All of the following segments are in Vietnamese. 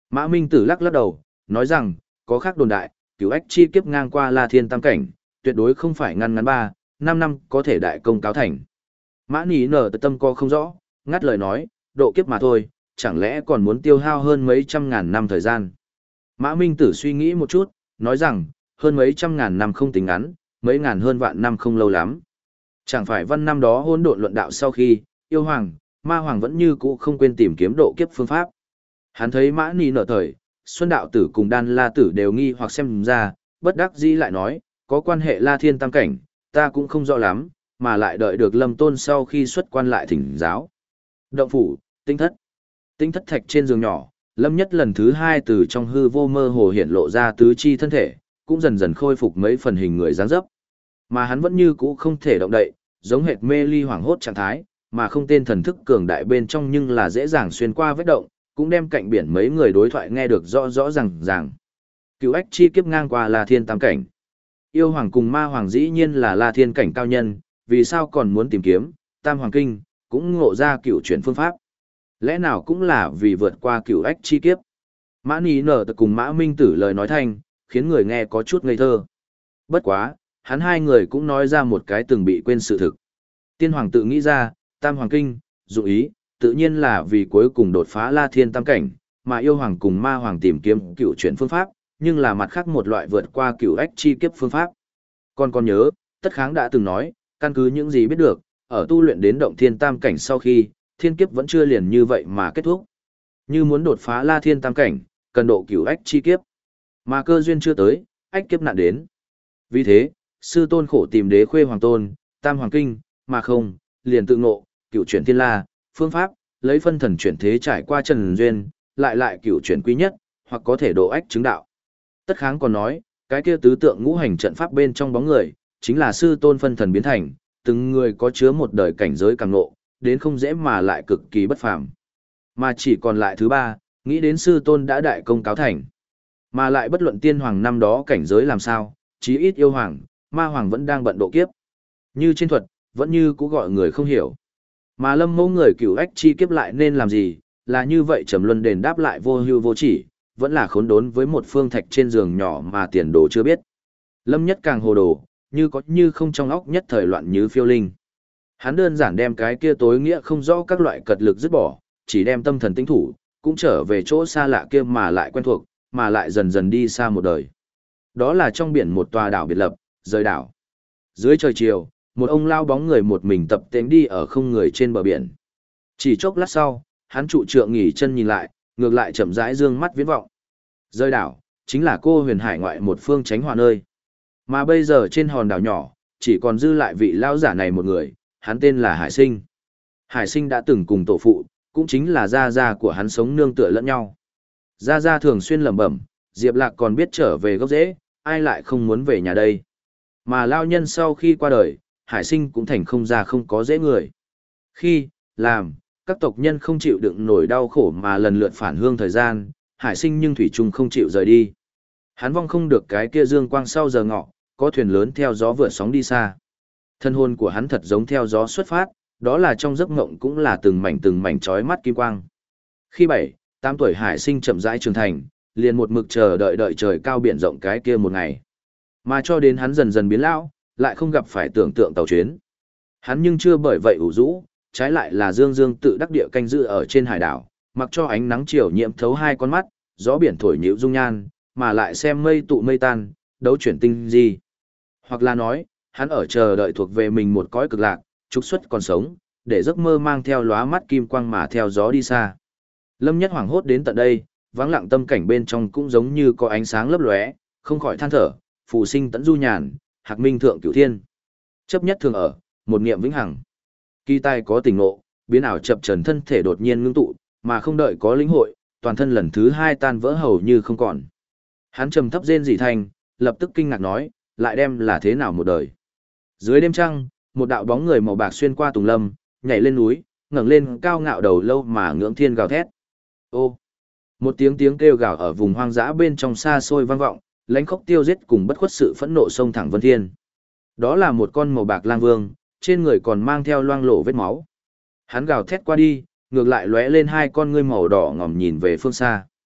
Mã Minh Tử lắc lắc đầu, nói rằng, có khác đồn đại, cửu ách chi kiếp ngang qua La Thiên tam cảnh, tuyệt đối không phải ngăn ngắn 3, 5 năm có thể đại công cáo thành. Mã Nỉ nở tâm co không rõ, ngắt lời nói, độ kiếp mà thôi, chẳng lẽ còn muốn tiêu hao hơn mấy trăm ngàn năm thời gian. Mã Minh Tử suy nghĩ một chút, nói rằng, hơn mấy trăm ngàn năm không tính ngắn, mấy ngàn hơn vạn năm không lâu lắm. Chẳng phải văn năm đó hỗn độn luận đạo sau khi, yêu hoàng, ma hoàng vẫn như cũ không quên tìm kiếm độ kiếp phương pháp. Hắn thấy Mã Nỉ nở thời, Xuân Đạo Tử cùng Đan La Tử đều nghi hoặc xem ra, bất đắc dĩ lại nói, có quan hệ La Thiên tam cảnh, ta cũng không rõ lắm, mà lại đợi được Lâm Tôn sau khi xuất quan lại thỉnh giáo. Động phủ, tinh thất. Tinh thất thạch trên giường nhỏ, Lâm Nhất lần thứ 2 từ trong hư vô mơ hồ hiện lộ ra tứ chi thân thể, cũng dần dần khôi phục mấy phần hình người dáng dấp. Mà hắn vẫn như cũ không thể động đậy, giống hệt mê ly hoảng hốt trạng thái, mà không tên thần thức cường đại bên trong nhưng là dễ dàng xuyên qua vết động, cũng đem cạnh biển mấy người đối thoại nghe được rõ rõ ràng. Cửu ách chi kiếp ngang qua La Thiên tam cảnh. Yêu hoàng cùng ma hoàng dĩ nhiên là La Thiên cảnh cao nhân, vì sao còn muốn tìm kiếm Tam Hoàng Kinh, cũng ngộ ra cửu chuyển phương pháp. Lẽ nào cũng là vì vượt qua cửu ách chi kiếp. Mã Ní nở cùng Mã Minh Tử lời nói thanh, khiến người nghe có chút ngây thơ. Bất quá, hắn hai người cũng nói ra một cái từng bị quên sự thực. Tiên hoàng tự nghĩ ra, Tam Hoàng Kinh, dụng ý, tự nhiên là vì cuối cùng đột phá La Thiên tam cảnh, mà yêu hoàng cùng ma hoàng tìm kiếm cửu chuyển phương pháp, nhưng là mặt khác một loại vượt qua cửu ách chi kiếp phương pháp. Còn nhớ, Tất Kháng đã từng nói, căn cứ những gì biết được, ở tu luyện đến động thiên tam cảnh sau khi, thiên kiếp vẫn chưa liền như vậy mà kết thúc. Như muốn đột phá La Thiên tam cảnh, cần độ cửu ách chi kiếp. Mà cơ duyên chưa tới, ách kiếp nạn đến. Vì thế, sư tôn khổ tìm đế khuê hoàng tôn, Tam Hoàng Kinh, mà không, liền tự ngộ, cửu chuyển thiên la, phương pháp, lấy phân thần chuyển thế trải qua trần duyên, lại cửu chuyển quý nhất, hoặc có thể độ ách chứng đạo. Tất Kháng còn nói, cái kia tứ tượng ngũ hành trận pháp bên trong bóng người, chính là sư tôn phân thần biến thành, từng người có chứa một đời cảnh giới càng ngộ, đến không dễ mà lại cực kỳ bất phàm. Mà chỉ còn lại thứ 3, nghĩ đến sư tôn đã đại công cáo thành. Mà lại bất luận tiên hoàng năm đó cảnh giới làm sao, chí ít yêu hoàng, ma hoàng vẫn đang bận độ kiếp. Như trên thuật, vẫn như cũ gọi người không hiểu. Mà Lâm Mẫu người cửu ách chi kiếp lại nên làm gì, là như vậy trầm luân đền đáp lại vô hưu vô chỉ, vẫn là khốn đốn với một phương thạch trên giường nhỏ mà tiền đồ chưa biết. Lâm Nhất càng hồ đồ, như có như không trong óc nhất thời loạn như phiêu linh. Hắn đơn giản đem cái kia tối nghĩa không rõ các loại cật lực dứt bỏ, chỉ đem tâm thần tinh thủ, cũng trở về chỗ xa lạ kia mà lại quen thuộc, mà lại dần dần đi xa một đời. Đó là trong biển một tòa đảo biệt lập, rời đảo. Dưới trời chiều, một ông lao bóng người một mình tập tễnh đi ở không người trên bờ biển. Chỉ chốc lát sau, hắn trụ trượng nghỉ chân nhìn lại, ngược lại chậm rãi dương mắt viễn vọng. Rơi đảo, chính là cô huyền hải ngoại một phương tránh họa nơi. Mà bây giờ trên hòn đảo nhỏ, chỉ còn dư lại vị lao giả này một người, hắn tên là Hải Sinh. Hải Sinh đã từng cùng tổ phụ, cũng chính là gia gia của hắn sống nương tựa lẫn nhau. Gia gia thường xuyên lẩm bẩm, Diệp Lạc còn biết trở về gốc rễ, ai lại không muốn về nhà đây. Mà lao nhân sau khi qua đời, Hải Sinh cũng thành không già không có dễ người. Khi, làm, các tộc nhân không chịu đựng nổi đau khổ mà lần lượt phản hương thời gian, Hải Sinh nhưng thủy chung không chịu rời đi. Hắn vong không được cái kia dương quang sau giờ ngọ, có thuyền lớn theo gió vượt sóng đi xa. Thân hồn của hắn thật giống theo gió xuất phát, đó là trong giấc mộng cũng là từng mảnh chói mắt kim quang. Khi 7, 8 tuổi Hải Sinh chậm rãi trưởng thành, liền một mực chờ đợi trời cao biển rộng cái kia một ngày. Mà cho đến hắn dần dần biến lão, lại không gặp phải tưởng tượng tàu chuyến. Hắn nhưng chưa bởi vậy ủ rũ, trái lại là dương dương tự đắc địa canh giữ ở trên hải đảo, mặc cho ánh nắng chiều nhiễm thấu hai con mắt, gió biển thổi nhịu dung nhan, mà lại xem mây tụ mây tan, đấu chuyển tinh gì. Hoặc là nói, hắn ở chờ đợi thuộc về mình một cõi cực lạc, trục xuất còn sống, để giấc mơ mang theo lóa mắt kim quang mà theo gió đi xa. Lâm Nhất hoảng hốt đến tận đây, vắng lặng tâm cảnh bên trong cũng giống như có ánh sáng lấp lóe, không khỏi than thở, phù sinh tẫn du nhàn, hạc minh thượng cửu thiên. Chấp nhất thường ở, một niệm vĩnh hằng. Kỳ tài có tình ngộ, biến ảo chập trần thân thể đột nhiên ngưng tụ, mà không đợi có lĩnh hội, toàn thân lần thứ 2 tan vỡ hầu như không còn. Hắn trầm thấp rên rỉ thành, lập tức kinh ngạc nói, lại đem là thế nào một đời. Dưới đêm trăng, một đạo bóng người màu bạc xuyên qua tùng lâm, nhảy lên núi, ngẩng lên cao ngạo đầu lâu mà ngưỡng thiên gào thét. Ô! Một tiếng kêu gào ở vùng hoang dã bên trong xa xôi vang vọng, lãnh khốc tiêu giết cùng bất khuất sự phẫn nộ sông thẳng vân thiên. Đó là một con màu bạc lang vương, trên người còn mang theo loang lổ vết máu. Hắn gào thét qua đi, ngược lại lóe lên 2 con ngươi màu đỏ ngòm nhìn về phương xa.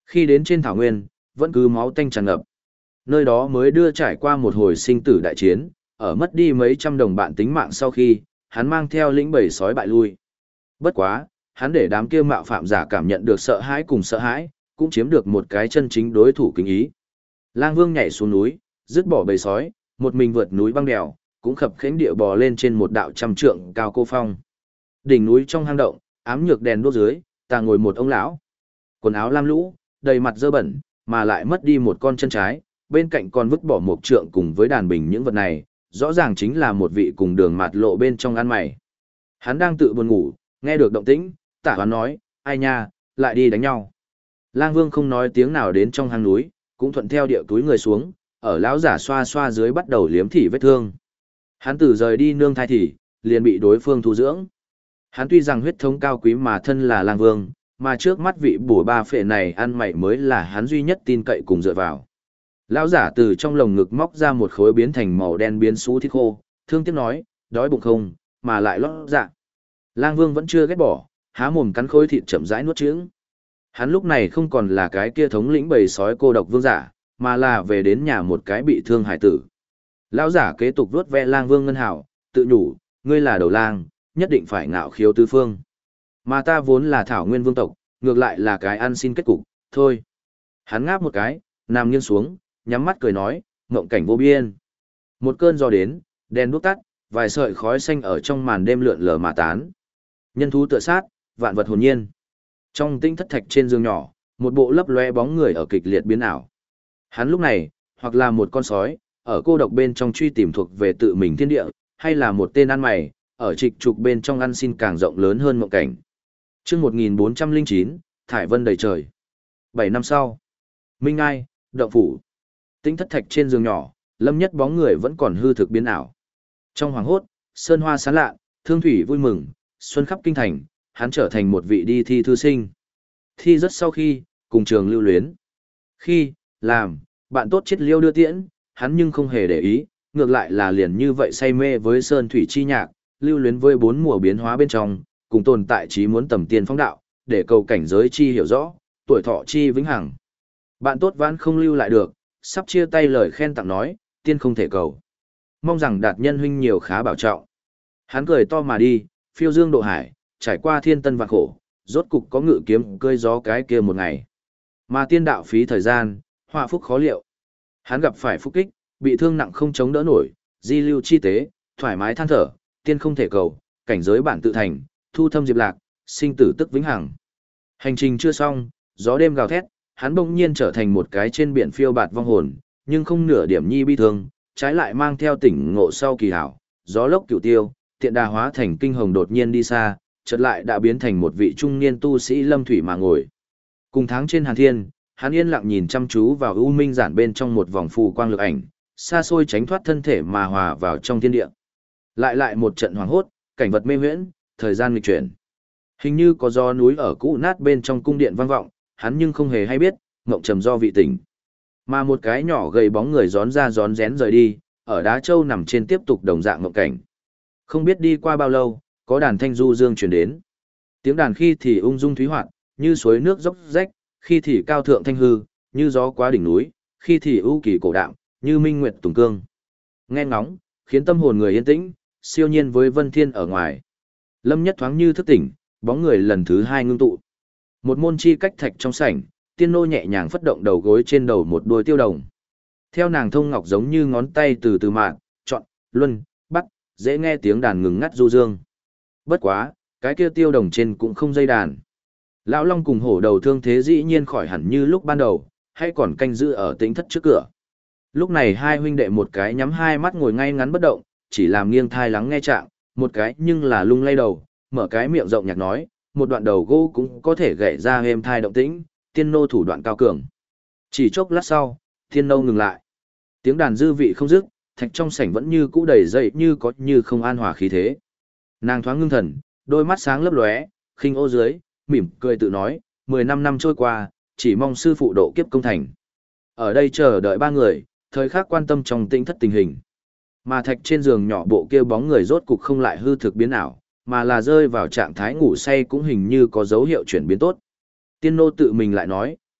Khi đến trên thảo nguyên, vẫn cứ máu tanh tràn ngập. Nơi đó mới đưa trải qua một hồi sinh tử đại chiến, ở mất đi mấy trăm đồng bạn tính mạng sau khi, hắn mang theo lĩnh bầy sói bại lui. Bất quá, hắn để đám kia mạo phạm giả cảm nhận được sợ hãi cùng sợ hãi, cũng chiếm được một cái chân chính đối thủ kính ý. Lang Vương nhảy xuống núi, dứt bỏ bầy sói, một mình vượt núi băng đèo, cũng khập khiễng địa bò lên trên một đạo trăm trượng cao cô phong. Đỉnh núi trong hang động, ám nhược đèn đuốc dưới, ta ngồi một ông lão. Quần áo lam lũ, đầy mặt dơ bẩn, mà lại mất đi một con chân trái, bên cạnh còn vứt bỏ một trượng cùng với đàn bình những vật này, rõ ràng chính là một vị cùng đường mạt lộ bên trong ăn mày. Hắn đang tự buồn ngủ, nghe được động tĩnh, Tả Hoán nói, ai nha, lại đi đánh nhau. Lang Vương không nói tiếng nào đến trong hang núi, cũng thuận theo địa túi người xuống, ở lão giả xoa xoa dưới bắt đầu liếm thỉ vết thương. Hắn từ rời đi nương thai thì, liền bị đối phương thu dưỡng. Hắn tuy rằng huyết thống cao quý mà thân là Lang Vương, mà trước mắt vị bùa ba phệ này ăn mày mới là hắn duy nhất tin cậy cùng dựa vào. Lão giả từ trong lồng ngực móc ra một khối biến thành màu đen biến xú thịt khô, thương tiếc nói, đói bụng không, mà lại lót dạ. Lang Vương vẫn chưa ghét bỏ, há mồm cắn khối thịt chậm rãi nuốt chửng. Hắn lúc này không còn là cái kia thống lĩnh bầy sói cô độc vương giả, mà là về đến nhà một cái bị thương hải tử. Lão giả kế tục vuốt ve Lang Vương ngân hảo, tự nhủ, ngươi là đầu lang, nhất định phải ngạo khiếu tứ phương. Mà ta vốn là thảo nguyên vương tộc, ngược lại là cái ăn xin kết cục, thôi. Hắn ngáp một cái, nằm nghiêng xuống, nhắm mắt cười nói, ngộng cảnh vô biên. Một cơn gió đến, đèn đuốc tắt, vài sợi khói xanh ở trong màn đêm lượn lờ mà tán. Nhân thú tựa sát, vạn vật hồn nhiên. Trong tinh thất thạch trên giường nhỏ, một bộ lấp loe bóng người ở kịch liệt biến ảo. Hắn lúc này, hoặc là một con sói, ở cô độc bên trong truy tìm thuộc về tự mình thiên địa, hay là một tên ăn mày, ở trịch trục bên trong ăn xin càng rộng lớn hơn mộng cảnh. Trước 1409, Thải Vân đầy trời. 7 năm sau, Minh Ai, Động Phủ. Tinh thất thạch trên giường nhỏ, Lâm Nhất bóng người vẫn còn hư thực biến ảo. Trong hoàng hốt, sơn hoa sáng lạ, thương thủy vui mừng, xuân khắp kinh thành, hắn trở thành một vị đi thi thư sinh. Thi rất sau khi, cùng trường lưu luyến. Khi, làm, bạn tốt chết liêu đưa tiễn, hắn nhưng không hề để ý, ngược lại là liền như vậy say mê với sơn thủy chi nhạc, lưu luyến với bốn mùa biến hóa bên trong, cùng tồn tại chí muốn tầm tiên phong đạo, để cầu cảnh giới chi hiểu rõ, tuổi thọ chi vĩnh hằng. Bạn tốt vãn không lưu lại được, sắp chia tay lời khen tặng nói, tiên không thể cầu. Mong rằng đạt nhân huynh nhiều khá bảo trọng. Hắn cười to mà đi, phiêu dương độ hải, trải qua thiên tân vạn khổ, rốt cục có ngự kiếm cơi gió cái kia một ngày. Mà tiên đạo phí thời gian, họa phúc khó liệu. Hắn gặp phải phúc kích, bị thương nặng không chống đỡ nổi, di lưu chi tế, thoải mái than thở, tiên không thể cầu, cảnh giới bản tự thành, thu thâm diệp lạc, sinh tử tức vĩnh hằng. Hành trình chưa xong, gió đêm gào thét, hắn bỗng nhiên trở thành một cái trên biển phiêu bạt vong hồn, nhưng không nửa điểm nhi bi thương, trái lại mang theo tỉnh ngộ sau kỳ hảo, gió lốc cửu tiêu, tiện đà hóa thành kinh hồng đột nhiên đi xa, chợt lại đã biến thành một vị trung niên tu sĩ lâm thủy mà ngồi. Cùng tháng trên hàn thiên, hắn yên lặng nhìn chăm chú vào u minh giản bên trong một vòng phù quang lực ảnh, xa xôi tránh thoát thân thể mà hòa vào trong thiên địa. Lại một trận hoàng hốt, cảnh vật mê huyễn, thời gian nghịch chuyển. Hình như có gió núi ở cũ nát bên trong cung điện vang vọng, hắn nhưng không hề hay biết, ngộng trầm do vị tỉnh. Mà một cái nhỏ gầy bóng người rón ra rón rén rời đi, ở đá châu nằm trên tiếp tục đồng dạng ngộng cảnh. Không biết đi qua bao lâu, có đàn thanh du dương truyền đến. Tiếng đàn khi thì ung dung thúy hoạt, như suối nước dốc rách, khi thì cao thượng thanh hư, như gió quá đỉnh núi, khi thì ưu kỳ cổ đạm, như minh nguyệt tùng cương. Nghe ngóng, khiến tâm hồn người yên tĩnh, siêu nhiên với vân thiên ở ngoài. Lâm Nhất thoáng như thức tỉnh, bóng người lần thứ hai ngưng tụ. Một môn chi cách thạch trong sảnh, tiên nô nhẹ nhàng phất động đầu gối trên đầu một đuôi tiêu đồng. Theo nàng thông ngọc giống như ngón tay từ từ mạn, chọn, luân, bắt, dễ nghe tiếng đàn ngừng ngắt du dương. Bất quá, cái kia tiêu đồng trên cũng không dây đàn. Lão Long cùng hổ đầu thương thế dĩ nhiên khỏi hẳn như lúc ban đầu, hay còn canh giữ ở tĩnh thất trước cửa. Lúc này hai huynh đệ một cái nhắm hai mắt ngồi ngay ngắn bất động, chỉ làm nghiêng thai lắng nghe trạng, một cái nhưng là lung lay đầu, mở cái miệng rộng nhạc nói, một đoạn đầu gỗ cũng có thể gảy ra êm thai động tĩnh, tiên nô thủ đoạn cao cường. Chỉ chốc lát sau, tiên nô ngừng lại. Tiếng đàn dư vị không dứt, thạch trong sảnh vẫn như cũ đầy dậy như có như không an hòa khí thế. Nàng thoáng ngưng thần, đôi mắt sáng lấp lóe, khinh ô dưới, mỉm cười tự nói, 15 năm trôi qua, chỉ mong sư phụ độ kiếp công thành. Ở đây chờ đợi ba người, thời khắc quan tâm trong tĩnh thất tình hình. Mà thạch trên giường nhỏ bộ kia bóng người rốt cục không lại hư thực biến ảo, mà là rơi vào trạng thái ngủ say cũng hình như có dấu hiệu chuyển biến tốt. Tiên nô tự mình lại nói,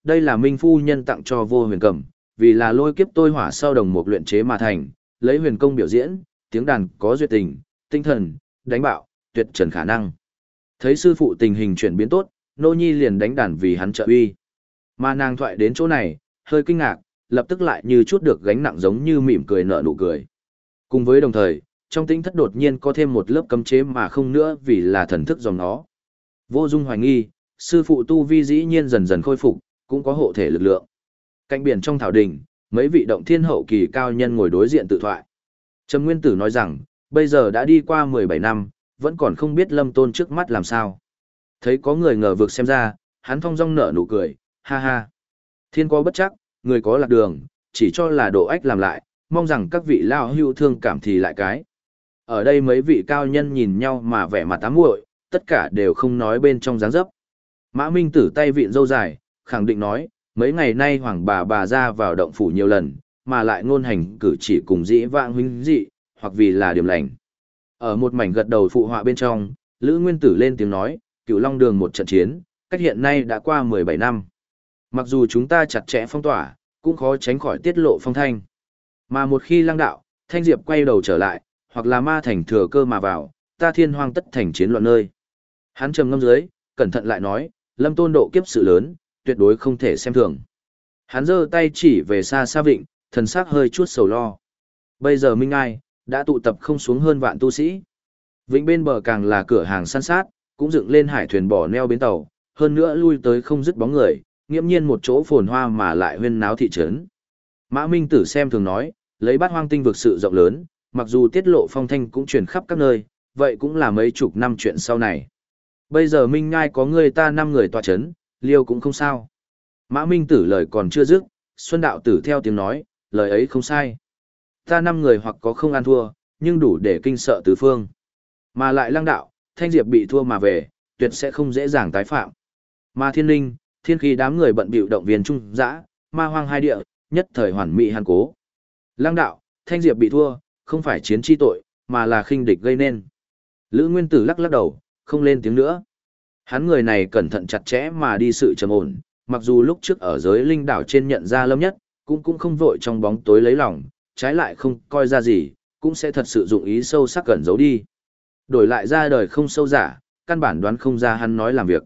đây là Minh phu nhân tặng cho Vô Huyền Cầm, vì là lôi kiếp tôi hỏa sau đồng một luyện chế mà thành, lấy huyền công biểu diễn, tiếng đàn có duyệt tình, tinh thần, đánh bạo, tuyệt trần khả năng. Thấy sư phụ tình hình chuyển biến tốt, nô nhi liền đánh đàn vì hắn trợ uy. Mà nàng thoại đến chỗ này, hơi kinh ngạc, lập tức lại như chút được gánh nặng giống như mỉm cười nở nụ cười. Cùng với đồng thời, trong tinh thất đột nhiên có thêm một lớp cấm chế mà không nữa vì là thần thức dòng nó. Vô Dung hoài nghi, sư phụ tu vi dĩ nhiên dần dần khôi phục, cũng có hộ thể lực lượng. Cạnh biển trong thảo đình, mấy vị động thiên hậu kỳ cao nhân ngồi đối diện tự thoại. Trầm Nguyên Tử nói rằng, bây giờ đã đi qua 17 năm, vẫn còn không biết Lâm Tôn trước mắt làm sao. Thấy có người ngờ vực xem ra, hắn thong dong nở nụ cười, ha ha. Thiên có bất chắc, người có lạc đường, chỉ cho là độ ách làm lại, mong rằng các vị lao hưu thương cảm thì lại cái. Ở đây mấy vị cao nhân nhìn nhau mà vẻ mặt ám muội, tất cả đều không nói bên trong dáng dấp. Mã Minh Tử tay vịn râu dài, khẳng định nói, mấy ngày nay hoàng bà ra vào động phủ nhiều lần, mà lại ngôn hành cử chỉ cùng dĩ vãng huynh dị, hoặc vì là điểm lành. Ở một mảnh gật đầu phụ họa bên trong, Lữ Nguyên Tử lên tiếng nói, Cửu Long Đường một trận chiến, cách hiện nay đã qua 17 năm. Mặc dù chúng ta chặt chẽ phong tỏa, cũng khó tránh khỏi tiết lộ phong thanh. Mà một khi Lăng đạo, Thanh Diệp quay đầu trở lại, hoặc là ma thành thừa cơ mà vào, ta Thiên Hoang tất thành chiến loạn nơi. Hắn trầm ngâm dưới, cẩn thận lại nói, Lâm Tôn độ kiếp sự lớn, tuyệt đối không thể xem thường. Hắn giơ tay chỉ về xa xa vịnh, thần sắc hơi chút sầu lo. Bây giờ Minh Ai đã tụ tập không xuống hơn vạn tu sĩ. Vịnh bên bờ càng là cửa hàng săn sát, cũng dựng lên hải thuyền bỏ neo bến tàu, hơn nữa lui tới không dứt bóng người, nghiễm nhiên một chỗ phồn hoa mà lại huyên náo thị trấn. Mã Minh Tử xem thường nói, lấy Bát Hoang tinh vực sự rộng lớn, mặc dù tiết lộ phong thanh cũng truyền khắp các nơi, vậy cũng là mấy chục năm chuyện sau này. Bây giờ Minh Ngai có người ta 5 người tọa chấn, liêu cũng không sao. Mã Minh Tử lời còn chưa dứt, Xuân Đạo Tử theo tiếng nói, lời ấy không sai. Ta 5 người hoặc có không ăn thua, nhưng đủ để kinh sợ tứ phương. Mà lại Lăng đạo, Thanh Diệp bị thua mà về, tuyệt sẽ không dễ dàng tái phạm. Mà Thiên Linh, Thiên Khí đám người bận bịu động viên trung dã, ma hoang hai địa, nhất thời hoàn mỹ hàn cố. Lăng đạo, Thanh Diệp bị thua, không phải chiến chi tội, mà là khinh địch gây nên. Lữ Nguyên Tử lắc lắc đầu, không lên tiếng nữa. Hắn người này cẩn thận chặt chẽ mà đi sự trầm ổn, mặc dù lúc trước ở giới linh đảo trên nhận ra Lâm Nhất, cũng không vội trong bóng tối lấy lòng, trái lại không coi ra gì, cũng sẽ thật sự dụng ý sâu sắc cẩn giấu đi. Đổi lại ra đời không sâu giả, căn bản đoán không ra hắn nói làm việc.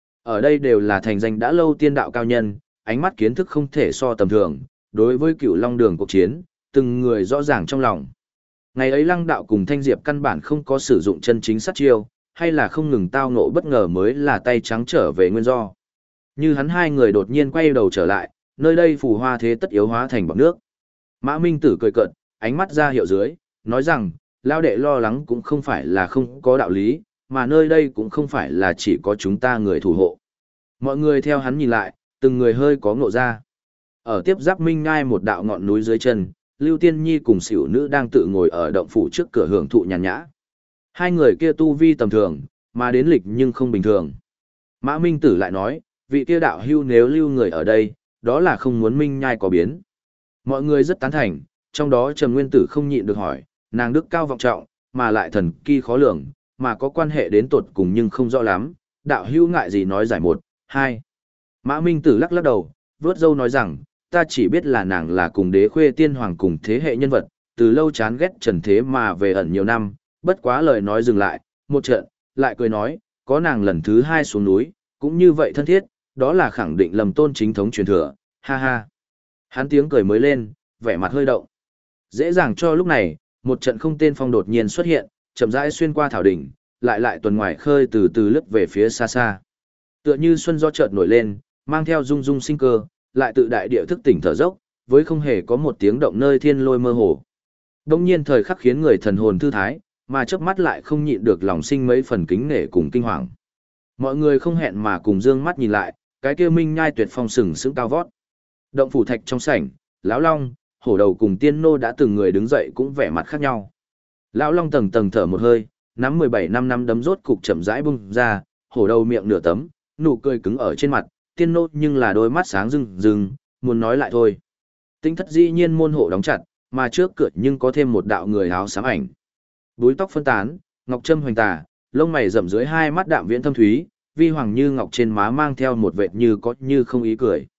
Ở đây đều là thành danh đã lâu tiên đạo cao nhân, ánh mắt kiến thức không thể so tầm thường, đối với Cửu Long Đường cuộc chiến, từng người rõ ràng trong lòng. Ngày ấy Lăng đạo cùng Thanh Diệp căn bản không có sử dụng chân chính sát chiêu, hay là không ngừng tao ngộ bất ngờ mới là tay trắng trở về nguyên do. Như hắn hai người đột nhiên quay đầu trở lại, nơi đây phù hoa thế tất yếu hóa thành bọt nước. Mã Minh Tử cười cợt, ánh mắt ra hiệu dưới, nói rằng, lao đệ lo lắng cũng không phải là không có đạo lý, mà nơi đây cũng không phải là chỉ có chúng ta người thủ hộ. Mọi người theo hắn nhìn lại, từng người hơi có ngộ ra. Ở tiếp giáp Minh Ngai một đạo ngọn núi dưới chân, Lưu Tiên Nhi cùng xỉu nữ đang tự ngồi ở động phủ trước cửa hưởng thụ nhàn nhã. Hai người kia tu vi tầm thường, mà đến lịch nhưng không bình thường. Mã Minh Tử lại nói, vị kia đạo hưu nếu lưu người ở đây, đó là không muốn Minh Nhai có biến. Mọi người rất tán thành, trong đó Trầm Nguyên Tử không nhịn được hỏi, nàng đức cao vọng trọng, mà lại thần kỳ khó lường, mà có quan hệ đến tột cùng nhưng không rõ lắm, đạo hưu ngại gì nói giải một, hai. Mã Minh Tử lắc lắc đầu, vớt râu nói rằng, ta chỉ biết là nàng là cùng đế khuê tiên hoàng cùng thế hệ nhân vật, từ lâu chán ghét trần thế mà về ẩn nhiều năm, bất quá lời nói dừng lại, một trận, lại cười nói, có nàng lần thứ 2 xuống núi, cũng như vậy thân thiết, đó là khẳng định Lâm Tôn chính thống truyền thừa, ha ha. Hắn tiếng cười mới lên, vẻ mặt hơi động. Dễ dàng cho lúc này, một trận không tên phong đột nhiên xuất hiện, chậm rãi xuyên qua thảo đỉnh, lại tuần ngoài khơi từ từ lướt về phía xa xa. Tựa như xuân do chợt nổi lên, mang theo rung rung sinh cơ, lại tự đại địa thức tỉnh thở dốc, với không hề có một tiếng động nơi thiên lôi mơ hồ. Đông nhiên thời khắc khiến người thần hồn thư thái, mà chớp mắt lại không nhịn được lòng sinh mấy phần kính nể cùng kinh hoàng. Mọi người không hẹn mà cùng dương mắt nhìn lại, cái kia Minh Nhai tuyệt phong sừng sững cao vót. Động phủ thạch trong sảnh, lão long, hổ đầu cùng tiên nô đã từng người đứng dậy cũng vẻ mặt khác nhau. Lão long tầng tầng thở một hơi, nắm 17 năm năm đấm rốt cục chậm rãi bung ra, hổ đầu miệng nửa tấm, nụ cười cứng ở trên mặt, tiên nô nhưng là đôi mắt sáng rừng rừng, muốn nói lại thôi. Tinh thất dĩ nhiên môn hộ đóng chặt, mà trước cửa nhưng có thêm một đạo người áo xám ảnh. Búi tóc phân tán, ngọc trâm hoành tà, lông mày rậm dưới hai mắt đạm viễn thâm thúy, vi hoàng như ngọc trên má mang theo một vệt như có như không ý cười.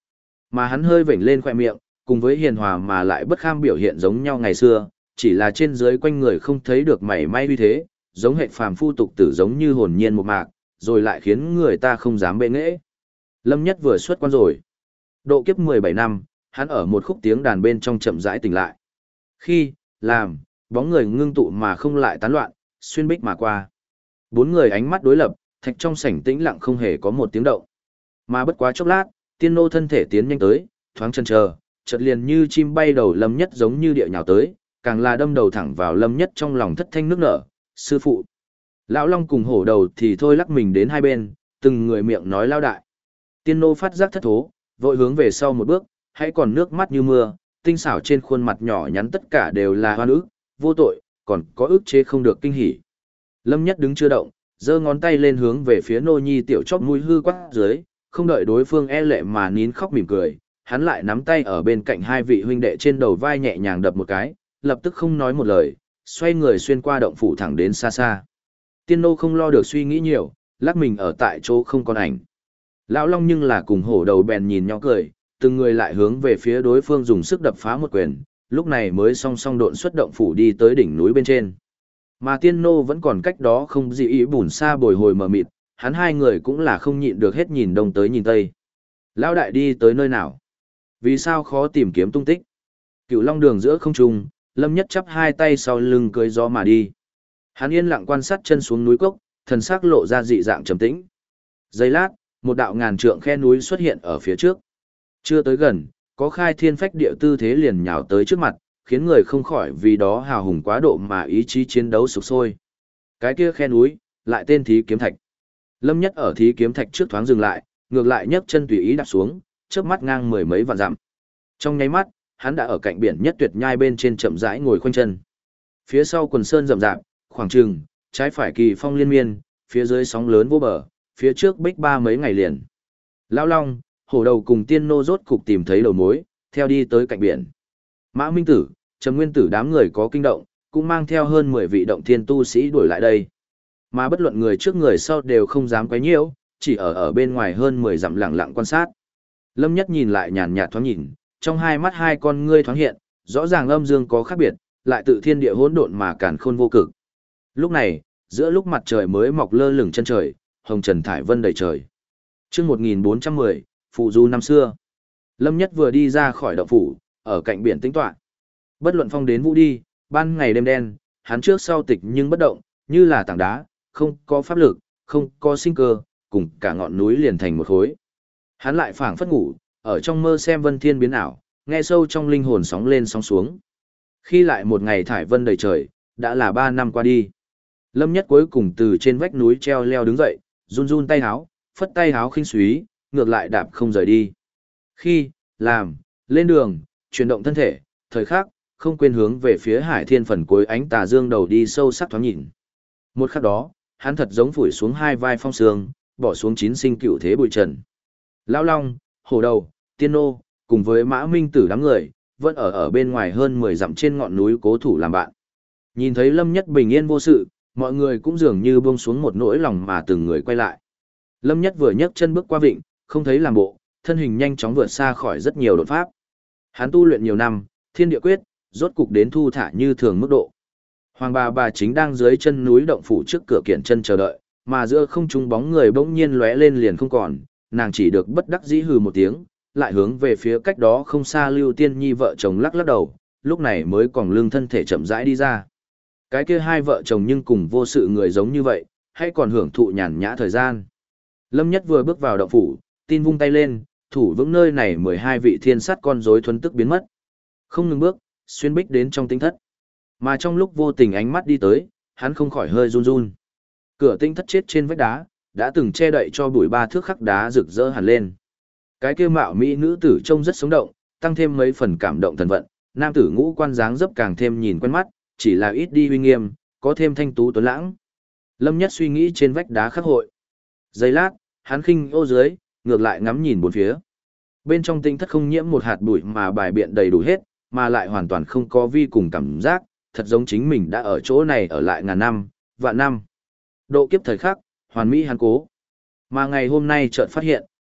Mà hắn hơi vểnh lên khoe miệng, cùng với hiền hòa mà lại bất kham biểu hiện giống nhau ngày xưa, chỉ là trên dưới quanh người không thấy được mảy may uy thế, giống hệ phàm phu tục tử giống như hồn nhiên một mạc, rồi lại khiến người ta không dám bệ nghễ. Lâm Nhất vừa xuất quan rồi. Độ kiếp 17 năm, hắn ở một khúc tiếng đàn bên trong chậm rãi tỉnh lại. Khi, làm, bóng người ngưng tụ mà không lại tán loạn, xuyên bích mà qua. Bốn người ánh mắt đối lập, thạch trong sảnh tĩnh lặng không hề có một tiếng động. Mà bất quá chốc lát, tiên nô thân thể tiến nhanh tới, thoáng chần chờ, chợt liền như chim bay đầu Lâm Nhất giống như địa nhào tới, càng là đâm đầu thẳng vào Lâm Nhất trong lòng thất thanh nước nở, sư phụ. Lão Long cùng hổ đầu thì thôi lắc mình đến hai bên, từng người miệng nói lao đại. Tiên nô phát giác thất thố, vội hướng về sau một bước, hãy còn nước mắt như mưa, tinh xảo trên khuôn mặt nhỏ nhắn tất cả đều là hoan ức, vô tội, còn có ức chế không được kinh hỉ. Lâm Nhất đứng chưa động, giơ ngón tay lên hướng về phía nô nhi tiểu chóp mũi hư quát dưới, không đợi đối phương e lệ mà nín khóc mỉm cười, hắn lại nắm tay ở bên cạnh hai vị huynh đệ trên đầu vai nhẹ nhàng đập một cái, lập tức không nói một lời, xoay người xuyên qua động phủ thẳng đến xa xa. Tiên nô không lo được suy nghĩ nhiều, lắc mình ở tại chỗ không còn ảnh. Lão Long nhưng là cùng hổ đầu bèn nhìn nhau cười, từng người lại hướng về phía đối phương dùng sức đập phá một quyền, lúc này mới song song độn xuất động phủ đi tới đỉnh núi bên trên. Mà tiên nô vẫn còn cách đó không gì ý bùn xa bồi hồi mờ mịt, hắn hai người cũng là không nhịn được hết nhìn đông tới nhìn tây. Lão đại đi tới nơi nào? Vì sao khó tìm kiếm tung tích? Cửu Long đường giữa không trung, Lâm Nhất chắp hai tay sau lưng cưỡi gió mà đi. Hắn yên lặng quan sát chân xuống núi cốc, thần sắc lộ ra dị dạng trầm tĩnh. Giây lát, một đạo ngàn trượng khe núi xuất hiện ở phía trước. Chưa tới gần, có khai thiên phách địa tư thế liền nhào tới trước mặt, khiến người không khỏi vì đó hào hùng quá độ mà ý chí chiến đấu sục sôi. Cái kia khe núi, lại tên Thí Kiếm Thạch. Lâm Nhất ở Thí Kiếm Thạch trước thoáng dừng lại, ngược lại nhấc chân tùy ý đạp xuống, chớp mắt ngang mười mấy vạn dặm. Trong nháy mắt, hắn đã ở cạnh biển nhất tuyệt nhai bên trên chậm rãi ngồi khoanh chân. Phía sau quần sơn rậm rạp, khoảng trừng, trái phải kỳ phong liên miên, phía dưới sóng lớn vô bờ, phía trước bích ba mấy ngày liền. Lão Long, hổ đầu cùng tiên nô rốt cục tìm thấy đầu mối, theo đi tới cạnh biển. Mã Minh Tử, Trầm Nguyên Tử đám người có kinh động, cũng mang theo hơn 10 vị động thiên tu sĩ đuổi lại đây. Mà bất luận người trước người sau đều không dám quấy nhiễu, chỉ ở bên ngoài hơn 10 dặm lặng lặng quan sát. Lâm Nhất nhìn lại nhàn nhạt thoáng nhìn, trong hai mắt hai con ngươi thoáng hiện, rõ ràng âm dương có khác biệt, lại tự thiên địa hỗn độn mà càn khôn vô cực. Lúc này, giữa lúc mặt trời mới mọc lơ lửng chân trời, hồng trần thải vân đầy trời. Chương 1410, phụ du năm xưa. Lâm Nhất vừa đi ra khỏi động phủ, ở cạnh biển tĩnh tọa. Bất luận phong đến vũ đi, ban ngày đêm đen, hắn trước sau tịch nhưng bất động, như là tảng đá, không có pháp lực, không có sinh cơ, cùng cả ngọn núi liền thành một khối. Hắn lại phảng phất ngủ, ở trong mơ xem vân thiên biến ảo, nghe sâu trong linh hồn sóng lên sóng xuống. Khi lại một ngày thải vân đầy trời, đã là 3 năm qua đi. Lâm Nhất cuối cùng từ trên vách núi treo leo đứng dậy, run run tay háo, phất tay háo khinh súy, ngược lại đạp không rời đi. Khi, làm, lên đường, chuyển động thân thể, thời khắc, không quên hướng về phía hải thiên phần cuối ánh tà dương đầu đi sâu sắc thoáng nhìn. Một khắc đó, hắn thật giống phủi xuống hai vai phong sương, bỏ xuống chín sinh cựu thế bụi trần. Lão Long, hổ đầu, tiên nô, cùng với Mã Minh Tử đám người, vẫn ở bên ngoài hơn 10 dặm trên ngọn núi cố thủ làm bạn. Nhìn thấy Lâm Nhất bình yên vô sự, mọi người cũng dường như buông xuống một nỗi lòng mà từng người quay lại. Lâm Nhất vừa nhấc chân bước qua vịnh, không thấy làm bộ, thân hình nhanh chóng vượt xa khỏi rất nhiều đột pháp. Hắn tu luyện nhiều năm, thiên địa quyết, rốt cục đến thu thả như thường mức độ. Hoàng bà chính đang dưới chân núi động phủ trước cửa kiện chân chờ đợi, mà giữa không trung bóng người bỗng nhiên lóe lên liền không còn, nàng chỉ được bất đắc dĩ hừ một tiếng, lại hướng về phía cách đó không xa Lưu Tiên Nhi vợ chồng lắc lắc đầu, lúc này mới còn lưng thân thể chậm rãi đi ra. Cái kia hai vợ chồng nhưng cùng vô sự người giống như vậy, hay còn hưởng thụ nhàn nhã thời gian. Lâm Nhất vừa bước vào động phủ, tin vung tay lên, thủ vững nơi này 12 vị thiên sát con rối thuần tức biến mất. Không ngừng bước, xuyên bích đến trong tinh thất. Mà trong lúc vô tình ánh mắt đi tới, hắn không khỏi hơi run run. Cửa tinh thất chết trên vách đá, đã từng che đậy cho bụi 3 thước khắc đá rực rỡ hẳn lên. Cái kia mạo mỹ nữ tử trông rất sống động, tăng thêm mấy phần cảm động thần vận, nam tử ngũ quan dáng dấp càng thêm nhìn quen mắt, chỉ là ít đi uy nghiêm, có thêm thanh tú tuấn lãng. Lâm Nhất suy nghĩ trên vách đá khắc hội. Giây lát, hắn khinh ô dưới, ngược lại ngắm nhìn bốn phía. Bên trong tinh thất không nhiễm một hạt bụi mà bài biện đầy đủ hết, mà lại hoàn toàn không có vi cùng cảm giác, thật giống chính mình đã ở chỗ này ở lại ngàn năm, vạn năm. Độ kiếp thời khắc, hoàn mỹ hắn cố. Mà ngày hôm nay chợt phát hiện,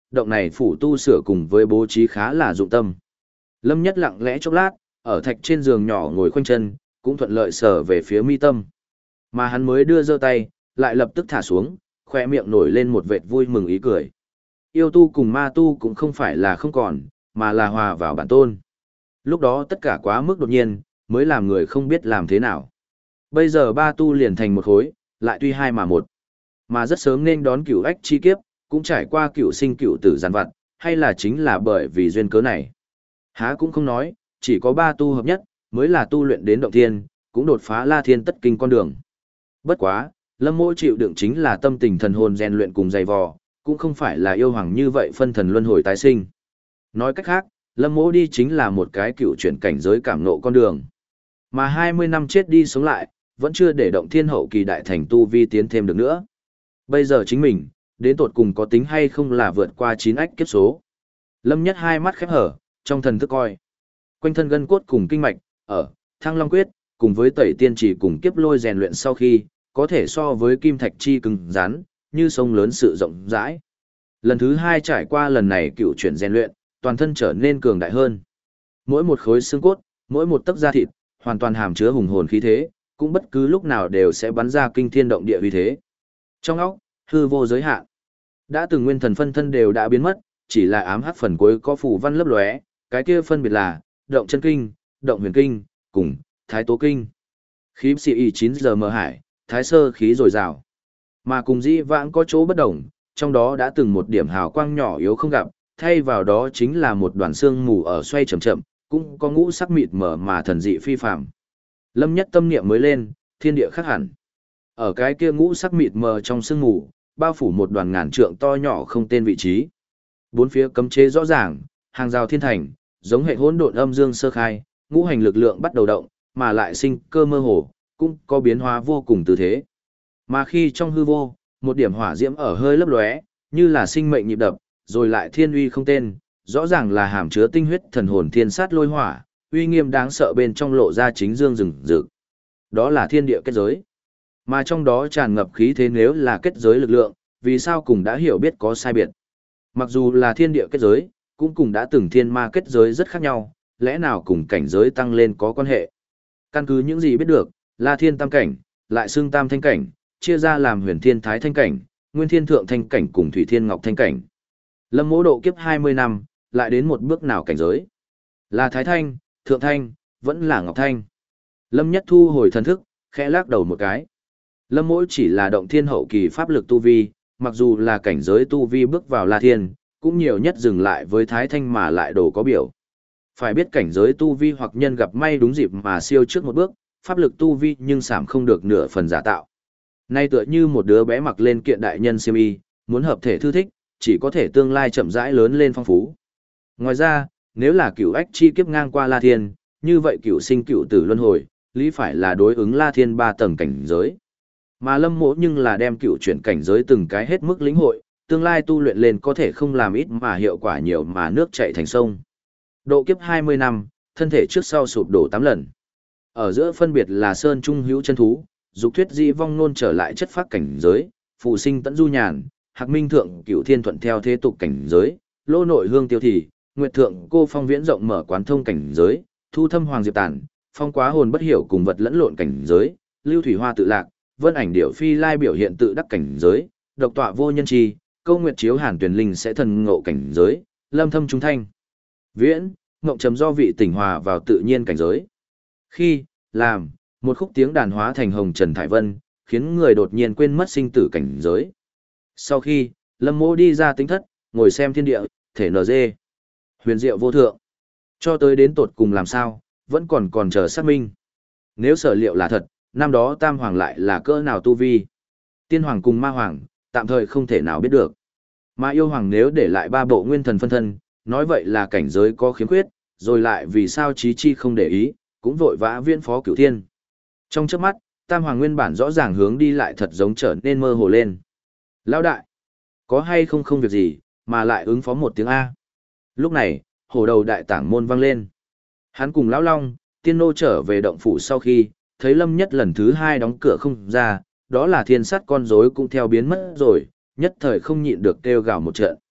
động này phủ tu sửa cùng với bố trí khá là dụng tâm. Lâm Nhất lặng lẽ chốc lát, ở thạch trên giường nhỏ ngồi khoanh chân, cũng thuận lợi sờ về phía mi tâm. Mà hắn mới đưa giơ tay, lại lập tức thả xuống, khoe miệng nổi lên một vệt vui mừng ý cười. Yêu tu cùng ma tu cũng không phải là không còn, mà là hòa vào bản tôn. Lúc đó tất cả quá mức đột nhiên, mới làm người không biết làm thế nào. Bây giờ ba tu liền thành một khối, lại tuy hai mà một. Mà rất sớm nên đón cửu ách chi kiếp, cũng trải qua cửu sinh cửu tử giàn vặt, hay là chính là bởi vì duyên cớ này. Há cũng không nói, chỉ có ba tu hợp nhất, mới là tu luyện đến động thiên, cũng đột phá La Thiên tất kinh con đường. Bất quá, Lâm Mỗ chịu đựng chính là tâm tình thần hồn rèn luyện cùng dày vò, cũng không phải là yêu hoàng như vậy phân thần luân hồi tái sinh. Nói cách khác, Lâm Mỗ đi chính là một cái cựu chuyển cảnh giới cảm ngộ con đường. Mà 20 năm chết đi sống lại, vẫn chưa để động thiên hậu kỳ đại thành tu vi tiến thêm được nữa. Bây giờ chính mình, đến tột cùng có tính hay không là vượt qua 9 ách kiếp số. Lâm Nhất hai mắt khép hở, trong thần thức coi. Quanh thân gân cốt cùng kinh mạch, ở Thăng Long Quyết, cùng với Tẩy Tiên Chỉ cùng kiếp lôi rèn luyện sau khi, có thể so với kim thạch chi cứng rắn, như sông lớn sự rộng rãi. Lần thứ hai trải qua lần này cựu chuyển rèn luyện, toàn thân trở nên cường đại hơn. Mỗi một khối xương cốt, mỗi một tấc da thịt, hoàn toàn hàm chứa hùng hồn khí thế, cũng bất cứ lúc nào đều sẽ bắn ra kinh thiên động địa uy thế. Trong óc, hư vô giới hạn. Đã từng nguyên thần phân thân đều đã biến mất, chỉ là ám hắc phần cuối có phù văn lấp lóe, cái kia phân biệt là động chân kinh, động huyền kinh, cùng thái tố kinh. Khí sĩ y 9 giờ mờ hải, thái sơ khí dồi dào. Mà cùng dĩ vãng có chỗ bất đồng, trong đó đã từng một điểm hào quang nhỏ yếu không gặp, thay vào đó chính là một đoàn xương mù ở xoay chậm chậm, cũng có ngũ sắc mịt mờ mà thần dị phi phàm. Lâm Nhất tâm niệm mới lên, thiên địa khác hẳn. Ở cái kia ngũ sắc mịt mờ trong sương mù, bao phủ một đoàn ngàn trượng to nhỏ không tên vị trí. Bốn phía cấm chế rõ ràng, hàng rào thiên thành, giống hệ hỗn độn âm dương sơ khai, ngũ hành lực lượng bắt đầu động, mà lại sinh cơ mơ hồ, cũng có biến hóa vô cùng tư thế. Mà khi trong hư vô, một điểm hỏa diễm ở hơi lấp lóe, như là sinh mệnh nhịp đập, rồi lại thiên uy không tên, rõ ràng là hàm chứa tinh huyết thần hồn thiên sát lôi hỏa, uy nghiêm đáng sợ bên trong lộ ra chính dương rừng rực. Đó là thiên địa kết giới. Mà trong đó tràn ngập khí thế nếu là kết giới lực lượng, vì sao cùng đã hiểu biết có sai biệt. Mặc dù là thiên địa kết giới, cũng cùng đã từng thiên ma kết giới rất khác nhau, lẽ nào cùng cảnh giới tăng lên có quan hệ. Căn cứ những gì biết được, là thiên tam cảnh, lại xưng tam thanh cảnh, chia ra làm huyền thiên thái thanh cảnh, nguyên thiên thượng thanh cảnh cùng thủy thiên ngọc thanh cảnh. Lâm Mỗ độ kiếp 20 năm, lại đến một bước nào cảnh giới. Là thái thanh, thượng thanh, vẫn là ngọc thanh. Lâm Nhất thu hồi thần thức, khẽ lắc đầu một cái. Lâm Mỗ chỉ là động thiên hậu kỳ pháp lực tu vi, mặc dù là cảnh giới tu vi bước vào La Thiên, cũng nhiều nhất dừng lại với thái thanh mà lại đồ có biểu. Phải biết cảnh giới tu vi hoặc nhân gặp may đúng dịp mà siêu trước một bước, pháp lực tu vi nhưng giảm không được nửa phần giả tạo. Nay tựa như một đứa bé mặc lên kiện đại nhân xiêm y, muốn hợp thể thư thích, chỉ có thể tương lai chậm rãi lớn lên phong phú. Ngoài ra, nếu là cửu ách chi kiếp ngang qua La Thiên, như vậy cửu sinh cửu tử luân hồi, lý phải là đối ứng La Thiên 3 tầng cảnh giới. Mà Lâm Mỗ nhưng là đem cửu chuyển cảnh giới từng cái hết mức lĩnh hội, tương lai tu luyện lên có thể không làm ít mà hiệu quả nhiều mà nước chảy thành sông. Độ kiếp 20 năm, thân thể trước sau sụp đổ 8 lần. Ở giữa phân biệt là Sơn Trung hữu chân thú, dục thuyết dị vong nôn trở lại chất phác cảnh giới, phụ sinh tẫn du nhàn, hạc minh thượng cửu thiên thuận theo thế tục cảnh giới, lô nội hương tiêu thị, nguyệt thượng cô phong viễn rộng mở quán thông cảnh giới, thu thâm hoàng diệp tản, phong quá hồn bất hiểu cùng vật lẫn lộn cảnh giới, lưu thủy hoa tự lạc, vân ảnh điểu phi lai biểu hiện tự đắc cảnh giới, độc tọa vô nhân chi, câu nguyệt chiếu hàn tuyển linh sẽ thần ngộ cảnh giới, lâm thâm trung thanh. Viễn, ngộng trầm do vị tỉnh hòa vào tự nhiên cảnh giới. Khi, làm, một khúc tiếng đàn hóa thành hồng trần thải vân, khiến người đột nhiên quên mất sinh tử cảnh giới. Sau khi, Lâm Mỗ đi ra tính thất, ngồi xem thiên địa, thể NG. Huyền diệu vô thượng. Cho tới đến tột cùng làm sao, vẫn còn chờ xác minh. Nếu sở liệu là thật, năm đó Tam Hoàng lại là cỡ nào tu vi. Tiên Hoàng cùng Ma Hoàng, tạm thời không thể nào biết được. Mà Yêu Hoàng nếu để lại 3 bộ nguyên thần phân thân, nói vậy là cảnh giới có khiếm khuyết, rồi lại vì sao Chí Chi không để ý, cũng vội vã viễn phó cửu thiên. Trong chớp mắt, Tam Hoàng nguyên bản rõ ràng hướng đi lại thật giống trở nên mơ hồ lên. Lão đại, có hay không việc gì, mà lại ứng phó một tiếng A. Lúc này, hổ đầu đại tảng môn vang lên. Hắn cùng Lão Long, Tiên Nô trở về động phủ sau khi, thấy Lâm Nhất lần thứ 2 đóng cửa không ra, đó là thiên sát con rối cũng theo biến mất rồi, nhất thời không nhịn được kêu gào một trận.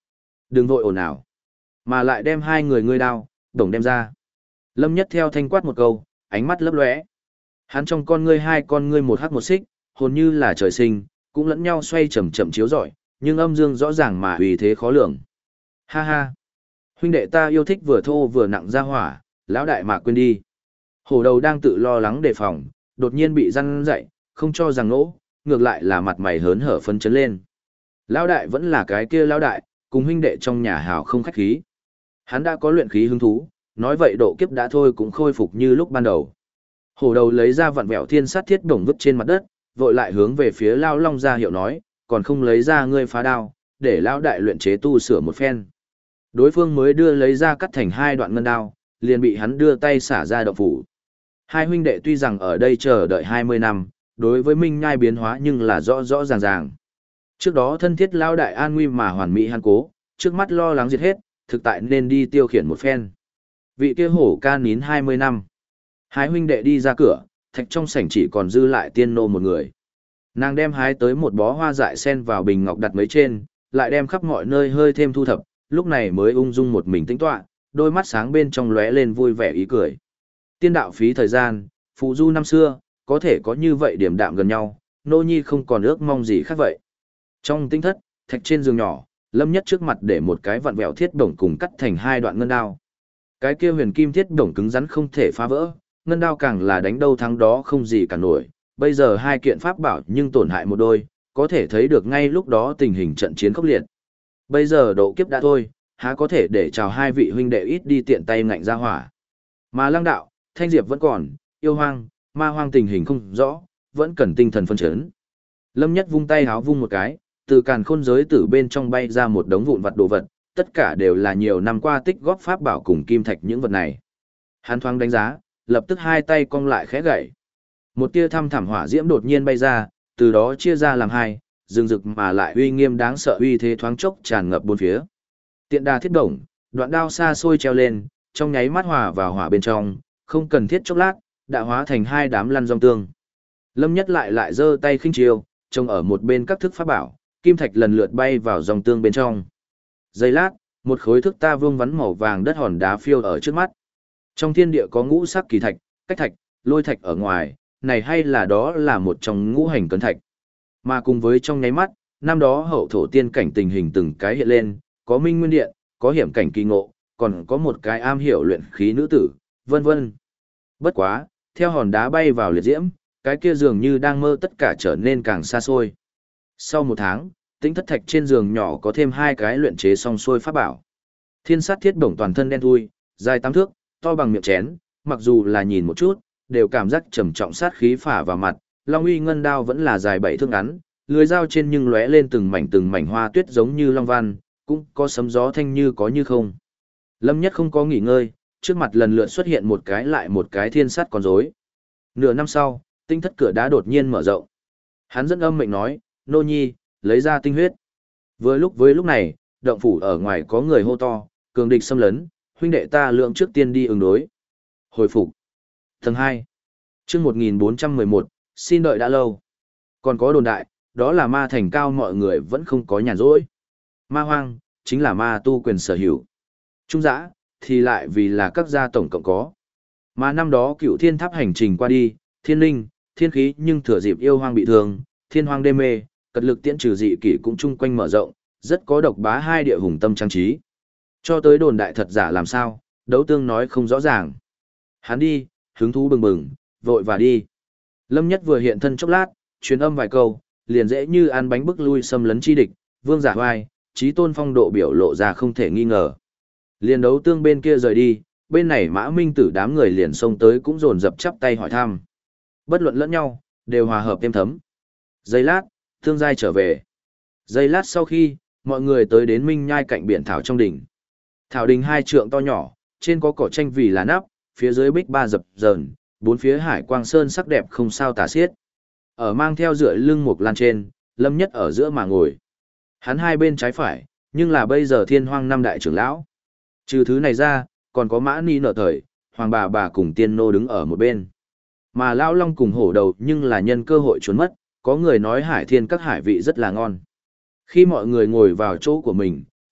Đừng vội ồn ào. Mà lại đem hai người ngươi đao, đồng đem ra. Lâm Nhất theo thanh quát một câu, ánh mắt lấp lóe. Hắn trong con ngươi hai con ngươi một hắc một xích, hồn như là trời sinh, cũng lẫn nhau xoay chậm chậm chiếu rọi, nhưng âm dương rõ ràng mà uy thế khó lường. Ha ha. Huynh đệ ta yêu thích vừa thô vừa nặng ra hỏa, lão đại mà quên đi. Hổ đầu đang tự lo lắng đề phòng, đột nhiên bị răn dậy, không cho rằng nỗ, ngược lại là mặt mày hớn hở phấn chấn lên. Lão đại vẫn là cái kia lão đại, cùng huynh đệ trong nhà hào không khách khí. Hắn đã có luyện khí hứng thú, nói vậy độ kiếp đã thôi cũng khôi phục như lúc ban đầu. Hổ đầu lấy ra vặn vẹo thiên sát thiết bổng vứt trên mặt đất, vội lại hướng về phía Lao Long ra hiệu nói, còn không lấy ra ngươi phá đao, để lão đại luyện chế tu sửa một phen. Đối phương mới đưa lấy ra cắt thành hai đoạn ngân đao, liền bị hắn đưa tay xả ra động phủ. Hai huynh đệ tuy rằng ở đây chờ đợi 20 năm, đối với Minh Nhai biến hóa nhưng là rõ rõ ràng ràng. Trước đó thân thiết lão đại an nguy mà hoàn mỹ hắn cố, trước mắt lo lắng diệt hết, thực tại nên đi tiêu khiển một phen. Vị kia hổ ca nín 20 năm. Hai huynh đệ đi ra cửa, thạch trong sảnh chỉ còn dư lại tiên nô một người. Nàng đem hái tới một bó hoa dại sen vào bình ngọc đặt mấy trên, lại đem khắp mọi nơi hơi thêm thu thập, lúc này mới ung dung một mình tĩnh tọa, đôi mắt sáng bên trong lóe lên vui vẻ ý cười. Tiên đạo phí thời gian, phụ du năm xưa, có thể có như vậy điểm đạm gần nhau, nô nhi không còn ước mong gì khác vậy. Trong tinh thất, thạch trên giường nhỏ, Lâm Nhất trước mặt để một cái vặn vẹo thiết bổng cùng cắt thành hai đoạn ngân đao. Cái kia huyền kim thiết bổng cứng rắn không thể phá vỡ, ngân đao càng là đánh đâu thắng đó không gì cả nổi. Bây giờ hai kiện pháp bảo nhưng tổn hại một đôi, có thể thấy được ngay lúc đó tình hình trận chiến khốc liệt. Bây giờ độ kiếp đã thôi, há có thể để chào hai vị huynh đệ ít đi tiện tay ngạnh ra hỏa. Mà Lăng đạo, Thanh Diệp vẫn còn, yêu hoang, ma hoang tình hình không rõ, vẫn cần tinh thần phân chấn. Lâm Nhất vung tay háo vung một cái, từ càn khôn giới tử bên trong bay ra một đống vụn vặt đồ vật, tất cả đều là nhiều năm qua tích góp pháp bảo cùng kim thạch những vật này. Hắn thoáng đánh giá, lập tức hai tay cong lại khẽ gậy. Một tia thăm thẳm hỏa diễm đột nhiên bay ra, từ đó chia ra làm hai, rừng rực mà lại uy nghiêm đáng sợ uy thế thoáng chốc tràn ngập bốn phía. Tiện đà thiết đồng, đoạn đao xa xôi treo lên, trong nháy mắt hòa vào hỏa bên trong, không cần thiết chốc lát, đã hóa thành hai đám lăn rong tương. Lâm Nhất lại giơ tay khinh chiêu, trông ở một bên các thức pháp bảo, kim thạch lần lượt bay vào dòng tương bên trong. Giây lát, một khối thức ta vương vắn màu vàng đất hòn đá phiêu ở trước mắt. Trong thiên địa có ngũ sắc kỳ thạch, cách thạch, lôi thạch ở ngoài, này hay là đó là một trong ngũ hành cấn thạch. Mà cùng với trong nháy mắt, năm đó hậu thổ tiên cảnh tình hình từng cái hiện lên, có minh nguyên điện, có hiểm cảnh kỳ ngộ, còn có một cái am hiểu luyện khí nữ tử, vân vân. Bất quá, theo hòn đá bay vào liệt diễm, cái kia dường như đang mơ tất cả trở nên càng xa xôi. Sau một tháng, tĩnh thất thạch trên giường nhỏ có thêm hai cái luyện chế xong xuôi pháp bảo. Thiên sát thiết bổng toàn thân đen thui, dài 8 thước, to bằng miệng chén, mặc dù là nhìn một chút, đều cảm giác trầm trọng sát khí phả vào mặt. Long uy ngân đao vẫn là dài 7 thước ngắn, lưới dao trên nhưng lóe lên từng mảnh hoa tuyết giống như long văn, cũng có sấm gió thanh như có như không. Lâm Nhất không có nghỉ ngơi, trước mặt lần lượt xuất hiện một cái lại một cái thiên sát con rối. Nửa năm sau, tinh thất cửa đá đột nhiên mở rộng. Hắn dẫn âm mệnh nói, nô nhi, lấy ra tinh huyết. Với lúc này, động phủ ở ngoài có người hô to, cường địch xâm lấn, huynh đệ ta lượng trước tiên đi ứng đối. Hồi phục. Tầng 2. Chương 1411, xin đợi đã lâu. Còn có đồn đại, đó là ma thành cao mọi người vẫn không có nhàn rỗi. Ma hoang, chính là ma tu quyền sở hữu. Trung giã, thì lại vì là các gia tổng cộng có. Mà năm đó cựu thiên tháp hành trình qua đi, thiên linh, thiên khí nhưng thừa dịp yêu hoang bị thương, thiên hoang đê mê, cật lực tiễn trừ dị kỷ cũng chung quanh mở rộng, rất có độc bá hai địa hùng tâm trang trí. Cho tới đồn đại thật giả làm sao, đấu tương nói không rõ ràng. Hắn đi, hứng thú bừng bừng, vội và đi. Lâm Nhất vừa hiện thân chốc lát, truyền âm vài câu, liền dễ như ăn bánh bức lui xâm lấn chi địch, vương giả hoài, trí tôn phong độ biểu lộ ra không thể nghi ngờ. Liền đấu tương bên kia rời đi, bên này Mã Minh Tử đám người liền xông tới cũng dồn dập chắp tay hỏi thăm. Bất luận lẫn nhau, đều hòa hợp êm thấm. Giây lát, thương giai trở về. Giây lát sau khi, mọi người tới đến Minh Nhai cạnh biển thảo trong đỉnh. Thảo đình 2 trượng to nhỏ, trên có cỏ tranh vì là nắp, phía dưới bích ba dập dờn, bốn phía hải quang sơn sắc đẹp không sao tả xiết. Ở mang theo dựa lưng một lan trên, Lâm Nhất ở giữa mà ngồi. Hắn hai bên trái phải, nhưng là bây giờ thiên hoang năm đại trưởng lão. Trừ thứ này ra, còn có Mã Ni nở thời, hoàng bà cùng tiên nô đứng ở một bên. Mà lão long cùng hổ đầu nhưng là nhân cơ hội trốn mất, có người nói hải thiên các hải vị rất là ngon. Khi mọi người ngồi vào chỗ của mình,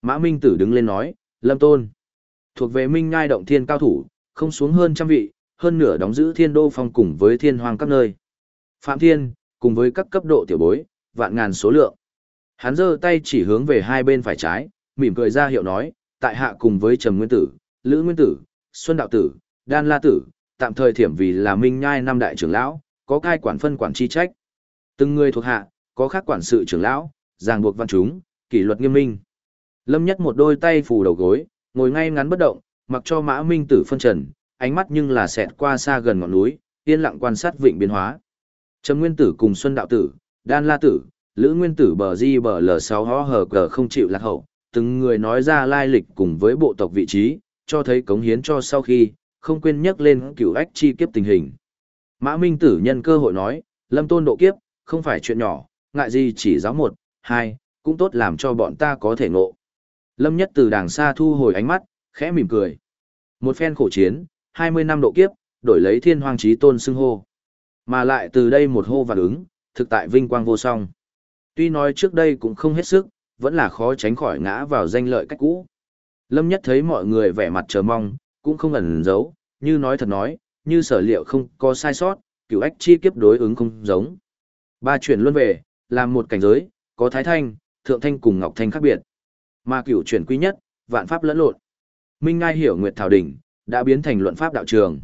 Mã Minh Tử đứng lên nói, Lâm Tôn. Thuộc về Minh Ngai động thiên cao thủ, không xuống hơn trăm vị, hơn nửa đóng giữ thiên đô phong cùng với thiên hoang các nơi. Phạm Thiên, cùng với các cấp độ tiểu bối, vạn ngàn số lượng. Hắn giơ tay chỉ hướng về hai bên phải trái, mỉm cười ra hiệu nói, tại hạ cùng với Trầm Nguyên Tử, Lữ Nguyên Tử, Xuân Đạo Tử, Đan La Tử, tạm thời thiểm vì là Minh Nhai năm đại trưởng lão, có cai quản phân quản chi trách. Từng người thuộc hạ, có khác quản sự trưởng lão, ràng buộc văn chúng, kỷ luật nghiêm minh. Lâm Nhất một đôi tay phủ đầu gối, ngồi ngay ngắn bất động, mặc cho Mã Minh Tử phân trần, ánh mắt nhưng là xẹt qua xa gần ngọn núi, yên lặng quan sát vịnh biến hóa. Trầm Nguyên Tử cùng Xuân Đạo Tử, Đan La Tử, Lữ Nguyên Tử bờ di bờ L6 ho hờ cờ không chịu lạc hậu, từng người nói ra lai lịch cùng với bộ tộc vị trí, cho thấy cống hiến cho sau khi, không quên nhắc lên cửu ách chi kiếp tình hình. Mã Minh Tử nhân cơ hội nói, Lâm Tôn độ kiếp, không phải chuyện nhỏ, ngại gì chỉ giáo một, hai, cũng tốt làm cho bọn ta có thể ngộ. Lâm Nhất từ đàng xa thu hồi ánh mắt, khẽ mỉm cười. Một phen khổ chiến, 20 năm độ kiếp, đổi lấy thiên hoang chí tôn xưng hô. Mà lại từ đây một hô vạn ứng, thực tại vinh quang vô song. Tuy nói trước đây cũng không hết sức, vẫn là khó tránh khỏi ngã vào danh lợi cách cũ. Lâm Nhất thấy mọi người vẻ mặt chờ mong, cũng không ẩn giấu, như nói thật nói, như sở liệu không có sai sót, cửu ách chi kiếp đối ứng không giống. Ba chuyển luân về, làm một cảnh giới, có thái thanh, thượng thanh cùng ngọc thanh khác biệt. Mà cửu chuyển quý nhất, vạn pháp lẫn lộn. Minh Ngai hiểu Nguyệt Thảo Đỉnh, đã biến thành luận pháp đạo trường.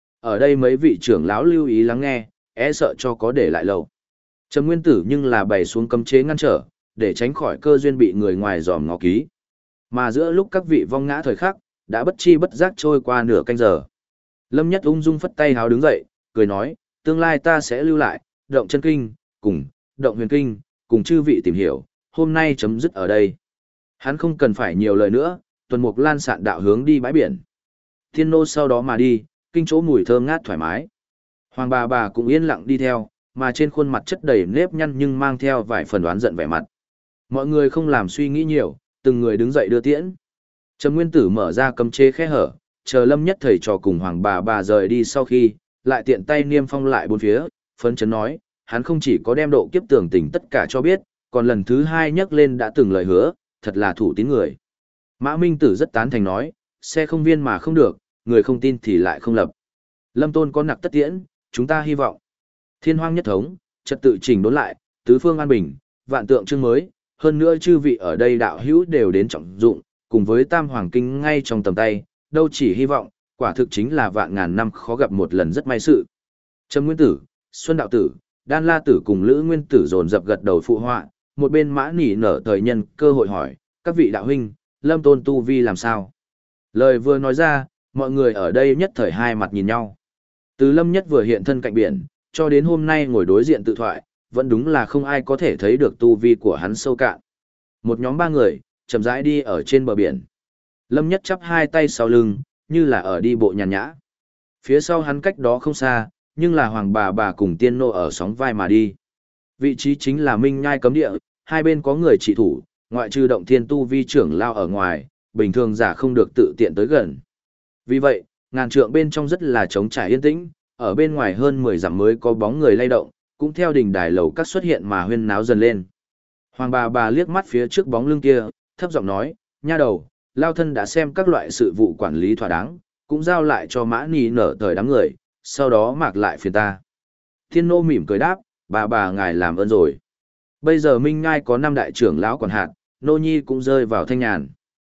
Ở đây mấy vị trưởng lão lưu ý lắng nghe, e sợ cho có để lại lâu. Trầm Nguyên Tử nhưng là bày xuống cấm chế ngăn trở, để tránh khỏi cơ duyên bị người ngoài dòm ngó ký. Mà giữa lúc các vị vong ngã thời khắc, đã bất chi bất giác trôi qua nửa canh giờ. Lâm Nhất ung dung phất tay háo đứng dậy, cười nói, tương lai ta sẽ lưu lại, động chân kinh, cùng, động huyền kinh, cùng chư vị tìm hiểu, hôm nay chấm dứt ở đây. Hắn không cần phải nhiều lời nữa, tuần mục lan sạn đạo hướng đi bãi biển. Thiên nô sau đó mà đi, kinh chỗ mùi thơm ngát thoải mái. Hoàng bà cũng yên lặng đi theo, mà trên khuôn mặt chất đầy nếp nhăn nhưng mang theo vài phần đoán giận vẻ mặt. Mọi người không làm suy nghĩ nhiều, từng người đứng dậy đưa tiễn. Trầm Nguyên Tử mở ra cấm chế khe hở, chờ Lâm Nhất thầy trò cùng Hoàng bà rời đi sau khi, lại tiện tay niêm phong lại bốn phía, phấn chấn nói, hắn không chỉ có đem độ kiếp tường tình tất cả cho biết, còn lần thứ hai nhắc lên đã từng lời hứa, thật là thủ tín người. Mã Minh Tử rất tán thành nói, xe không viên mà không được, người không tin thì lại không lập. Lâm Tôn có nặc tất tiễn, chúng ta hy vọng. Thiên hoang nhất thống, trật tự chỉnh đốn lại, tứ phương an bình, vạn tượng chương mới, hơn nữa chư vị ở đây đạo hữu đều đến trọng dụng, cùng với tam hoàng kinh ngay trong tầm tay, đâu chỉ hy vọng, quả thực chính là vạn ngàn năm khó gặp một lần rất may sự. Trầm Nguyên Tử, Xuân Đạo Tử, Đan La Tử cùng Lữ Nguyên Tử dồn dập gật đầu phụ họa, một bên Mã Nỉ nở thời nhân cơ hội hỏi, các vị đạo huynh, Lâm Tôn tu vi làm sao? Lời vừa nói ra, mọi người ở đây nhất thời hai mặt nhìn nhau. Từ Lâm Nhất vừa hiện thân cạnh biển, cho đến hôm nay ngồi đối diện tự thoại, vẫn đúng là không ai có thể thấy được tu vi của hắn sâu cạn. Một nhóm ba người, chậm rãi đi ở trên bờ biển. Lâm Nhất chắp hai tay sau lưng, như là ở đi bộ nhàn nhã. Phía sau hắn cách đó không xa, nhưng là Hoàng bà cùng Tiên Nô ở sóng vai mà đi. Vị trí chính là Minh Nhai cấm địa, hai bên có người trị thủ, ngoại trừ động thiên tu vi trưởng lao ở ngoài, bình thường giả không được tự tiện tới gần. Vì vậy, ngàn trượng bên trong rất là trống trải yên tĩnh, ở bên ngoài hơn 10 dặm mới có bóng người lay động, cũng theo đỉnh đài lầu các xuất hiện mà huyên náo dần lên. Hoàng bà liếc mắt phía trước bóng lưng kia, thấp giọng nói, nha đầu, lao thân đã xem các loại sự vụ quản lý thỏa đáng, cũng giao lại cho Mã Nỉ nở thời đám người, sau đó mạc lại phiền ta. Thiên Nô mỉm cười đáp, bà ngài làm ơn rồi. Bây giờ Minh Ngai có 5 đại trưởng lão quản hạt, Nô Nhi cũng rơi vào thanh nhàn.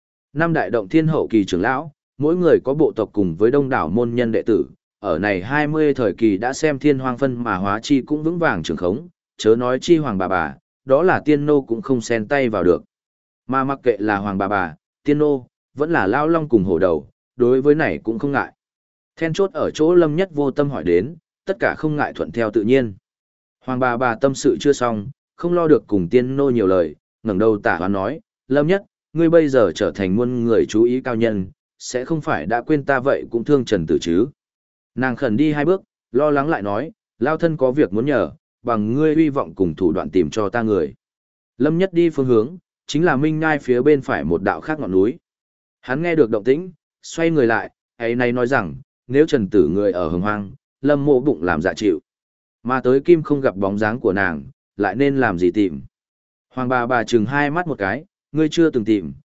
5 đại động thiên hậu kỳ trưởng lão, mỗi người có bộ tộc cùng với đông đảo môn nhân đệ tử, ở này 20 thời kỳ đã xem thiên hoang phân mà hóa chi cũng vững vàng trường khống, chớ nói chi Hoàng bà, đó là Tiên Nô cũng không xen tay vào được. Mà mặc kệ là Hoàng bà, Tiên Nô, vẫn là Lao Long cùng hổ đầu, đối với này cũng không ngại. Then chốt ở chỗ Lâm Nhất vô tâm hỏi đến, tất cả không ngại thuận theo tự nhiên. Hoàng bà tâm sự chưa xong, không lo được cùng Tiên Nô nhiều lời, ngẩng đầu tả hoán nói, Lâm Nhất, ngươi bây giờ trở thành muôn người chú ý cao nhân, sẽ không phải đã quên ta vậy cũng thương Trần Tử chứ. Nàng khẩn đi 2 bước, lo lắng lại nói, lao thân có việc muốn nhờ, bằng ngươi hy vọng cùng thủ đoạn tìm cho ta người. Lâm Nhất đi phương hướng, chính là Minh Ngai phía bên phải một đạo khác ngọn núi. Hắn nghe được động tĩnh, xoay người lại, ấy nay nói rằng, nếu Trần Tử người ở hồng hoang, Lâm Mộ bụng làm dạ chịu. Mà tới Kim không gặp bóng dáng của nàng, lại nên làm gì tìm. Hoàng bà chừng 2 mắt một cái, ngươi chưa từng tìm,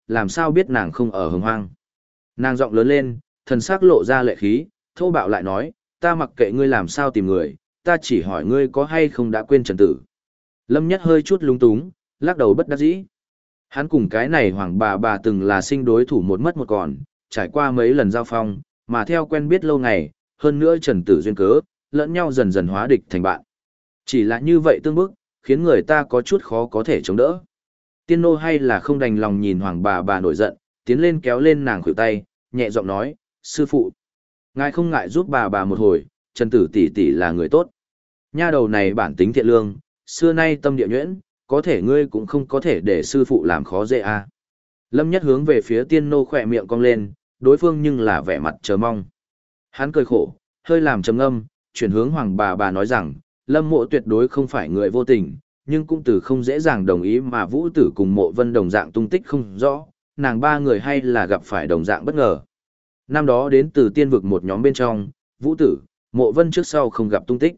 làm sao biết nàng không ở Hồng Hoang. Nàng giọng lớn lên, thần sắc lộ ra lệ khí, thô bạo lại nói, ta mặc kệ ngươi làm sao tìm người, ta chỉ hỏi ngươi có hay không đã quên Trần Tử. Lâm Nhất hơi chút lúng túng, lắc đầu bất đắc dĩ. Hắn cùng cái này hoàng bà từng là sinh đối thủ một mất một còn, trải qua mấy lần giao phong, mà theo quen biết lâu ngày, hơn nữa Trần Tử duyên cớ, lẫn nhau dần dần hóa địch thành bạn. Chỉ là như vậy tương bức, khiến người ta có chút khó có thể chống đỡ. Tiên nô hay là không đành lòng nhìn hoàng bà nổi giận, tiến lên kéo lên nàng khuỷu tay, nhẹ giọng nói, sư phụ. Ngài không ngại giúp bà một hồi, Trần Tử tỷ tỷ là người tốt. Nha đầu này bản tính thiện lương, xưa nay tâm địa nhuyễn, có thể ngươi cũng không có thể để sư phụ làm khó dễ à. Lâm Nhất hướng về phía tiên nô khỏe miệng cong lên, đối phương nhưng là vẻ mặt chờ mong. Hắn cười khổ, hơi làm trầm ngâm, chuyển hướng hoàng bà nói rằng, Lâm Mộ tuyệt đối không phải người vô tình, nhưng cũng từ không dễ dàng đồng ý mà Vũ Tử cùng Mộ Vân đồng dạng tung tích không rõ, nàng ba người hay là gặp phải đồng dạng bất ngờ. Năm đó đến từ tiên vực một nhóm bên trong, Vũ Tử, Mộ Vân trước sau không gặp tung tích.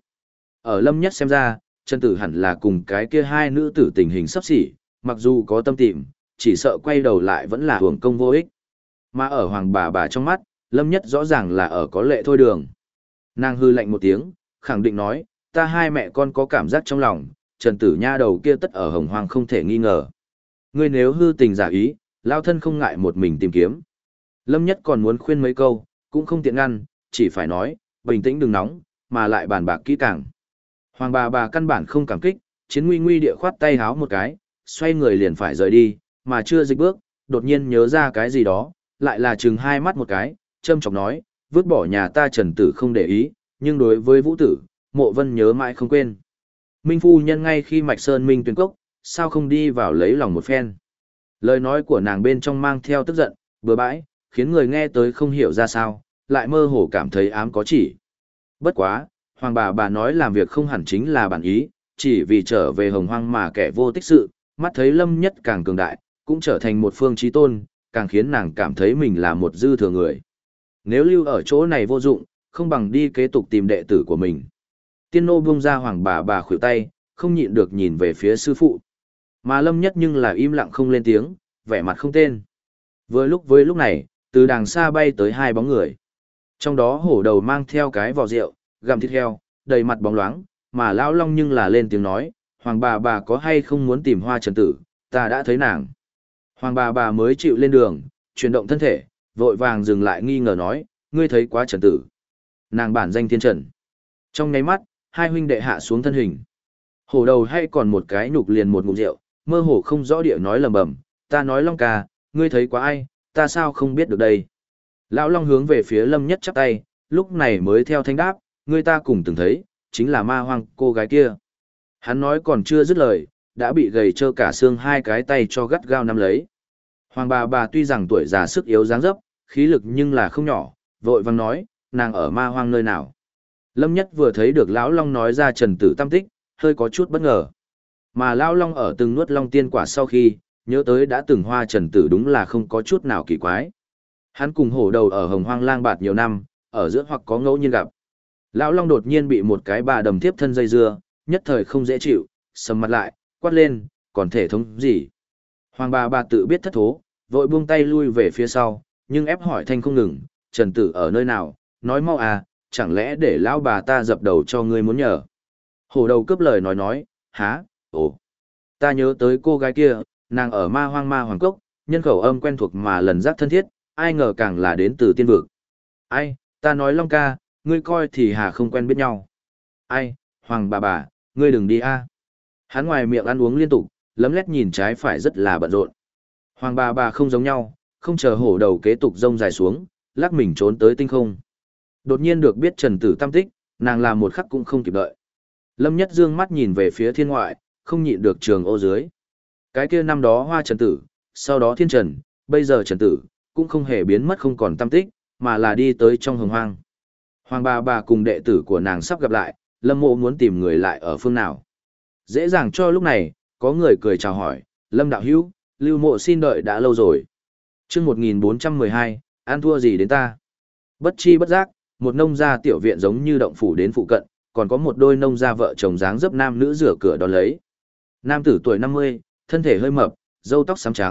Ở Lâm Nhất xem ra, Trần Tử hẳn là cùng cái kia hai nữ tử tình hình sắp xỉ, mặc dù có tâm tìm, chỉ sợ quay đầu lại vẫn là hưởng công vô ích. Mà ở hoàng bà trong mắt, Lâm Nhất rõ ràng là ở có lệ thôi đường. Nàng hư lạnh một tiếng, khẳng định nói, ta hai mẹ con có cảm giác trong lòng, Trần Tử nha đầu kia tất ở Hồng Hoang không thể nghi ngờ. Ngươi nếu hư tình giả ý, lao thân không ngại một mình tìm kiếm. Lâm Nhất còn muốn khuyên mấy câu, cũng không tiện ngăn, chỉ phải nói, bình tĩnh đừng nóng, mà lại bàn bạc kỹ càng. Hoàng bà căn bản không cảm kích, chiến nguy địa khoát tay háo một cái, xoay người liền phải rời đi, mà chưa dịch bước, đột nhiên nhớ ra cái gì đó, lại là chừng hai mắt một cái, châm chọc nói, vứt bỏ nhà ta Trần Tử không để ý, nhưng đối với Vũ Tử, Mộ Vân nhớ mãi không quên. Minh phu nhân ngay khi Mạch Sơn Minh tuyên cốc, sao không đi vào lấy lòng một phen. Lời nói của nàng bên trong mang theo tức giận, bừa bãi, khiến người nghe tới không hiểu ra sao, lại mơ hồ cảm thấy ám có chỉ. Bất quá, hoàng bà nói làm việc không hẳn chính là bản ý, chỉ vì trở về Hồng Hoang mà kẻ vô tích sự, mắt thấy Lâm Nhất càng cường đại, cũng trở thành một phương chí tôn, càng khiến nàng cảm thấy mình là một dư thừa người. Nếu lưu ở chỗ này vô dụng, không bằng đi kế tục tìm đệ tử của mình. Tiên nô buông ra hoàng bà khuỷu tay, không nhịn được nhìn về phía sư phụ. Mà Lâm Nhất nhưng là im lặng không lên tiếng, vẻ mặt không tên. Với lúc này, từ đàng xa bay tới hai bóng người. Trong đó hổ đầu mang theo cái vò rượu, gặm thịt heo, đầy mặt bóng loáng, mà lão long nhưng là lên tiếng nói, hoàng bà có hay không muốn tìm Hoa Trần Tử, ta đã thấy nàng. Hoàng bà mới chịu lên đường, chuyển động thân thể, vội vàng dừng lại nghi ngờ nói, ngươi thấy quá Trần Tử. Nàng bản danh Thiên Trần. Trong nháy mắt, hai huynh đệ hạ xuống thân hình. Hổ đầu hay còn một cái nhục liền một ngụm rượu, mơ hồ không rõ địa nói lầm bầm, ta nói Long ca, ngươi thấy quá ai, ta sao không biết được đây. Lão Long hướng về phía Lâm Nhất chắp tay, lúc này mới theo thanh đáp, ngươi ta cùng từng thấy, chính là ma hoang cô gái kia. Hắn nói còn chưa dứt lời, đã bị gầy trơ cả xương hai cái tay cho gắt gao nắm lấy. Hoàng bà tuy rằng tuổi già sức yếu dáng dấp, khí lực nhưng là không nhỏ, vội vàng nói, nàng ở ma hoang nơi nào. Lâm Nhất vừa thấy được Lão Long nói ra Trần Tử tâm tích, hơi có chút bất ngờ. Mà Lão Long ở từng nuốt Long tiên quả sau khi, nhớ tới đã từng Hoa Trần Tử đúng là không có chút nào kỳ quái. Hắn cùng hổ đầu ở Hồng Hoang lang bạt nhiều năm, ở giữa hoặc có ngẫu nhiên gặp. Lão Long đột nhiên bị một cái bà đầm tiếp thân dây dưa, nhất thời không dễ chịu, sầm mặt lại, quát lên, còn thể thống gì. Hoàng bà tự biết thất thố, vội buông tay lui về phía sau, nhưng ép hỏi thanh không ngừng, Trần Tử ở nơi nào, nói mau à, chẳng lẽ để lão bà ta dập đầu cho ngươi muốn nhờ. Hổ đầu cướp lời nói, há, ồ, ta nhớ tới cô gái kia, nàng ở ma hoàng cốc, nhân khẩu âm quen thuộc mà lần giác thân thiết, ai ngờ càng là đến từ tiên vực. Ai, ta nói Long ca, ngươi coi thì hà không quen biết nhau. Ai, hoàng bà, ngươi đừng đi a. Hắn ngoài miệng ăn uống liên tục, lấm lét nhìn trái phải rất là bận rộn. Hoàng bà không giống nhau, không chờ hổ đầu kế tục rông dài xuống, lắc mình trốn tới tinh không. Đột nhiên được biết Trần Tử tâm tích, nàng làm một khắc cũng không kịp đợi. Lâm Nhất dương mắt nhìn về phía thiên ngoại, không nhịn được trường ô dưới. Cái kia năm đó Hoa Trần Tử, sau đó Thiên Trần, bây giờ Trần Tử, cũng không hề biến mất không còn tâm tích, mà là đi tới trong Hồng Hoang. Hoàng bà cùng đệ tử của nàng sắp gặp lại, Lâm Mộ muốn tìm người lại ở phương nào. Dễ dàng cho lúc này, có người cười chào hỏi, Lâm đạo hữu, Lưu Mộ xin đợi đã lâu rồi. Chương 1412, ăn thua gì đến ta? Bất chi bất giác, một nông gia tiểu viện giống như động phủ đến phụ cận, còn có một đôi nông gia vợ chồng dáng dấp nam nữ rửa cửa đón lấy. Nam tử tuổi 50, thân thể hơi mập, râu tóc xám trắng,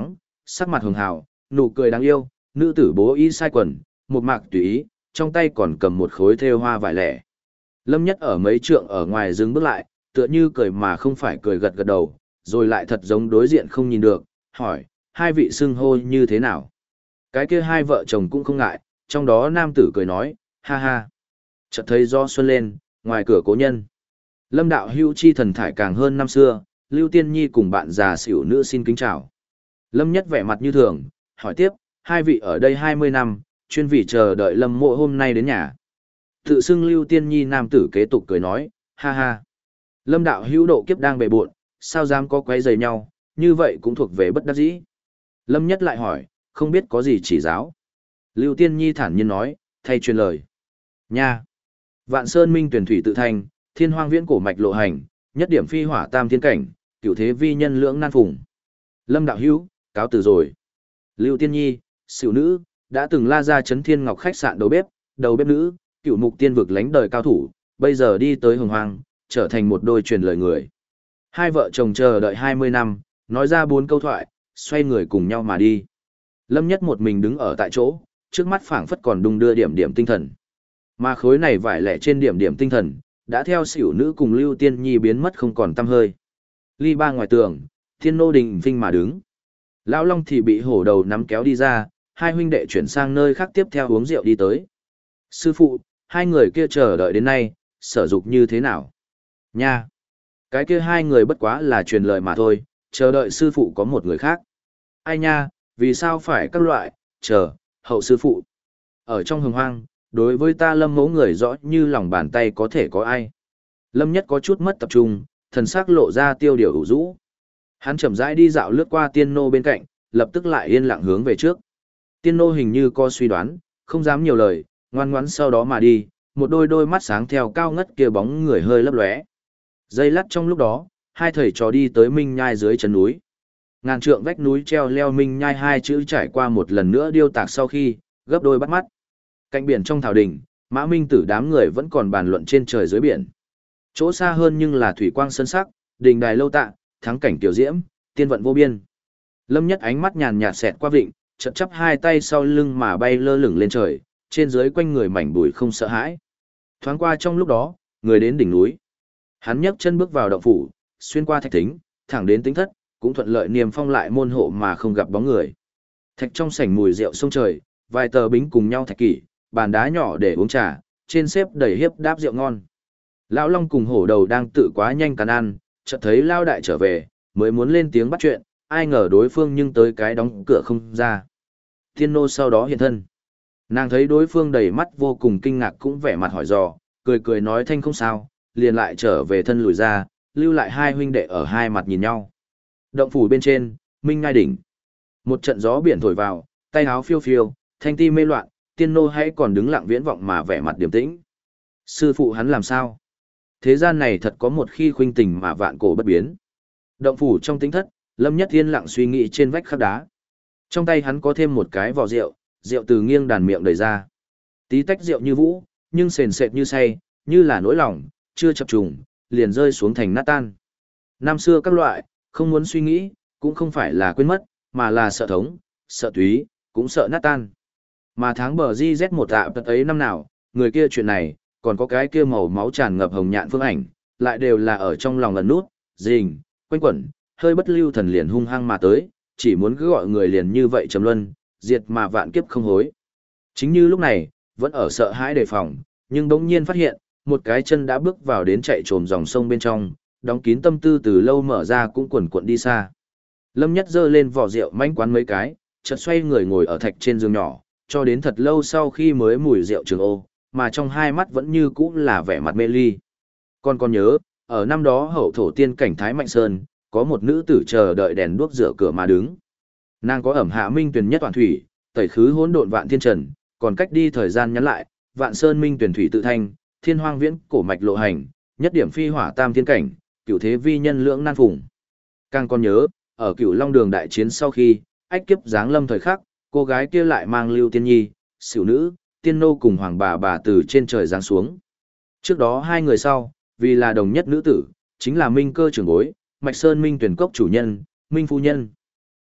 sắc mặt hường hào, nụ cười đáng yêu, nữ tử bố y sai quần, một mạc tùy ý, trong tay còn cầm một khối thêu hoa vải lẻ. Lâm Nhất ở mấy trượng ở ngoài dừng bước lại, tựa như cười mà không phải cười gật gật đầu, rồi lại thật giống đối diện không nhìn được, hỏi, hai vị xưng hô như thế nào? Cái kia hai vợ chồng cũng không ngại, trong đó nam tử cười nói, ha ha. Chợt thấy gió xuân lên, ngoài cửa cố nhân. Lâm đạo hưu chi thần thải càng hơn năm xưa, Lưu Tiên Nhi cùng bạn già xỉu nữ xin kính chào. Lâm Nhất vẻ mặt như thường, hỏi tiếp, hai vị ở đây 20 năm, chuyên vì chờ đợi Lâm Mộ hôm nay đến nhà. Tự xưng Lưu Tiên Nhi nam tử kế tục cười nói, ha ha. Lâm đạo hữu độ kiếp đang bề bộn, sao dám có quấy rầy nhau, như vậy cũng thuộc về bất đắc dĩ. Lâm Nhất lại hỏi, không biết có gì chỉ giáo. Lưu Tiên Nhi thản nhiên nói, thay truyền lời. Nha! Vạn Sơn Minh tuyển thủy tự thành, thiên hoang viễn cổ mạch lộ hành, nhất điểm phi hỏa tam thiên cảnh, cửu thế vi nhân lưỡng nan phùng. Lâm đạo hữu, cáo từ rồi. Lưu Tiên Nhi, xỉu nữ, đã từng la ra chấn thiên ngọc khách sạn đầu bếp nữ, cửu mục tiên vực lánh đời cao thủ, bây giờ đi tới hồng hoang, trở thành một đôi truyền lời người. Hai vợ chồng chờ đợi 20 năm, nói ra 4 câu thoại, xoay người cùng nhau mà đi. Lâm Nhất một mình đứng ở tại chỗ, trước mắt phảng phất còn đung đưa điểm điểm tinh thần. Mà khối này vải lẻ trên điểm điểm tinh thần, đã theo xỉu nữ cùng Lưu Tiên Nhi biến mất không còn tăm hơi. Ly ba ngoài tường, Thiên Nô Đình Vinh mà đứng. Lão Long thì bị hổ đầu nắm kéo đi ra, hai huynh đệ chuyển sang nơi khác tiếp theo uống rượu đi tới. Sư phụ, hai người kia chờ đợi đến nay, sở dục như thế nào? Nha! Cái kia hai người bất quá là truyền lời mà thôi, chờ đợi sư phụ có một người khác. Ai nha, vì sao phải các loại, hậu sư phụ? Ở trong hồng hoang, đối với ta Lâm mẫu người rõ như lòng bàn tay có thể có ai. Lâm Nhất có chút mất tập trung, thần sắc lộ ra tiêu điều ủ rũ. Hắn chậm rãi đi dạo lướt qua tiên nô bên cạnh, lập tức lại yên lặng hướng về trước. Tiên nô hình như có suy đoán, không dám nhiều lời, ngoan ngoãn sau đó mà đi, một đôi mắt sáng theo cao ngất kia bóng người hơi lấp lóe. Giây lát trong lúc đó, hai thầy trò đi tới Minh Nhai dưới chân núi. Ngàn trượng vách núi treo leo Minh Nhai hai chữ trải qua một lần nữa điêu tạc sau khi, gấp đôi bắt mắt. Cạnh biển trong thảo đỉnh, Mã Minh Tử đám người vẫn còn bàn luận trên trời dưới biển. Chỗ xa hơn nhưng là thủy quang sơn sắc, đình đài lâu tạ, thắng cảnh tiểu diễm, tiên vận vô biên. Lâm Nhất ánh mắt nhàn nhạt xẹt qua vịnh, chợt chắp hai tay sau lưng mà bay lơ lửng lên trời, trên dưới quanh người mảnh bụi không sợ hãi. Thoáng qua trong lúc đó, người đến đỉnh núi. Hắn nhấc chân bước vào động phủ, xuyên qua thạch thính, thẳng đến tính thất, cũng thuận lợi niềm phong lại môn hộ mà không gặp bóng người. Thạch trong sảnh mùi rượu sông trời, vài tờ bính cùng nhau thạch kỷ, bàn đá nhỏ để uống trà, trên xếp đầy hiếp đáp rượu ngon. Lão Long cùng hổ đầu đang tự quá nhanh cắn ăn, chợt thấy Lao Đại trở về, mới muốn lên tiếng bắt chuyện, ai ngờ đối phương nhưng tới cái đóng cửa không ra. Thiên nô sau đó hiện thân. Nàng thấy đối phương đầy mắt vô cùng kinh ngạc cũng vẻ mặt hỏi dò, cười cười nói thanh không sao, liền lại trở về thân lùi ra, lưu lại hai huynh đệ ở hai mặt nhìn nhau. Động phủ bên trên, Minh Ngai đỉnh. Một trận gió biển thổi vào, tay áo phiêu phiêu, thanh ti mê loạn, tiên nô hãy còn đứng lặng viễn vọng mà vẻ mặt điềm tĩnh. Sư phụ hắn làm sao? Thế gian này thật có một khi khuynh tình mà vạn cổ bất biến. Động phủ trong tính thất, Lâm Nhất Thiên lặng suy nghĩ trên vách khắc đá. Trong tay hắn có thêm một cái vò rượu, rượu từ nghiêng đàn miệng đầy ra. Tí tách rượu như vũ, nhưng sền sệt như say, như là nỗi lòng, chưa chập trùng, liền rơi xuống thành nát tan. Năm xưa các loại, không muốn suy nghĩ, cũng không phải là quên mất, mà là sợ thống, sợ túy, cũng sợ nát tan. Mà tháng bờ di z một tạ tật ấy năm nào, người kia chuyện này, còn có cái kia màu máu tràn ngập hồng nhạn phương ảnh, lại đều là ở trong lòng lần nút, rình, quanh quẩn, hơi bất lưu thần liền hung hăng mà tới, chỉ muốn cứ gọi người liền như vậy trầm luân, diệt mà vạn kiếp không hối. Chính như lúc này, vẫn ở sợ hãi đề phòng, nhưng bỗng nhiên phát hiện, một cái chân đã bước vào đến chạy trồm dòng sông bên trong, đóng kín tâm tư từ lâu mở ra cũng quần cuộn đi xa. Lâm Nhất giơ lên vỏ rượu manh quán mấy cái, chợt xoay người ngồi ở thạch trên giường nhỏ, cho đến thật lâu sau khi mới mùi rượu trường ô, mà trong hai mắt vẫn như cũ là vẻ mặt mê ly. Con nhớ, ở năm đó hậu thổ tiên cảnh Thái Mạnh Sơn, có một nữ tử chờ đợi đèn đuốc rửa cửa mà đứng. Nàng có ẩm hạ minh tuyển nhất toàn thủy, tẩy khứ hỗn độn vạn thiên trần, còn cách đi thời gian nhắn lại, vạn sơn minh tuyển thủy tự thanh, thiên hoang viễn cổ mạch lộ hành, nhất điểm phi hỏa tam thiên cảnh, cửu thế vi nhân lưỡng nan phùng. Càng còn nhớ, ở Cửu Long Đường đại chiến sau khi, ách kiếp giáng lâm thời khắc, cô gái kia lại mang Lưu Tiên Nhi, xỉu nữ, tiên nô cùng hoàng bà từ trên trời giáng xuống. Trước đó hai người sau, vì là đồng nhất nữ tử, chính là Minh Cơ trưởng bối, Mạch Sơn Minh tuyển cốc chủ nhân, Minh phu nhân.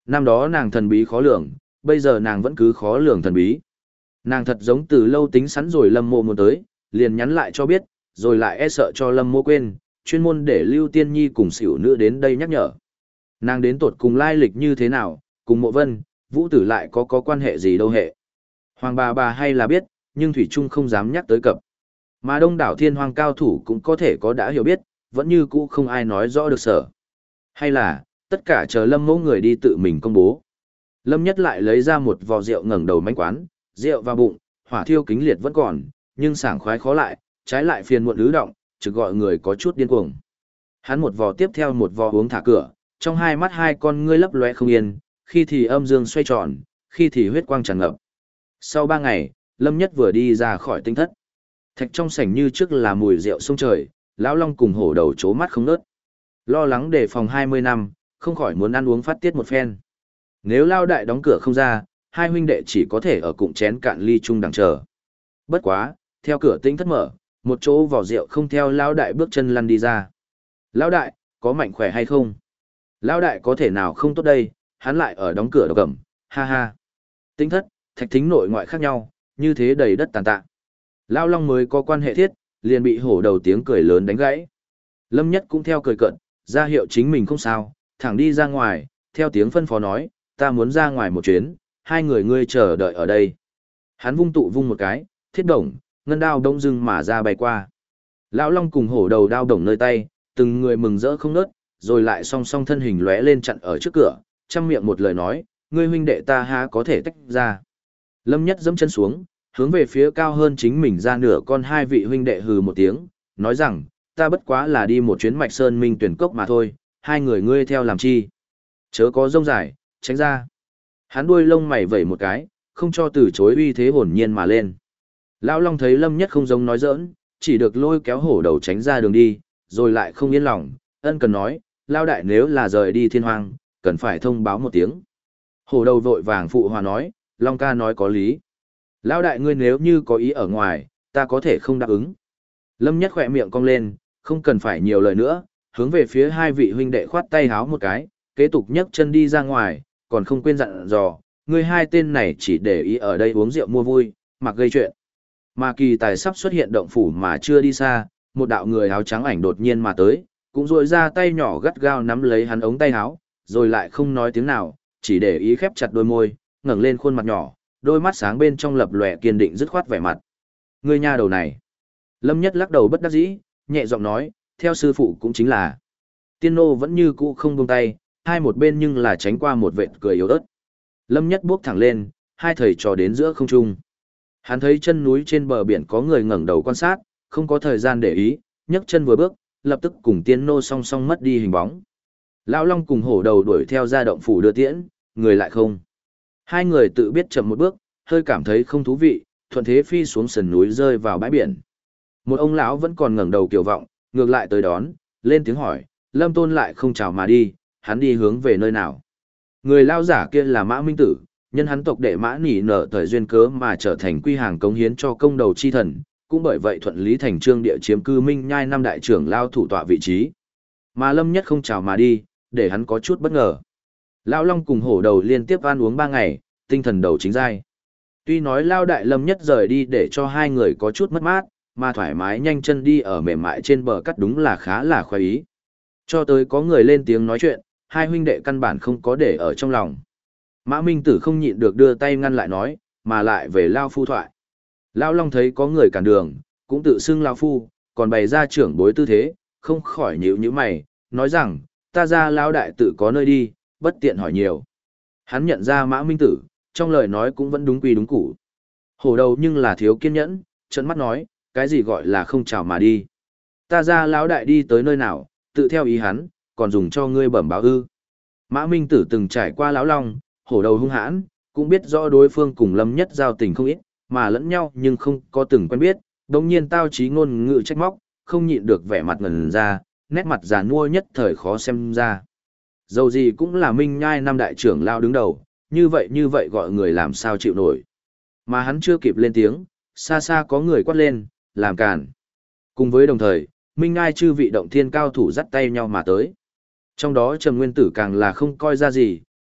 Năm đó nàng thần bí khó lường, bây giờ nàng vẫn cứ khó lường thần bí. Nàng thật giống từ lâu tính sẵn rồi Lâm Mộ muốn tới, liền nhắn lại cho biết, rồi lại e sợ cho Lâm Mộ quên, chuyên môn để Lưu Tiên Nhi cùng xỉu nữ đến đây nhắc nhở. Nàng đến tột cùng lai lịch như thế nào, cùng Mộ Vân, Vũ Tử lại có quan hệ gì đâu hệ. Hoàng bà hay là biết, nhưng Thủy Trung không dám nhắc tới cập. Mà đông đảo thiên hoàng cao thủ cũng có thể có đã hiểu biết, vẫn như cũ không ai nói rõ được sở. Hay là, tất cả chờ Lâm Mộ người đi tự mình công bố. Lâm Nhất lại lấy ra một vò rượu ngẩng đầu manh quán, rượu vào bụng, hỏa thiêu kính liệt vẫn còn, nhưng sảng khoái khó lại, trái lại phiền muộn ứ động, trực gọi người có chút điên cuồng. Hắn một vò tiếp theo một vò uống thả cửa, trong hai mắt hai con ngươi lấp lóe không yên, khi thì âm dương xoay tròn, khi thì huyết quang tràn ngập. Sau 3 ngày, Lâm Nhất vừa đi ra khỏi tinh thất. Thạch trong sảnh như trước là mùi rượu sông trời, lão long cùng hổ đầu chố mắt không ngớt. Lo lắng đề phòng 20 năm, không khỏi muốn ăn uống phát tiết một phen. Nếu lao đại đóng cửa không ra, hai huynh đệ chỉ có thể ở cụm chén cạn ly chung đằng chờ. Bất quá, theo cửa tinh thất mở, một chỗ vỏ rượu không theo lao đại bước chân lăn đi ra. Lao đại, có mạnh khỏe hay không? Lao đại có thể nào không tốt đây, hắn lại ở đóng cửa độc cẩm, ha ha. Tinh thất, thạch thính nội ngoại khác nhau, như thế đầy đất tàn tạ. Lao long mới có quan hệ thiết, liền bị hổ đầu tiếng cười lớn đánh gãy. Lâm Nhất cũng theo cười cận, ra hiệu chính mình không sao, thẳng đi ra ngoài, theo tiếng phân phó nói, ta muốn ra ngoài một chuyến, hai người ngươi chờ đợi ở đây. Hắn vung một cái, thiết đồng, ngân đao đông dưng mà ra bay qua. Lão long cùng hổ đầu đao đồng nơi tay, từng người mừng rỡ không nớt, rồi lại song song thân hình lóe lên chặn ở trước cửa, trăm miệng một lời nói, ngươi huynh đệ ta há có thể tách ra. Lâm Nhất giẫm chân xuống, hướng về phía cao hơn chính mình ra nửa con hai vị huynh đệ hừ một tiếng, nói rằng, ta bất quá là đi một chuyến mạch sơn minh tuyển cốc mà thôi, hai người ngươi theo làm chi. Chớ có rông dài, tránh ra. Hắn đuôi lông mày vẩy một cái, không cho từ chối uy thế hồn nhiên mà lên. Lão Long thấy Lâm Nhất không giống nói giỡn, chỉ được lôi kéo hổ đầu tránh ra đường đi, rồi lại không yên lòng, ân cần nói, Lao đại nếu là rời đi thiên hoang, cần phải thông báo một tiếng. Hổ đầu vội vàng phụ hòa nói, Long ca nói có lý. Lao đại ngươi nếu như có ý ở ngoài, ta có thể không đáp ứng. Lâm Nhất khỏe miệng cong lên, không cần phải nhiều lời nữa, hướng về phía hai vị huynh đệ khoát tay háo một cái, kế tục nhấc chân đi ra ngoài, còn không quên dặn dò, ngươi hai tên này chỉ để ý ở đây uống rượu mua vui, mặc gây chuyện. Mà kỳ tài sắp xuất hiện động phủ mà chưa đi xa, một đạo người áo trắng ảnh đột nhiên mà tới, cũng rội ra tay nhỏ gắt gao nắm lấy hắn ống tay áo, rồi lại không nói tiếng nào, chỉ để ý khép chặt đôi môi, ngẩng lên khuôn mặt nhỏ, đôi mắt sáng bên trong lập lòe kiên định dứt khoát vẻ mặt. Ngươi nha đầu này. Lâm Nhất lắc đầu bất đắc dĩ, nhẹ giọng nói, theo sư phụ cũng chính là. Tiên nô vẫn như cũ không buông tay, hai một bên nhưng là tránh qua một vệt cười yếu ớt. Lâm Nhất bước thẳng lên, hai thầy trò đến giữa không trung. Hắn thấy chân núi trên bờ biển có người ngẩng đầu quan sát, không có thời gian để ý, nhấc chân vừa bước, lập tức cùng tiên nô song song mất đi hình bóng. Lão Long cùng hổ đầu đuổi theo ra động phủ đưa tiễn, người lại không. Hai người tự biết chậm một bước, hơi cảm thấy không thú vị, thuận thế phi xuống sườn núi rơi vào bãi biển. Một ông lão vẫn còn ngẩng đầu kiều vọng, ngược lại tới đón, lên tiếng hỏi, Lâm Tôn lại không chào mà đi, hắn đi hướng về nơi nào. Người lao giả kia là Mã Minh Tử, nhân hắn tộc đệ Mã Nỉ nở thời duyên cớ mà trở thành quy hàng cống hiến cho công đầu chi thần, cũng bởi vậy thuận lý thành trương địa chiếm cư Minh Nhai năm đại trưởng lao thủ tọa vị trí. Mà Lâm Nhất không chào mà đi, để hắn có chút bất ngờ. Lão Long cùng hổ đầu liên tiếp ăn uống 3 ngày, tinh thần đầu chính giai. Tuy nói lao đại Lâm Nhất rời đi để cho hai người có chút mất mát, mà thoải mái nhanh chân đi ở mềm mại trên bờ cắt đúng là khá là khoái ý. Cho tới có người lên tiếng nói chuyện, hai huynh đệ căn bản không có để ở trong lòng. Mã Minh Tử không nhịn được đưa tay ngăn lại nói, mà lại về lao phu thoại. Lão Long thấy có người cản đường, cũng tự xưng lao phu, còn bày ra trưởng bối tư thế, không khỏi nhíu nhíu mày, nói rằng, ta ra lao đại tự có nơi đi, bất tiện hỏi nhiều. Hắn nhận ra Mã Minh Tử, trong lời nói cũng vẫn đúng quy đúng củ. Hổ đầu nhưng là thiếu kiên nhẫn, trợn mắt nói, cái gì gọi là không chào mà đi. Ta ra lão đại đi tới nơi nào, tự theo ý hắn, còn dùng cho ngươi bẩm báo ư. Mã Minh Tử từng trải qua lão long, hổ đầu hung hãn, cũng biết rõ đối phương cùng Lâm Nhất giao tình không ít, mà lẫn nhau nhưng không có từng quen biết, đồng nhiên tao trí ngôn ngữ trách móc, không nhịn được vẻ mặt ngần ra, nét mặt già nua nhất thời khó xem ra. Dầu gì cũng là Minh Nhai năm đại trưởng lao đứng đầu, như vậy gọi người làm sao chịu nổi. Mà hắn chưa kịp lên tiếng, xa xa có người quát lên, làm càn. Cùng với đồng thời, Minh Nhai chư vị động thiên cao thủ dắt tay nhau mà tới. Trong đó Trầm Nguyên Tử càng là không coi ra gì,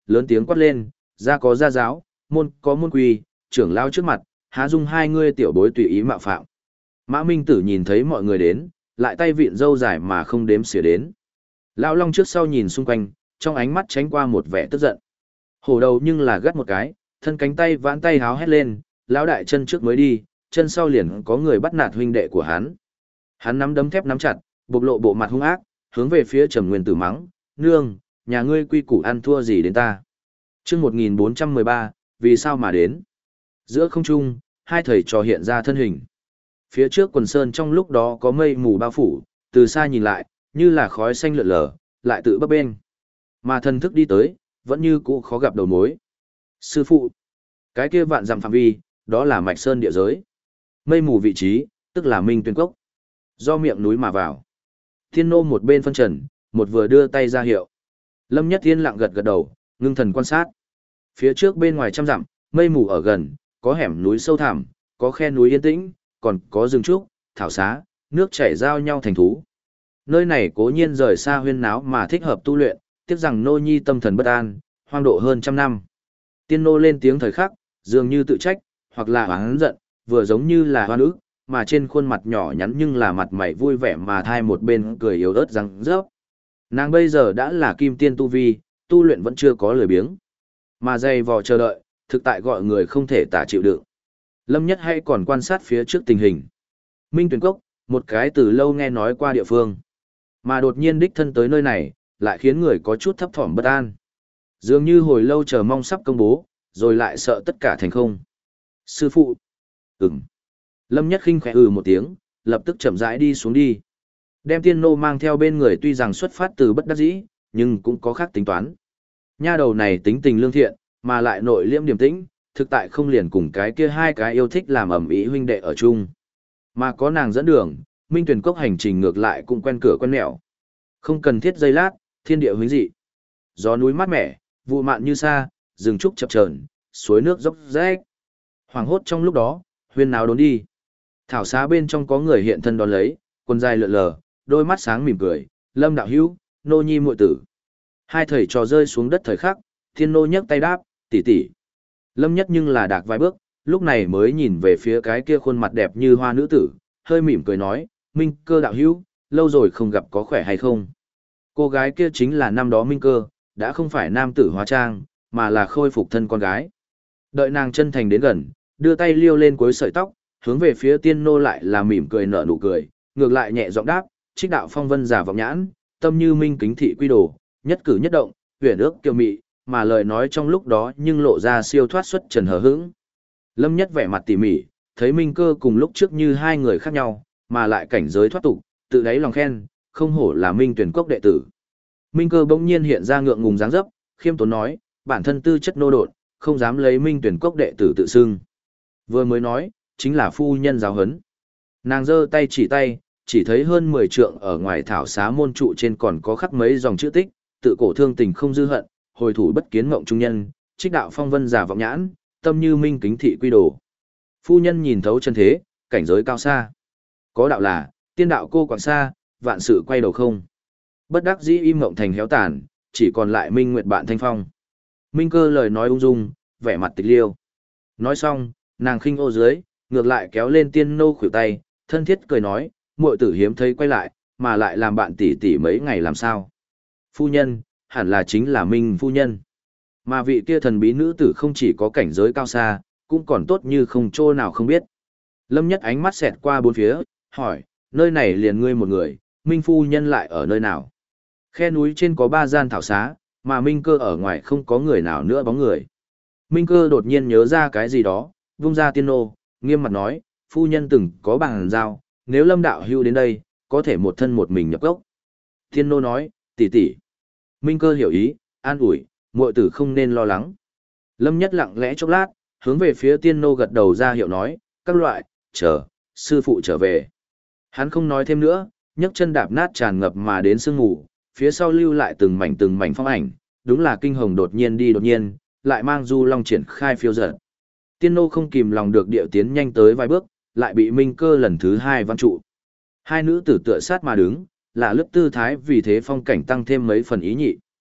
lớn tiếng quát lên, gia có gia giáo, môn có môn quy, trưởng lao trước mặt, há dung hai ngươi tiểu bối tùy ý mạo phạm. Mã Minh Tử nhìn thấy mọi người đến, lại tay vịn râu dài mà không đếm xỉa đến. Lão Long trước sau nhìn xung quanh, trong ánh mắt tránh qua một vẻ tức giận. Hổ đầu nhưng là gắt một cái, thân cánh tay vãn tay háo hét lên, lão đại chân trước mới đi, chân sau liền có người bắt nạt huynh đệ của hắn. Hắn nắm đấm thép nắm chặt, bộc lộ bộ mặt hung ác, hướng về phía Trầm Nguyên Tử mắng, nương, nhà ngươi quy củ ăn thua gì đến ta. Chương 1413, vì sao mà đến? Giữa không trung, hai thầy trò hiện ra thân hình. Phía trước quần sơn trong lúc đó có mây mù bao phủ, từ xa nhìn lại, như là khói xanh lượn lờ, lại tự bấp bênh. Mà thần thức đi tới, vẫn như cũ khó gặp đầu mối. Sư phụ, cái kia vạn dặm phạm vi, đó là Mạch Sơn địa giới. Mây mù vị trí, tức là Minh Tuyên Cốc. Do miệng núi mà vào. Thiên nô một bên phân trần, một vừa đưa tay ra hiệu. Lâm Nhất Thiên lặng gật gật đầu, ngưng thần quan sát. Phía trước bên ngoài trăm dặm, mây mù ở gần, có hẻm núi sâu thẳm, có khe núi yên tĩnh, còn có rừng trúc, thảo xá, nước chảy giao nhau thành thú. Nơi này cố nhiên rời xa huyên náo mà thích hợp tu luyện, tiếc rằng nô nhi tâm thần bất an, hoang độ hơn trăm năm. Tiên nô lên tiếng thời khắc, dường như tự trách, hoặc là oán giận, vừa giống như là hoan ức, mà trên khuôn mặt nhỏ nhắn nhưng là mặt mày vui vẻ mà thai một bên cười yếu ớt răng rớp. Nàng bây giờ đã là kim tiên tu vi, tu luyện vẫn chưa có lười biếng. Mà dày vò chờ đợi, thực tại gọi người không thể tả chịu đựng. Lâm Nhất hay còn quan sát phía trước tình hình. Minh Tuyển Cốc, một cái từ lâu nghe nói qua địa phương. Mà đột nhiên đích thân tới nơi này, lại khiến người có chút thấp thỏm bất an. Dường như hồi lâu chờ mong sắp công bố, rồi lại sợ tất cả thành không. Sư phụ. Ừm. Lâm Nhất khinh khẽ một tiếng, lập tức chậm rãi đi xuống đi. Đem tiên nô mang theo bên người tuy rằng xuất phát từ bất đắc dĩ, nhưng cũng có khác tính toán. Nha đầu này tính tình lương thiện, mà lại nội liễm điềm tĩnh, thực tại không liền cùng cái kia hai cái yêu thích làm ầm ĩ huynh đệ ở chung. Mà có nàng dẫn đường, Minh Tuyển Cốc hành trình ngược lại cũng quen cửa quen mẹo. Không cần thiết giây lát, thiên địa huynh dị. Gió núi mát mẻ, vụ mạn như sa, rừng trúc chập chờn, suối nước dốc rách. Hoàng hốt trong lúc đó, huyên náo đốn đi. Thảo xá bên trong có người hiện thân đón lấy, quần dài lượn lờ, đôi mắt sáng mỉm cười, Lâm đạo hữu, nô nhi muội tử. Hai thầy trò rơi xuống đất thời khắc, thiên nô nhấc tay đáp, tỷ tỷ. Lâm Nhất nhưng là đạc vài bước, lúc này mới nhìn về phía cái kia khuôn mặt đẹp như hoa nữ tử, hơi mỉm cười nói, Minh Cơ đạo hữu, lâu rồi không gặp có khỏe hay không. Cô gái kia chính là năm đó Minh Cơ, đã không phải nam tử hóa trang, mà là khôi phục thân con gái. Đợi nàng chân thành đến gần, đưa tay liêu lên cuối sợi tóc, hướng về phía tiên nô lại là mỉm cười nở nụ cười, ngược lại nhẹ giọng đáp, trích đạo phong vân giả vọng nhãn, tâm như minh kính thị quy đồ, nhất cử nhất động, huyền ước kiều mị, mà lời nói trong lúc đó nhưng lộ ra siêu thoát xuất trần hờ hững. Lâm Nhất vẻ mặt tỉ mỉ, thấy Minh Cơ cùng lúc trước như hai người khác nhau, mà lại cảnh giới thoát tục, tự đáy lòng khen, không hổ là Minh Tuyển Cốc đệ tử. Minh Cơ bỗng nhiên hiện ra ngượng ngùng dáng dấp, khiêm tốn nói, bản thân tư chất nô độn, không dám lấy Minh Tuyển Cốc đệ tử tự xưng. Vừa mới nói, chính là phu nhân giáo huấn. Nàng giơ tay, chỉ thấy hơn 10 trượng ở ngoài thảo xá môn trụ trên còn có khắc mấy dòng chữ tích, tự cổ thương tình không dư hận, hồi thủ bất kiến mộng trung nhân, trích đạo phong vân giả vọng nhãn, tâm như minh kính thị quy đồ. Phu nhân nhìn thấu chân thế, cảnh giới cao xa. Có đạo là, tiên đạo cô quảng xa, vạn sự quay đầu không. Bất đắc dĩ im mộng thành héo tàn, chỉ còn lại Minh Nguyệt bạn thanh phong. Minh Cơ lời nói ung dung, vẻ mặt tịch liêu. Nói xong, nàng khinh ô dưới, ngược lại kéo lên tiên nô khuỷu tay, thân thiết cười nói, muội tử hiếm thấy quay lại, mà lại làm bạn tỷ tỷ mấy ngày làm sao. Phu nhân, hẳn là chính là Minh phu nhân. Mà vị kia thần bí nữ tử không chỉ có cảnh giới cao xa, cũng còn tốt như không chỗ nào không biết. Lâm Nhất ánh mắt xẹt qua bốn phía, hỏi, nơi này liền ngươi một người, Minh phu nhân lại ở nơi nào? Khe núi trên có 3 gian thảo xá, mà Minh Cơ ở ngoài không có người nào nữa bóng người. Minh Cơ đột nhiên nhớ ra cái gì đó, vung ra tiên nô, nghiêm mặt nói, phu nhân từng có bằng giao, nếu Lâm đạo hưu đến đây, có thể một thân một mình nhập gốc. Tiên nô nói, tỷ tỷ. Minh Cơ hiểu ý, an ủi, muội tử không nên lo lắng. Lâm Nhất lặng lẽ chốc lát, hướng về phía tiên nô gật đầu ra hiệu nói, các loại, chờ, sư phụ trở về. Hắn không nói thêm nữa, nhấc chân đạp nát tràn ngập mà đến sương mù, phía sau lưu lại từng mảnh phong ảnh, đúng là kinh hồng đột nhiên, lại mang du long triển khai phiêu dật. Tiên nô không kìm lòng được điệu tiến nhanh tới vài bước, lại bị Minh Cơ lần thứ 2 văn trụ. Hai nữ tử tựa sát mà đứng, là lướt tư thái vì thế phong cảnh tăng thêm mấy phần ý nhị.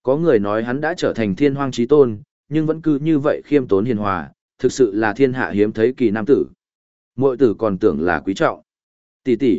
Có người nói hắn đã trở thành thiên hoang chí tôn, nhưng vẫn cứ như vậy khiêm tốn hiền hòa, thực sự là thiên hạ hiếm thấy kỳ nam tử. Muội tử còn tưởng là quý trọng. Tỷ tỷ,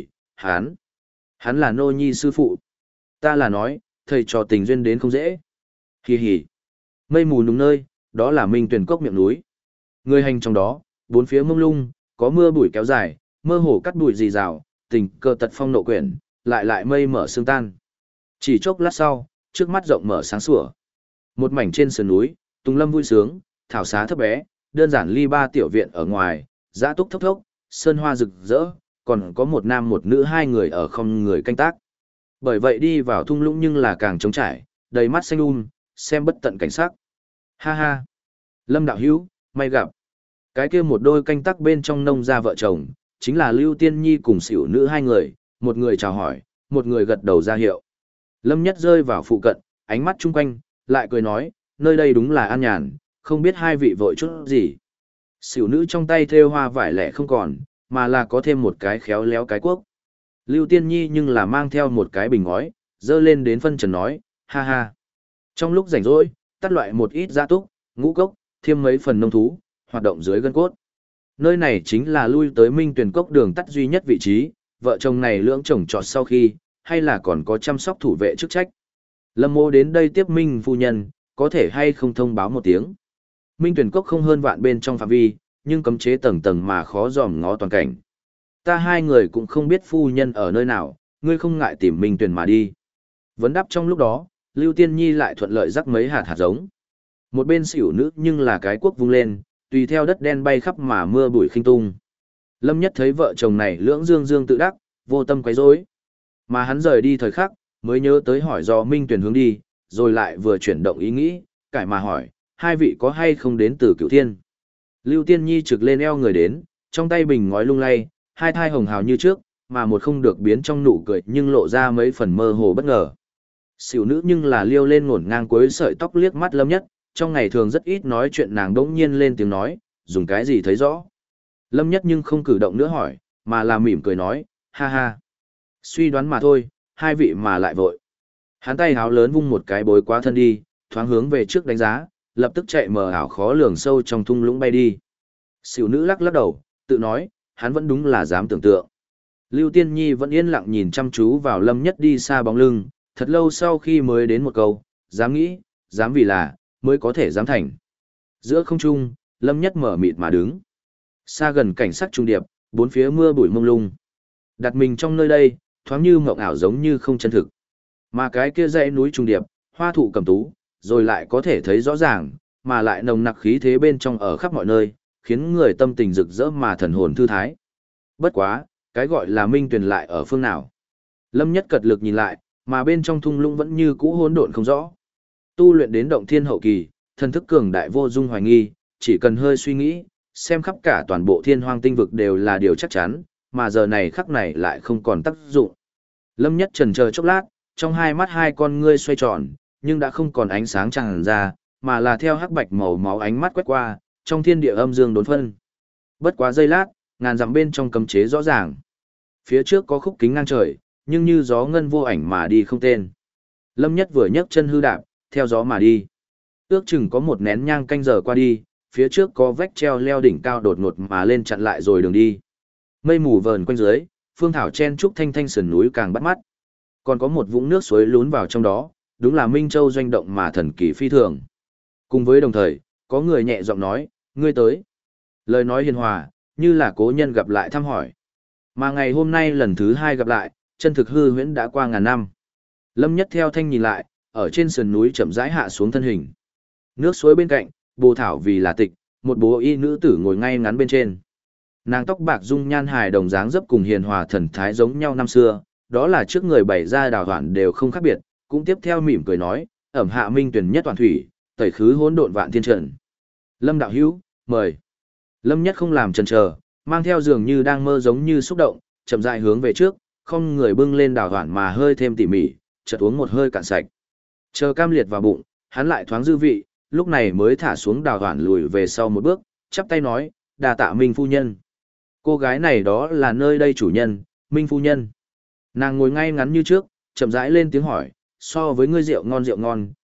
hắn là nô nhi sư phụ. Ta là nói, thầy trò tình duyên đến không dễ. Hì hì. Mây mù nùng nơi, đó là Minh Tuyển cốc miệng núi. Người hành trong đó, bốn phía mông lung, có mưa bụi kéo dài, mơ hồ cắt bụi rì rào, tình cờ tật phong nộ quyển, lại mây mở sương tan. Chỉ chốc lát sau, trước mắt rộng mở sáng sủa. Một mảnh trên sườn núi, Tùng Lâm vui sướng, thảo xá thấp bé, đơn giản ly ba tiểu viện ở ngoài, dã túc thốc thốc, sơn hoa rực rỡ, còn có một nam một nữ hai người ở không người canh tác. Bởi vậy đi vào thung lũng nhưng là càng trống trải, đầy mắt xanh xem bất tận cảnh sắc. Ha ha! Lâm đạo hữu, may gặp. Cái kia một đôi canh tác bên trong nông gia vợ chồng, chính là Lưu Tiên Nhi cùng xỉu nữ hai người, một người chào hỏi, một người gật đầu ra hiệu. Lâm Nhất rơi vào phụ cận, ánh mắt chung quanh, lại cười nói, nơi đây đúng là an nhàn, không biết hai vị vội chút gì. Xỉu nữ trong tay thêu hoa vải lẻ không còn, mà là có thêm một cái khéo léo cái cuốc. Lưu Tiên Nhi nhưng là mang theo một cái bình ngói, dơ lên đến phân trần nói, ha ha. Trong lúc rảnh rỗi, tắt loại một ít gia túc, ngũ cốc, thêm mấy phần nông thú, hoạt động dưới gân cốt. Nơi này chính là lui tới Minh Tuyển cốc đường tắt duy nhất vị trí, vợ chồng này lưỡng chồng trọt sau khi, hay là còn có chăm sóc thủ vệ chức trách. Lâm Mô đến đây tiếp Minh phu nhân, có thể hay không thông báo một tiếng. Minh Tuyển cốc không hơn vạn bên trong phạm vi, nhưng cấm chế tầng tầng mà khó dòm ngó toàn cảnh. Ta hai người cũng không biết phu nhân ở nơi nào, ngươi không ngại tìm Minh Tuyển mà đi. Vấn đáp trong lúc đó, Lưu Tiên Nhi lại thuận lợi rắc mấy hạt giống. Một bên xỉu nữ nhưng là cái cuốc vung lên, tùy theo đất đen bay khắp mà mưa bụi khinh tung. Lâm Nhất thấy vợ chồng này lưỡng dương tự đắc, vô tâm quấy rối. Mà hắn rời đi thời khắc, mới nhớ tới hỏi do Minh Tuyển hướng đi, rồi lại vừa chuyển động ý nghĩ, cải mà hỏi, hai vị có hay không đến từ Cửu Thiên. Lưu Tiên Nhi trực lên eo người đến, trong tay bình ngói lung lay, hai thai hồng hào như trước, mà một không được biến trong nụ cười nhưng lộ ra mấy phần mơ hồ bất ngờ. Xỉu nữ nhưng là liêu lên ngổn ngang cuối sợi tóc liếc mắt Lâm Nhất, trong ngày thường rất ít nói chuyện nàng đỗng nhiên lên tiếng nói, dùng cái gì thấy rõ. Lâm Nhất nhưng không cử động nữa hỏi, mà là mỉm cười nói, ha ha. Suy đoán mà thôi, hai vị mà lại vội. Hắn tay háo lớn vung một cái bối quá thân đi, thoáng hướng về trước đánh giá, lập tức chạy mờ ảo khó lường sâu trong thung lũng bay đi. Xỉu nữ lắc lắc đầu, tự nói, hắn vẫn đúng là dám tưởng tượng. Lưu Tiên Nhi vẫn yên lặng nhìn chăm chú vào Lâm Nhất đi xa bóng lưng, thật lâu sau khi mới đến một câu, dám nghĩ, dám vì là, mới có thể dám thành. Giữa không trung, Lâm Nhất mở mịt mà đứng. Xa gần cảnh sắc trung điệp, bốn phía mưa bụi mông lung. Đặt mình trong nơi đây, thoáng như mộng ảo giống như không chân thực. Mà cái kia dãy núi trung điệp, hoa thụ cầm tú, rồi lại có thể thấy rõ ràng, mà lại nồng nặc khí thế bên trong ở khắp mọi nơi, khiến người tâm tình rực rỡ mà thần hồn thư thái. Bất quá, cái gọi là Minh Tuyền lại ở phương nào? Lâm Nhất cật lực nhìn lại, mà bên trong thung lũng vẫn như cũ hỗn độn không rõ. Tu luyện đến động thiên hậu kỳ, thần thức cường đại vô dung hoài nghi, chỉ cần hơi suy nghĩ, xem khắp cả toàn bộ thiên hoang tinh vực đều là điều chắc chắn, mà giờ này khắc này lại không còn tác dụng. Lâm Nhất chần chờ chốc lát, trong hai mắt hai con ngươi xoay tròn, nhưng đã không còn ánh sáng tràn ra, mà là theo hắc bạch màu máu ánh mắt quét qua, trong thiên địa âm dương đốn phân. Bất quá giây lát, ngàn dặm bên trong cấm chế rõ ràng. Phía trước có khúc kính ngang trời, nhưng như gió ngân vô ảnh mà đi không tên. Lâm Nhất vừa nhấc chân hư đạp, theo gió mà đi. Ước chừng có một nén nhang canh giờ qua đi, phía trước có vách treo leo đỉnh cao đột ngột mà lên chặn lại rồi đường đi. Mây mù vờn quanh dưới, phương thảo chen trúc thanh thanh sườn núi càng bắt mắt. Còn có một vũng nước suối lún vào trong đó, đúng là Minh Châu doanh động mà thần kỳ phi thường. Cùng với đồng thời, có người nhẹ giọng nói, ngươi tới. Lời nói hiền hòa, như là cố nhân gặp lại thăm hỏi. Mà ngày hôm nay lần thứ hai gặp lại, chân thực hư huyễn đã qua ngàn năm. Lâm Nhất theo thanh nhìn lại, ở trên sườn núi chậm rãi hạ xuống thân hình. Nước suối bên cạnh, bồ thảo vì là tịch, một bố y nữ tử ngồi ngay ngắn bên trên. Nàng tóc bạc dung nhan hài đồng dáng dấp cùng hiền hòa thần thái giống nhau năm xưa, đó là trước người bày ra đào hoạn đều không khác biệt, cũng tiếp theo mỉm cười nói, ẩm hạ minh tuyển nhất toàn thủy, tẩy khứ hỗn độn vạn thiên trận. Lâm đạo hữu, mời. Lâm Nhất không làm chần chờ, mang theo dường như đang mơ giống như xúc động, chậm rãi hướng về trước, không người bưng lên đào hoạn mà hơi thêm tỉ mỉ, chợt uống một hơi cạn sạch. Chờ cam liệt vào bụng, hắn lại thoáng dư vị, lúc này mới thả xuống đào hoạn lùi về sau một bước, chắp tay nói, đà tạ Minh phu nhân. Cô gái này đó là nơi đây chủ nhân, Minh phu nhân. Nàng ngồi ngay ngắn như trước, chậm rãi lên tiếng hỏi, so với ngươi rượu ngon,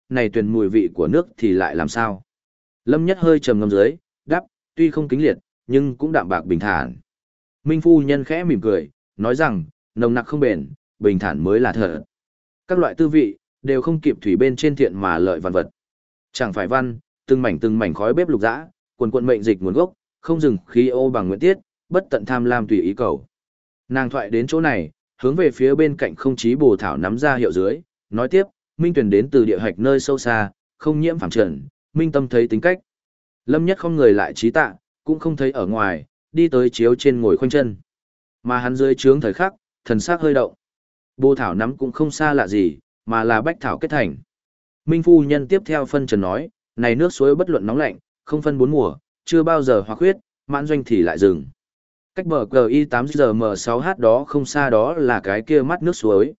này tuyển mùi vị của nước thì lại làm sao? Lâm Nhất hơi trầm ngâm dưới, đáp, tuy không kính liệt, nhưng cũng đạm bạc bình thản. Minh phu nhân khẽ mỉm cười, nói rằng, nồng nặc không bền, bình thản mới là thật. Các loại tư vị, đều không kịp thủy bên trên thiện mà lợi văn vật. Chẳng phải văn, từng mảnh khói bếp lục dã, quần quần mệnh dịch nguồn gốc, không dừng khí ô bằng nguyện tiết, bất tận tham lam tùy ý cầu. Nàng thoại đến chỗ này, hướng về phía bên cạnh không chí bồ thảo nắm ra hiệu dưới, nói tiếp, Minh tuyển đến từ địa hạch nơi sâu xa, không nhiễm phàm trần, Minh tâm thấy tính cách. Lâm Nhất không người lại trí tạ, cũng không thấy ở ngoài, đi tới chiếu trên ngồi khoanh chân. Mà hắn dưới trướng thời khắc, thần sắc hơi động. Bồ thảo nắm cũng không xa lạ gì, mà là bách thảo kết thành. Minh phu nhân tiếp theo phân trần nói, này nước suối bất luận nóng lạnh, không phân bốn mùa, chưa bao giờ hóa khuyết, mãn doanh thì lại dừng. Cách bờ GI 8 giờ M6H đó không xa đó là cái kia mắt nước suối,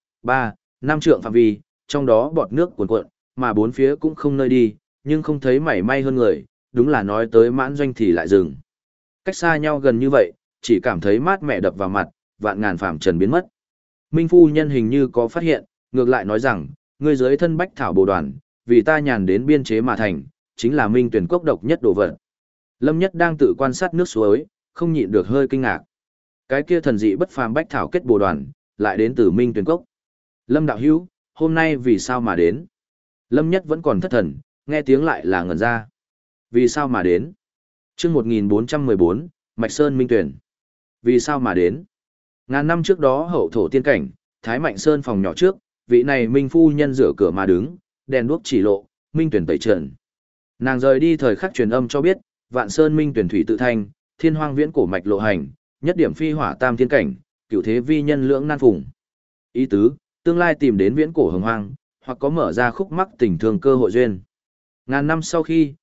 5 trượng phạm vi, trong đó bọt nước cuồn cuộn, mà bốn phía cũng không nơi đi, nhưng không thấy mảy may hơn người, đúng là nói tới mãn doanh thì lại dừng. Cách xa nhau gần như vậy, chỉ cảm thấy mát mẻ đập vào mặt, vạn ngàn phàm trần biến mất. Minh phu nhân hình như có phát hiện, ngược lại nói rằng, ngươi dưới thân bách thảo bồ đoàn, vì ta nhàn đến biên chế mà thành, chính là minh tuyển cốc độc nhất đồ vật. Lâm Nhất đang tự quan sát nước suối, không nhịn được hơi kinh ngạc. Cái kia thần dị bất phàm bách thảo kết bồ đoàn, lại đến từ minh tuyển cốc. Lâm đạo hữu, hôm nay vì sao mà đến? Lâm Nhất vẫn còn thất thần, nghe tiếng lại là ngẩn ra. Vì sao mà đến? Chương 1414, Mạch Sơn Minh Tuyển. Vì sao mà đến? Ngàn năm trước đó hậu thổ tiên cảnh, Thái Mạnh Sơn phòng nhỏ trước, vị này Minh phu nhân rửa cửa mà đứng, đèn đuốc chỉ lộ, Minh Tuyển tẩy trần. Nàng rời đi thời khắc truyền âm cho biết, Vạn Sơn Minh Tuyển thủy tự thanh, thiên hoang viễn cổ mạch lộ hành, nhất điểm phi hỏa tam thiên cảnh, cửu thế vi nhân lưỡng nan phùng. Ý tứ, tương lai tìm đến viễn cổ hồng hoang, hoặc có mở ra khúc mắc tình thương cơ hội duyên. Ngàn năm sau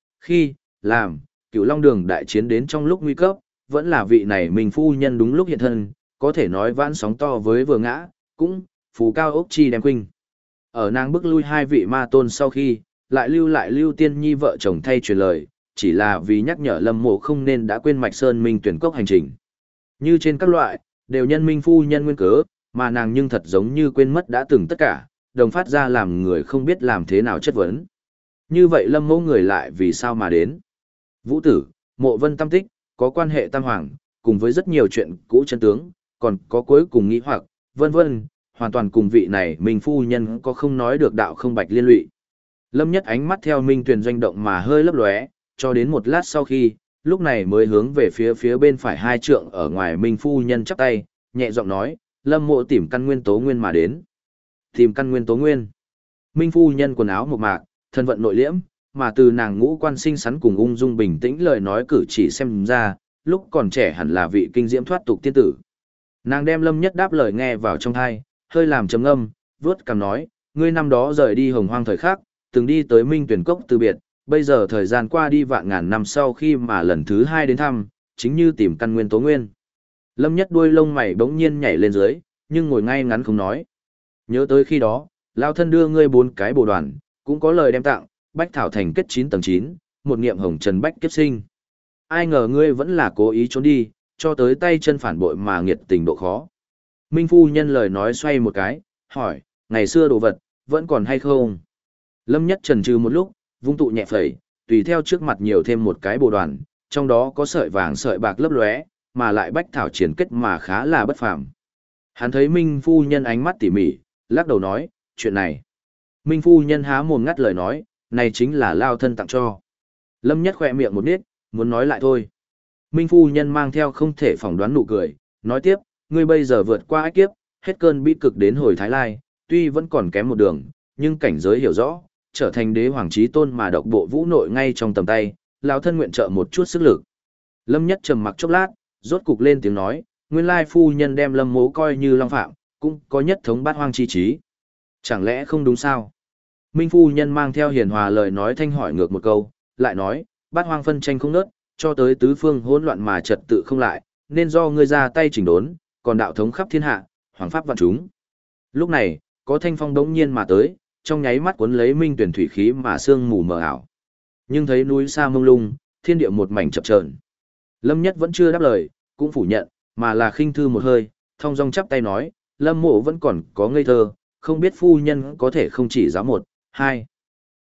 làm, Cửu Long Đường đại chiến đến trong lúc nguy cấp, vẫn là vị này Minh phu nhân đúng lúc hiện thân, có thể nói vãn sóng to với vừa ngã, cũng phù cao ốc chi đem khuynh. Ở nàng bức lui hai vị ma tôn sau khi, lại lưu tiên nhi vợ chồng thay truyền lời, chỉ là vì nhắc nhở Lâm Mộ không nên đã quên Mạch Sơn Minh tuyển cốc hành trình. Như trên các loại, đều nhân Minh phu nhân nguyên cớ, mà nàng nhưng thật giống như quên mất đã từng tất cả, đồng phát ra làm người không biết làm thế nào chất vấn. Như vậy Lâm Mộ người lại vì sao mà đến? Vũ tử, Mộ Vân Tam Tích, có quan hệ tam hoàng, cùng với rất nhiều chuyện cũ chân tướng, còn có cuối cùng nghĩ hoặc, vân vân, hoàn toàn cùng vị này Minh phu nhân có không nói được đạo không bạch liên lụy. Lâm Nhất ánh mắt theo Minh Tuyền doanh động mà hơi lấp lóe, cho đến một lát sau khi, lúc này mới hướng về phía bên phải hai trượng ở ngoài Minh phu nhân chắp tay, nhẹ giọng nói, Lâm Mộ tìm căn nguyên tố nguyên mà đến. Tìm căn nguyên tố nguyên. Minh phu nhân quần áo mộc mạc, thân vận nội liễm, mà từ nàng ngũ quan xinh xắn cùng ung dung bình tĩnh lời nói cử chỉ xem ra, lúc còn trẻ hẳn là vị kinh diễm thoát tục tiên tử. Nàng đem Lâm Nhất đáp lời nghe vào trong tai, hơi làm trầm ngâm, vuốt cằm nói, ngươi năm đó rời đi hồng hoang thời khắc, từng đi tới Minh Tuyển Cốc từ biệt, bây giờ thời gian qua đi vạn ngàn năm sau khi mà lần thứ hai đến thăm, chính như tìm căn nguyên tố nguyên. Lâm Nhất đuôi lông mày bỗng nhiên nhảy lên dưới, nhưng ngồi ngay ngắn không nói. Nhớ tới khi đó, lao thân đưa ngươi 4 cái bồ đoàn, cũng có lời đem tặng, bách thảo thành kết 9 tầng 9, một niệm hồng trần bách kiếp sinh. Ai ngờ ngươi vẫn là cố ý trốn đi, cho tới tay chân phản bội mà nghiệt tình độ khó. Minh phu nhân lời nói xoay một cái, hỏi, ngày xưa đồ vật, vẫn còn hay không? Lâm Nhất chần chừ một lúc, vung tụ nhẹ phẩy, tùy theo trước mặt nhiều thêm một cái bồ đoàn, trong đó có sợi vàng sợi bạc lấp lóe, mà lại bách thảo triển kết mà khá là bất phàm. Hắn thấy Minh phu nhân ánh mắt tỉ mỉ, lắc đầu nói, chuyện này. Minh phu nhân há mồm ngắt lời nói, này chính là lao thân tặng cho. Lâm Nhất khỏe miệng một nít, muốn nói lại thôi. Minh phu nhân mang theo không thể phỏng đoán nụ cười, nói tiếp, ngươi bây giờ vượt qua ách kiếp, hết cơn bi cực đến hồi Thái Lai, tuy vẫn còn kém một đường, nhưng cảnh giới hiểu rõ, trở thành đế hoàng chí tôn mà độc bộ vũ nội ngay trong tầm tay, lão thân nguyện trợ một chút sức lực. Lâm Nhất trầm mặc chốc lát, rốt cục lên tiếng nói, nguyên lai phu nhân đem Lâm Mỗ coi như long phạm, cũng có nhất thống bát hoang chi trí. Chẳng lẽ không đúng sao? Minh phu nhân mang theo hiền hòa lời nói thanh hỏi ngược một câu, lại nói, bát hoang phân tranh không nớt, cho tới tứ phương hỗn loạn mà trật tự không lại, nên do ngươi ra tay chỉnh đốn, còn đạo thống khắp thiên hạ, hoàng pháp vạn chúng. Lúc này, có thanh phong đống nhiên mà tới, trong nháy mắt cuốn lấy Minh Tuyển thủy khí mà sương mù mờ ảo. Nhưng thấy núi xa mông lung, thiên địa một mảnh chập chờn. Lâm Nhất vẫn chưa đáp lời, cũng phủ nhận, mà là khinh thư một hơi, thong dong chắp tay nói, Lâm Mộ vẫn còn có ngây thơ, không biết phu nhân có thể không chỉ giáo một, hai.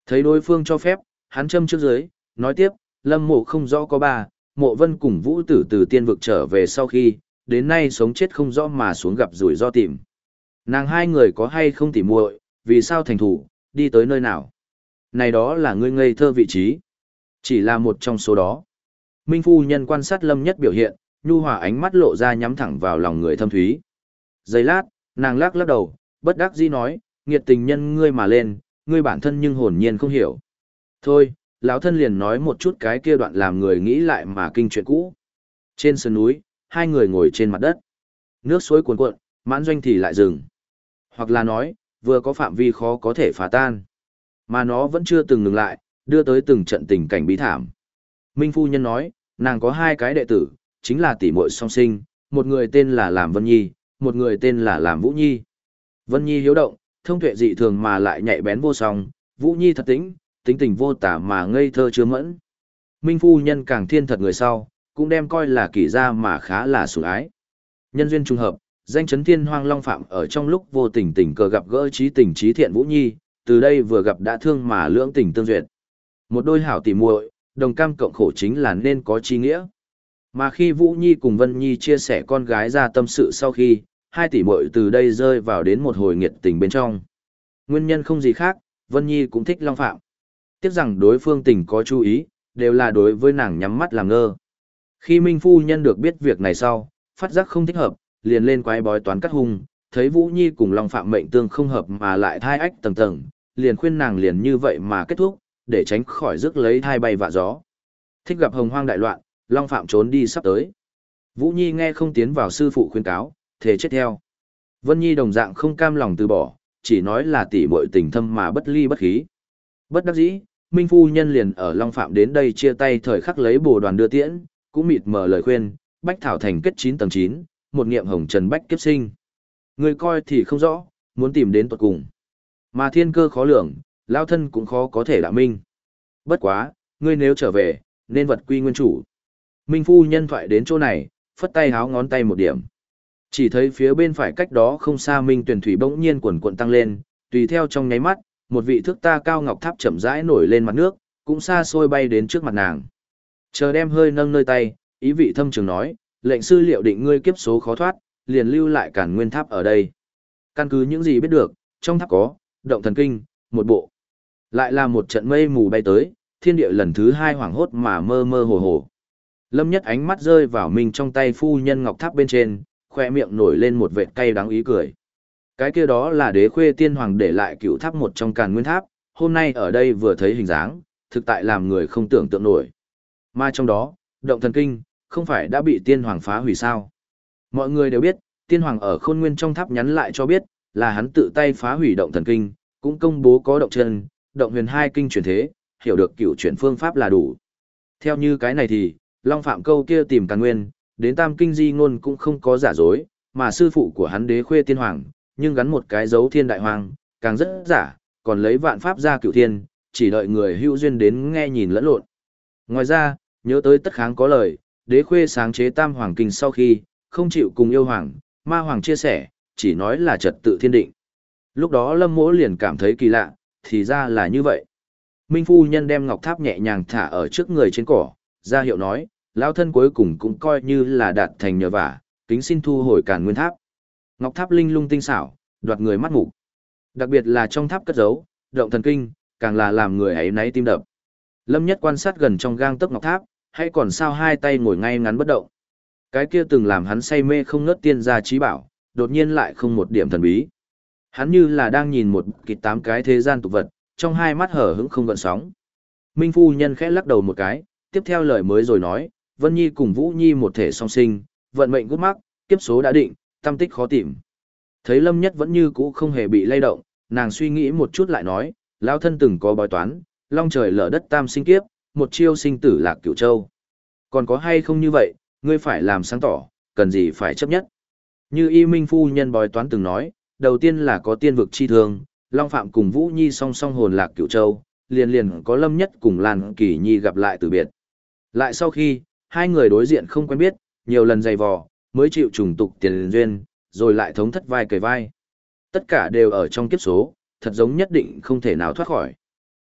Thấy đối phương cho phép, hắn châm trước dưới, nói tiếp, Lâm Mộ không rõ có ba, Mộ Vân cùng Vũ Tử từ tiên vực trở về sau khi, đến nay sống chết không rõ mà xuống gặp rủi ro tìm. Nàng hai người có hay không tỉ muội, vì sao thành thủ, đi tới nơi nào? Này đó là ngươi ngây thơ vị trí. Chỉ là một trong số đó. Minh phu nhân quan sát Lâm Nhất biểu hiện, nhu hòa ánh mắt lộ ra nhắm thẳng vào lòng người thâm thúy. Giây lát, nàng lắc lắc đầu, bất đắc dĩ nói, nghiệt tình nhân ngươi mà lên, ngươi bản thân nhưng hồn nhiên không hiểu. Thôi, lão thân liền nói một chút cái kia đoạn làm người nghĩ lại mà kinh chuyện cũ. Trên sườn núi, hai người ngồi trên mặt đất. Nước suối cuồn cuộn, mãn doanh thì lại dừng. Hoặc là nói, vừa có phạm vi khó có thể phá tan. Mà nó vẫn chưa từng ngừng lại, đưa tới từng trận tình cảnh bí thảm. Minh phu nhân nói, nàng có hai cái đệ tử, chính là tỷ muội song sinh, một người tên là Làm Vân Nhi, một người tên là Làm Vũ Nhi. Vân Nhi hiếu động, thông tuệ dị thường mà lại nhạy bén vô song, Vũ Nhi thật tĩnh, tính tình vô tả mà ngây thơ chứa mẫn. Minh phu nhân càng thiên thật người sau, cũng đem coi là kỳ gia mà khá là sủng ái. Nhân duyên trùng hợp, danh chấn thiên hoang long phạm ở trong lúc vô tình tình cờ gặp gỡ trí tình trí thiện Vũ Nhi, từ đây vừa gặp đã thương mà lưỡng tình tương duyệt. Một đôi hảo tỉ muội, đồng cam cộng khổ chính là nên có chi nghĩa. Mà khi Vũ Nhi cùng Vân Nhi chia sẻ con gái ra tâm sự sau khi, hai tỷ muội từ đây rơi vào đến một hồi nghiệt tình bên trong. Nguyên nhân không gì khác, Vân Nhi cũng thích Long Phạm. Tiếc rằng đối phương tình có chú ý, đều là đối với nàng nhắm mắt làm ngơ. Khi Minh phu nhân được biết việc này sau, phát giác không thích hợp, liền lên quái bói toán cắt hung, thấy Vũ Nhi cùng Long Phạm mệnh tương không hợp mà lại thai ách tầng tầng, liền khuyên nàng liền như vậy mà kết thúc, để tránh khỏi rước lấy thai bay vạ gió. Thích gặp hồng hoang đại loạn, Long Phạm trốn đi sắp tới. Vũ Nhi nghe không tiến vào sư phụ khuyên cáo, thề chết theo. Vân Nhi đồng dạng không cam lòng từ bỏ, chỉ nói là tỷ muội tình thâm mà bất ly bất khí. Bất đắc dĩ, Minh phu nhân liền ở Long Phạm đến đây chia tay thời khắc lấy bồ đoàn đưa tiễn, cũng mịt mờ lời khuyên, bách thảo thành kết 9 tầng 9, một niệm hồng trần bách kiếp sinh. Người coi thì không rõ, muốn tìm đến tuột cùng. Mà thiên cơ khó lường, lao thân cũng khó có thể đạo minh. Bất quá, ngươi nếu trở về, nên vật quy nguyên chủ. Minh phu nhân thoại đến chỗ này, phất tay háo ngón tay một điểm. Chỉ thấy phía bên phải cách đó không xa Minh tuyển thủy bỗng nhiên quần cuộn tăng lên, tùy theo trong nháy mắt, một vị thước ta cao ngọc tháp chậm rãi nổi lên mặt nước, cũng xa xôi bay đến trước mặt nàng. Chờ đem hơi nâng nơi tay, ý vị thâm trường nói, lệnh sư liệu định ngươi kiếp số khó thoát, liền lưu lại Càn Nguyên Tháp ở đây. Căn cứ những gì biết được, trong tháp có động thần kinh, một bộ. Lại là một trận mây mù bay tới, thiên địa lần thứ hai hoảng hốt mà mơ mơ hồ hồ. Lâm Nhất ánh mắt rơi vào mình trong tay phu nhân ngọc tháp bên trên, khoe miệng nổi lên một vệt cay đắng ý cười. Cái kia đó là Đế Khuê Tiên Hoàng để lại cựu tháp một trong Càn Nguyên Tháp, hôm nay ở đây vừa thấy hình dáng, thực tại làm người không tưởng tượng nổi. Mà trong đó, động thần kinh, không phải đã bị Tiên Hoàng phá hủy sao? Mọi người đều biết, Tiên Hoàng ở Khôn Nguyên trong tháp nhắn lại cho biết, là hắn tự tay phá hủy động thần kinh, cũng công bố có động chân, động huyền hai kinh chuyển thế, hiểu được cựu chuyển phương pháp là đủ. Theo như cái này thì, Long Phạm câu kia tìm Càn Nguyên, đến Tam Kinh Di ngôn cũng không có giả dối, mà sư phụ của hắn Đế Khuê Tiên Hoàng, nhưng gắn một cái dấu thiên đại hoàng, càng rất giả, còn lấy vạn pháp ra cựu thiên, chỉ đợi người hữu duyên đến nghe nhìn lẫn lộn. Ngoài ra, nhớ tới tất kháng có lời, Đế Khuê sáng chế Tam Hoàng Kinh sau khi, không chịu cùng yêu hoàng, ma hoàng chia sẻ, chỉ nói là trật tự thiên định. Lúc đó Lâm Mỗ liền cảm thấy kỳ lạ, thì ra là như vậy. Minh phu nhân đem ngọc tháp nhẹ nhàng thả ở trước người trên cỏ, ra hiệu nói, lão thân cuối cùng cũng coi như là đạt thành nhờ vả, kính xin thu hồi Càn Nguyên Tháp. Ngọc tháp linh lung tinh xảo, đoạt người mắt mục. Đặc biệt là trong tháp cất giấu, động thần kinh, càng là làm người ấy náy tim đập. Lâm Nhất quan sát gần trong gang tấc ngọc tháp, hay còn sao hai tay ngồi ngay ngắn bất động. Cái kia từng làm hắn say mê không ngớt tiên gia trí bảo, đột nhiên lại không một điểm thần bí. Hắn như là đang nhìn một kịch tám cái thế gian tục vật, trong hai mắt hở hững không gợn sóng. Minh phu nhân khẽ lắc đầu một cái, tiếp theo lời mới rồi nói, Vân Nhi cùng Vũ Nhi một thể song sinh, vận mệnh gút mắc, kiếp số đã định, tâm tích khó tìm. Thấy Lâm Nhất vẫn như cũ không hề bị lay động, nàng suy nghĩ một chút lại nói, lão thân từng có bói toán, long trời lở đất tam sinh kiếp, một chiêu sinh tử lạc cửu châu. Còn có hay không như vậy, ngươi phải làm sáng tỏ, cần gì phải chấp nhất. Như Y Minh phu nhân bói toán từng nói, đầu tiên là có tiên vực chi thương, Long Phạm cùng Vũ Nhi song song hồn lạc cửu châu, liền liền có Lâm Nhất cùng Lan Kỳ Nhi gặp lại từ biệt. Lại sau khi, hai người đối diện không quen biết, nhiều lần dày vò, mới chịu trùng tục tiền duyên, rồi lại thống thất vai kề vai. Tất cả đều ở trong kiếp số, thật giống nhất định không thể nào thoát khỏi.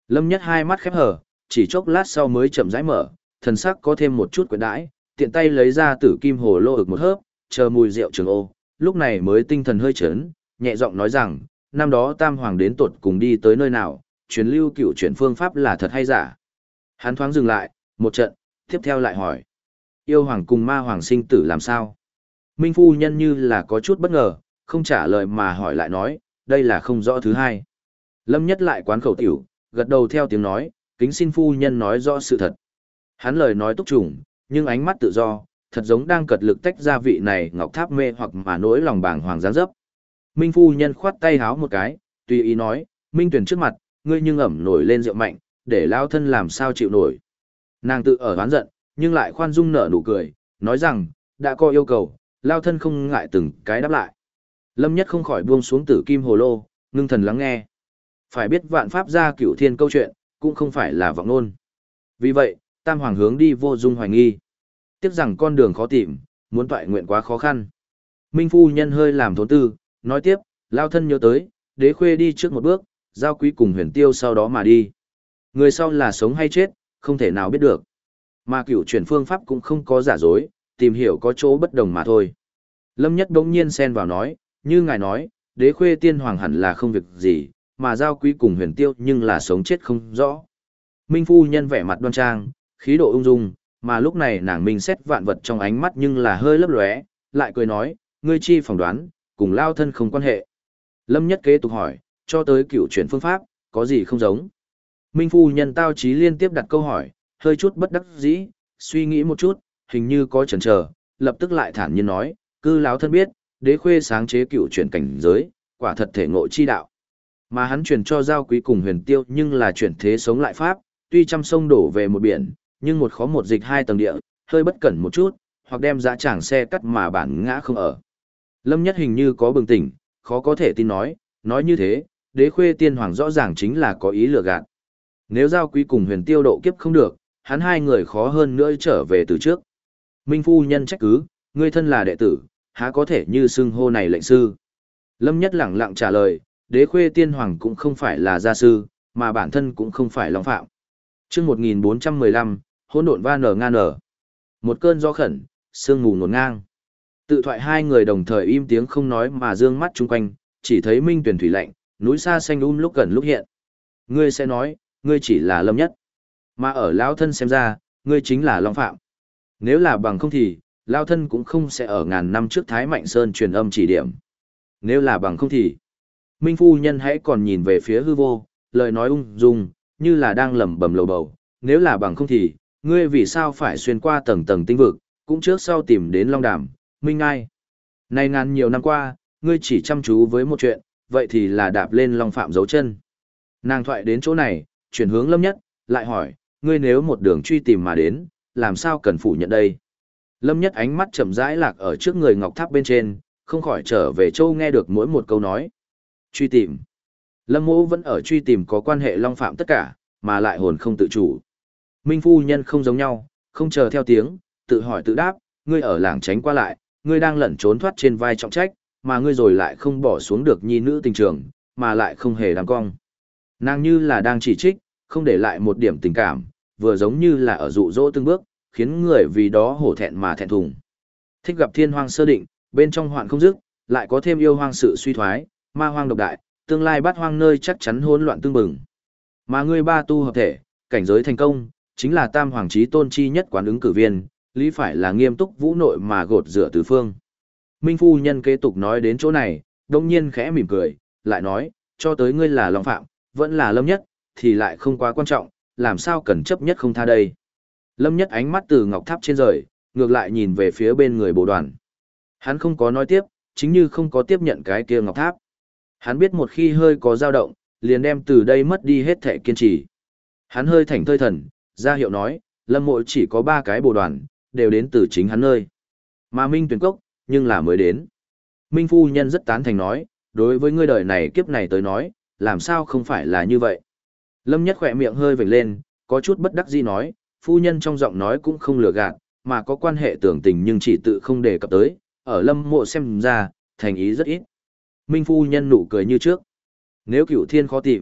Lâm Nhất hai mắt khép hờ, chỉ chốc lát sau mới chậm rãi mở, thần sắc có thêm một chút quyện đãi, tiện tay lấy ra tử kim hồ lô ực một hớp, chờ mùi rượu trường ô, lúc này mới tinh thần hơi chấn, nhẹ giọng nói rằng, năm đó Tam Hoàng đến tột cùng đi tới nơi nào, truyền lưu cựu chuyển phương pháp là thật hay giả. Hắn thoáng dừng lại, một trận, tiếp theo lại hỏi. Yêu Hoàng cùng Ma Hoàng sinh tử làm sao? Minh Phu Nhân như là có chút bất ngờ, không trả lời mà hỏi lại nói, đây là không rõ thứ hai. Lâm Nhất lại quán khẩu tiểu, gật đầu theo tiếng nói, kính xin Phu Nhân nói rõ sự thật. Hắn lời nói túc trùng, nhưng ánh mắt tự do, thật giống đang cật lực tách ra vị này ngọc tháp mê hoặc mà nỗi lòng bàng hoàng giáng dấp. Minh Phu Nhân khoát tay háo một cái, tùy ý nói, Minh Tuyển trước mặt, ngươi nhưng ẩm nổi lên rượu mạnh, để lao thân làm sao chịu nổi. Nàng tự ở oán giận, nhưng lại khoan dung nở nụ cười, nói rằng, đã có yêu cầu, lao thân không ngại từng cái đáp lại. Lâm Nhất không khỏi buông xuống tử kim hồ lô, ngưng thần lắng nghe. Phải biết vạn pháp gia cửu thiên câu chuyện, cũng không phải là vọng ngôn. Vì vậy, Tam Hoàng hướng đi vô dung hoài nghi. Tiếc rằng con đường khó tìm, muốn toại nguyện quá khó khăn. Minh Phu Nhân hơi làm thốn tư, nói tiếp, lao thân nhớ tới, đế khuê đi trước một bước, giao quý cùng huyền tiêu sau đó mà đi. Người sau là sống hay chết, không thể nào biết được. Mà cửu chuyển phương pháp cũng không có giả dối, tìm hiểu có chỗ bất đồng mà thôi. Lâm Nhất bỗng nhiên xen vào nói, như ngài nói, đế khuê tiên hoàng hẳn là không việc gì, mà giao quý cùng huyền tiêu nhưng là sống chết không rõ. Minh Phu Nhân vẻ mặt đoan trang, khí độ ung dung, mà lúc này nàng minh xét vạn vật trong ánh mắt nhưng là hơi lấp lóe, lại cười nói, ngươi chi phỏng đoán, cùng lao thân không quan hệ. Lâm Nhất kế tục hỏi, cho tới cửu chuyển phương pháp, có gì không giống? Minh Phu Nhân tao chí liên tiếp đặt câu hỏi, hơi chút bất đắc dĩ, suy nghĩ một chút, hình như có chần chờ, lập tức lại thản nhiên nói, cư lão thân biết, đế khuê sáng chế cửu chuyển cảnh giới, quả thật thể ngộ chi đạo. Mà hắn truyền cho giao quý cùng huyền tiêu nhưng là chuyển thế sống lại pháp, tuy trăm sông đổ về một biển, nhưng một khó một dịch hai tầng địa, hơi bất cẩn một chút, hoặc đem dã tràng xe cắt mà bản ngã không ở. Lâm Nhất hình như có bừng tỉnh, khó có thể tin nói như thế, đế khuê tiên hoàng rõ ràng chính là có ý lừa gạt. Nếu giao quý cùng huyền tiêu độ kiếp không được, hắn hai người khó hơn nữa trở về từ trước. Minh Phu Nhân trách cứ, ngươi thân là đệ tử, há có thể như xưng hô này lệnh sư. Lâm Nhất lẳng lặng trả lời, đế khuê tiên hoàng cũng không phải là gia sư, mà bản thân cũng không phải long phạm. Chương 1415, hỗn độn va nở nga nở. Một cơn gió khẩn, sương mù ngổn ngang. Tự thoại hai người đồng thời im tiếng không nói mà dương mắt chung quanh, chỉ thấy minh tuyển thủy lạnh, núi xa xanh lúc gần lúc hiện. Ngươi sẽ nói, ngươi chỉ là Lâm Nhất. Mà ở lão thân xem ra, ngươi chính là Long Phạm. Nếu là bằng không thì, lão thân cũng không sẽ ở ngàn năm trước Thái Mạnh Sơn truyền âm chỉ điểm. Nếu là bằng không thì, Minh Phu Nhân hãy còn nhìn về phía hư vô, lời nói ung dung, như là đang lẩm bẩm lầu bầu. Nếu là bằng không thì, ngươi vì sao phải xuyên qua tầng tầng tinh vực, cũng trước sau tìm đến Long Đàm, Minh Ai. Này ngàn nhiều năm qua, ngươi chỉ chăm chú với một chuyện, vậy thì là đạp lên Long Phạm dấu chân. Nàng thoại đến chỗ này, chuyển hướng Lâm Nhất, lại hỏi, ngươi nếu một đường truy tìm mà đến, làm sao cần phủ nhận đây? Lâm Nhất ánh mắt chậm rãi lạc ở trước người ngọc tháp bên trên, không khỏi trở về châu nghe được mỗi một câu nói. Truy tìm. Lâm Mỗ vẫn ở truy tìm có quan hệ Long Phạm tất cả, mà lại hồn không tự chủ. Minh Phu Nhân không giống nhau, không chờ theo tiếng, tự hỏi tự đáp, ngươi ở làng tránh qua lại, ngươi đang lẩn trốn thoát trên vai trọng trách, mà ngươi rồi lại không bỏ xuống được nhi nữ tình trường, mà lại không hề đáng cong. Nàng như là đang chỉ trích, không để lại một điểm tình cảm, vừa giống như là ở dụ dỗ từng bước, khiến người vì đó hổ thẹn mà thẹn thùng. Thích gặp thiên hoang sơ định, bên trong hoạn không dứt, lại có thêm yêu hoang sự suy thoái, ma hoang độc đại, tương lai bát hoang nơi chắc chắn hỗn loạn tương bừng. Mà ngươi ba tu hợp thể, cảnh giới thành công, chính là tam hoàng chí tôn chi nhất quán ứng cử viên, lý phải là nghiêm túc vũ nội mà gột rửa tứ phương. Minh Phu Nhân kế tục nói đến chỗ này, đông nhiên khẽ mỉm cười, lại nói, cho tới ngươi là Long Phạm, vẫn là Lâm Nhất, thì lại không quá quan trọng, làm sao cần chấp nhất không tha đây. Lâm Nhất ánh mắt từ ngọc tháp trên rời, ngược lại nhìn về phía bên người Bồ Đoàn. Hắn không có nói tiếp, chính như không có tiếp nhận cái kia ngọc tháp. Hắn biết một khi hơi có dao động, liền đem từ đây mất đi hết thể kiên trì. Hắn hơi thảnh thơi thần, ra hiệu nói, Lâm Mộ chỉ có 3 cái Bồ Đoàn, đều đến từ chính hắn nơi. Mà Minh Tuyển Cốc, nhưng là mới đến. Minh Phu Nhân rất tán thành nói, đối với ngươi đời này kiếp này tới nói, làm sao không phải là như vậy. Lâm Nhất khỏe miệng hơi vểnh lên, có chút bất đắc dĩ nói, Phu Nhân trong giọng nói cũng không lừa gạt, mà có quan hệ tưởng tình nhưng chỉ tự không đề cập tới, ở Lâm Mộ xem ra, thành ý rất ít. Minh Phu Nhân nụ cười như trước. Nếu cửu thiên khó tìm,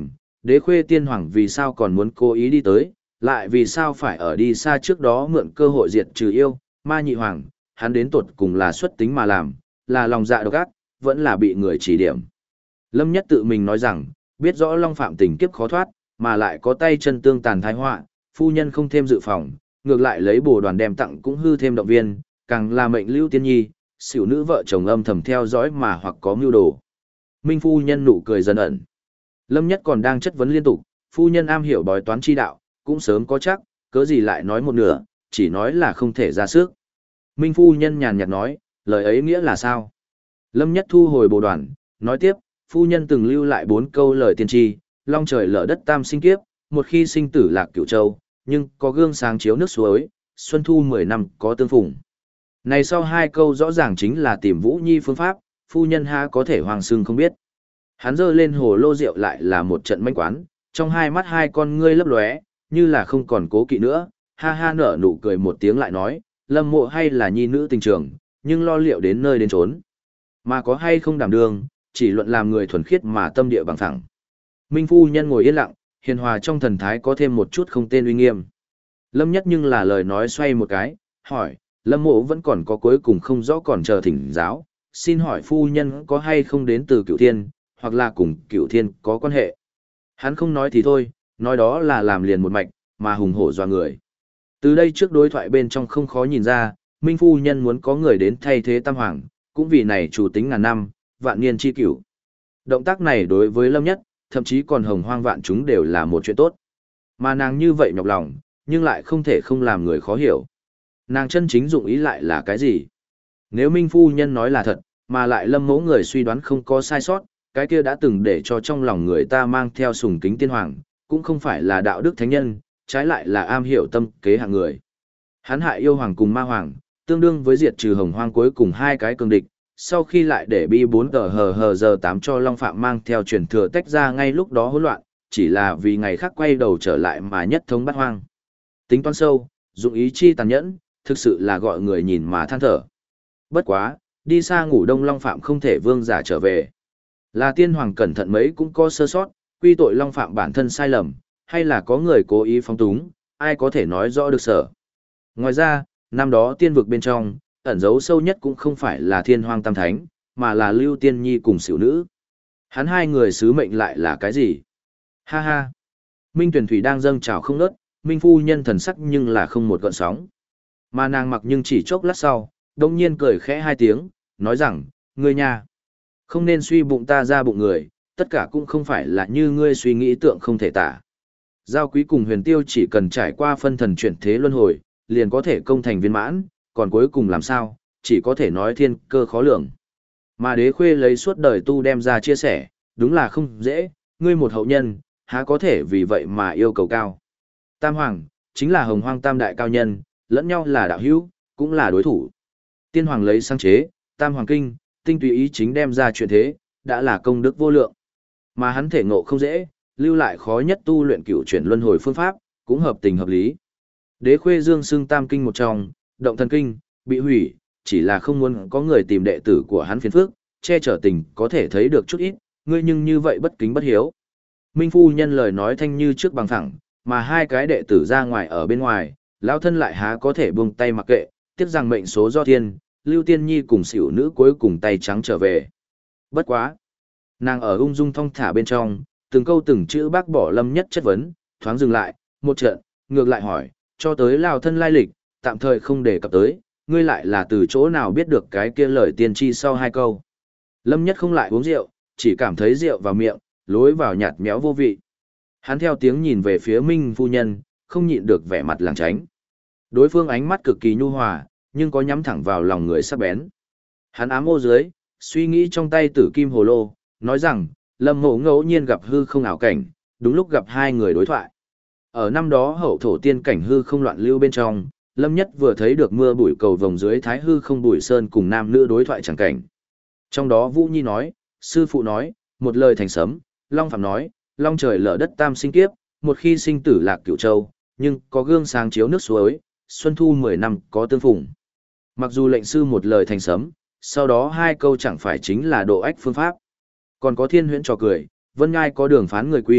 đế khuê tiên hoàng vì sao còn muốn cố ý đi tới, lại vì sao phải ở đi xa trước đó mượn cơ hội diệt trừ yêu, ma nhị hoàng, hắn đến tột cùng là xuất tính mà làm, là lòng dạ độc ác, vẫn là bị người chỉ điểm. Lâm Nhất tự mình nói rằng, biết rõ Long Phạm tình kiếp khó thoát, mà lại có tay chân tương tàn thái họa, phu nhân không thêm dự phòng, ngược lại lấy bồ đoàn đem tặng cũng hư thêm động viên, càng là mệnh lưu tiên nhi, xỉu nữ vợ chồng âm thầm theo dõi mà hoặc có mưu đồ. Minh phu nhân nụ cười dần ẩn. Lâm Nhất còn đang chất vấn liên tục, phu nhân am hiểu bói toán chi đạo, cũng sớm có chắc, cớ gì lại nói một nửa, chỉ nói là không thể ra sức. Minh phu nhân nhàn nhạt nói, lời ấy nghĩa là sao? Lâm Nhất thu hồi bồ đoàn, nói tiếp, phu nhân từng lưu lại 4 câu lời tiên tri, long trời lở đất tam sinh kiếp, một khi sinh tử lạc cửu châu, nhưng có gương sáng chiếu nước suối, xuân thu 10 năm có tương phùng. Này sau 2 câu rõ ràng chính là tìm Vũ Nhi phương pháp, phu nhân ha có thể hoàng sưng không biết. Hắn giơ lên hồ lô rượu lại là một trận manh quán, trong hai mắt 2 con ngươi lấp lóe, như là không còn cố kỵ nữa, ha ha nở nụ cười một tiếng lại nói, Lâm Mộ hay là nhi nữ tình trường, nhưng lo liệu đến nơi đến chốn. Mà có hay không đảm đương, chỉ luận làm người thuần khiết mà tâm địa bằng thẳng. Minh phu nhân ngồi yên lặng, hiền hòa trong thần thái có thêm một chút không tên uy nghiêm. Lâm Nhất nhưng là lời nói xoay một cái, hỏi, Lâm Mộ vẫn còn có cuối cùng không rõ còn chờ thỉnh giáo, xin hỏi phu nhân có hay không đến từ Cửu Thiên, hoặc là cùng Cửu Thiên có quan hệ. Hắn không nói thì thôi, nói đó là làm liền một mạch, mà hùng hổ doa người. Từ đây trước đối thoại bên trong không khó nhìn ra, Minh phu nhân muốn có người đến thay thế Tam Hoàng, cũng vì này chủ tính ngàn năm, vạn niên chi cửu. Động tác này đối với Lâm Nhất, thậm chí còn hồng hoang vạn chúng đều là một chuyện tốt. Mà nàng như vậy nhọc lòng, nhưng lại không thể không làm người khó hiểu. Nàng chân chính dụng ý lại là cái gì? Nếu Minh phu nhân nói là thật, mà lại Lâm Mẫu người suy đoán không có sai sót, cái kia đã từng để cho trong lòng người ta mang theo sùng kính tiên hoàng, cũng không phải là đạo đức thánh nhân, trái lại là am hiểu tâm kế hạng người. Hắn hại yêu hoàng cùng ma hoàng, tương đương với diệt trừ hồng hoang cuối cùng 2 cái cường địch, sau khi lại để bi 4 tờ hờ giờ 8 cho Long Phạm mang theo truyền thừa tách ra ngay lúc đó hỗn loạn, chỉ là vì ngày khác quay đầu trở lại mà nhất thống bát hoang. Tính toán sâu, dụng ý chi tàn nhẫn, thực sự là gọi người nhìn mà than thở. Bất quá, đi xa ngủ đông Long Phạm không thể vương giả trở về. Là tiên hoàng cẩn thận mấy cũng có sơ sót, quy tội Long Phạm bản thân sai lầm, hay là có người cố ý phóng túng, ai có thể nói rõ được sở. Ngoài ra, năm đó tiên vực bên trong, ẩn dấu sâu nhất cũng không phải là thiên hoang tam thánh, mà là Lưu Tiên Nhi cùng xỉu nữ. Hắn 2 người sứ mệnh lại là cái gì? Ha ha! Minh Tuyển Thủy đang dâng trào không ngớt, Minh phu nhân thần sắc nhưng là không một gợn sóng. Mà nàng mặc nhưng chỉ chốc lát sau, đông nhiên cười khẽ 2 tiếng, nói rằng, ngươi nha, không nên suy bụng ta ra bụng người, tất cả cũng không phải là như ngươi suy nghĩ tượng không thể tả. Giao Quý cùng Huyền Tiêu chỉ cần trải qua phân thần chuyển thế luân hồi, liền có thể công thành viên mãn, còn cuối cùng làm sao, chỉ có thể nói thiên cơ khó lường. Mà Đế Khuê lấy suốt đời tu đem ra chia sẻ, đúng là không dễ, ngươi một hậu nhân, há có thể vì vậy mà yêu cầu cao. Tam Hoàng, chính là hồng hoang tam đại cao nhân, lẫn nhau là đạo hữu, cũng là đối thủ. Tiên Hoàng lấy sáng chế, Tam Hoàng Kinh, tinh túy ý chính đem ra chuyện thế, đã là công đức vô lượng. Mà hắn thể ngộ không dễ, lưu lại khó nhất tu luyện cửu chuyển luân hồi phương pháp, cũng hợp tình hợp lý. Đế Khuê dương xưng Tam Kinh một trong, Động Thần Kinh, bị hủy, chỉ là không muốn có người tìm đệ tử của hắn phiền phức, che chở tình có thể thấy được chút ít, ngươi nhưng như vậy bất kính bất hiếu. Minh phu nhân lời nói thanh như trước bằng thẳng, mà 2 cái đệ tử ra ngoài ở bên ngoài, lão thân lại há có thể buông tay mặc kệ, tiếc rằng mệnh số do thiên, Lưu Tiên Nhi cùng xỉu nữ cuối cùng tay trắng trở về. Bất quá, nàng ở ung dung thong thả bên trong, từng câu từng chữ bác bỏ Lâm Nhất chất vấn, thoáng dừng lại, một trận, ngược lại hỏi, cho tới lão thân lai lịch, tạm thời không đề cập tới, ngươi lại là từ chỗ nào biết được cái kia lời tiên tri sau 2 câu. Lâm Nhất không lại uống rượu, chỉ cảm thấy rượu vào miệng, lối vào nhạt méo vô vị. Hắn theo tiếng nhìn về phía Minh phu nhân, không nhịn được vẻ mặt lảng tránh. Đối phương ánh mắt cực kỳ nhu hòa, nhưng có nhắm thẳng vào lòng người sắc bén. Hắn ám ô dưới, suy nghĩ trong tay tử kim hồ lô, nói rằng, Lâm Mộ ngẫu nhiên gặp hư không ảo cảnh, đúng lúc gặp 2 người đối thoại. Ở năm đó hậu thổ tiên cảnh hư không loạn lưu bên trong, Lâm Nhất vừa thấy được mưa bụi cầu vồng dưới thái hư không bụi sơn cùng nam nữ đối thoại chẳng cảnh. Trong đó Vũ Nhi nói, sư phụ nói, một lời thành sấm, Long Phạm nói, long trời lở đất tam sinh kiếp, một khi sinh tử lạc cửu châu, nhưng có gương sáng chiếu nước suối, xuân thu 10 năm có tương phùng. Mặc dù lệnh sư một lời thành sấm, sau đó 2 câu chẳng phải chính là độ ách phương pháp. Còn có thiên huyễn trò cười, vân ngai có đường phán người quy,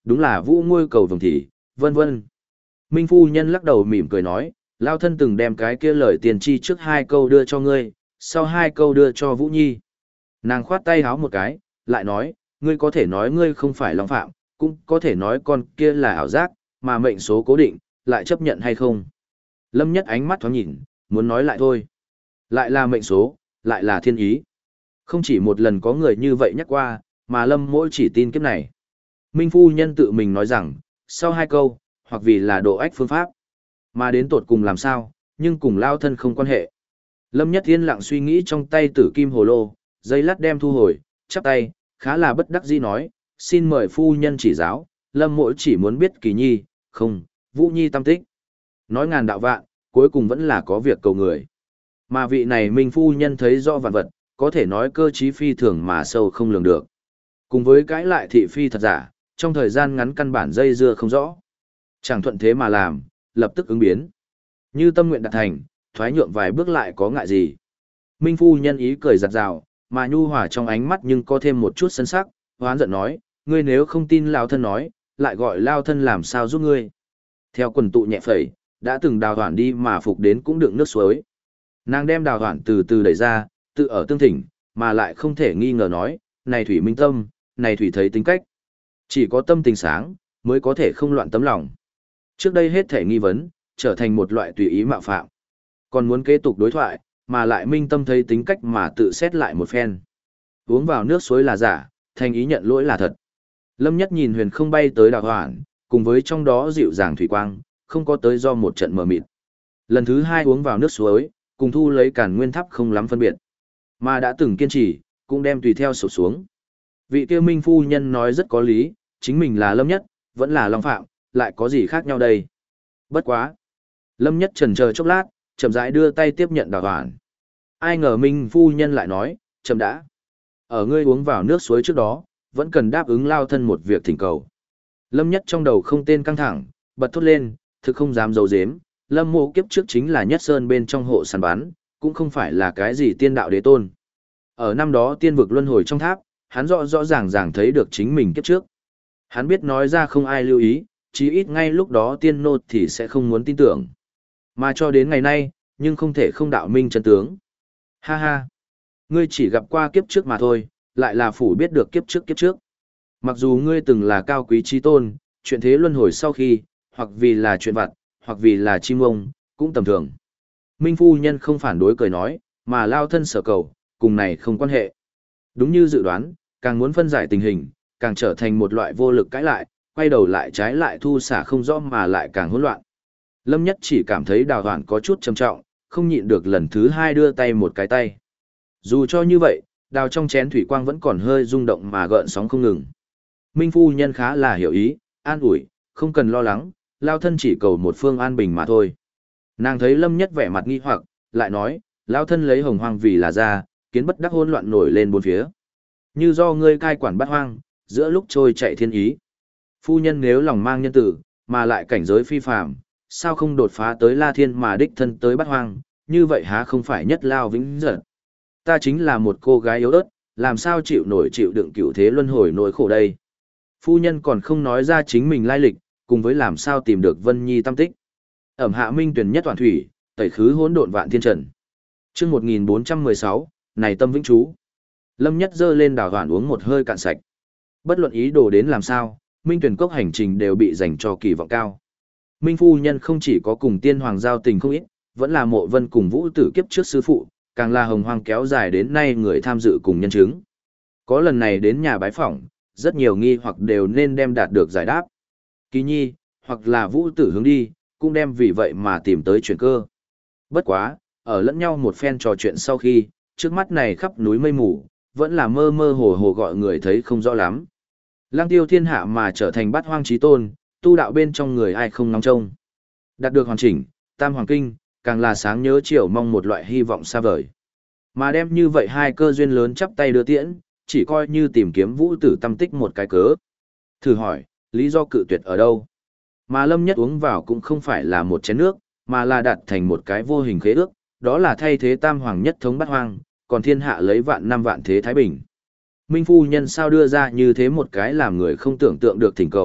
đúng là vũ ngôi cầu vồng thị, vân vân. Minh phu nhân lắc đầu mỉm cười nói, lao thân từng đem cái kia lời tiền tri trước 2 câu đưa cho ngươi, sau 2 câu đưa cho Vũ Nhi. Nàng khoát tay háo một cái, lại nói, ngươi có thể nói ngươi không phải Long Phạm, cũng có thể nói con kia là ảo giác, mà mệnh số cố định, lại chấp nhận hay không. Lâm Nhất ánh mắt thoáng nhìn, muốn nói lại thôi. Lại là mệnh số, lại là thiên ý. Không chỉ một lần có người như vậy nhắc qua, mà Lâm mỗi chỉ tin kiếp này. Minh phu nhân tự mình nói rằng, sau 2 câu, hoặc vì là độ ách phương pháp, mà đến tột cùng làm sao, nhưng cùng lao thân không quan hệ. Lâm Nhất Thiên lặng suy nghĩ trong tay tử kim hồ lô, giây lát đem thu hồi, chắp tay, khá là bất đắc dĩ nói, xin mời phu nhân chỉ giáo, Lâm mỗi chỉ muốn biết Kỳ Nhi, không, Vũ Nhi tâm tích. Nói ngàn đạo vạn, cuối cùng vẫn là có việc cầu người. Mà vị này Minh phu nhân thấy rõ vạn vật, có thể nói cơ trí phi thường mà sâu không lường được. Cùng với cái lại thị phi thật giả, trong thời gian ngắn căn bản dây dưa không rõ. Chẳng thuận thế mà làm, lập tức ứng biến. Như tâm nguyện đạt thành, thoái nhượng vài bước lại có ngại gì. Minh phu nhân ý cười giặt rào, mà nhu hòa trong ánh mắt nhưng có thêm một chút sân sắc, hoán giận nói, ngươi nếu không tin lao thân nói, lại gọi lao thân làm sao giúp ngươi. Theo quần tụ nhẹ phẩy, đã từng đào thoản đi mà phục đến cũng đựng nước suối. Nàng đem đào thoản từ từ đẩy ra, tự ở tương thỉnh, mà lại không thể nghi ngờ nói, này thủy minh tâm, này thủy thấy tính cách. Chỉ có tâm tình sáng, mới có thể không loạn tấm lòng. Trước đây hết thể nghi vấn, trở thành một loại tùy ý mạo phạm. Còn muốn kế tục đối thoại, mà lại minh tâm thấy tính cách mà tự xét lại một phen. Uống vào nước suối là giả, thành ý nhận lỗi là thật. Lâm Nhất nhìn huyền không bay tới đào hoảng, cùng với trong đó dịu dàng thủy quang, không có tới do một trận mờ mịt. Lần thứ 2 uống vào nước suối, cùng thu lấy càn nguyên tháp không lắm phân biệt. Mà đã từng kiên trì, cũng đem tùy theo sụp xuống. Vị kia Minh phu nhân nói rất có lý, chính mình là Lâm Nhất, vẫn là Long Phạm, lại có gì khác nhau đây? Bất quá. Lâm Nhất chần chờ chốc lát, chậm rãi đưa tay tiếp nhận đào hoàn. Ai ngờ Minh phu nhân lại nói, chậm đã. Ở ngươi uống vào nước suối trước đó, vẫn cần đáp ứng lao thân một việc thỉnh cầu. Lâm Nhất trong đầu không tên căng thẳng, bật thốt lên, thực không dám giấu giếm. Lâm mộ kiếp trước chính là Nhất Sơn bên trong hộ săn bắn, cũng không phải là cái gì tiên đạo đế tôn. Ở năm đó tiên vực luân hồi trong tháp, hắn rõ rõ ràng ràng thấy được chính mình kiếp trước. Hắn biết nói ra không ai lưu ý, chí ít ngay lúc đó tiên nô thì sẽ không muốn tin tưởng. Mà cho đến ngày nay, nhưng không thể không đạo minh chân tướng. Ha ha! Ngươi chỉ gặp qua kiếp trước mà thôi, lại là phủ biết được kiếp trước kiếp trước. Mặc dù ngươi từng là cao quý trí tôn, chuyện thế luân hồi sau khi, hoặc vì là chuyện vặt, hoặc vì là chim ông, cũng tầm thường. Minh phu nhân không phản đối cười nói, mà lao thân sở cầu, cùng này không quan hệ. Đúng như dự đoán, càng muốn phân giải tình hình, càng trở thành một loại vô lực cãi lại, quay đầu lại trái lại thu xả không rõ mà lại càng hỗn loạn. Lâm Nhất chỉ cảm thấy đào hoạn có chút trầm trọng, không nhịn được lần thứ 2 đưa tay một cái tay. Dù cho như vậy, đào trong chén thủy quang vẫn còn hơi rung động mà gợn sóng không ngừng. Minh phu nhân khá là hiểu ý, an ủi, không cần lo lắng, lao thân chỉ cầu một phương an bình mà thôi. Nàng thấy Lâm Nhất vẻ mặt nghi hoặc, lại nói, lao thân lấy hồng hoang vì là ra, kiến bất đắc hỗn loạn nổi lên bốn phía. Như do ngươi cai quản bát hoang, giữa lúc trôi chạy thiên ý. Phu nhân nếu lòng mang nhân tử, mà lại cảnh giới phi phàm, sao không đột phá tới La Thiên mà đích thân tới bát hoang, như vậy há không phải nhất lao vĩnh giật. Ta chính là một cô gái yếu ớt, làm sao chịu nổi chịu đựng cựu thế luân hồi nỗi khổ đây. Phu nhân còn không nói ra chính mình lai lịch, cùng với làm sao tìm được Vân Nhi tâm tích. Ẩm hạ minh tuyển nhất toàn thủy, tẩy khứ hỗn độn vạn thiên trần. Chương 1416, này tâm vĩnh chú. Lâm Nhất giơ lên đào hoàn uống một hơi cạn sạch. Bất luận ý đồ đến làm sao, minh tuyển cốc hành trình đều bị dành cho kỳ vọng cao. Minh phu nhân không chỉ có cùng tiên hoàng giao tình không ít, vẫn là Mộ Vân cùng Vũ Tử kiếp trước sư phụ, càng là hồng hoang kéo dài đến nay người tham dự cùng nhân chứng. Có lần này đến nhà bái phỏng, rất nhiều nghi hoặc đều nên đem đạt được giải đáp. Kỳ Nhi, hoặc là Vũ Tử hướng đi, cũng đem vì vậy mà tìm tới chuyển cơ. Bất quá, ở lẫn nhau một phen trò chuyện sau khi, trước mắt này khắp núi mây mù, vẫn là mơ mơ hồ hồ gọi người thấy không rõ lắm. Lăng tiêu thiên hạ mà trở thành bát hoang chí tôn, tu đạo bên trong người ai không nóng trông. Đạt được hoàn chỉnh, tam hoàng kinh, càng là sáng nhớ chiều mong một loại hy vọng xa vời. Mà đem như vậy hai cơ duyên lớn chắp tay đưa tiễn, chỉ coi như tìm kiếm Vũ Tử tâm tích một cái cớ. Thử hỏi, lý do cự tuyệt ở đâu? Mà Lâm Nhất uống vào cũng không phải là một chén nước, mà là đặt thành một cái vô hình khế ước, đó là thay thế tam hoàng nhất thống bát hoang, còn thiên hạ lấy vạn năm vạn thế thái bình. Minh phu nhân sao đưa ra như thế một cái làm người không tưởng tượng được thỉnh cầu,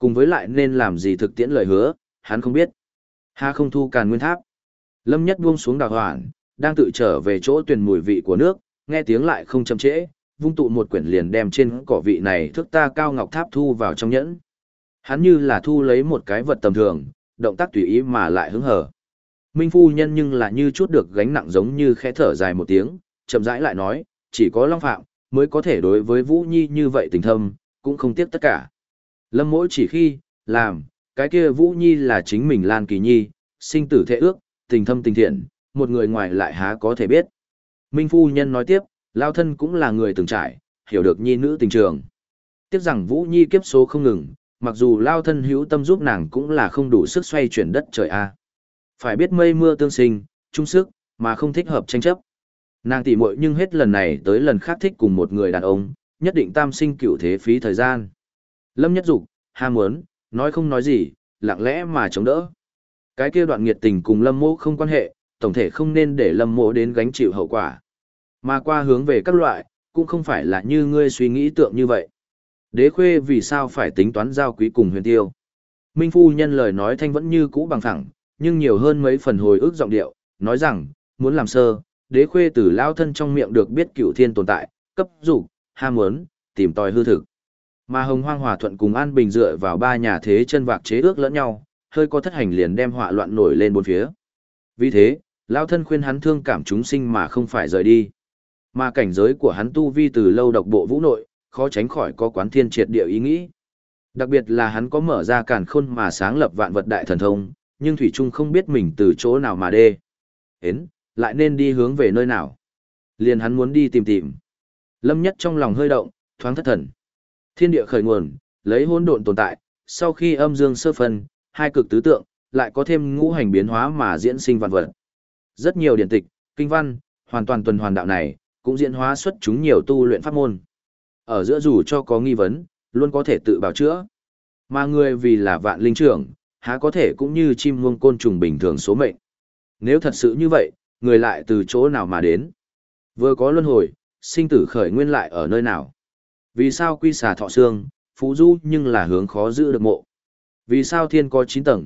cùng với lại nên làm gì thực tiễn lời hứa, hắn không biết. Hà không thu Càn Nguyên Tháp. Lâm Nhất buông xuống đào hoản, đang tự trở về chỗ tuyển mùi vị của nước, nghe tiếng lại không chậm trễ, vung tụ một quyển liền đem trên cỏ vị này thước ta cao ngọc tháp thu vào trong nhẫn. Hắn như là thu lấy một cái vật tầm thường, động tác tùy ý mà lại hứng hở. Minh phu nhân nhưng là như chút được gánh nặng giống như khẽ thở dài một tiếng, chậm rãi lại nói, chỉ có Long Phạm mới có thể đối với Vũ Nhi như vậy tình thâm, cũng không tiếc tất cả. Lâm Mỗ chỉ khi làm, cái kia Vũ Nhi là chính mình Lan Kỳ Nhi, sinh tử thệ ước, tình thâm tình thiện, một người ngoài lại há có thể biết. Minh phu nhân nói tiếp, lao thân cũng là người từng trải, hiểu được nhi nữ tình trường. Tiếc rằng Vũ Nhi kiếp số không ngừng, mặc dù lao thân hữu tâm giúp nàng cũng là không đủ sức xoay chuyển đất trời a. Phải biết mây mưa tương sinh, chung sức, mà không thích hợp tranh chấp. Nàng tỉ muội nhưng hết lần này tới lần khác thích cùng một người đàn ông, nhất định tam sinh cửu thế phí thời gian. Lâm Nhất Dục, ham muốn, nói không nói gì, lặng lẽ mà chống đỡ. Cái kia đoạn nghiệt tình cùng Lâm Mộ không quan hệ, tổng thể không nên để Lâm Mộ đến gánh chịu hậu quả. Mà qua hướng về các loại, cũng không phải là như ngươi suy nghĩ tượng như vậy. Đế Khuê vì sao phải tính toán giao quý cùng Huyền Tiêu? Minh phu nhân lời nói thanh vẫn như cũ bằng phẳng, nhưng nhiều hơn mấy phần hồi ức giọng điệu, nói rằng, muốn làm sơ, Đế Khuê từ lao thân trong miệng được biết cửu thiên tồn tại, cấp dục, ham muốn, tìm tòi hư thực. Mà Hồng Hoang Hòa Thuận cùng An Bình dựa vào ba nhà thế chân vạc chế ước lẫn nhau, hơi có thất hành liền đem họa loạn nổi lên bốn phía. Vì thế, lao thân khuyên hắn thương cảm chúng sinh mà không phải rời đi. Mà cảnh giới của hắn tu vi từ lâu độc bộ vũ nội, khó tránh khỏi có quán thiên triệt địa ý nghĩ. Đặc biệt là hắn có mở ra càn khôn mà sáng lập vạn vật đại thần thông, nhưng thủy trung không biết mình từ chỗ nào mà đê. Hến, lại nên đi hướng về nơi nào. Liền hắn muốn đi tìm tìm. Lâm Nhất trong lòng hơi động, thoáng thất thần. Thiên địa khởi nguồn, lấy hỗn độn tồn tại, sau khi âm dương sơ phân, hai cực tứ tượng, lại có thêm ngũ hành biến hóa mà diễn sinh vạn vật. Rất nhiều điển tịch, kinh văn, hoàn toàn tuần hoàn đạo này, cũng diễn hóa xuất chúng nhiều tu luyện pháp môn. Ở giữa dù cho có nghi vấn, luôn có thể tự bào chữa. Mà người vì là vạn linh trưởng, há có thể cũng như chim muông côn trùng bình thường số mệnh. Nếu thật sự như vậy, người lại từ chỗ nào mà đến? Vừa có luân hồi, sinh tử khởi nguyên lại ở nơi nào? Vì sao quy xà thọ xương, phú du nhưng là hướng khó giữ được mộ? Vì sao thiên có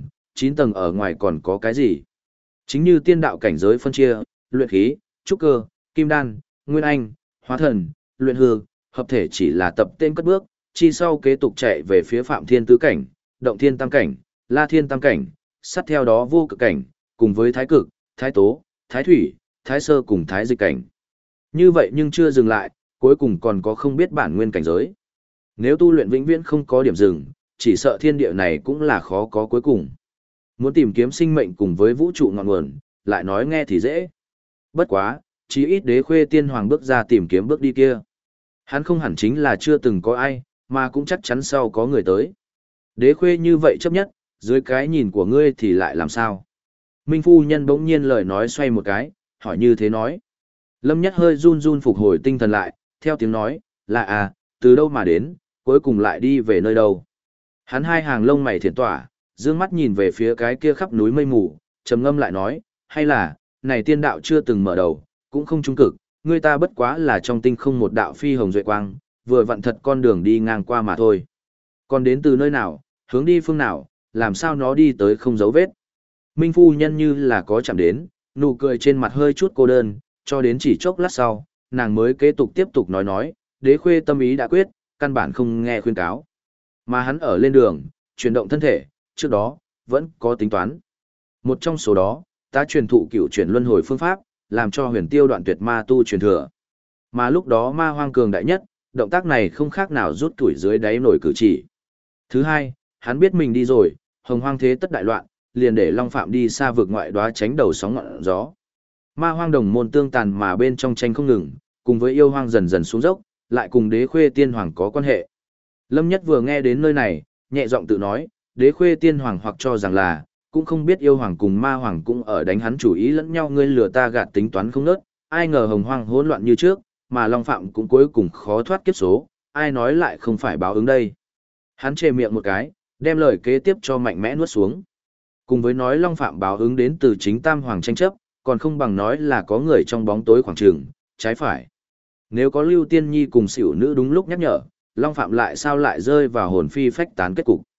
9 tầng ở ngoài còn có cái gì? Chính như tiên đạo cảnh giới phân chia, luyện khí, trúc cơ, kim đan, nguyên anh, hóa thần, luyện hư, hợp thể chỉ là tập tên cất bước, chi sau kế tục chạy về phía phạm thiên tứ cảnh, động thiên tam cảnh, la thiên tam cảnh, sát theo đó vô cực cảnh, cùng với thái cực, thái tố, thái thủy, thái sơ cùng thái dịch cảnh. Như vậy nhưng chưa dừng lại, cuối cùng còn có không biết bản nguyên cảnh giới. Nếu tu luyện vĩnh viễn không có điểm dừng, chỉ sợ thiên địa này cũng là khó có cuối cùng. Muốn tìm kiếm sinh mệnh cùng với vũ trụ ngọn nguồn, lại nói nghe thì dễ. Bất quá, chí ít Đế Khuê tiên hoàng bước ra tìm kiếm bước đi kia. Hắn không hẳn chính là chưa từng có ai, mà cũng chắc chắn sau có người tới. Đế Khuê như vậy chấp nhất, dưới cái nhìn của ngươi thì lại làm sao? Minh phu nhân bỗng nhiên lời nói xoay một cái, hỏi như thế nói. Lâm Nhất hơi run run phục hồi tinh thần lại, theo tiếng nói, là từ đâu mà đến, cuối cùng lại đi về nơi đâu. Hắn hai hàng lông mày thiện tỏa, dương mắt nhìn về phía cái kia khắp núi mây mù, trầm ngâm lại nói, hay là, này tiên đạo chưa từng mở đầu, cũng không trung cực, người ta bất quá là trong tinh không một đạo phi hồng duệ quang, vừa vặn thật con đường đi ngang qua mà thôi. Còn đến từ nơi nào, hướng đi phương nào, làm sao nó đi tới không dấu vết. Minh phu nhân như là có chạm đến, nụ cười trên mặt hơi chút cô đơn, cho đến chỉ chốc lát sau, nàng mới kế tục tiếp tục nói, Đế Khuê tâm ý đã quyết, căn bản không nghe khuyên cáo. Mà hắn ở lên đường, chuyển động thân thể, trước đó, vẫn có tính toán. Một trong số đó, ta truyền thụ cửu chuyển luân hồi phương pháp, làm cho Huyền Tiêu đoạn tuyệt ma tu truyền thừa. Mà lúc đó ma hoang cường đại nhất, động tác này không khác nào rút tuổi dưới đáy nổi cử chỉ. Thứ hai, hắn biết mình đi rồi, hồng hoang thế tất đại loạn, liền để Long Phạm đi xa vực ngoại đoá tránh đầu sóng ngọn gió. Ma hoang đồng môn tương tàn mà bên trong tranh không ngừng, cùng với yêu hoang dần dần xuống dốc, lại cùng Đế Khuê tiên hoàng có quan hệ. Lâm Nhất vừa nghe đến nơi này, nhẹ giọng tự nói, Đế Khuê tiên hoàng hoặc cho rằng là, cũng không biết yêu hoàng cùng ma hoàng cũng ở đánh hắn chủ ý lẫn nhau, ngươi lừa ta gạt tính toán không nớt, ai ngờ hồng hoang hỗn loạn như trước, mà Long Phạm cũng cuối cùng khó thoát kiếp số, ai nói lại không phải báo ứng đây. Hắn chề miệng một cái, đem lời kế tiếp cho mạnh mẽ nuốt xuống. Cùng với nói Long Phạm báo ứng đến từ chính tam hoàng tranh chấp, còn không bằng nói là có người trong bóng tối khoảng trường, trái phải. Nếu có Lưu Tiên Nhi cùng xỉu nữ đúng lúc nhắc nhở, Long Phạm lại sao lại rơi vào hồn phi phách tán kết cục.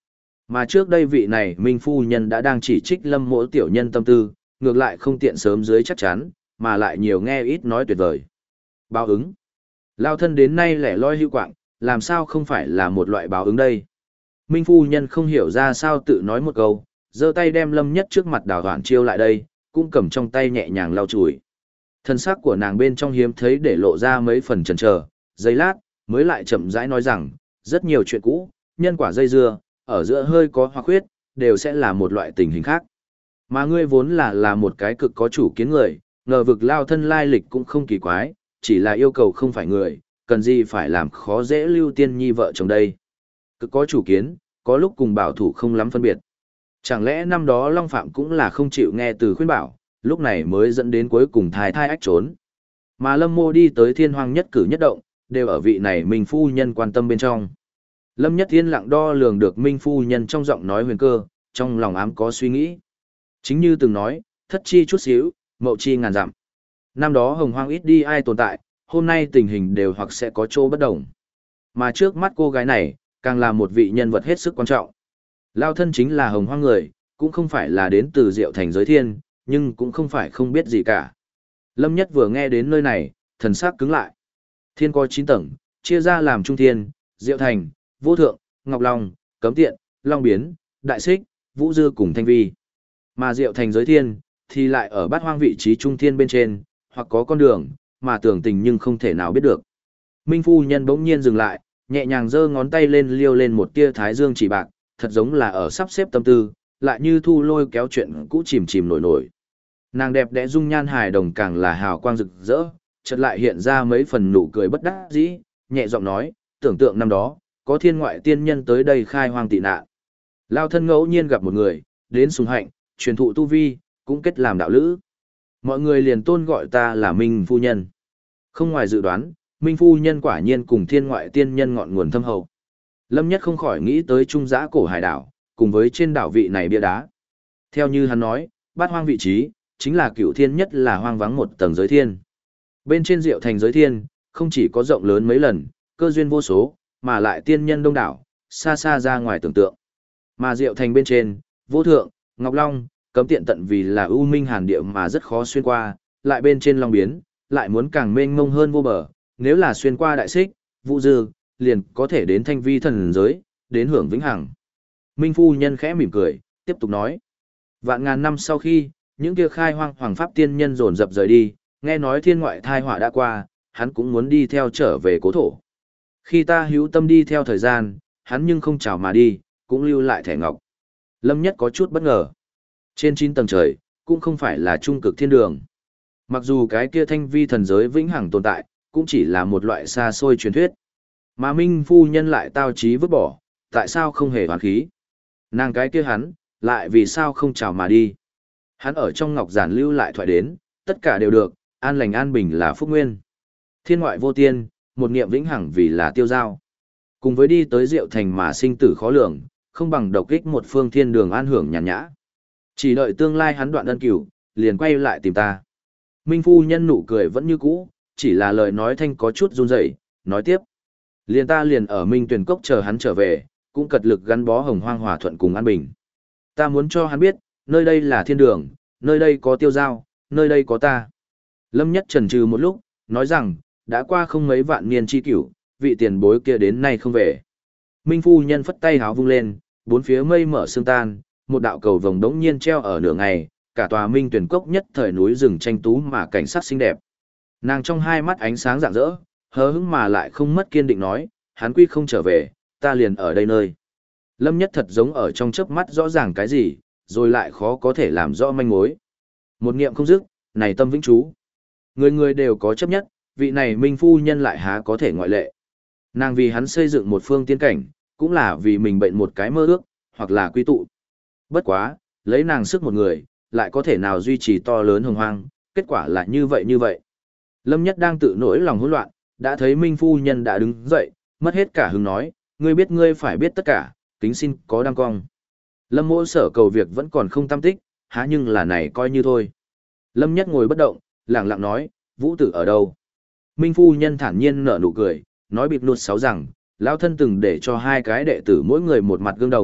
Mà trước đây vị này Minh phu nhân đã đang chỉ trích Lâm Mỗ tiểu nhân tâm tư, ngược lại không tiện sớm dưới chắc chắn, mà lại nhiều nghe ít nói tuyệt vời. Báo ứng. Lao thân đến nay lẻ loi hưu quạng, làm sao không phải là một loại báo ứng đây? Minh phu nhân không hiểu ra sao tự nói một câu, giơ tay đem Lâm Nhất trước mặt Đào Hoản Chiêu lại đây, cũng cầm trong tay nhẹ nhàng lau chùi. Thân xác của nàng bên trong hiếm thấy để lộ ra mấy phần chần chờ, giây lát, mới lại chậm rãi nói rằng, rất nhiều chuyện cũ, nhân quả dây dưa, ở giữa hơi có hoặc khuyết, đều sẽ là một loại tình hình khác. Mà ngươi vốn là một cái cực có chủ kiến người, ngờ vực lao thân lai lịch cũng không kỳ quái, chỉ là yêu cầu không phải người, cần gì phải làm khó dễ Lưu Tiên Nhi vợ chồng đây. Cực có chủ kiến, có lúc cùng bảo thủ không lắm phân biệt. Chẳng lẽ năm đó Long Phạm cũng là không chịu nghe từ khuyên bảo, lúc này mới dẫn đến cuối cùng thai ách trốn. Mà Lâm Mô đi tới Thiên Hoang nhất cử nhất động, đều ở vị này Minh phu nhân quan tâm bên trong. Lâm Nhất Thiên lặng đo lường được Minh phu nhân trong giọng nói huyền cơ, trong lòng ám có suy nghĩ. Chính như từng nói, thất chi chút xíu, mậu chi ngàn dặm. Năm đó Hồng Hoang ít đi ai tồn tại, hôm nay tình hình đều hoặc sẽ có chỗ bất đồng. Mà trước mắt cô gái này, càng là một vị nhân vật hết sức quan trọng. Lao thân chính là Hồng Hoang người, cũng không phải là đến từ Diệu Thành giới thiên, nhưng cũng không phải không biết gì cả. Lâm Nhất vừa nghe đến nơi này, thần sắc cứng lại. Thiên có 9 tầng, chia ra làm Trung Thiên, Diệu Thành, Vô Thượng, Ngọc Long, Cấm Tiện, Long Biến, Đại Xích, Vũ Dư cùng Thanh Vi. Mà Diệu Thành giới thiên, thì lại ở bát hoang vị trí Trung Thiên bên trên, hoặc có con đường, mà tưởng tình nhưng không thể nào biết được. Minh phu nhân bỗng nhiên dừng lại, nhẹ nhàng giơ ngón tay lên liêu lên một tia thái dương chỉ bạc, thật giống là ở sắp xếp tâm tư, lại như thu lôi kéo chuyện cũ chìm chìm nổi nổi. Nàng đẹp đẽ dung nhan hài đồng càng là hào quang rực rỡ, chợt lại hiện ra mấy phần nụ cười bất đắc dĩ, nhẹ giọng nói, tưởng tượng năm đó, có thiên ngoại tiên nhân tới đây khai hoang tị nạn. Lao thân ngẫu nhiên gặp một người, đến sùng hạnh, truyền thụ tu vi, cũng kết làm đạo lữ. Mọi người liền tôn gọi ta là Minh phu nhân. Không ngoài dự đoán, Minh phu nhân quả nhiên cùng thiên ngoại tiên nhân ngọn nguồn thâm hậu. Lâm Nhất không khỏi nghĩ tới trung giã cổ hải đảo, cùng với trên đảo vị này bia đá. Theo như hắn nói, bát hoang vị trí, chính là cửu thiên nhất là hoang vắng một tầng giới thiên. Bên trên Diệu Thành giới thiên, không chỉ có rộng lớn mấy lần, cơ duyên vô số, mà lại tiên nhân đông đảo, xa xa ra ngoài tưởng tượng. Mà Diệu Thành bên trên, Vô Thượng, Ngọc Long, Cấm Tiện tận vì là ưu minh hàn địa mà rất khó xuyên qua, lại bên trên Long Biến, lại muốn càng mênh mông hơn vô bờ, nếu là xuyên qua Đại Xích, Vũ Dư, liền có thể đến Thanh Vi thần giới, đến hưởng vĩnh hằng. Minh phu nhân khẽ mỉm cười, tiếp tục nói: vạn ngàn năm sau khi, những kia khai hoang hoàng pháp tiên nhân dồn dập rời đi, nghe nói thiên ngoại thai họa đã qua, hắn cũng muốn đi theo trở về cố thổ. Khi ta hữu tâm đi theo thời gian, hắn nhưng không chào mà đi, cũng lưu lại thẻ ngọc. Lâm Nhất có chút bất ngờ. Trên 9 tầng trời, cũng không phải là trung cực thiên đường. Mặc dù cái kia Thanh Vi thần giới vĩnh hằng tồn tại, cũng chỉ là một loại xa xôi truyền thuyết. Mà Minh phu nhân lại tao chí vứt bỏ, tại sao không hề hoán khí? Nàng cái kia hắn, lại vì sao không chào mà đi? Hắn ở trong ngọc giản lưu lại thoại đến, tất cả đều được, an lành an bình là phúc nguyên. Thiên ngoại vô tiên, một niệm vĩnh hằng vì là tiêu giao. Cùng với đi tới Diệu Thành mà sinh tử khó lường, không bằng độc kích một phương thiên đường an hưởng nhàn nhã. Chỉ đợi tương lai hắn đoạn ân cửu, liền quay lại tìm ta. Minh phu nhân nụ cười vẫn như cũ, chỉ là lời nói thanh có chút run rẩy, nói tiếp. Liền ta liền ở Minh Tuyền Cốc chờ hắn trở về, cũng cật lực gắn bó hồng hoang hòa thuận cùng an bình. Ta muốn cho hắn biết, nơi đây là thiên đường, nơi đây có tiêu giao, nơi đây có ta. Lâm Nhất chần chừ một lúc, nói rằng, đã qua không mấy vạn niên chi cửu, vị tiền bối kia đến nay không về. Minh phu nhân phất tay háo vung lên, bốn phía mây mở sương tan, một đạo cầu vồng đống nhiên treo ở nửa ngày, cả tòa Minh Tuyển Cốc nhất thời núi rừng tranh tú mà cảnh sắc xinh đẹp. Nàng trong hai mắt ánh sáng rạng rỡ, hờ hững mà lại không mất kiên định nói, hắn quy không trở về, ta liền ở đây nơi. Lâm Nhất thật giống ở trong chớp mắt rõ ràng cái gì, rồi lại khó có thể làm rõ manh mối. Một niệm không dứt, này tâm vĩnh chú. Người người đều có chấp nhất, vị này Minh phu nhân lại há có thể ngoại lệ. Nàng vì hắn xây dựng một phương tiên cảnh, cũng là vì mình bệnh một cái mơ ước, hoặc là quy tụ. Bất quá, lấy nàng sức một người, lại có thể nào duy trì to lớn hồng hoang, kết quả là như vậy như vậy. Lâm Nhất đang tự nỗi lòng hỗn loạn, đã thấy Minh phu nhân đã đứng dậy, mất hết cả hứng nói, ngươi biết ngươi phải biết tất cả, kính xin có đăng cong. Lâm Mỗ sở cầu việc vẫn còn không tâm tích, há nhưng là này coi như thôi. Lâm Nhất ngồi bất động, lặng lặng nói, Vũ tử ở đâu? Minh phu nhân thản nhiên nở nụ cười, nói bịp nuột sáu rằng, lão thân từng để cho hai cái đệ tử mỗi người một mặt gương đồng,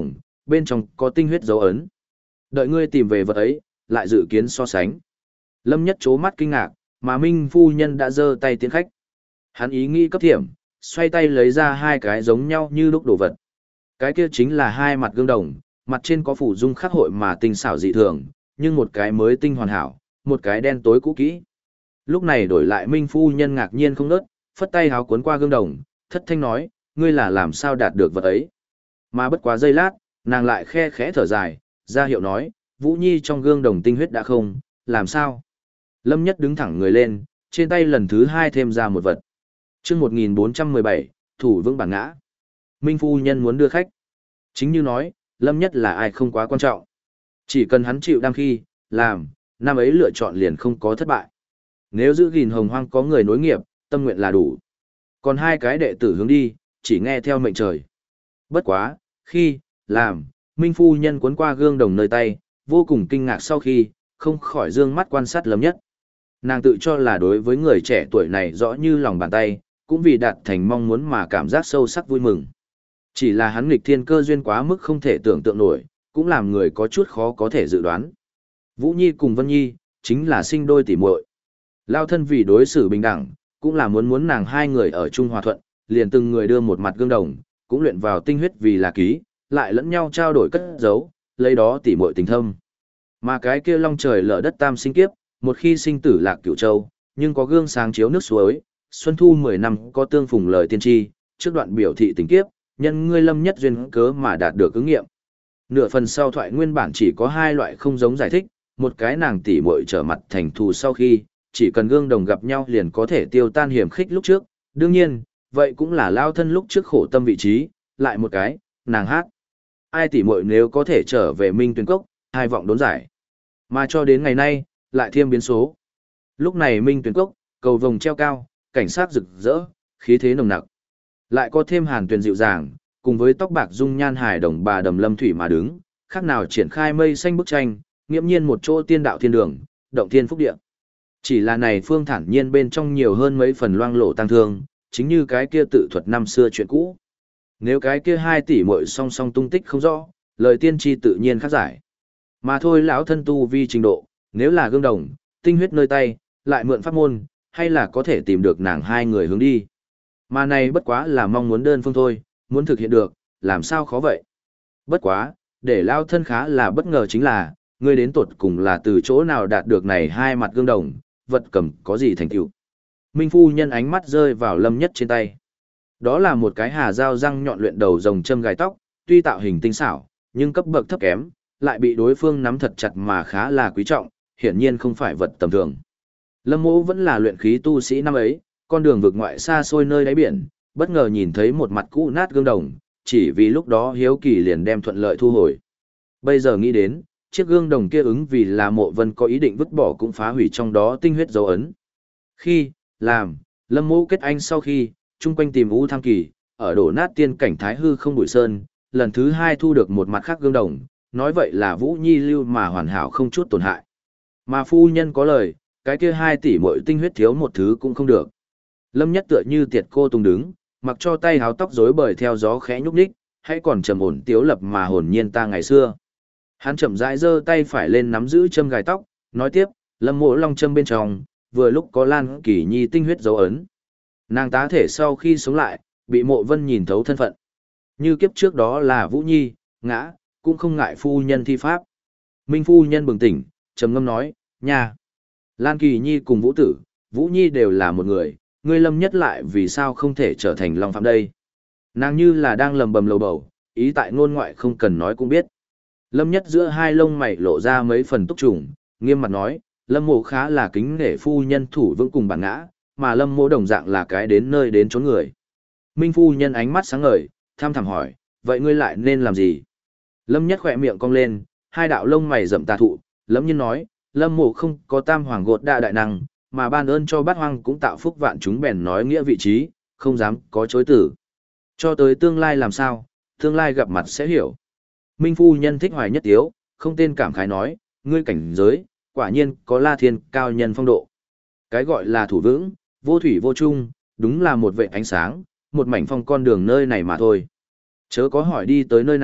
bên trong có tinh huyết dấu ấn. Đợi ngươi tìm về vật ấy, lại dự kiến so sánh. Lâm Nhất chố mắt kinh ngạc, mà Minh phu nhân đã giơ tay tiến khách. Hắn ý nghĩ cấp thiểm, xoay tay lấy ra hai cái giống nhau như lúc đồ vật. Cái kia chính là hai mặt gương đồng, mặt trên có phủ dung khắc hội mà tinh xảo dị thường, nhưng một cái mới tinh hoàn hảo, một cái đen tối cũ kỹ. Lúc này đổi lại Minh phu nhân ngạc nhiên không ngớt, phất tay háo cuốn qua gương đồng, thất thanh nói, ngươi là làm sao đạt được vật ấy. Mà bất quá giây lát, nàng lại khe khẽ thở dài, ra hiệu nói, Vũ Nhi trong gương đồng tinh huyết đã không, làm sao? Lâm Nhất đứng thẳng người lên, trên tay lần thứ hai thêm ra một vật. Chương 1417, thủ vững bản ngã. Minh phu nhân muốn đưa khách. Chính như nói, Lâm Nhất là ai không quá quan trọng. Chỉ cần hắn chịu đam khi, làm, năm ấy lựa chọn liền không có thất bại. Nếu giữ gìn hồng hoang có người nối nghiệp, tâm nguyện là đủ. Còn hai cái đệ tử hướng đi, chỉ nghe theo mệnh trời. Bất quá, khi, làm, Minh phu nhân cuốn qua gương đồng nơi tay, vô cùng kinh ngạc sau khi, không khỏi dương mắt quan sát Lâm Nhất. Nàng tự cho là đối với người trẻ tuổi này rõ như lòng bàn tay, cũng vì đạt thành mong muốn mà cảm giác sâu sắc vui mừng. Chỉ là hắn nghịch thiên cơ duyên quá mức không thể tưởng tượng nổi, cũng làm người có chút khó có thể dự đoán. Vũ Nhi cùng Vân Nhi, chính là sinh đôi tỉ muội. Lao thân vì đối xử bình đẳng, cũng là muốn nàng hai người ở chung hòa thuận, liền từng người đưa một mặt gương đồng, cũng luyện vào tinh huyết vì là ký, lại lẫn nhau trao đổi cất giấu, lấy đó tỉ muội tình thâm. Mà cái kia long trời lở đất tam sinh kiếp, một khi sinh tử lạc cửu châu, nhưng có gương sáng chiếu nước suối, xuân thu 10 năm có tương phùng lời tiên tri, trước đoạn biểu thị tình kiếp, nhân ngươi Lâm Nhất duyên cớ mà đạt được ứng nghiệm. Nửa phần sau thoại nguyên bản chỉ có hai loại không giống giải thích, một cái nàng tỉ muội trở mặt thành thù sau khi, chỉ cần gương đồng gặp nhau liền có thể tiêu tan hiểm khích lúc trước, đương nhiên, vậy cũng là lao thân lúc trước khổ tâm vị trí, lại một cái, nàng hát. Ai tỉ muội nếu có thể trở về Minh Tuyển Cốc, hai vọng đốn giải. Mà cho đến ngày nay, lại thêm biến số. Lúc này Minh Tuyển Cốc, cầu vồng treo cao, cảnh sát rực rỡ, khí thế nồng nặc. Lại có thêm Hàn Tuyền dịu dàng, cùng với tóc bạc dung nhan hài đồng bà Đầm Lâm Thủy mà đứng, khác nào triển khai mây xanh bức tranh, nghiễm nhiên một chỗ tiên đạo thiên đường, động thiên phúc địa. Chỉ là này phương thản nhiên bên trong nhiều hơn mấy phần loang lổ tăng thương, chính như cái kia tự thuật năm xưa chuyện cũ. Nếu cái kia hai tỷ muội song song tung tích không rõ, lời tiên tri tự nhiên khác giải. Mà thôi lão thân tu vi trình độ, nếu là gương đồng, tinh huyết nơi tay, lại mượn pháp môn, hay là có thể tìm được nàng hai người hướng đi. Mà này bất quá là mong muốn đơn phương thôi, muốn thực hiện được, làm sao khó vậy. Bất quá, để lao thân khá là bất ngờ chính là, ngươi đến tột cùng là từ chỗ nào đạt được này hai mặt gương đồng, vật cầm có gì thành tựu. Minh phu nhân ánh mắt rơi vào Lâm Nhất trên tay. Đó là một cái hà dao răng nhọn luyện đầu rồng châm gai tóc, tuy tạo hình tinh xảo, nhưng cấp bậc thấp kém, lại bị đối phương nắm thật chặt mà khá là quý trọng, hiển nhiên không phải vật tầm thường. Lâm Mộ vẫn là luyện khí tu sĩ năm ấy, con đường vực ngoại xa xôi nơi đáy biển, bất ngờ nhìn thấy một mặt cũ nát gương đồng, chỉ vì lúc đó hiếu kỳ liền đem thuận lợi thu hồi. Bây giờ nghĩ đến, chiếc gương đồng kia ứng vì là Mộ Vân có ý định vứt bỏ cũng phá hủy trong đó tinh huyết dấu ấn. Khi, làm, Lâm Mộ kết anh sau khi, chung quanh tìm U Tham Kỳ, ở đổ nát tiên cảnh Thái Hư không bụi sơn, lần thứ hai thu được một mặt khác gương đồng, nói vậy là Vũ Nhi lưu mà hoàn hảo không chút tổn hại. Mà phu nhân có lời, cái kia 2 tỷ mỗi tinh huyết thiếu một thứ cũng không được. Lâm Nhất tựa như tiệt cô tung đứng, mặc cho tay háo tóc rối bời theo gió khẽ nhúc nhích, hay còn trầm ổn tiếu lập mà hồn nhiên ta ngày xưa. Hắn chậm rãi giơ tay phải lên nắm giữ châm gài tóc, nói tiếp, Lâm Mộ long châm bên trong, vừa lúc có Lan Kỳ Nhi tinh huyết dấu ấn. Nàng tá thể sau khi sống lại, bị Mộ Vân nhìn thấu thân phận. Như kiếp trước đó là Vũ Nhi, ngã, cũng không ngại phu nhân thi pháp. Minh phu nhân bừng tỉnh, trầm ngâm nói, nha. Lan Kỳ Nhi cùng Vũ Tử, Vũ Nhi đều là một người, ngươi Lâm Nhất lại vì sao không thể trở thành Long Phạm đây. Nàng như là đang lầm bầm lầu bầu, ý tại ngôn ngoại không cần nói cũng biết. Lâm Nhất giữa hai lông mày lộ ra mấy phần túc trùng, nghiêm mặt nói, Lâm Mộ khá là kính nể phu nhân thủ vững cùng bản ngã, mà Lâm Mộ đồng dạng là cái đến nơi đến chốn người. Minh phu nhân ánh mắt sáng ngời, tham thẳm hỏi, vậy ngươi lại nên làm gì? Lâm Nhất khỏe miệng cong lên, hai đạo lông mày rậm tà thụ, Lâm Nhân nói, Lâm Mộ không có tam hoàng gột đa đại năng, mà ban ơn cho bát hoang cũng tạo phúc vạn chúng bèn nói nghĩa vị trí, không dám có chối tử. Cho tới tương lai làm sao, tương lai gặp mặt sẽ hiểu. Minh phu nhân thích hoài nhất tiếu, không tên cảm khái nói, ngươi cảnh giới, quả nhiên có La Thiên cao nhân phong độ. Cái gọi là thủ vững, vô thủy vô chung, đúng là một vệ ánh sáng, một mảnh phong con đường nơi này mà thôi. Chớ có hỏi đi tới nơi nào,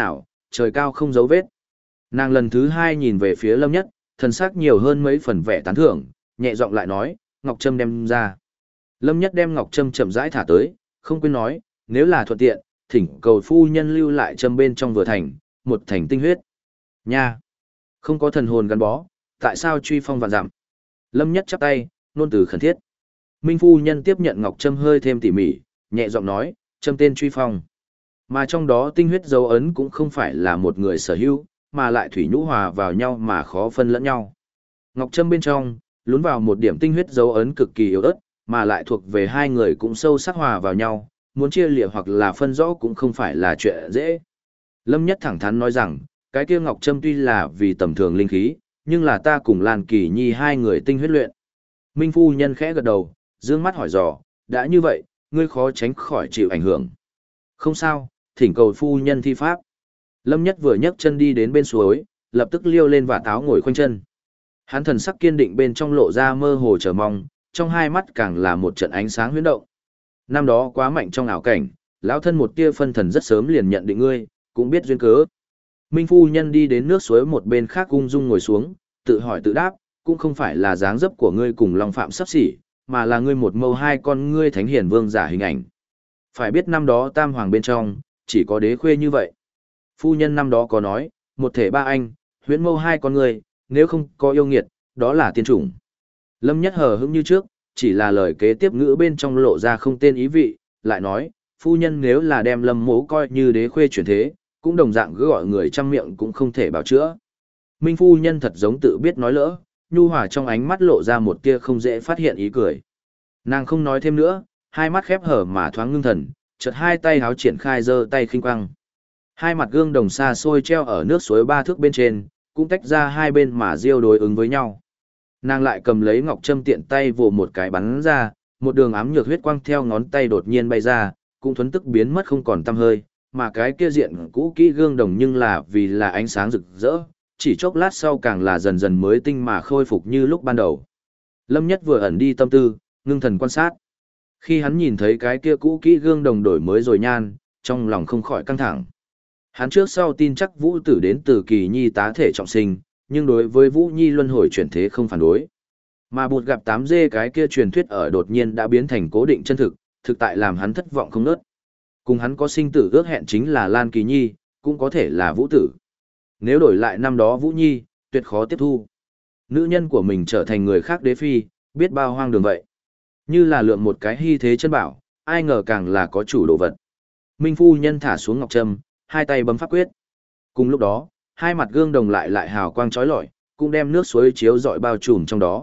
trời cao không dấu vết. Nàng lần thứ hai nhìn về phía Lâm Nhất, thần sắc nhiều hơn mấy phần vẻ tán thưởng, nhẹ giọng lại nói, Ngọc Trâm đem ra. Lâm Nhất đem Ngọc Trâm chậm rãi thả tới, không quên nói, nếu là thuận tiện, thỉnh cầu phu nhân lưu lại châm bên trong vừa thành, một thành tinh huyết. Nha! Không có thần hồn gắn bó, tại sao truy phong vạn dặm? Lâm Nhất chắp tay, nôn từ khẩn thiết. Minh phu nhân tiếp nhận Ngọc Trâm hơi thêm tỉ mỉ, nhẹ giọng nói, châm tên truy phong. Mà trong đó tinh huyết dấu ấn cũng không phải là một người sở hữu, mà lại thủy nhũ hòa vào nhau mà khó phân lẫn nhau. Ngọc Trâm bên trong, lún vào một điểm tinh huyết dấu ấn cực kỳ yếu ớt, mà lại thuộc về hai người cũng sâu sắc hòa vào nhau, muốn chia lìa hoặc là phân rõ cũng không phải là chuyện dễ. Lâm Nhất thẳng thắn nói rằng, cái kia Ngọc Trâm tuy là vì tầm thường linh khí, nhưng là ta cùng Lan Kỳ Nhi hai người tinh huyết luyện. Minh phu nhân khẽ gật đầu, dương mắt hỏi dò, đã như vậy, ngươi khó tránh khỏi chịu ảnh hưởng. Không sao, thỉnh cầu phu nhân thi pháp. Lâm Nhất vừa nhấc chân đi đến bên suối, lập tức liêu lên và táo ngồi khoanh chân. Hắn thần sắc kiên định bên trong lộ ra mơ hồ chờ mong, trong hai mắt càng là một trận ánh sáng huyễn động. Năm đó quá mạnh trong ảo cảnh, lão thân một tia phân thần rất sớm liền nhận định ngươi, cũng biết duyên cớ. Minh phu nhân đi đến nước suối một bên khác ung dung ngồi xuống, tự hỏi tự đáp, cũng không phải là dáng dấp của ngươi cùng Long Phạm sắp xỉ, mà là ngươi một mâu hai con ngươi thánh hiển vương giả hình ảnh. Phải biết năm đó tam hoàng bên trong, chỉ có đế khuê như vậy. Phu nhân năm đó có nói, một thể ba anh, huyễn mâu hai con ngươi, nếu không có yêu nghiệt, đó là tiên chủng. Lâm Nhất hờ hững như trước, chỉ là lời kế tiếp ngữ bên trong lộ ra không tên ý vị, lại nói, phu nhân nếu là đem Lâm Mỗ coi như đế khuê chuyển thế, cũng đồng dạng cứ gọi người trăm miệng cũng không thể bảo chữa. Minh phu nhân thật giống tự biết nói lỡ, nhu hòa trong ánh mắt lộ ra một tia không dễ phát hiện ý cười. Nàng không nói thêm nữa, hai mắt khép hở mà thoáng ngưng thần, chợt hai tay háo triển khai giơ tay khinh quăng. Hai mặt gương đồng xa xôi treo ở nước suối ba thước bên trên, cũng tách ra hai bên mà diêu đối ứng với nhau. Nàng lại cầm lấy ngọc trâm tiện tay vồ một cái bắn ra, một đường ám nhược huyết quang theo ngón tay đột nhiên bay ra, cũng thuấn tức biến mất không còn tăm hơi, mà cái kia diện cũ kỹ gương đồng nhưng là vì là ánh sáng rực rỡ, chỉ chốc lát sau càng là dần dần mới tinh mà khôi phục như lúc ban đầu. Lâm Nhất vừa ẩn đi tâm tư, ngưng thần quan sát. Khi hắn nhìn thấy cái kia cũ kỹ gương đồng đổi mới rồi nhan, trong lòng không khỏi căng thẳng. Hắn trước sau tin chắc Vũ Tử đến từ Kỳ Nhi tá thể trọng sinh, nhưng đối với Vũ Nhi luân hồi chuyển thế không phản đối. Mà bụt gặp 8G cái kia truyền thuyết ở đột nhiên đã biến thành cố định chân thực, thực tại làm hắn thất vọng không nớt. Cùng hắn có sinh tử ước hẹn chính là Lan Kỳ Nhi, cũng có thể là Vũ Tử. Nếu đổi lại năm đó Vũ Nhi, tuyệt khó tiếp thu. Nữ nhân của mình trở thành người khác đế phi, biết bao hoang đường vậy. Như là lượm một cái hy thế chân bảo, ai ngờ càng là có chủ đồ vật. Minh phu nhân thả xuống ngọc trâm, hai tay bấm pháp quyết. Cùng lúc đó, hai mặt gương đồng lại hào quang chói lọi, cũng đem nước suối chiếu rọi bao trùm trong đó.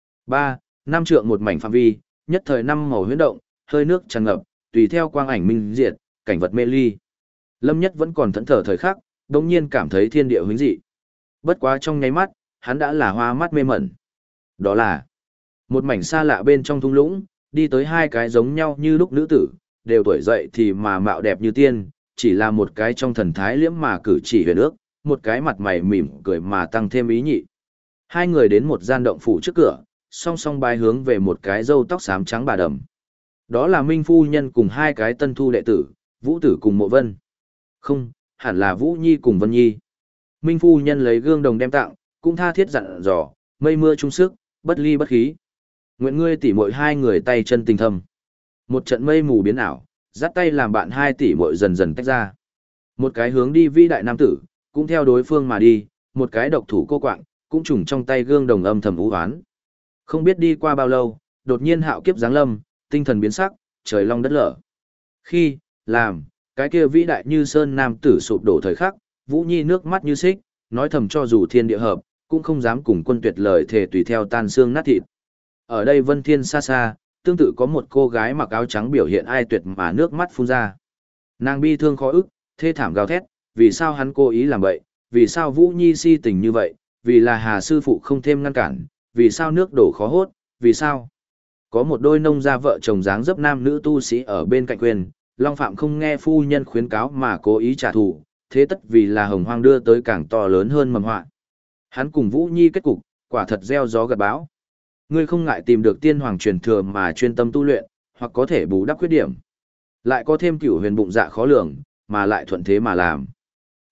3, 5 trượng một mảnh phạm vi, nhất thời năm màu huyễn động, hơi nước tràn ngập, tùy theo quang ảnh minh diệt, cảnh vật mê ly. Lâm Nhất vẫn còn thẫn thờ thời khắc, đống nhiên cảm thấy thiên địa huyễn dị. Bất quá trong nháy mắt, hắn đã là hoa mắt mê mẩn. Đó là một mảnh xa lạ bên trong thung lũng, đi tới hai cái giống nhau như lúc nữ tử, đều tuổi dậy thì mà mạo đẹp như tiên, chỉ là một cái trong thần thái liễm mà cử chỉ huyền ước, một cái mặt mày mỉm cười mà tăng thêm ý nhị. Hai người đến một gian động phủ trước cửa, song song bài hướng về một cái râu tóc xám trắng bà đầm. Đó là Minh phu nhân cùng hai cái tân thu đệ tử, Vũ Tử cùng Mộ Vân. Không, hẳn là Vũ Nhi cùng Vân Nhi. Minh phu nhân lấy gương đồng đem tặng, cũng tha thiết dặn dò, mây mưa chung sức, bất ly bất khí. Nguyện ngươi tỉ muội hai người tay chân tình thâm. Một trận mây mù biến ảo, dắt tay làm bạn hai tỷ muội dần dần tách ra. Một cái hướng đi vĩ đại nam tử, cũng theo đối phương mà đi, một cái độc thủ cô quạng, cũng trùng trong tay gương đồng âm thầm u hoán. Không biết đi qua bao lâu, đột nhiên hạo kiếp giáng lâm, tinh thần biến sắc, trời long đất lở. Khi, làm, cái kia vĩ đại như sơn nam tử sụp đổ thời khắc, Vũ Nhi nước mắt như xích, nói thầm cho dù thiên địa hợp, cũng không dám cùng quân tuyệt lời thề tùy theo tan xương nát thịt. Ở đây Vân Thiên xa xa, tương tự có một cô gái mặc áo trắng biểu hiện ai tuyệt mà nước mắt phun ra. Nàng bi thương khó ức, thê thảm gào thét, vì sao hắn cố ý làm vậy, vì sao Vũ Nhi si tình như vậy, vì là Hà sư phụ không thêm ngăn cản, vì sao nước đổ khó hốt, vì sao. Có một đôi nông gia vợ chồng dáng dấp nam nữ tu sĩ ở bên cạnh quyền, Long Phạm không nghe phu nhân khuyến cáo mà cố ý trả thù, thế tất vì là hồng hoang đưa tới càng to lớn hơn mầm họa. Hắn cùng Vũ Nhi kết cục, quả thật gieo gió gặt bão. Ngươi không ngại tìm được tiên hoàng truyền thừa mà chuyên tâm tu luyện, hoặc có thể bù đắp khuyết điểm. Lại có thêm cửu huyền bụng dạ khó lường, mà lại thuận thế mà làm.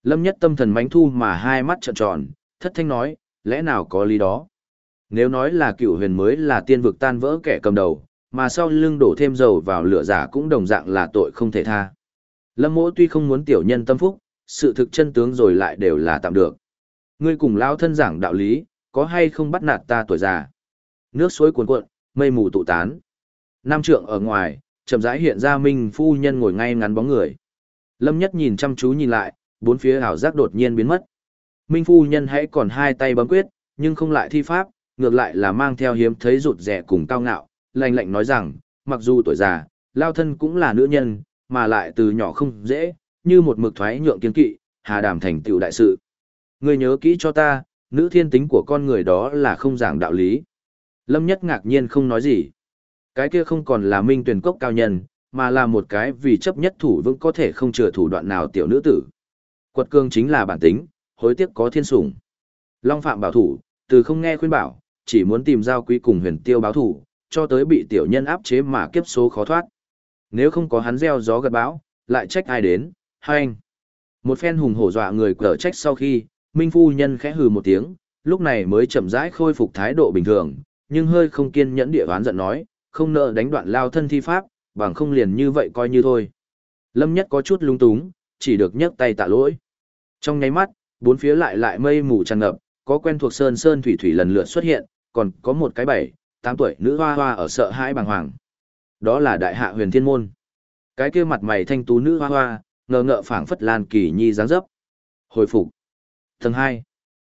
Lâm Nhất tâm thần mánh thu mà hai mắt trợn tròn, thất thanh nói, lẽ nào có lý đó? Nếu nói là Cửu Huyền mới là tiên vực tan vỡ kẻ cầm đầu, mà sau lưng đổ thêm dầu vào lửa giả cũng đồng dạng là tội không thể tha. Lâm Mỗ tuy không muốn tiểu nhân tâm phúc, sự thực chân tướng rồi lại đều là tạm được. Ngươi cùng lao thân giảng đạo lý, có hay không bắt nạt ta tuổi già? Nước suối cuồn cuộn, mây mù tụ tán. Nam trượng ở ngoài, chậm rãi hiện ra Minh phu nhân ngồi ngay ngắn bóng người. Lâm Nhất nhìn chăm chú nhìn lại, bốn phía ảo giác đột nhiên biến mất. Minh phu nhân hãy còn hai tay bấm quyết, nhưng không lại thi pháp, ngược lại là mang theo hiếm thấy rụt rẻ cùng cao ngạo, lạnh lạnh nói rằng, mặc dù tuổi già, lao thân cũng là nữ nhân, mà lại từ nhỏ không dễ, như một mực thoái nhượng kiên kỵ, hà đàm thành tựu đại sự. Ngươi nhớ kỹ cho ta, nữ thiên tính của con người đó là không giảng đạo lý. Lâm Nhất ngạc nhiên không nói gì. Cái kia không còn là Minh Tuyền Cốc cao nhân, mà là một cái vì chấp nhất thủ vững có thể không chừa thủ đoạn nào tiểu nữ tử. Quật cương chính là bản tính, hối tiếc có thiên sủng. Long phạm bảo thủ, từ không nghe khuyên bảo, chỉ muốn tìm giao quý cùng Huyền Tiêu báo thủ, cho tới bị tiểu nhân áp chế mà kiếp số khó thoát. Nếu không có hắn gieo gió gặt bão, lại trách ai đến, hay anh. Một phen hùng hổ dọa người cở trách sau khi, Minh phu nhân khẽ hừ một tiếng, lúc này mới chậm rãi khôi phục thái độ bình thường, nhưng hơi không kiên nhẫn địa oán giận nói, không nợ đánh đoạn lao thân thi pháp, bằng không liền như vậy coi như thôi. Lâm Nhất có chút lung túng, chỉ được nhấc tay tạ lỗi. Trong nháy mắt, bốn phía lại mây mù tràn ngập, có quen thuộc sơn sơn thủy thủy lần lượt xuất hiện, còn có một cái 7, 8 tuổi nữ hoa hoa ở sợ hãi bàng hoàng. Đó là đại hạ Huyền Thiên Môn. Cái kia mặt mày thanh tú nữ hoa hoa, ngờ ngợ phảng phất Lan Kỳ Nhi dáng dấp. Hồi phục. Tầng 2.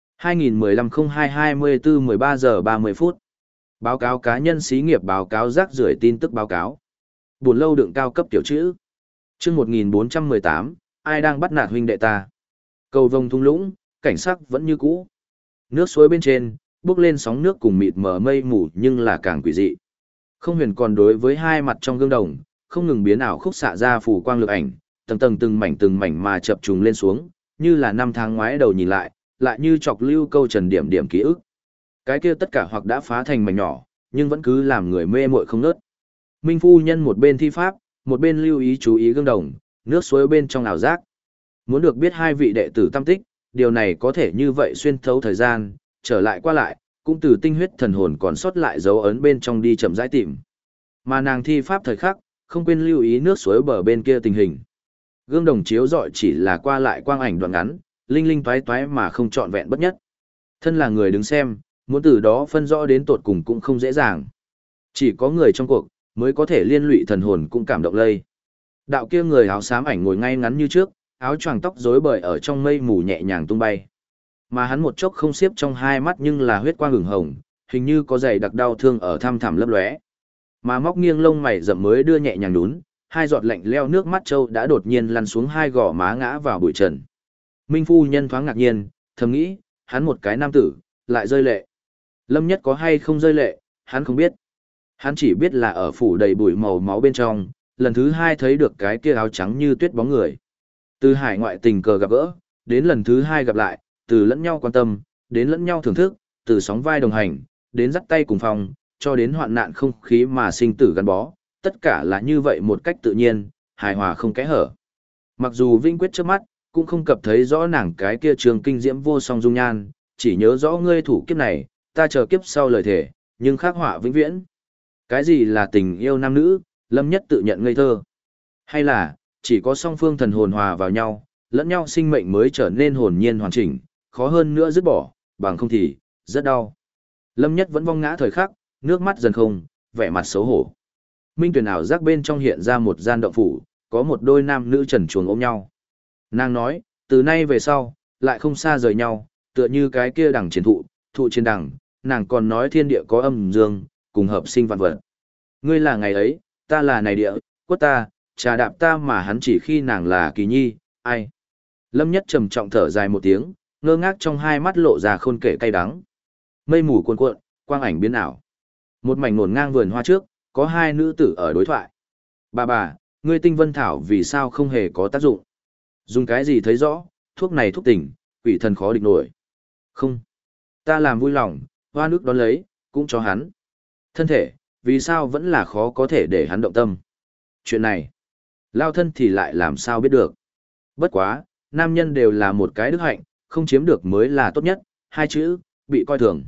2015-02-24 13 giờ 30 phút. Báo cáo cá nhân xí nghiệp báo cáo rác rưởi tin tức báo cáo. Buồn lâu đựng cao cấp tiểu chữ. Chương 1418, ai đang bắt nạt huynh đệ ta? Cầu vồng thung lũng, cảnh sắc vẫn như cũ. Nước suối bên trên, bước lên sóng nước cùng mịt mờ mây mù nhưng là càng quỷ dị. Không Huyền còn đối với hai mặt trong gương đồng, không ngừng biến ảo khúc xạ ra phủ quang lực ảnh, tầng tầng từng mảnh mà chập trùng lên xuống, như là năm tháng ngoái đầu nhìn lại như chọc lưu câu trần điểm điểm ký ức. Cái kia tất cả hoặc đã phá thành mảnh nhỏ, nhưng vẫn cứ làm người mê muội không ngớt. Minh phu nhân một bên thi pháp, một bên lưu ý chú ý gương đồng, nước suối bên trong ảo giác. Muốn được biết hai vị đệ tử tâm tích, điều này có thể như vậy xuyên thấu thời gian, trở lại qua lại, cũng từ tinh huyết thần hồn còn sót lại dấu ấn bên trong đi chậm rãi tìm. Mà nàng thi pháp thời khắc, không quên lưu ý nước suối bờ bên kia tình hình. Gương đồng chiếu rọi chỉ là qua lại quang ảnh đoạn ngắn, linh linh toái toái mà không trọn vẹn bất nhất. Thân là người đứng xem, muốn từ đó phân rõ đến tột cùng cũng không dễ dàng. Chỉ có người trong cuộc, mới có thể liên lụy thần hồn cũng cảm động lây. Đạo kia người áo xám ảnh ngồi ngay ngắn như trước, áo choàng tóc rối bời ở trong mây mù nhẹ nhàng tung bay. Mà hắn một chốc không xiếp trong hai mắt nhưng là huyết quang ửng hồng, hình như có dày đặc đau thương ở thăm thẳm lấp lóe. Mà móc nghiêng lông mày rậm mới đưa nhẹ nhàng đún, hai giọt lạnh leo nước mắt trâu đã đột nhiên lăn xuống hai gò má ngã vào bụi trần. Minh phu nhân thoáng ngạc nhiên, thầm nghĩ, hắn một cái nam tử, lại rơi lệ. Lâm Nhất có hay không rơi lệ, hắn không biết. Hắn chỉ biết là ở phủ đầy bụi màu máu bên trong, lần thứ hai thấy được cái kia áo trắng như tuyết bóng người. Từ hải ngoại tình cờ gặp gỡ, đến lần thứ hai gặp lại, từ lẫn nhau quan tâm, đến lẫn nhau thưởng thức, từ sóng vai đồng hành, đến dắt tay cùng phòng, cho đến hoạn nạn không khí mà sinh tử gắn bó, tất cả là như vậy một cách tự nhiên, hài hòa không kẽ hở. Mặc dù Vinh Quyết trước mắt, cũng không cập thấy rõ nàng cái kia trường kinh diễm vô song dung nhan, chỉ nhớ rõ ngươi thủ kiếp này, ta chờ kiếp sau lời thể, nhưng khắc họa vĩnh viễn. Cái gì là tình yêu nam nữ, Lâm Nhất tự nhận ngây thơ. Hay là, chỉ có song phương thần hồn hòa vào nhau, lẫn nhau sinh mệnh mới trở nên hồn nhiên hoàn chỉnh, khó hơn nữa dứt bỏ, bằng không thì, rất đau. Lâm Nhất vẫn vong ngã thời khắc, nước mắt dần không, vẻ mặt xấu hổ. Minh Tuyền ảo giác bên trong hiện ra một gian động phủ, có một đôi nam nữ trần truồng ôm nhau. Nàng nói, từ nay về sau, lại không xa rời nhau, tựa như cái kia đằng trên thụ trên đằng, nàng còn nói thiên địa có âm dương, cùng hợp sinh vạn vật. Ngươi là ngày ấy, ta là này địa, quất ta, trà đạp ta mà hắn chỉ khi nàng là Kỳ Nhi, ai. Lâm Nhất trầm trọng thở dài một tiếng, ngơ ngác trong hai mắt lộ ra khôn kể cay đắng. Mây mù cuồn cuộn, quang ảnh biến ảo. Một mảnh ngổn ngang vườn hoa trước, có hai nữ tử ở đối thoại. Bà, ngươi tinh vân thảo vì sao không hề có tác dụng? Dùng cái gì thấy rõ, thuốc này thuốc tỉnh, quỷ thần khó địch nổi. Không. Ta làm vui lòng, hoa nước đón lấy, cũng cho hắn. Thân thể, vì sao vẫn là khó có thể để hắn động tâm? Chuyện này, lao thân thì lại làm sao biết được. Bất quá, nam nhân đều là một cái đức hạnh, không chiếm được mới là tốt nhất, hai chữ, bị coi thường.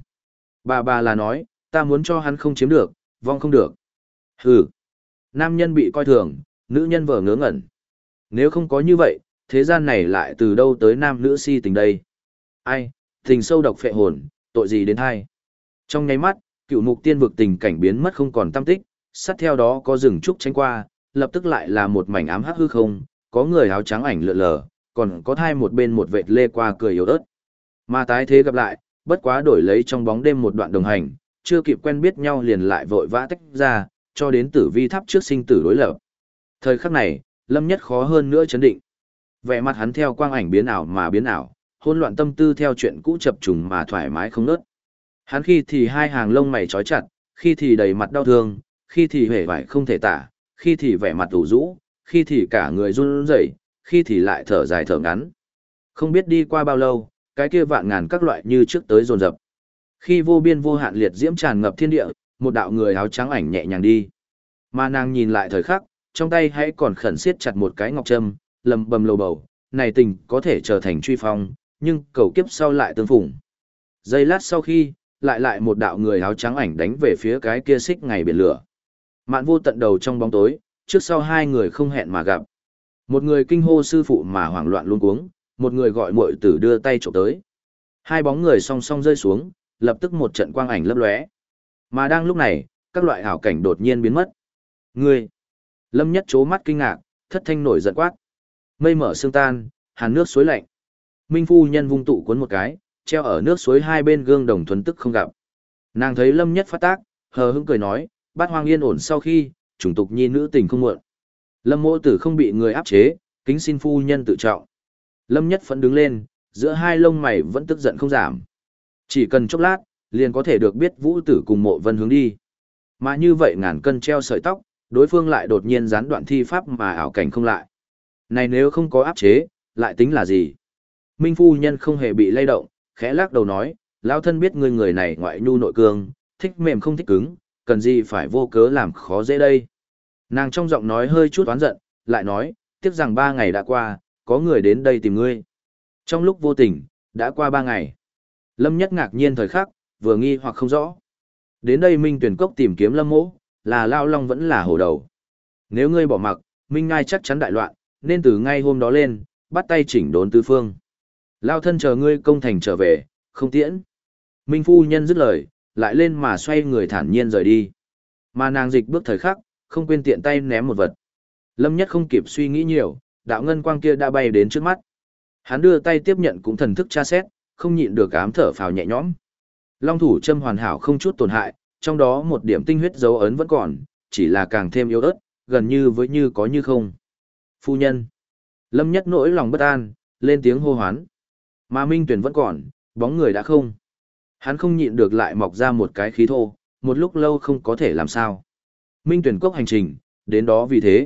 Bà là nói, ta muốn cho hắn không chiếm được, vong không được. Hừ, nam nhân bị coi thường, nữ nhân vờ ngớ ngẩn. Nếu không có như vậy, thế gian này lại từ đâu tới nam nữ si tình đây? Ai, tình sâu độc phệ hồn, tội gì đến hay? Trong nháy mắt, cựu mục tiên vực tình cảnh biến mất không còn tăm tích, sát theo đó có rừng trúc tránh qua, lập tức lại là một mảnh ám hắc hư không, có người áo trắng ảnh lượn lờ, còn có thai một bên một vệt lê qua cười yếu ớt. Mà tái thế gặp lại, bất quá đổi lấy trong bóng đêm một đoạn đồng hành, chưa kịp quen biết nhau liền lại vội vã tách ra, cho đến tử vi tháp trước sinh tử đối lập. Thời khắc này, Lâm Nhất khó hơn nữa chấn định. Vẻ mặt hắn theo quang ảnh biến ảo mà biến ảo, hỗn loạn tâm tư theo chuyện cũ chập trùng mà thoải mái không nớt. Hắn khi thì hai hàng lông mày trói chặt, khi thì đầy mặt đau thương, khi thì hề vải không thể tả, khi thì vẻ mặt ủ rũ, khi thì cả người run rẩy, khi thì lại thở dài thở ngắn. Không biết đi qua bao lâu, cái kia vạn ngàn các loại như trước tới dồn dập. Khi vô biên vô hạn liệt diễm tràn ngập thiên địa, một đạo người áo trắng ảnh nhẹ nhàng đi. Mà nàng nhìn lại thời khắc, trong tay hãy còn khẩn siết chặt một cái ngọc trâm, lầm bầm lầu bầu, này tình có thể trở thành truy phong, nhưng cầu kiếp sau lại tương phùng. Giây lát sau khi, lại một đạo người áo trắng ảnh đánh về phía cái kia xích ngày biển lửa. Mạn vô tận đầu trong bóng tối, trước sau hai người không hẹn mà gặp. Một người kinh hô sư phụ mà hoảng loạn luống cuống, một người gọi muội tử đưa tay chụp tới. Hai bóng người song song rơi xuống, lập tức một trận quang ảnh lấp lóe. Mà đang lúc này, các loại ảo cảnh đột nhiên biến mất. Ngươi! Lâm Nhất chố mắt kinh ngạc, thất thanh nổi giận quát. Mây mở sương tan, hàn nước suối lạnh. Minh phu nhân vung tụ cuốn một cái, treo ở nước suối hai bên gương đồng thuần tức không gặp. Nàng thấy Lâm Nhất phát tác, hờ hững cười nói, bát hoang yên ổn sau khi, chủng tục nhi nữ tình không muộn. Lâm mộ tử không bị người áp chế, kính xin phu nhân tự trọng. Lâm Nhất phẫn đứng lên, giữa hai lông mày vẫn tức giận không giảm. Chỉ cần chốc lát, liền có thể được biết Vũ Tử cùng Mộ Vân hướng đi. Mà như vậy ngàn cân treo sợi tóc, đối phương lại đột nhiên gián đoạn thi pháp mà ảo cảnh không lại. Này nếu không có áp chế, lại tính là gì? Minh phu nhân không hề bị lay động, khẽ lắc đầu nói, lão thân biết người này ngoại nhu nội cương, thích mềm không thích cứng, cần gì phải vô cớ làm khó dễ đây. Nàng trong giọng nói hơi chút oán giận, lại nói, tiếc rằng 3 ngày đã qua, có người đến đây tìm ngươi. Trong lúc vô tình, đã qua 3 ngày. Lâm Nhất ngạc nhiên thời khắc, vừa nghi hoặc không rõ. Đến đây Minh Tuyển Cốc tìm kiếm Lâm Mỗ, là Lao Long vẫn là hổ đầu. Nếu ngươi bỏ mặc, Minh Ngai chắc chắn đại loạn, nên từ ngay hôm đó lên, bắt tay chỉnh đốn tứ phương. Lao thân chờ ngươi công thành trở về, không tiễn. Minh phu nhân dứt lời, lại lên mà xoay người thản nhiên rời đi. Mà nàng dịch bước thời khắc, không quên tiện tay ném một vật. Lâm Nhất không kịp suy nghĩ nhiều, đạo ngân quang kia đã bay đến trước mắt. Hắn đưa tay tiếp nhận cũng thần thức tra xét, không nhịn được ám thở phào nhẹ nhõm. Long thủ châm hoàn hảo không chút tổn hại, trong đó một điểm tinh huyết dấu ấn vẫn còn, chỉ là càng thêm yếu ớt, gần như với như có như không. Phu nhân. Lâm Nhất nỗi lòng bất an, lên tiếng hô hoán. Mà Minh Tuyển vẫn còn, bóng người đã không. Hắn không nhịn được lại mọc ra một cái khí thô, một lúc lâu không có thể làm sao. Minh Tuyển Cốc hành trình, đến đó vì thế.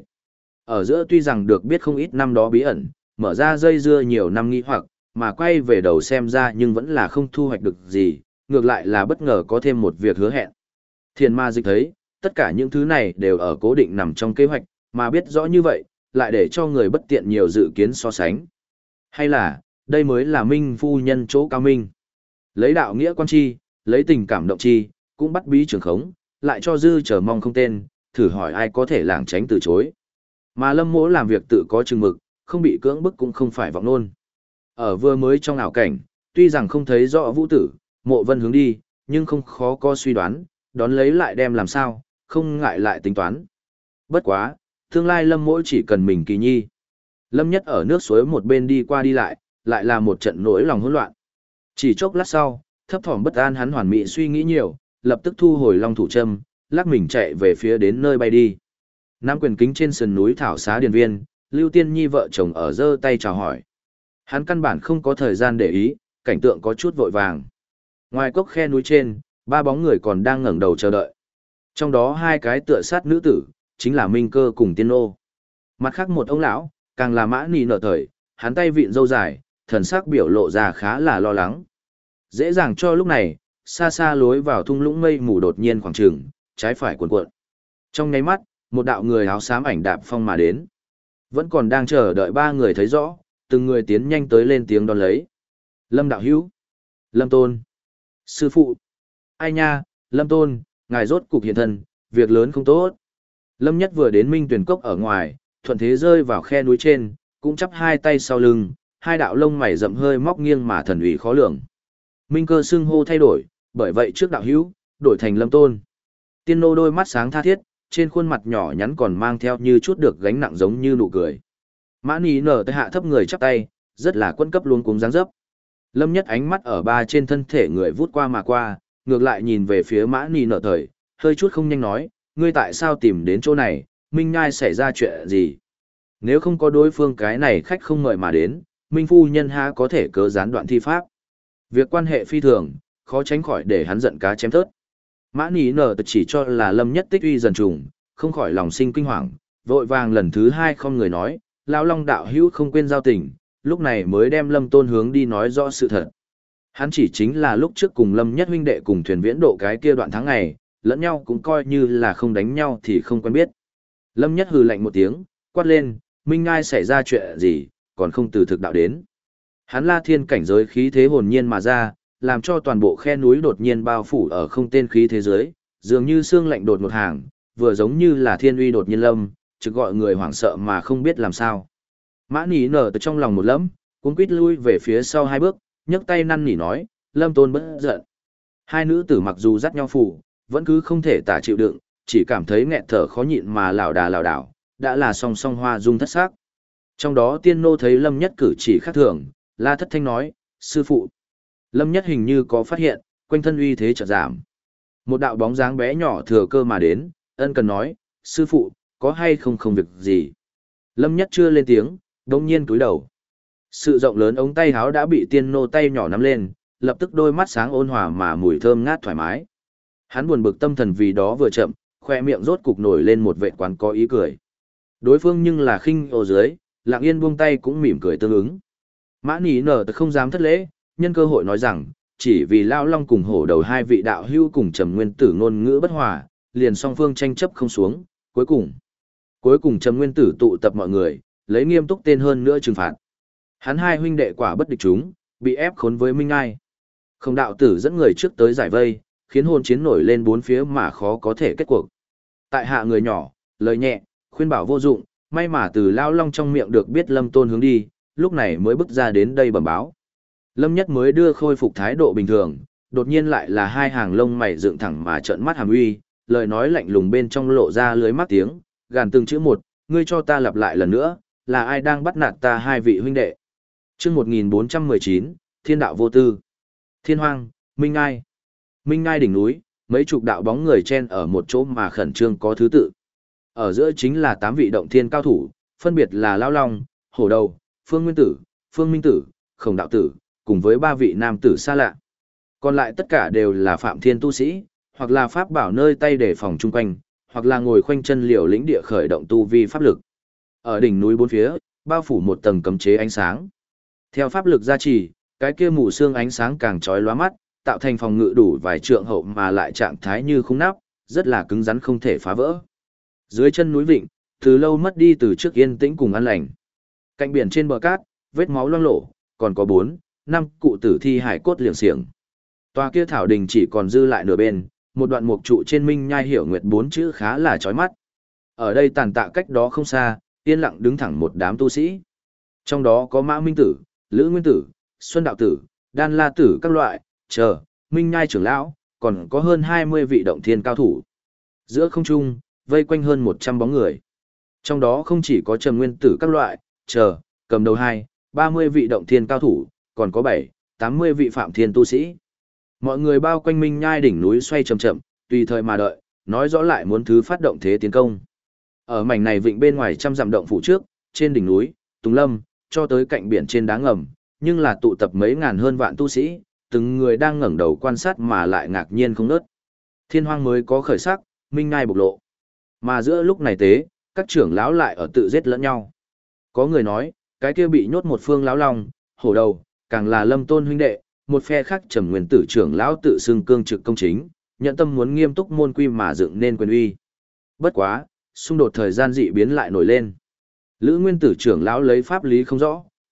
Ở giữa tuy rằng được biết không ít năm đó bí ẩn, mở ra dây dưa nhiều năm nghi hoặc, mà quay về đầu xem ra nhưng vẫn là không thu hoạch được gì, ngược lại là bất ngờ có thêm một việc hứa hẹn. Thiền ma dịch thấy, tất cả những thứ này đều ở cố định nằm trong kế hoạch, mà biết rõ như vậy, lại để cho người bất tiện nhiều dự kiến so sánh. Hay là, đây mới là Minh phu nhân chỗ cao minh. Lấy đạo nghĩa quan chi, lấy tình cảm động chi, cũng bắt bí trường khống, lại cho dư chờ mong không tên, thử hỏi ai có thể lảng tránh từ chối. Mà Lâm Mỗ làm việc tự có chừng mực, không bị cưỡng bức cũng không phải vọng nôn. Ở vừa mới trong ảo cảnh, tuy rằng không thấy rõ Vũ Tử, Mộ Vân hướng đi, nhưng không khó có suy đoán, đón lấy lại đem làm sao, không ngại lại tính toán. Bất quá, tương lai Lâm Mỗ chỉ cần mình kỳ nhi. Lâm Nhất ở nước suối một bên đi qua đi lại là một trận nỗi lòng hỗn loạn. Chỉ chốc lát sau, thấp thỏm bất an hắn hoàn mỹ suy nghĩ nhiều, lập tức thu hồi long thủ châm, lắc mình chạy về phía đến nơi bay đi. Nam quyền kính trên sườn núi thảo xá điền viên, Lưu Tiên Nhi vợ chồng ở giơ tay chào hỏi. Hắn căn bản không có thời gian để ý, cảnh tượng có chút vội vàng. Ngoài cốc khe núi trên, 3 bóng người còn đang ngẩng đầu chờ đợi. Trong đó 2 cái tựa sát nữ tử, chính là Minh Cơ cùng Tiên Nô. Mặt khác một ông lão, càng là Mã Nị nở thời, hắn tay vịn râu dài, thần sắc biểu lộ ra khá là lo lắng. Dễ dàng cho lúc này, xa xa lối vào thung lũng mây mù đột nhiên khoảng trường, trái phải cuộn cuộn. Trong nháy mắt, một đạo người áo xám ảnh đạp phong mà đến. Vẫn còn đang chờ đợi 3 người thấy rõ, từng người tiến nhanh tới lên tiếng đón lấy. Lâm đạo hữu, Lâm Tôn, sư phụ, ai nha, Lâm Tôn, ngài rốt cục hiện thân, việc lớn không tốt. Lâm Nhất vừa đến Minh Tuyển Cốc ở ngoài, thuận thế rơi vào khe núi trên, cũng chắp hai tay sau lưng, hai đạo lông mày rậm hơi móc nghiêng mà thần ủy khó lường. Minh Cơ xưng hô thay đổi, bởi vậy trước đạo hữu, đổi thành Lâm Tôn. Tiên nô đôi mắt sáng tha thiết, trên khuôn mặt nhỏ nhắn còn mang theo như chút được gánh nặng giống như nụ cười. Mã Ní nở tới hạ thấp người chắp tay, rất là quân cấp luống cuống dáng dấp. Lâm Nhất ánh mắt ở ba trên thân thể người vút qua mà qua, ngược lại nhìn về phía Mã Ní nở thời, hơi chút không nhanh nói, ngươi tại sao tìm đến chỗ này, Minh Nhai xảy ra chuyện gì? Nếu không có đối phương cái này khách không mời mà đến, Minh phu nhân ha có thể cớ gián đoạn thi pháp. Việc quan hệ phi thường, khó tránh khỏi để hắn giận cá chém thớt. Mã Ní nở chỉ cho là Lâm Nhất tích uy dần trùng, không khỏi lòng sinh kinh hoàng, vội vàng lần thứ hai không người nói, Lão Long đạo hữu không quên giao tình, lúc này mới đem Lâm Tôn hướng đi nói rõ sự thật. Hắn chỉ chính là lúc trước cùng Lâm Nhất huynh đệ cùng thuyền viễn độ cái kia đoạn tháng ngày, lẫn nhau cũng coi như là không đánh nhau thì không quen biết. Lâm Nhất hừ lạnh một tiếng, quát lên, Minh Ngai xảy ra chuyện gì, còn không từ thực đạo đến. Hắn La Thiên cảnh giới khí thế hồn nhiên mà ra, làm cho toàn bộ khe núi đột nhiên bao phủ ở không tên khí thế giới, dường như xương lạnh đột một hàng, vừa giống như là thiên uy đột nhiên lâm, trực gọi người hoảng sợ mà không biết làm sao. Mã Ní nở từ trong lòng một lẫm, cuống quýt lui về phía sau hai bước, nhấc tay năn nỉ nói, Lâm Tôn bất giận. Hai nữ tử mặc dù dắt nhau phủ, vẫn cứ không thể tả chịu đựng, chỉ cảm thấy nghẹt thở khó nhịn mà lảo đảo, đã là song song hoa dung thất sắc. Trong đó tiên nô thấy Lâm Nhất cử chỉ khác thường, la thất thanh nói, sư phụ. Lâm Nhất hình như có phát hiện, quanh thân uy thế chợt giảm. Một đạo bóng dáng bé nhỏ thừa cơ mà đến, ân cần nói, sư phụ, có hay không việc gì. Lâm Nhất chưa lên tiếng, đông nhiên cúi đầu. Sự rộng lớn ống tay háo đã bị tiên nô tay nhỏ nắm lên, lập tức đôi mắt sáng ôn hòa mà mùi thơm ngát thoải mái. Hắn buồn bực tâm thần vì đó vừa chậm, khoe miệng rốt cục nổi lên một vệt quán có ý cười. Đối phương nhưng là khinh ô dưới, lặng yên buông tay cũng mỉm cười tương ứng. Mã Ní nở không dám thất lễ, nhân cơ hội nói rằng, chỉ vì Lão Long cùng hổ đầu hai vị đạo hưu cùng Trầm Nguyên Tử ngôn ngữ bất hòa, liền song phương tranh chấp không xuống, cuối cùng Trầm Nguyên Tử tụ tập mọi người, lấy nghiêm túc tên hơn nữa trừng phạt. Hắn hai huynh đệ quả bất địch chúng, bị ép khốn với Minh Ngai. Không đạo tử dẫn người trước tới giải vây, khiến hôn chiến nổi lên bốn phía mà khó có thể kết cuộc. Tại hạ người nhỏ, lời nhẹ, khuyên bảo vô dụng, may mà từ Lão Long trong miệng được biết Lâm Tôn hướng đi, lúc này mới bước ra đến đây bẩm báo. Lâm Nhất mới đưa khôi phục thái độ bình thường, đột nhiên lại là hai hàng lông mày dựng thẳng mà trợn mắt hàm uy, lời nói lạnh lùng bên trong lộ ra lưới mắt tiếng, gàn từng chữ một, ngươi cho ta lặp lại lần nữa, là ai đang bắt nạt ta hai vị huynh đệ. Chương 1419, Thiên đạo vô tư. Thiên Hoang, Minh Ngai. Minh Ngai đỉnh núi, mấy chục đạo bóng người chen ở một chỗ mà khẩn trương có thứ tự. Ở giữa chính là 8 vị động thiên cao thủ, phân biệt là Lão Long, Hổ Đầu, Phương Nguyên Tử, Phương Minh Tử, Khổng Đạo Tử, cùng với 3 vị nam tử xa lạ. Còn lại tất cả đều là phạm thiên tu sĩ, hoặc là pháp bảo nơi tay để phòng chung quanh, hoặc là ngồi khoanh chân liều lĩnh địa khởi động tu vi pháp lực. Ở đỉnh núi bốn phía, bao phủ một tầng cấm chế ánh sáng. Theo pháp lực gia trì, cái kia mù sương ánh sáng càng chói lóa mắt, tạo thành phòng ngự đủ vài trượng hậu mà lại trạng thái như khung nắp, rất là cứng rắn không thể phá vỡ. Dưới chân núi vịnh, từ lâu mất đi từ trước yên tĩnh cùng an lành. Cạnh biển trên bờ cát, vết máu loang lổ, còn có 4, 5 cụ tử thi hải cốt liệng xiềng. Tòa kia thảo đình chỉ còn dư lại nửa bên, một đoạn mục trụ trên Minh Nhai hiểu nguyệt 4 chữ khá là chói mắt. Ở đây tàn tạ cách đó không xa, yên lặng đứng thẳng một đám tu sĩ. Trong đó có Mã Minh Tử, Lữ Nguyên Tử, Xuân Đạo Tử, Đan La Tử các loại, Minh Nhai trưởng lão, còn có hơn 20 vị động thiên cao thủ. Giữa không trung, vây quanh hơn 100 bóng người. Trong đó không chỉ có Trầm Nguyên Tử các loại, cầm đầu 30 vị động thiên cao thủ, còn có 80 vị phạm thiên tu sĩ. Mọi người bao quanh Minh Nhai đỉnh núi xoay chậm chậm, tùy thời mà đợi, nói rõ lại muốn thứ phát động thế tiến công. Ở mảnh này vịnh bên ngoài trăm dặm động phủ trước, trên đỉnh núi, Tùng Lâm, cho tới cạnh biển trên đá ngầm, nhưng là tụ tập mấy ngàn hơn vạn tu sĩ, từng người đang ngẩng đầu quan sát mà lại ngạc nhiên không ngớt. Thiên Hoang mới có khởi sắc, Minh Nhai bộc lộ. Mà giữa lúc này tế, các trưởng lão lại ở tự giết lẫn nhau. Có người nói, cái kia bị nhốt một phương lão long, Hổ Đầu, càng là Lâm Tôn huynh đệ, một phe khác Trầm Nguyên Tử trưởng lão tự xưng cương trực công chính, nhận tâm muốn nghiêm túc môn quy mà dựng nên quyền uy. Bất quá, xung đột thời gian dị biến lại nổi lên. Lữ Nguyên Tử trưởng lão lấy pháp lý không rõ,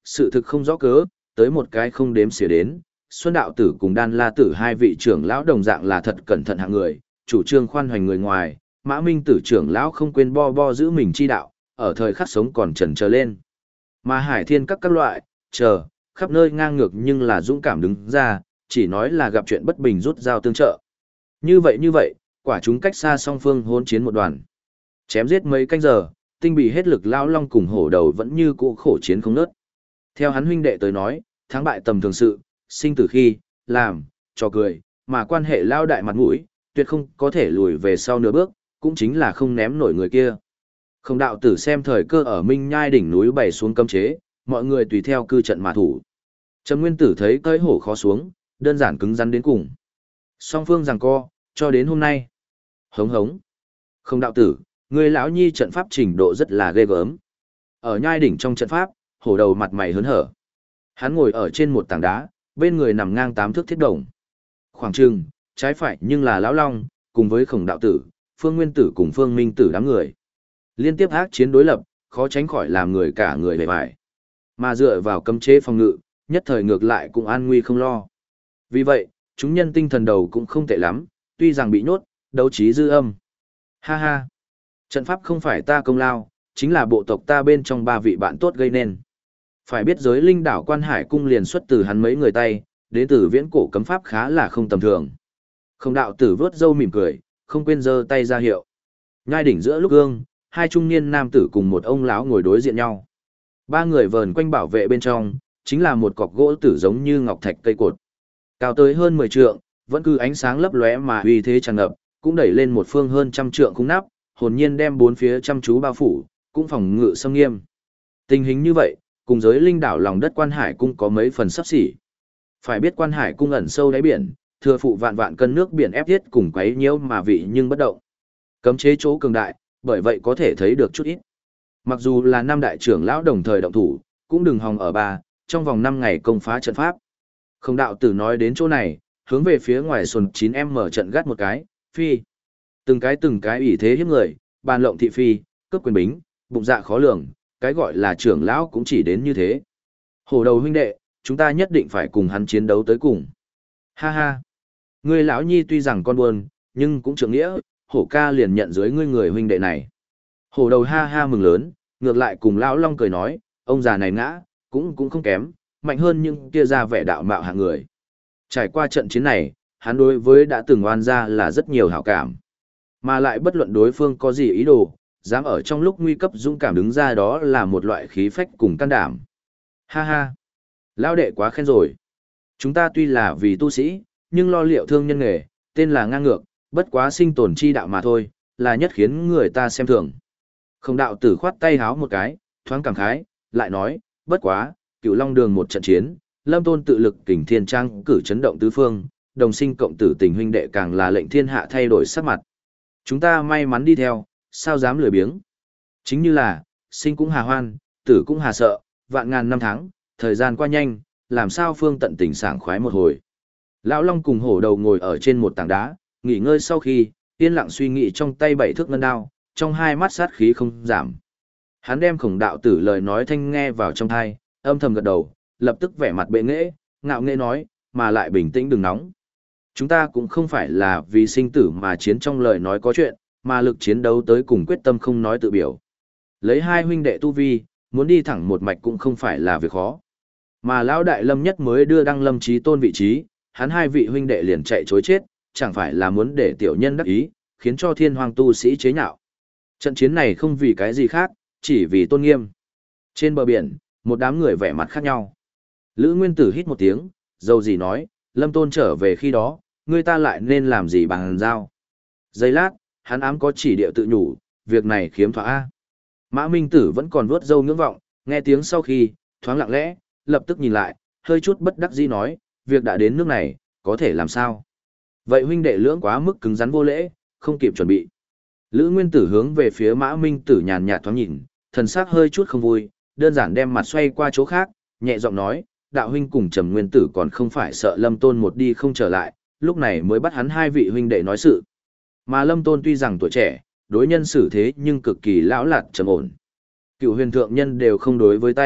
sự thực không rõ cớ, tới một cái không đếm xỉa đến. Xuân Đạo Tử cùng Đan La Tử hai vị trưởng lão đồng dạng là thật cẩn thận hạng người, chủ trương khoan hoành người ngoài, Mã Minh Tử trưởng lão không quên bo bo giữ mình chi đạo, ở thời khắc sống còn chần chờ lên. Mà Hải Thiên các loại, chờ, khắp nơi ngang ngược nhưng là dũng cảm đứng ra, chỉ nói là gặp chuyện bất bình rút dao tương trợ. Như vậy, quả chúng cách xa song phương hỗn chiến một đoàn. Chém giết mấy canh giờ, tinh bị hết lực lão long cùng hổ đầu vẫn như cũ khổ chiến không nớt. Theo hắn huynh đệ tới nói, thắng bại tầm thường sự, sinh tử khi, làm, trò cười, mà quan hệ lao đại mặt mũi, tuyệt không có thể lùi về sau nửa bước, cũng chính là không ném nổi người kia. Không đạo tử xem thời cơ ở Minh Nhai đỉnh núi bày xuống cấm chế, mọi người tùy theo cư trận mà thủ. Trầm Nguyên Tử thấy cơi hổ khó xuống, đơn giản cứng rắn đến cùng. Song phương giằng co, cho đến hôm nay. Hống hống. Không đạo tử, người lão nhi trận pháp trình độ rất là ghê gớm. Ở nhai đỉnh trong trận pháp, hổ đầu mặt mày hớn hở. Hắn ngồi ở trên một tảng đá, bên người nằm ngang 8 thước thiết đồng. Khoảng trừng, trái phải nhưng là lão long, cùng với Khổng đạo tử, Phương Nguyên Tử cùng Phương Minh Tử đám người. Liên tiếp ác chiến đối lập, khó tránh khỏi làm người cả người bề bại. Mà dựa vào cấm chế phòng ngự, nhất thời ngược lại cũng an nguy không lo. Vì vậy, chúng nhân tinh thần đầu cũng không tệ lắm, tuy rằng bị nhốt, đấu trí dư âm. Ha ha! Trận pháp không phải ta công lao, chính là bộ tộc ta bên trong 3 vị bạn tốt gây nên. Phải biết giới linh đảo Quan Hải cung liền xuất từ hắn mấy người tay, đến từ viễn cổ cấm pháp khá là không tầm thường. Không đạo tử vớt râu mỉm cười, không quên giơ tay ra hiệu. Nhai đỉnh giữa lúc gương, 2 trung niên nam tử cùng một ông lão ngồi đối diện nhau. 3 người vờn quanh bảo vệ bên trong, chính là một cọc gỗ tử giống như ngọc thạch cây cột. Cao tới hơn 10 trượng, vẫn cứ ánh sáng lấp lóe mà uy thế tràn ngập, cũng đẩy lên một phương hơn trăm trượng khung nắp, hồn nhiên đem bốn phía chăm chú bao phủ, cũng phòng ngự sâm nghiêm. Tình hình như vậy, cùng giới linh đảo lòng đất Quan Hải cung có mấy phần sắp xỉ. Phải biết Quan Hải cung ẩn sâu đáy biển, thừa phụ vạn vạn cân nước biển ép thiết cùng quấy nhiễu mà vị nhưng bất động. Cấm chế chỗ cường đại, bởi vậy có thể thấy được chút ít. Mặc dù là 5 đại trưởng lão đồng thời động thủ, cũng đừng hòng ở trong vòng 5 ngày công phá trận pháp. Không đạo tử nói đến chỗ này, hướng về phía ngoài xuân 9M mở trận gắt một cái, phi. Từng cái ủy thế hiếp người, bàn lộng thị phi, cướp quyền bính, bụng dạ khó lường, cái gọi là trưởng lão cũng chỉ đến như thế. Hổ đầu huynh đệ, chúng ta nhất định phải cùng hắn chiến đấu tới cùng. Ha ha. Ngươi lão nhi tuy rằng con buồn, nhưng cũng trưởng nghĩa, hổ ca liền nhận dưới ngươi người huynh đệ này. Hổ đầu ha ha mừng lớn, ngược lại cùng lão long cười nói, ông già này ngã, cũng không kém, mạnh hơn những kia ra vẻ đạo mạo hạng người. Trải qua trận chiến này, hắn đối với đã từng oan ra là rất nhiều hảo cảm. Mà lại bất luận đối phương có gì ý đồ, dám ở trong lúc nguy cấp dũng cảm đứng ra đó là một loại khí phách cùng can đảm. Ha ha! Lão đệ quá khen rồi. Chúng ta tuy là vì tu sĩ, nhưng lo liệu thương nhân nghề, tên là ngang ngược, bất quá sinh tồn chi đạo mà thôi, là nhất khiến người ta xem thường. Không đạo tử khoát tay háo một cái, thoáng cảm khái, lại nói, bất quá, Cửu Long Đường một trận chiến, Lâm Tôn tự lực kình thiên trang cử chấn động tứ phương, đồng sinh cộng tử tình huynh đệ càng là lệnh thiên hạ thay đổi sắc mặt. Chúng ta may mắn đi theo, sao dám lười biếng. Chính như là, sinh cũng hà hoan, tử cũng hà sợ, vạn ngàn năm tháng, thời gian qua nhanh, làm sao phương tận tình sảng khoái một hồi. Lão Long cùng hổ đầu ngồi ở trên một tảng đá, nghỉ ngơi sau khi, yên lặng suy nghĩ trong tay 7 thước ngân đao, trong hai mắt sát khí không giảm. Hắn đem Khổng đạo tử lời nói thanh nghe vào trong tai, âm thầm gật đầu, lập tức vẻ mặt bệ nghệ, ngạo nghễ nói, mà lại bình tĩnh đừng nóng. Chúng ta cũng không phải là vì sinh tử mà chiến trong lời nói có chuyện, mà lực chiến đấu tới cùng quyết tâm không nói tự biểu. Lấy 2 huynh đệ tu vi, muốn đi thẳng một mạch cũng không phải là việc khó. Mà lão đại Lâm nhất mới đưa Đăng Lâm Chí Tôn vị trí, hắn 2 vị huynh đệ liền chạy chối chết, chẳng phải là muốn để tiểu nhân đắc ý, khiến cho thiên hoàng tu sĩ chế nhạo. Trận chiến này không vì cái gì khác, chỉ vì tôn nghiêm. Trên bờ biển, một đám người vẻ mặt khác nhau. Lữ Nguyên Tử hít một tiếng, dầu gì nói, Lâm Tôn trở về khi đó, người ta lại nên làm gì bằng giao. Giây lát, hắn ám có chỉ địa tự nhủ, việc này khiếm thỏa A. Mã Minh Tử vẫn còn vuốt râu ngưỡng vọng, nghe tiếng sau khi, thoáng lặng lẽ, lập tức nhìn lại, hơi chút bất đắc dĩ nói, việc đã đến nước này, có thể làm sao? Vậy huynh đệ lưỡng quá mức cứng rắn vô lễ, không kịp chuẩn bị. Lữ Nguyên Tử hướng về phía Mã Minh Tử nhàn nhạt thoáng nhìn, thần sắc hơi chút không vui, đơn giản đem mặt xoay qua chỗ khác, nhẹ giọng nói, đạo huynh cùng Trầm Nguyên Tử còn không phải sợ Lâm Tôn một đi không trở lại, lúc này mới bắt hắn 2 vị huynh đệ nói sự. Mà Lâm Tôn tuy rằng tuổi trẻ, đối nhân xử thế nhưng cực kỳ lão lạt trầm ổn. Cựu huyền thượng nhân đều không đối với tay,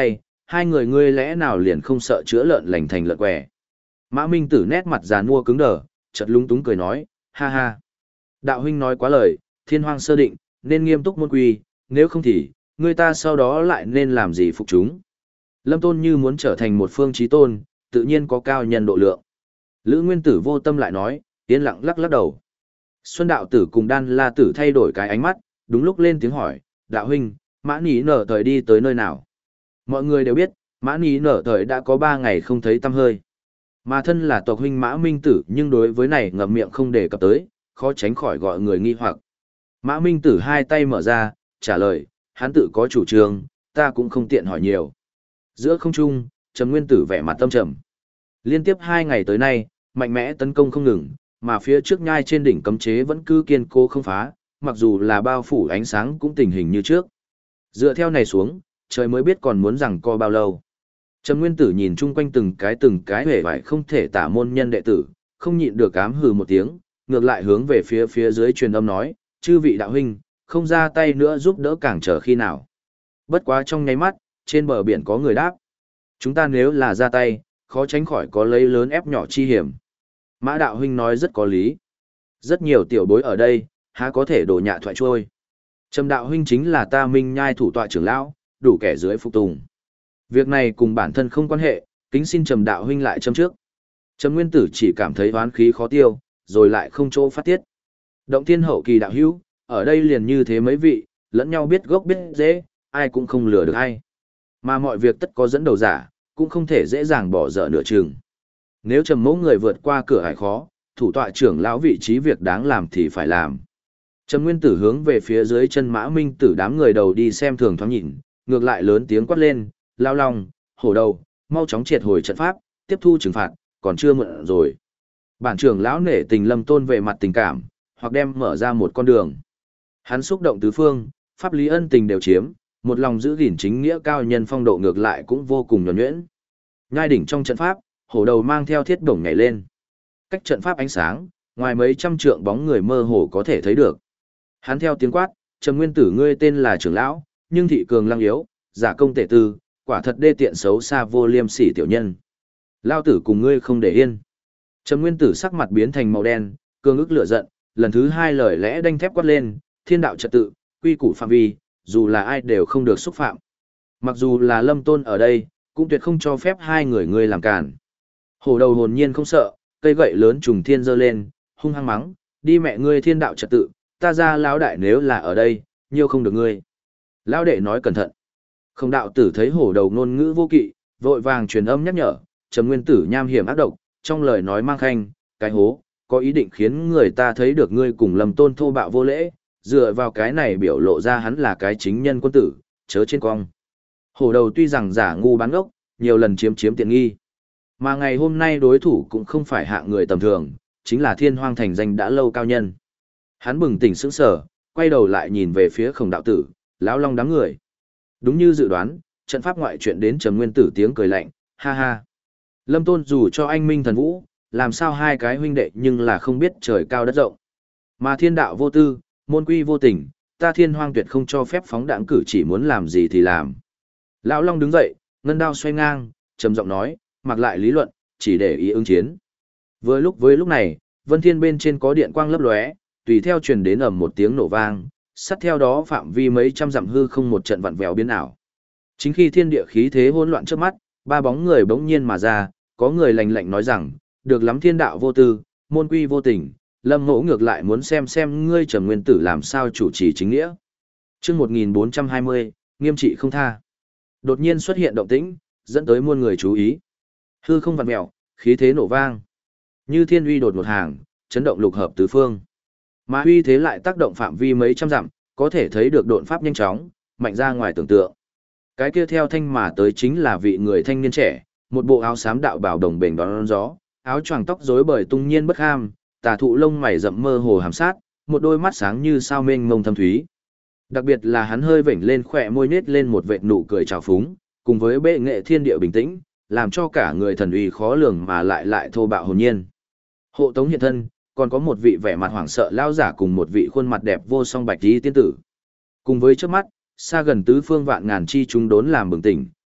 hai người ngươi lẽ nào liền không sợ chữa lợn lành thành lợn què. Mã Minh Tử nét mặt già nua cứng đờ, chợt lúng túng cười nói, ha ha. Đạo huynh nói quá lời, thiên hoang sơ định, nên nghiêm túc môn quy, nếu không thì, người ta sau đó lại nên làm gì phục chúng. Lâm Tôn như muốn trở thành một phương chí tôn, tự nhiên có cao nhân độ lượng. Lữ Nguyên Tử vô tâm lại nói, yên lặng lắc lắc đầu. Xuân Đạo Tử cùng Đan La Tử thay đổi cái ánh mắt, đúng lúc lên tiếng hỏi, đạo huynh, Mã Ní Nở thời đi tới nơi nào? Mọi người đều biết, Mã Ní Nở thời đã có 3 ngày không thấy tăm hơi. Mà thân là tộc huynh Mã Minh Tử nhưng đối với này ngậm miệng không đề cập tới, khó tránh khỏi gọi người nghi hoặc. Mã Minh Tử hai tay mở ra, trả lời, hắn tự có chủ trương, ta cũng không tiện hỏi nhiều. Giữa không trung, Trầm Nguyên Tử vẻ mặt tâm trầm. Liên tiếp 2 ngày tới nay, mạnh mẽ tấn công không ngừng, mà phía trước nhai trên đỉnh cấm chế vẫn cứ kiên cố không phá, mặc dù là bao phủ ánh sáng cũng tình hình như trước. Dựa theo này xuống, trời mới biết còn muốn rằng co bao lâu. Trầm Nguyên Tử nhìn chung quanh từng cái hề vải không thể tả môn nhân đệ tử, không nhịn được ám hừ một tiếng, ngược lại hướng về phía dưới truyền âm nói, chư vị đạo huynh, không ra tay nữa giúp đỡ càng chờ khi nào. Bất quá trong nháy mắt, trên bờ biển có người đáp. Chúng ta nếu là ra tay, khó tránh khỏi có lấy lớn ép nhỏ chi hiểm. Mã đạo huynh nói rất có lý. Rất nhiều tiểu bối ở đây, há có thể đổ nhạ thoại trôi. Trầm đạo huynh chính là ta Minh Nhai thủ tọa trưởng lão, đủ kẻ dưới phục tùng. Việc này cùng bản thân không quan hệ, kính xin Trầm đạo huynh lại châm trước. Trầm Nguyên Tử chỉ cảm thấy oán khí khó tiêu, rồi lại không chỗ phát tiết. Động thiên hậu kỳ đạo hữu, ở đây liền như thế mấy vị, lẫn nhau biết gốc biết dễ, ai cũng không lừa được ai. Mà mọi việc tất có dẫn đầu giả, cũng không thể dễ dàng bỏ dở nửa chừng. Nếu Trầm mẫu người vượt qua cửa hải khó, thủ tọa trưởng lão vị trí việc đáng làm thì phải làm. Trầm Nguyên Tử hướng về phía dưới chân Mã Minh Tử đám người đầu đi xem thường thoáng nhìn, ngược lại lớn tiếng quát lên, lao long, hổ đầu, mau chóng triệt hồi trận pháp, tiếp thu trừng phạt, còn chưa muộn rồi. Bản trưởng lão nể tình Lâm Tôn về mặt tình cảm, hoặc đem mở ra một con đường. Hắn xúc động tứ phương, pháp lý ân tình đều chiếm, một lòng giữ gìn chính nghĩa cao nhân phong độ ngược lại cũng vô cùng nhuần nhuyễn. Nhai đỉnh trong trận pháp, hổ đầu mang theo thiết bổng nhảy lên. Cách trận pháp ánh sáng, ngoài mấy trăm trượng bóng người mơ hồ có thể thấy được. Hắn theo tiếng quát, Trầm Nguyên Tử ngươi tên là trưởng lão, nhưng thị cường lăng yếu, giả công tể tư, quả thật đê tiện xấu xa vô liêm sỉ tiểu nhân. Lao tử cùng ngươi không để yên. Trầm Nguyên Tử sắc mặt biến thành màu đen, cương ức lửa giận, lần thứ 2 lời lẽ đanh thép quát lên, thiên đạo trật tự, quy củ phạm vi, dù là ai đều không được xúc phạm. Mặc dù là Lâm Tôn ở đây, cũng tuyệt không cho phép hai người ngươi làm cản. Hổ đầu hồn nhiên không sợ, cây gậy lớn trùng thiên giơ lên, hung hăng mắng, đi mẹ ngươi thiên đạo trật tự, ta ra lão đại nếu là ở đây, nhiều không được ngươi. Lão đệ nói cẩn thận. Không đạo tử thấy hổ đầu ngôn ngữ vô kỵ, vội vàng truyền âm nhắc nhở, Trầm Nguyên Tử nham hiểm ác độc, trong lời nói mang khanh, cái hố, có ý định khiến người ta thấy được ngươi cùng Lâm Tôn thô bạo vô lễ, dựa vào cái này biểu lộ ra hắn là cái chính nhân quân tử, chớ trên cong. Hổ đầu tuy rằng giả ngu bán ốc, nhiều lần chiếm tiện nghi. Mà ngày hôm nay đối thủ cũng không phải hạng người tầm thường, chính là thiên hoang thành danh đã lâu cao nhân. Hắn bừng tỉnh sững sờ, quay đầu lại nhìn về phía Khổng đạo tử, lão long đám người. Đúng như dự đoán, trận pháp ngoại chuyện đến Trầm Nguyên Tử tiếng cười lạnh, ha ha. Lâm Tôn dù cho anh minh thần vũ, làm sao hai cái huynh đệ nhưng là không biết trời cao đất rộng. Mà thiên đạo vô tư, môn quy vô tình, ta thiên hoang tuyệt không cho phép phóng đãng cử chỉ muốn làm gì thì làm. Lão Long đứng dậy, ngân đao xoay ngang, trầm giọng nói, mặc lại lý luận, chỉ để ý ứng chiến. Với lúc này, vân thiên bên trên có điện quang lấp lóe, tùy theo truyền đến ầm một tiếng nổ vang, sát theo đó phạm vi mấy trăm dặm hư không một trận vặn vẹo biến ảo. Chính khi thiên địa khí thế hỗn loạn trước mắt, ba bóng người bỗng nhiên mà ra, có người lạnh lạnh nói rằng, được lắm thiên đạo vô tư, môn quy vô tình, Lâm Mỗ ngược lại muốn xem ngươi Trầm Nguyên Tử làm sao chủ trì chính nghĩa. Chương 1420, nghiêm trị không tha. Đột nhiên xuất hiện động tĩnh, dẫn tới muôn người chú ý. Hư không vặn mèo, khí thế nổ vang. Như thiên uy đột một hàng, chấn động lục hợp tứ phương. Mà uy thế lại tác động phạm vi mấy trăm dặm, có thể thấy được độn pháp nhanh chóng, mạnh ra ngoài tưởng tượng. Cái kia theo thanh mà tới chính là vị người thanh niên trẻ, một bộ áo xám đạo bào đồng bền đón gió, áo choàng tóc rối bời tung nhiên bất ham, tà thụ lông mày rậm mơ hồ hàm sát, một đôi mắt sáng như sao mênh mông thâm thúy. Đặc biệt là hắn hơi vểnh lên khỏe môi nết lên một vệt nụ cười trào phúng, cùng với bệ nghệ thiên địa bình tĩnh, làm cho cả người thần uy khó lường mà lại thô bạo hồn nhiên. Hộ tống hiện thân, còn có một vị vẻ mặt hoảng sợ lao giả cùng một vị khuôn mặt đẹp vô song bạch tí tiên tử. Cùng với trước mắt, xa gần tứ phương vạn ngàn chi chúng đốn làm bừng tỉnh,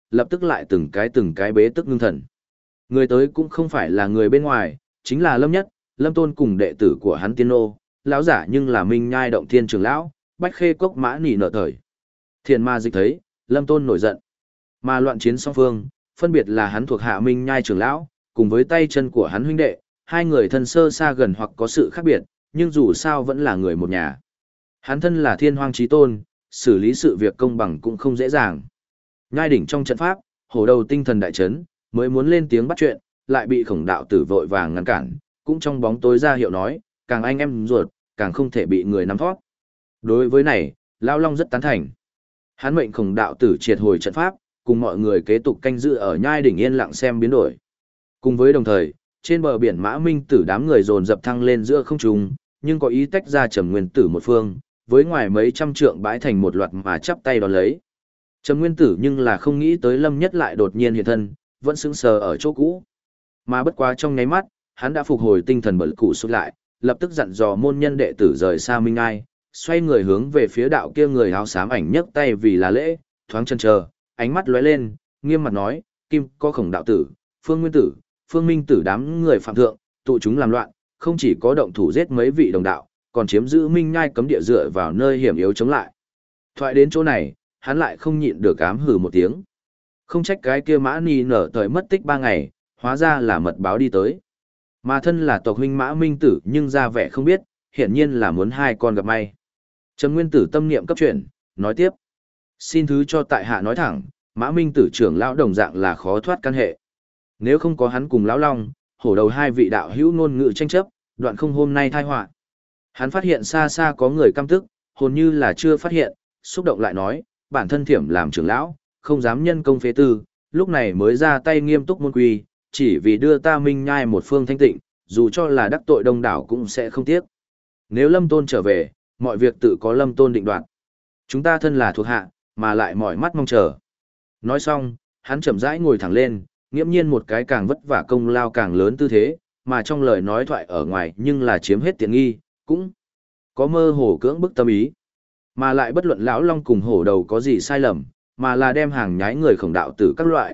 lập tức lại từng cái bế tức ngưng thần. Người tới cũng không phải là người bên ngoài, chính là Lâm Nhất, Lâm Tôn cùng đệ tử của hắn Tiên Nô, lão giả nhưng là Minh Nhai Động Thiên trưởng lão, Bách Khê Cốc Mã Nỉ nợ thời. Thiền Ma Dịch thấy, Lâm Tôn nổi giận. Mà loạn chiến song phương, phân biệt là hắn thuộc hạ Minh Nhai trưởng lão, cùng với tay chân của hắn huynh đệ, hai người thân sơ xa gần hoặc có sự khác biệt, nhưng dù sao vẫn là người một nhà. Hắn thân là Thiên Hoang Chí Tôn, xử lý sự việc công bằng cũng không dễ dàng. Nhai đỉnh trong trận pháp, hổ đầu tinh thần đại chấn, mới muốn lên tiếng bắt chuyện, lại bị Khổng đạo tử vội vàng ngăn cản, cũng trong bóng tối ra hiệu nói, càng anh em ruột, càng không thể bị người nắm thoát. Đối với này, Lão Long rất tán thành. Hắn mệnh Khổng đạo tử triệt hồi trận pháp, cùng mọi người kế tục canh giữ ở nhai đỉnh yên lặng xem biến đổi. Cùng với đồng thời, trên bờ biển Mã Minh Tử đám người dồn dập thăng lên giữa không trung, nhưng có ý tách ra Trầm Nguyên Tử một phương, với ngoài mấy trăm trượng bãi thành một loạt mà chắp tay đón lấy. Trầm Nguyên Tử nhưng là không nghĩ tới Lâm Nhất lại đột nhiên hiện thân, vẫn sững sờ ở chỗ cũ. Mà bất quá trong nháy mắt, hắn đã phục hồi tinh thần bật cụ xuất lại, lập tức dặn dò môn nhân đệ tử rời xa Minh Ai, xoay người hướng về phía đạo kia người áo xám ảnh nhấc tay vì là lễ, thoáng chần chờ, ánh mắt lóe lên, nghiêm mặt nói, Kim có Khổng đạo tử, Phương Nguyên Tử, Phương Minh Tử đám người phạm thượng, tụ chúng làm loạn, không chỉ có động thủ giết mấy vị đồng đạo, còn chiếm giữ Minh Nhai cấm địa dựa vào nơi hiểm yếu chống lại. Thoại đến chỗ này, hắn lại không nhịn được ám hừ một tiếng. Không trách cái kia Mã Ni nở thời mất tích 3 ngày, hóa ra là mật báo đi tới. Mà thân là tộc huynh Mã Minh Tử nhưng ra vẻ không biết, hiển nhiên là muốn hai con gặp may. Trầm Nguyên Tử tâm niệm cấp chuyển, nói tiếp. Xin thứ cho tại hạ nói thẳng, Mã Minh Tử trưởng lão đồng dạng là khó thoát căn hệ. Nếu không có hắn cùng lão Long, hổ đầu hai vị đạo hữu ngôn ngữ tranh chấp, đoạn không hôm nay tai họa. Hắn phát hiện xa xa có người căm tức, hồn như là chưa phát hiện, xúc động lại nói, bản thân thiểm làm trưởng lão, không dám nhân công phế tư, lúc này mới ra tay nghiêm túc môn quy, chỉ vì đưa ta Minh Nhai một phương thanh tịnh, dù cho là đắc tội đông đảo cũng sẽ không tiếc. Nếu Lâm Tôn trở về, mọi việc tự có Lâm Tôn định đoạt. Chúng ta thân là thuộc hạ, mà lại mỏi mắt mong chờ. Nói xong, hắn chậm rãi ngồi thẳng lên, nghiễm nhiên một cái càng vất vả công lao càng lớn tư thế, mà trong lời nói thoại ở ngoài nhưng là chiếm hết tiện nghi, cũng có mơ hồ cưỡng bức tâm ý. Mà lại bất luận lão Long cùng hổ đầu có gì sai lầm, mà là đem hàng nhái người Khổng đạo tử các loại,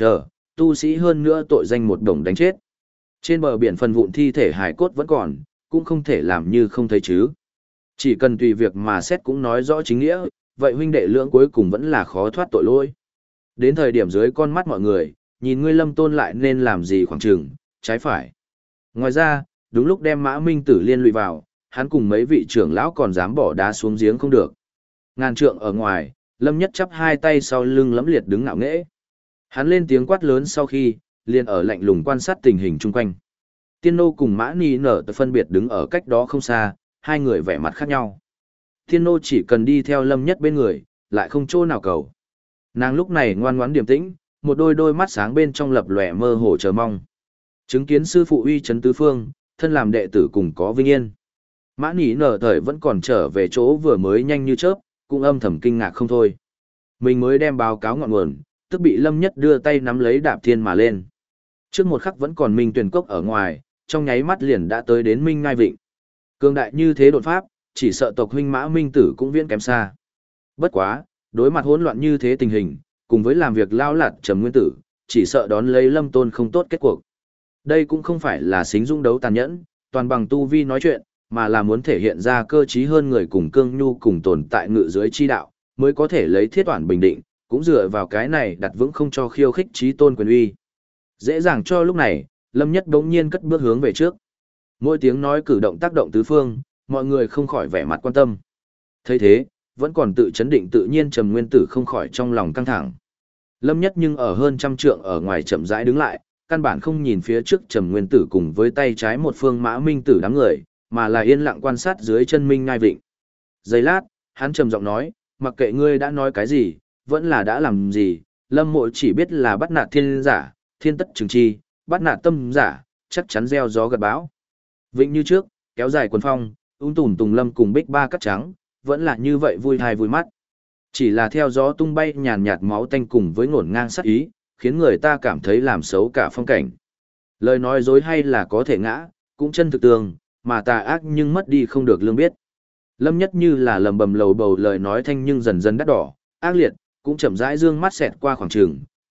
tu sĩ hơn nữa tội danh một đồng đánh chết. Trên bờ biển phần vụn thi thể hải cốt vẫn còn, cũng không thể làm như không thấy chứ. Chỉ cần tùy việc mà xét cũng nói rõ chính nghĩa, vậy huynh đệ lưỡng cuối cùng vẫn là khó thoát tội lỗi. Đến thời điểm dưới con mắt mọi người, nhìn ngươi Lâm Tôn lại nên làm gì khoảng chừng, trái phải. Ngoài ra, đúng lúc đem Mã Minh Tử liên lụy vào, hắn cùng mấy vị trưởng lão còn dám bỏ đá xuống giếng không được. Ngàn trượng ở ngoài, Lâm Nhất chắp hai tay sau lưng lẫm liệt đứng ngạo nghễ. Hắn lên tiếng quát lớn sau khi, liền ở lạnh lùng quan sát tình hình chung quanh. Tiên Nô cùng Mã Ni nở phân biệt đứng ở cách đó không xa, hai người vẻ mặt khác nhau. Tiên Nô chỉ cần đi theo Lâm Nhất bên người, lại không chỗ nào cầu. Nàng lúc này ngoan ngoãn điềm tĩnh, một đôi mắt sáng bên trong lập lòe mơ hồ chờ mong. Chứng kiến sư phụ uy chấn tứ phương, thân làm đệ tử cùng có vinh yên. Mã Nỉ nở thời vẫn còn trở về chỗ vừa mới nhanh như chớp, cũng âm thầm kinh ngạc không thôi. Mình mới đem báo cáo ngọn nguồn, tức bị Lâm Nhất đưa tay nắm lấy đạp thiên mà lên. Trước một khắc vẫn còn Minh Tuyền Cốc ở ngoài, trong nháy mắt liền đã tới đến Minh Ngai Vịnh. Cường đại như thế đột pháp, chỉ sợ tộc huynh Mã Minh Tử cũng viễn kém xa. Bất quá, đối mặt hỗn loạn như thế tình hình, cùng với làm việc lao lạt Trầm Nguyên Tử, chỉ sợ đón lấy Lâm Tôn không tốt kết cuộc. Đây cũng không phải là xính dung đấu tàn nhẫn, toàn bằng tu vi nói chuyện, mà là muốn thể hiện ra cơ trí hơn người cùng cương nhu cùng tồn tại ngự dưới chi đạo, mới có thể lấy thiết toản bình định, cũng dựa vào cái này đặt vững không cho khiêu khích trí tôn quyền uy. Dễ dàng cho lúc này, Lâm Nhất đống nhiên cất bước hướng về trước. Mỗi tiếng nói cử động tác động tứ phương, mọi người không khỏi vẻ mặt quan tâm. Thấy thế, vẫn còn tự chấn định tự nhiên Trầm Nguyên Tử không khỏi trong lòng căng thẳng. Lâm Nhất nhưng ở hơn trăm trượng ở ngoài chậm rãi đứng lại, căn bản không nhìn phía trước Trầm Nguyên Tử cùng với tay trái một phương Mã Minh Tử đám người, mà là yên lặng quan sát dưới chân Minh Ngai Vịnh. Giây lát, hắn trầm giọng nói, mặc kệ ngươi đã nói cái gì, vẫn là đã làm gì, Lâm Mộ chỉ biết là bắt nạt thiên giả, thiên tất trừng chi, bắt nạt tâm giả, chắc chắn gieo gió gặt bão. Vịnh như trước, kéo dài quần phong, tùm tùng lâm cùng bích ba cắt trắng, vẫn là như vậy vui thai vui mắt. Chỉ là theo gió tung bay nhàn nhạt máu tanh cùng với ngổn ngang sát ý, khiến người ta cảm thấy làm xấu cả phong cảnh. Lời nói dối hay là có thể ngã, cũng chân thực tường, mà tà ác nhưng mất đi không được lương biết. Lâm Nhất như là lầm bầm lầu bầu lời nói thanh nhưng dần dần đắt đỏ, ác liệt, cũng chậm rãi dương mắt xẹt qua khoảng trường,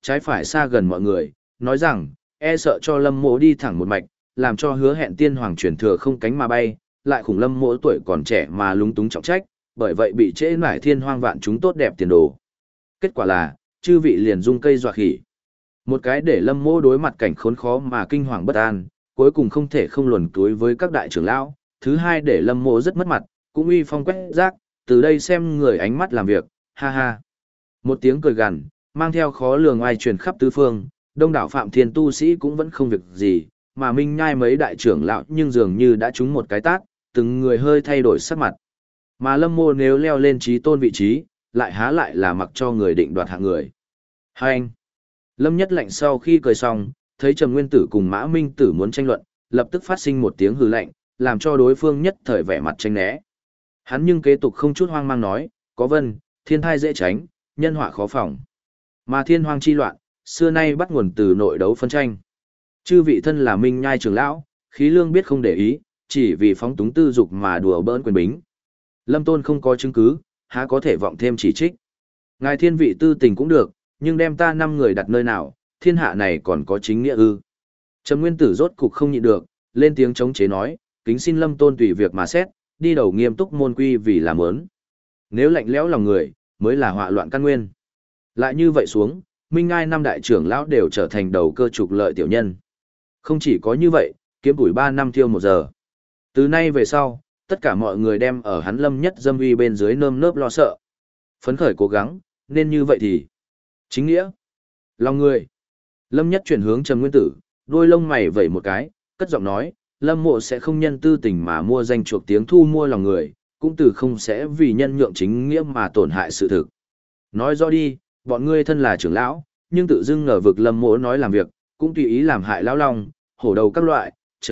trái phải xa gần mọi người, nói rằng, e sợ cho Lâm Mỗ đi thẳng một mạch, làm cho hứa hẹn tiên hoàng truyền thừa không cánh mà bay, lại khủng Lâm Mỗ tuổi còn trẻ mà lúng túng trọng trách, bởi vậy bị trễ nải thiên hoang vạn chúng tốt đẹp tiền đồ. Kết quả là, chư vị liền dung cây dọa khỉ. Một cái để Lâm Mỗ đối mặt cảnh khốn khó mà kinh hoàng bất an, cuối cùng không thể không luồn túi với các đại trưởng lão, thứ hai để Lâm Mỗ rất mất mặt, cũng uy phong quét rác, từ đây xem người ánh mắt làm việc, ha ha. Một tiếng cười gằn, mang theo khó lường oai truyền khắp tứ phương, đông đảo Phạm Thiên tu sĩ cũng vẫn không việc gì, mà Minh Nhai mấy đại trưởng lão nhưng dường như đã trúng một cái tát, từng người hơi thay đổi sắc mặt. Mà Lâm Mô nếu leo lên trí tôn vị trí, lại há lại là mặc cho người định đoạt hạng người. Hai anh. Lâm Nhất Lạnh sau khi cười xong, thấy Trầm Nguyên Tử cùng Mã Minh Tử muốn tranh luận, lập tức phát sinh một tiếng hừ lạnh, làm cho đối phương nhất thời vẻ mặt tranh né. Hắn nhưng kế tục không chút hoang mang nói, có vân, thiên thai dễ tránh, nhân họa khó phòng. Mà thiên hoang chi loạn, xưa nay bắt nguồn từ nội đấu phân tranh. Chư vị thân là Minh Nhai trưởng lão, khí lương biết không để ý, chỉ vì phóng túng tư dục mà đùa bỡn quyền bính. Lâm Tôn không có chứng cứ, há có thể vọng thêm chỉ trích. Ngài thiên vị tư tình cũng được, nhưng đem ta 5 người đặt nơi nào, thiên hạ này còn có chính nghĩa ư. Trầm Nguyên Tử rốt cục không nhịn được, lên tiếng chống chế nói, kính xin Lâm Tôn tùy việc mà xét, đi đầu nghiêm túc môn quy vì làm ớn. Nếu lạnh lẽo lòng người, mới là họa loạn căn nguyên. Lại như vậy xuống, Minh Ngai 5 đại trưởng lão đều trở thành đầu cơ trục lợi tiểu nhân. Không chỉ có như vậy, kiếm tuổi 3 năm thiêu 1 giờ. Từ nay về sau, tất cả mọi người đem ở hắn Lâm Nhất dâm uy bên dưới nơm nớp lo sợ. Phấn khởi cố gắng, nên như vậy thì chính nghĩa. Lòng người. Lâm Nhất chuyển hướng Trầm Nguyên Tử, đôi lông mày vẩy một cái, cất giọng nói, Lâm Mộ sẽ không nhân tư tình mà mua danh chuộc tiếng thu mua lòng người, cũng từ không sẽ vì nhân nhượng chính nghĩa mà tổn hại sự thực. Nói rõ đi, bọn ngươi thân là trưởng lão, nhưng tự dưng ngờ vực Lâm Mộ nói làm việc, cũng tùy ý làm hại lão long, hổ đầu các loại,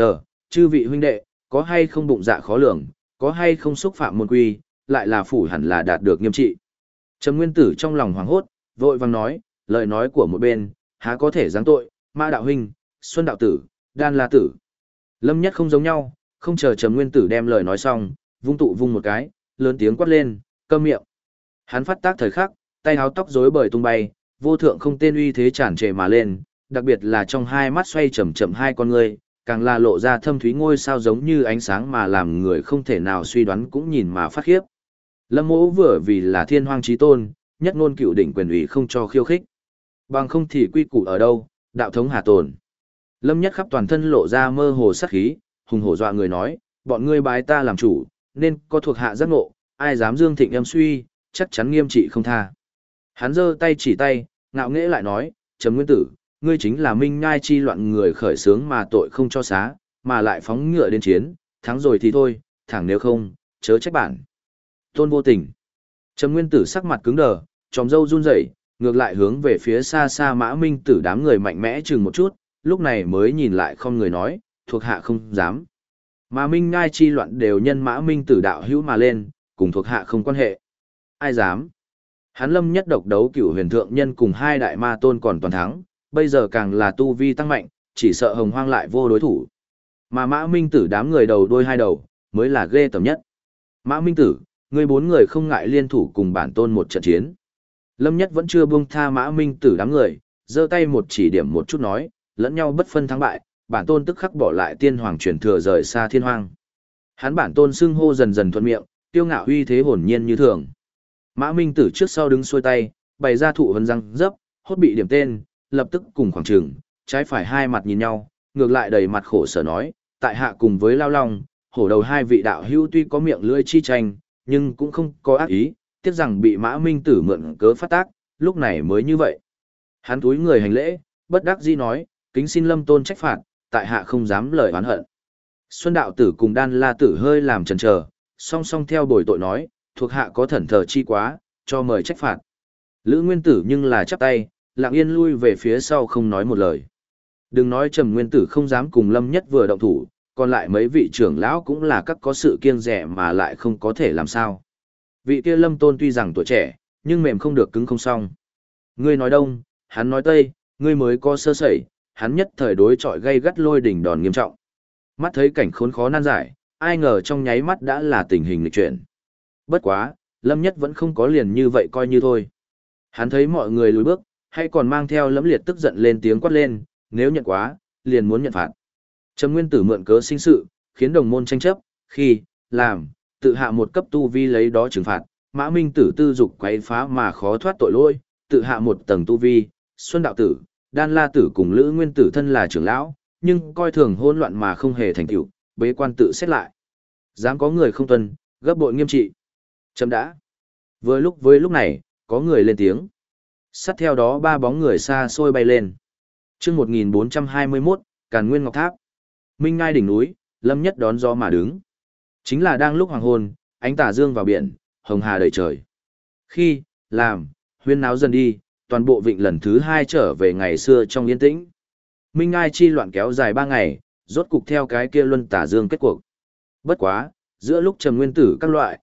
chư vị huynh đệ, có hay không bụng dạ khó lường, có hay không xúc phạm môn quy, lại là phủ hẳn là đạt được nghiêm trị. Trầm Nguyên Tử trong lòng hoảng hốt, vội vàng nói, lời nói của một bên, há có thể giáng tội, Mã đạo huynh, Xuân đạo tử, Đan La tử. Lâm Nhất không giống nhau, không chờ Trầm Nguyên Tử đem lời nói xong, vung một cái, lớn tiếng quát lên, câm miệng. Hắn phát tác thời khắc, tay áo tóc rối bời tung bay, vô thượng không tên uy thế tràn trề mà lên, đặc biệt là trong hai mắt xoay chậm chậm hai con ngươi, càng là lộ ra thâm thúy ngôi sao giống như ánh sáng mà làm người không thể nào suy đoán cũng nhìn mà phát khiếp. Lâm Mỗ vừa vì là thiên hoang chí tôn, nhất ngôn cựu đỉnh quyền ủy không cho khiêu khích. Bằng không thì quy củ ở đâu, đạo thống hà tồn. Lâm Nhất khắp toàn thân lộ ra mơ hồ sát khí, hùng hổ dọa người nói, bọn ngươi bái ta làm chủ, nên có thuộc hạ giác ngộ, ai dám dương thịnh em suy, chắc chắn nghiêm trị không tha. Hắn giơ tay chỉ tay, ngạo nghễ lại nói, Trầm Nguyên Tử, ngươi chính là Minh Nhai chi loạn người khởi xướng mà tội không cho xá, mà lại phóng ngựa đến chiến, thắng rồi thì thôi, thẳng nếu không, chớ trách bản. Tôn vô tình. Trầm Nguyên Tử sắc mặt cứng đờ, tròm râu run rẩy, ngược lại hướng về phía xa xa Mã Minh Tử đám người mạnh mẽ chừng một chút, lúc này mới nhìn lại không người nói, thuộc hạ không dám. Mà Minh Nhai chi loạn đều nhân Mã Minh Tử đạo hữu mà lên, cùng thuộc hạ không quan hệ. Ai dám? Hắn Lâm Nhất độc đấu cửu huyền thượng nhân cùng 2 đại ma tôn còn toàn thắng, bây giờ càng là tu vi tăng mạnh, chỉ sợ hồng hoang lại vô đối thủ. Mà Mã Minh Tử đám người đầu đôi hai đầu, mới là ghê tởm nhất. Mã Minh Tử, ngươi 4 người không ngại liên thủ cùng bản tôn một trận chiến. Lâm Nhất vẫn chưa buông tha Mã Minh Tử đám người, giơ tay một chỉ điểm một chút nói, lẫn nhau bất phân thắng bại, bản tôn tức khắc bỏ lại tiên hoàng truyền thừa rời xa thiên hoang. Hắn bản tôn xưng hô dần dần thuận miệng, tiêu ngạo uy thế hồn nhiên như thường. Mã Minh Tử trước sau đứng xuôi tay, bày ra thụ vân răng dấp, hốt bị điểm tên, lập tức cùng khoảng trường, trái phải hai mặt nhìn nhau, ngược lại đầy mặt khổ sở nói, tại hạ cùng với Lao Long, hổ đầu 2 vị đạo hữu tuy có miệng lưỡi chi tranh, nhưng cũng không có ác ý, tiếc rằng bị Mã Minh Tử mượn cớ phát tác, lúc này mới như vậy. Hắn túi người hành lễ, bất đắc dĩ nói, kính xin Lâm Tôn trách phạt, tại hạ không dám lời oán hận. Xuân đạo tử cùng Đan La tử hơi làm chần chờ, song song theo bồi tội nói, thuộc hạ có thẩn thờ chi quá, cho mời trách phạt. Lữ Nguyên Tử nhưng là chắp tay, lặng yên lui về phía sau không nói một lời. Đừng nói Trầm Nguyên Tử không dám cùng Lâm Nhất vừa động thủ, còn lại mấy vị trưởng lão cũng là các có sự kiêng dè mà lại không có thể làm sao. Vị kia Lâm Tôn tuy rằng tuổi trẻ, nhưng mềm không được cứng không xong. Ngươi nói đông, hắn nói tây, ngươi mới có sơ sẩy, hắn nhất thời đối chọi gây gắt lôi đỉnh đòn nghiêm trọng. Mắt thấy cảnh khốn khó nan giải, ai ngờ trong nháy mắt đã là tình hình lịch chuyển. Bất quá, Lâm Nhất vẫn không có liền như vậy coi như thôi. Hắn thấy mọi người lùi bước, hay còn mang theo lẫm liệt tức giận lên tiếng quát lên, nếu nhận quá, liền muốn nhận phạt. Trầm Nguyên Tử mượn cớ sinh sự, khiến đồng môn tranh chấp, khi, làm, tự hạ một cấp tu vi lấy đó trừng phạt, Mã Minh Tử tư dục quấy phá mà khó thoát tội lỗi, tự hạ một tầng tu vi, Xuân Đạo Tử, Đan La Tử cùng Lữ Nguyên Tử thân là trưởng lão, nhưng coi thường hỗn loạn mà không hề thành tựu, bế quan tự xét lại. Dám có người không tuân, gấp bội nghiêm trị. Chấm đã. Với lúc này, có người lên tiếng. Sát theo đó ba bóng người xa xôi bay lên. Chương 1421, Càn Nguyên Ngọc Tháp. Minh Ngai đỉnh núi, Lâm Nhất đón gió mà đứng. Chính là đang lúc hoàng hôn, ánh tà dương vào biển, hồng hà đầy trời. Khi, làm, huyên náo dần đi, toàn bộ vịnh lần thứ 2 trở về ngày xưa trong yên tĩnh. Minh Ngai chi loạn kéo dài 3 ngày, rốt cục theo cái kia luân tà dương kết cuộc. Bất quá, giữa lúc Trầm Nguyên Tử các loại,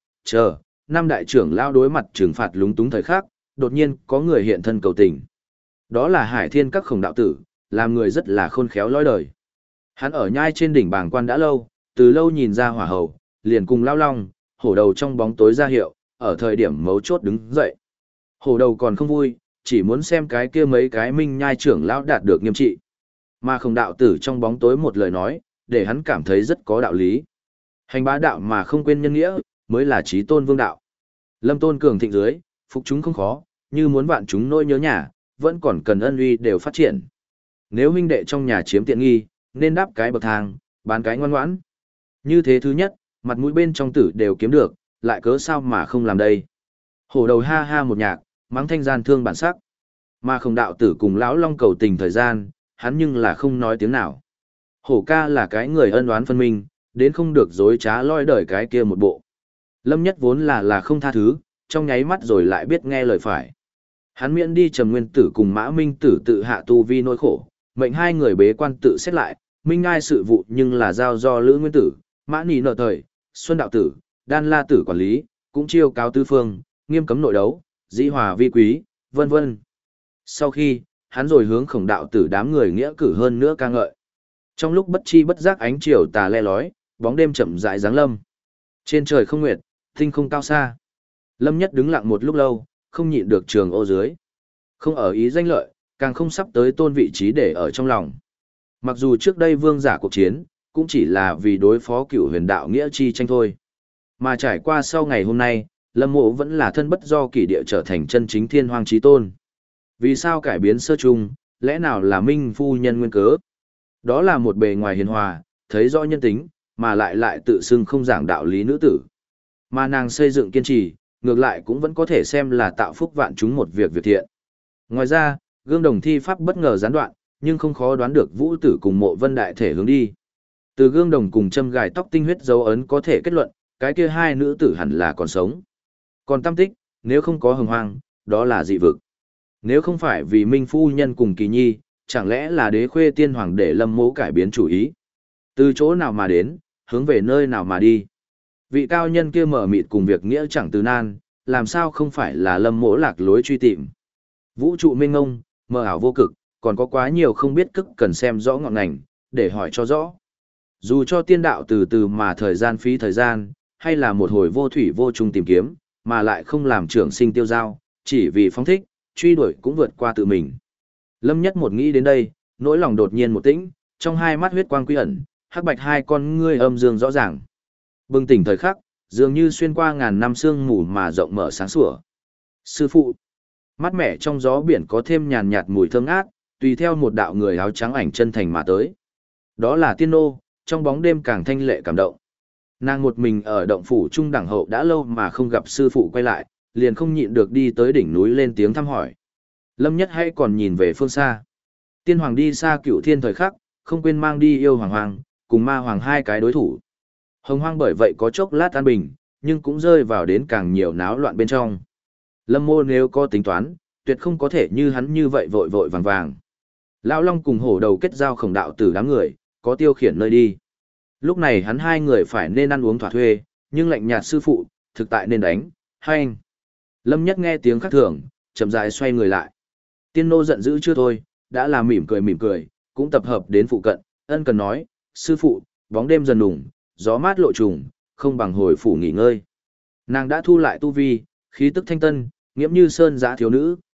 năm đại trưởng lao đối mặt trừng phạt lúng túng thời khắc, đột nhiên có người hiện thân cầu tình. Đó là Hải Thiên Các Khổng đạo tử, làm người rất là khôn khéo lối đời. Hắn ở nhai trên đỉnh bàng quan đã lâu, từ lâu nhìn ra hỏa hầu, liền cùng lao long, hổ đầu trong bóng tối ra hiệu, ở thời điểm mấu chốt đứng dậy. Hổ đầu còn không vui, chỉ muốn xem cái kia mấy cái minh nhai trưởng lão đạt được nghiêm trị. Mà Khổng đạo tử trong bóng tối một lời nói, để hắn cảm thấy rất có đạo lý. Hành bá đạo mà không quên nhân nghĩa, mới là chí tôn vương đạo. Lâm Tôn cường thịnh dưới, phục chúng không khó, như muốn vạn chúng nỗi nhớ nhà, vẫn còn cần ân uy đều phát triển. Nếu huynh đệ trong nhà chiếm tiện nghi, nên đáp cái bậc thang, bán cái ngoan ngoãn. Như thế thứ nhất, mặt mũi bên trong tử đều kiếm được, lại cớ sao mà không làm đây. Hổ đầu ha ha một nhạc, mắng thanh gian thương bản sắc. Mà Khổng đạo tử cùng lão long cầu tình thời gian, hắn nhưng là không nói tiếng nào. Hổ ca là cái người ân oán phân minh, đến không được dối trá loi đời cái kia một bộ. Lâm Nhất vốn là không tha thứ, trong nháy mắt rồi lại biết nghe lời phải. Hắn miễn đi Trầm Nguyên Tử cùng Mã Minh Tử tự hạ tu vi nỗi khổ, mệnh hai người bế quan tự xét lại, minh ngai sự vụ nhưng là giao do Lữ Nguyên Tử, Mã Nỉ nợ thời, Xuân Đạo Tử, Đan La Tử quản lý, cũng chiêu cáo tứ phương, nghiêm cấm nội đấu, dĩ hòa vi quý, vân vân. Sau khi, hắn rồi hướng Khổng đạo tử đám người nghĩa cử hơn nữa ca ngợi. Trong lúc bất chi bất giác ánh chiều tà le lói, bóng đêm chậm rãi giáng lâm. Trên trời không nguyệt, tinh không cao xa. Lâm Nhất đứng lặng một lúc lâu, không nhịn được trường ô dưới. Không ở ý danh lợi, càng không sắp tới tôn vị trí để ở trong lòng. Mặc dù trước đây vương giả cuộc chiến, cũng chỉ là vì đối phó cựu huyền đạo nghĩa chi tranh thôi. Mà trải qua sau ngày hôm nay, Lâm Mộ vẫn là thân bất do kỷ địa trở thành chân chính thiên hoàng chí tôn. Vì sao cải biến sơ chung, lẽ nào là Minh phu nhân nguyên cớ? Đó là một bề ngoài hiền hòa, thấy rõ nhân tính, mà lại tự xưng không giảng đạo lý nữ tử. Mà nàng xây dựng kiên trì, ngược lại cũng vẫn có thể xem là tạo phúc vạn chúng một việc thiện. Ngoài ra, gương đồng thi pháp bất ngờ gián đoạn, nhưng không khó đoán được Vũ Tử cùng Mộ Vân đại thể hướng đi. Từ gương đồng cùng châm gài tóc tinh huyết dấu ấn có thể kết luận, cái kia hai nữ tử hẳn là còn sống. Còn Tam Tích, nếu không có hồng hoang, đó là dị vực. Nếu không phải vì Minh phu nhân cùng Kỳ Nhi, chẳng lẽ là Đế Khuê Tiên Hoàng để Lâm Mộ cải biến chủ ý? Từ chỗ nào mà đến, hướng về nơi nào mà đi? Vị cao nhân kia mở mịt cùng việc nghĩa chẳng từ nan, làm sao không phải là Lâm Mộ lạc lối truy tìm? Vũ trụ mênh mông, mờ ảo vô cực, còn có quá nhiều không biết cức cần xem rõ ngọn ngành, để hỏi cho rõ. Dù cho tiên đạo từ từ mà thời gian phí thời gian, hay là một hồi vô thủy vô chung tìm kiếm, mà lại không làm trưởng sinh tiêu giao, chỉ vì phóng thích, truy đuổi cũng vượt qua tự mình. Lâm Nhất một nghĩ đến đây, nỗi lòng đột nhiên một tĩnh, trong hai mắt huyết quang quy ẩn, hắc bạch hai con ngươi âm dương rõ ràng. Bừng tỉnh thời khắc, dường như xuyên qua ngàn năm sương mù mà rộng mở sáng sủa. Sư phụ, mát mẻ trong gió biển có thêm nhàn nhạt mùi thơm ngát, tùy theo một đạo người áo trắng ảnh chân thành mà tới. Đó là Tiên Nô, trong bóng đêm càng thanh lệ cảm động. Nàng một mình ở động phủ trung đẳng hậu đã lâu mà không gặp sư phụ quay lại, liền không nhịn được đi tới đỉnh núi lên tiếng thăm hỏi. Lâm Nhất hay còn nhìn về phương xa. Tiên Hoàng đi xa Cựu Thiên thời khắc, không quên mang đi yêu Hoàng Hoàng, cùng Ma Hoàng hai cái đối thủ. Hồng Hoang bởi vậy có chốc lát an bình, nhưng cũng rơi vào đến càng nhiều náo loạn bên trong. Lâm Mô nếu có tính toán, tuyệt không có thể như hắn như vậy vội vội vàng vàng. Lão Long cùng hổ đầu kết giao Khổng đạo tử đám người, có tiêu khiển nơi đi. Lúc này hắn hai người phải nên ăn uống thỏa thuê, nhưng lạnh nhạt sư phụ, thực tại nên đánh, hay anh. Lâm Nhất nghe tiếng khác thường, chậm rãi xoay người lại. Tiên Nô giận dữ chưa thôi, đã là mỉm cười, cũng tập hợp đến phụ cận, ân cần nói, sư phụ, bóng đêm dần đủng, gió mát lộ trùng, không bằng hồi phủ nghỉ ngơi. Nàng đã thu lại tu vi, khí tức thanh tân, nghiễm như sơn giã thiếu nữ,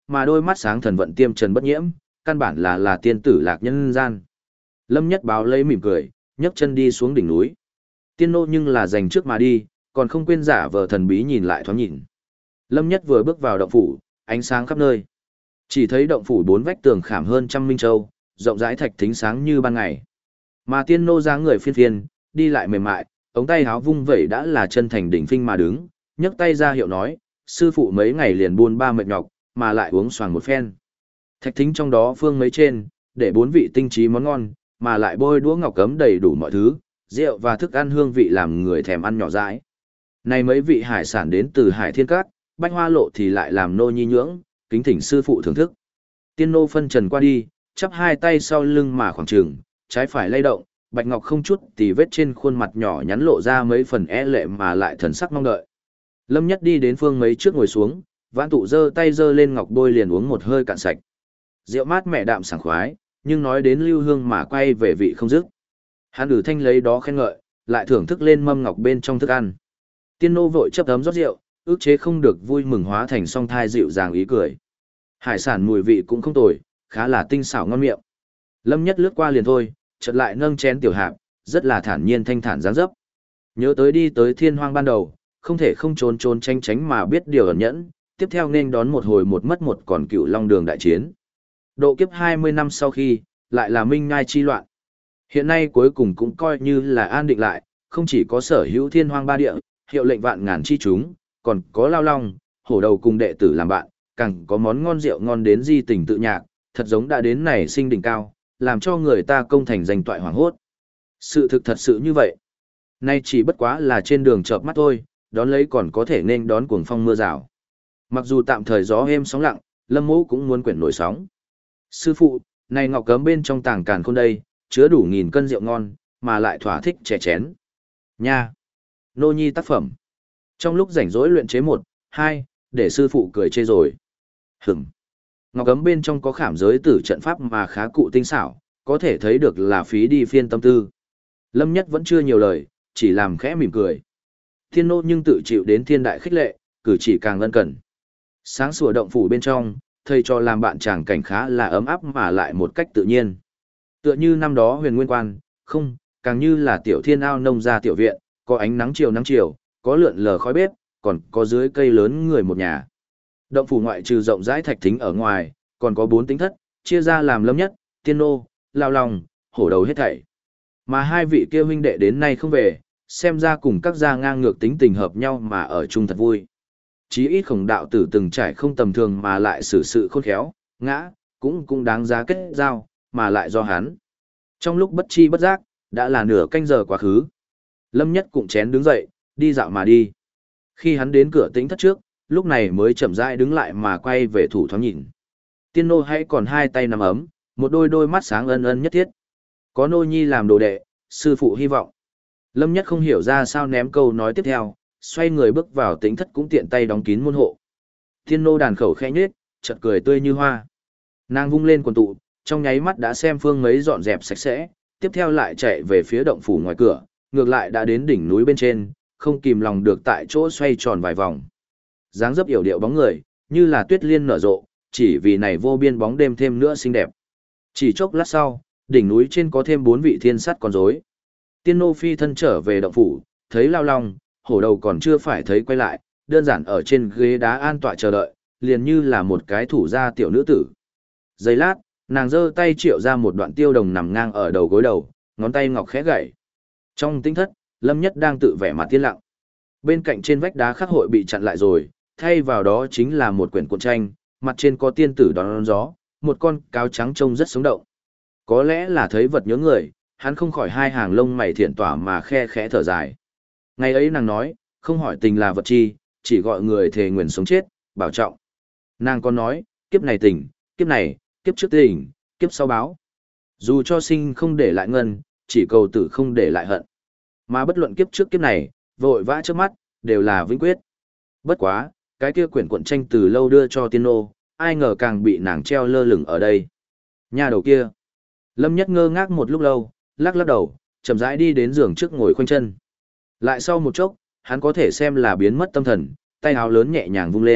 mà đôi mắt sáng thần vận tiêm trần bất nhiễm, căn bản là tiên tử lạc nhân gian. Lâm Nhất báo lấy mỉm cười, nhấc chân đi xuống đỉnh núi. Tiên nô nhưng là giành trước mà đi, còn không quên giả vờ thần bí nhìn lại thoáng nhìn. Lâm Nhất vừa bước vào động phủ, ánh sáng khắp nơi. Chỉ thấy động phủ bốn vách tường khảm hơn trăm minh châu, rộng rãi thạch thính sáng như ban ngày. Mà tiên nô dáng người phiên phiên, đi lại mềm mại, ống tay háo vung vẩy đã là chân thành đỉnh phinh mà đứng, nhấc tay ra hiệu nói, sư phụ mấy ngày liền buôn ba mệt nhọc, mà lại uống xoàng một phen. Thạch thính trong đó phương mấy trên, để bốn vị tinh trí món ngon, mà lại bôi đũa ngọc cấm đầy đủ mọi thứ, rượu và thức ăn hương vị làm người thèm ăn nhỏ dãi. Này mấy vị hải sản đến từ Hải Thiên Cát, Bách Hoa Lộ thì lại làm nô nhi nhưỡng, kính thỉnh sư phụ thưởng thức. Tiên nô phân trần qua đi, chắp hai tay sau lưng mà khoảng trường, trái phải lay động, bạch ngọc không chút tì vết trên khuôn mặt nhỏ nhắn lộ ra mấy phần e lệ mà lại thần sắc mong đợi. Lâm Nhất đi đến phương mấy trước ngồi xuống, vãn tụ giơ tay giơ lên ngọc bôi liền uống một hơi cạn sạch. Rượu mát mẹ đạm sảng khoái, nhưng nói đến lưu hương mà quay về vị không dứt. Hắn ử thanh lấy đó khen ngợi, lại thưởng thức lên mâm ngọc bên trong thức ăn. Tiên nô vội chấp ấm rót rượu, ước chế không được vui mừng hóa thành song thai dịu dàng ý cười. Hải sản mùi vị cũng không tồi, khá là tinh xảo ngon miệng. Lâm Nhất lướt qua liền thôi, chợt lại nâng chén tiểu hạp, rất là thản nhiên thanh thản dáng dấp. Nhớ tới đi tới thiên hoang ban đầu, không thể không trốn trốn tránh tránh mà biết điều ẩn nhẫn, tiếp theo nên đón một hồi một mất một còn cựu long đường đại chiến. Độ kiếp 20 năm sau khi, lại là minh ngai chi loạn. Hiện nay cuối cùng cũng coi như là an định lại, không chỉ có sở hữu thiên hoang ba địa, hiệu lệnh vạn ngàn chi chúng, còn có lao long, hổ đầu cùng đệ tử làm bạn, càng có món ngon rượu ngon đến di tình tự nhạc, thật giống đã đến này sinh đỉnh cao, làm cho người ta công thành danh toại hoàng hốt. Sự thực thật sự như vậy. Nay chỉ bất quá là trên đường chợp mắt thôi, đón lấy còn có thể nên đón cuồng phong mưa rào. Mặc dù tạm thời gió êm sóng lặng, Lâm Mỗ cũng muốn quyển nổi sóng. Sư phụ, này ngọc cấm bên trong tàng càn khôn đây, chứa đủ 1000 cân rượu ngon, mà lại thỏa thích trẻ chén. Nha! Nô nhi tác phẩm. Trong lúc rảnh rỗi luyện chế 1, 2, để sư phụ cười chê rồi. Hửm! Ngọc cấm bên trong có khảm giới tử trận pháp mà khá cụ tinh xảo, có thể thấy được là phí đi phiên tâm tư. Lâm Nhất vẫn chưa nhiều lời, chỉ làm khẽ mỉm cười. Thiên nô nhưng tự chịu đến thiên đại khích lệ, cử chỉ càng lân cẩn. Sáng sủa động phủ bên trong, thầy cho làm bạn chàng cảnh khá là ấm áp mà lại một cách tự nhiên. Tựa như năm đó huyền nguyên quan, không, càng như là tiểu thiên ao nông gia tiểu viện, có ánh nắng chiều, có lượn lờ khói bếp, còn có dưới cây lớn người một nhà. Động phủ ngoại trừ rộng rãi thạch thính ở ngoài, còn có 4 tính thất, chia ra làm Lâm Nhất, Tiên nô, Lao Long, hổ đầu hết thảy. Mà hai vị kia huynh đệ đến nay không về, xem ra cùng các gia ngang ngược tính tình hợp nhau mà ở chung thật vui. Chí ít Khổng đạo tử từng trải không tầm thường mà lại xử sự khôn khéo, ngã, cũng đáng giá kết giao, mà lại do hắn. Trong lúc bất chi bất giác, đã là nửa canh giờ quá khứ. Lâm Nhất cũng chén đứng dậy, đi dạo mà đi. Khi hắn đến cửa tĩnh thất trước, lúc này mới chậm rãi đứng lại mà quay về thủ thoáng nhìn. Tiên nô hãy còn hai tay nắm ấm, một đôi mắt sáng ân ân nhất thiết. Có nô nhi làm đồ đệ, sư phụ hy vọng. Lâm Nhất không hiểu ra sao ném câu nói tiếp theo, xoay người bước vào tĩnh thất cũng tiện tay đóng kín môn hộ. Tiên nô đàn khẩu khẽ nhếch, chợt cười tươi như hoa. Nàng vung lên quần tụ, trong nháy mắt đã xem phương mấy dọn dẹp sạch sẽ, tiếp theo lại chạy về phía động phủ ngoài cửa, ngược lại đã đến đỉnh núi bên trên, không kìm lòng được tại chỗ xoay tròn vài vòng. Dáng dấp yểu điệu bóng người, như là tuyết liên nở rộ, chỉ vì này vô biên bóng đêm thêm nữa xinh đẹp. Chỉ chốc lát sau, đỉnh núi trên có thêm 4 vị thiên sắt con rối. Tiên nô phi thân trở về động phủ, thấy Lao Long, hổ đầu còn chưa phải thấy quay lại, đơn giản ở trên ghế đá an tọa chờ đợi, liền như là một cái thủ gia tiểu nữ tử. Giây lát, nàng giơ tay triệu ra một đoạn tiêu đồng nằm ngang ở đầu gối đầu, ngón tay ngọc khẽ gảy. Trong tinh thất, Lâm Nhất đang tự vẻ mặt tiên lặng. Bên cạnh trên vách đá khắc hội bị chặn lại rồi, thay vào đó chính là một quyển cuộn tranh, mặt trên có tiên tử đón gió, một con cáo trắng trông rất sống động. Có lẽ là thấy vật nhớ người, hắn không khỏi hai hàng lông mày thiện tỏa mà khe khẽ thở dài. Ngày ấy nàng nói, không hỏi tình là vật chi, chỉ gọi người thề nguyện sống chết, bảo trọng. Nàng còn nói, kiếp này tình, kiếp này, kiếp trước tình, kiếp sau báo. Dù cho sinh không để lại ngân, chỉ cầu tử không để lại hận. Mà bất luận kiếp trước kiếp này, vội vã trước mắt, đều là vĩnh quyết. Bất quá, cái kia quyển cuộn tranh từ lâu đưa cho tiên nô, ai ngờ càng bị nàng treo lơ lửng ở đây. Nhà đầu kia. Lâm Nhất ngơ ngác một lúc lâu, lắc lắc đầu, chậm rãi đi đến giường trước ngồi khoanh chân. Lại sau một chốc, hắn có thể xem là biến mất tâm thần, tay áo lớn nhẹ nhàng vung lên,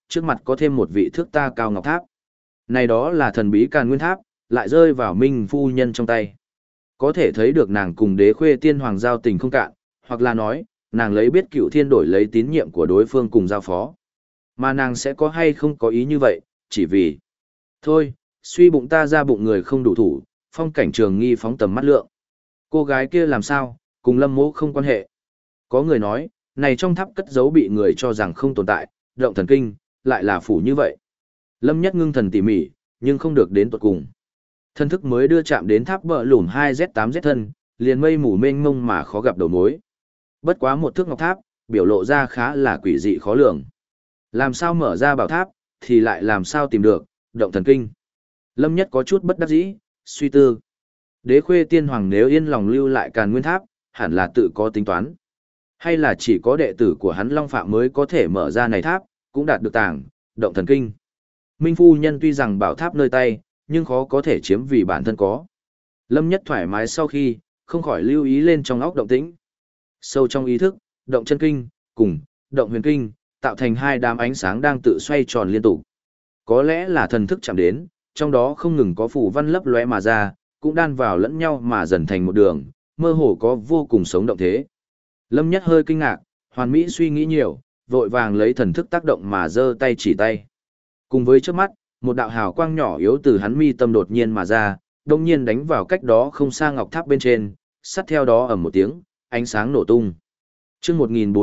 trước mặt có thêm một vị thước ta cao ngọc tháp. Này đó là thần bí Càn Nguyên Tháp, lại rơi vào Minh phu nhân trong tay. Có thể thấy được nàng cùng Đế Khuê Tiên Hoàng giao tình không cạn, hoặc là nói, nàng lấy biết Cựu Thiên đổi lấy tín nhiệm của đối phương cùng giao phó. Mà nàng sẽ có hay không có ý như vậy, chỉ vì thôi, suy bụng ta ra bụng người không đủ thủ, phong cảnh trường nghi phóng tầm mắt lượng. Cô gái kia làm sao, cùng Lâm Mỗ không quan hệ. Có người nói, này trong tháp cất giấu bị người cho rằng không tồn tại, động thần kinh, lại là phủ như vậy. Lâm Nhất ngưng thần tỉ mỉ, nhưng không được đến tuột cùng. Thân thức mới đưa chạm đến tháp bờ lùn 2Z8Z thân, liền mây mù mênh mông mà khó gặp đầu mối. Bất quá một thước ngọc tháp, biểu lộ ra khá là quỷ dị khó lường. Làm sao mở ra bảo tháp, thì lại làm sao tìm được, động thần kinh. Lâm Nhất có chút bất đắc dĩ, suy tư. Đế Khuê Tiên Hoàng nếu yên lòng lưu lại Càn Nguyên Tháp, hẳn là tự có tính toán. Hay là chỉ có đệ tử của hắn Long Phạm mới có thể mở ra này tháp, cũng đạt được tảng, động thần kinh. Minh phu nhân tuy rằng bảo tháp nơi tay, nhưng khó có thể chiếm vì bản thân có. Lâm Nhất thoải mái sau khi, không khỏi lưu ý lên trong óc động tĩnh. Sâu trong ý thức, động chân kinh, cùng, động huyền kinh, tạo thành hai đám ánh sáng đang tự xoay tròn liên tục. Có lẽ là thần thức chạm đến, trong đó không ngừng có phù văn lấp lóe mà ra, cũng đan vào lẫn nhau mà dần thành một đường, mơ hồ có vô cùng sống động thế. Lâm Nhất hơi kinh ngạc, hoàn mỹ suy nghĩ nhiều, vội vàng lấy thần thức tác động mà giơ tay chỉ tay. Cùng với trước mắt, một đạo hào quang nhỏ yếu từ hắn mi tâm đột nhiên mà ra, đồng nhiên đánh vào cách đó không xa ngọc tháp bên trên, sát theo đó ầm một tiếng, ánh sáng nổ tung. Chương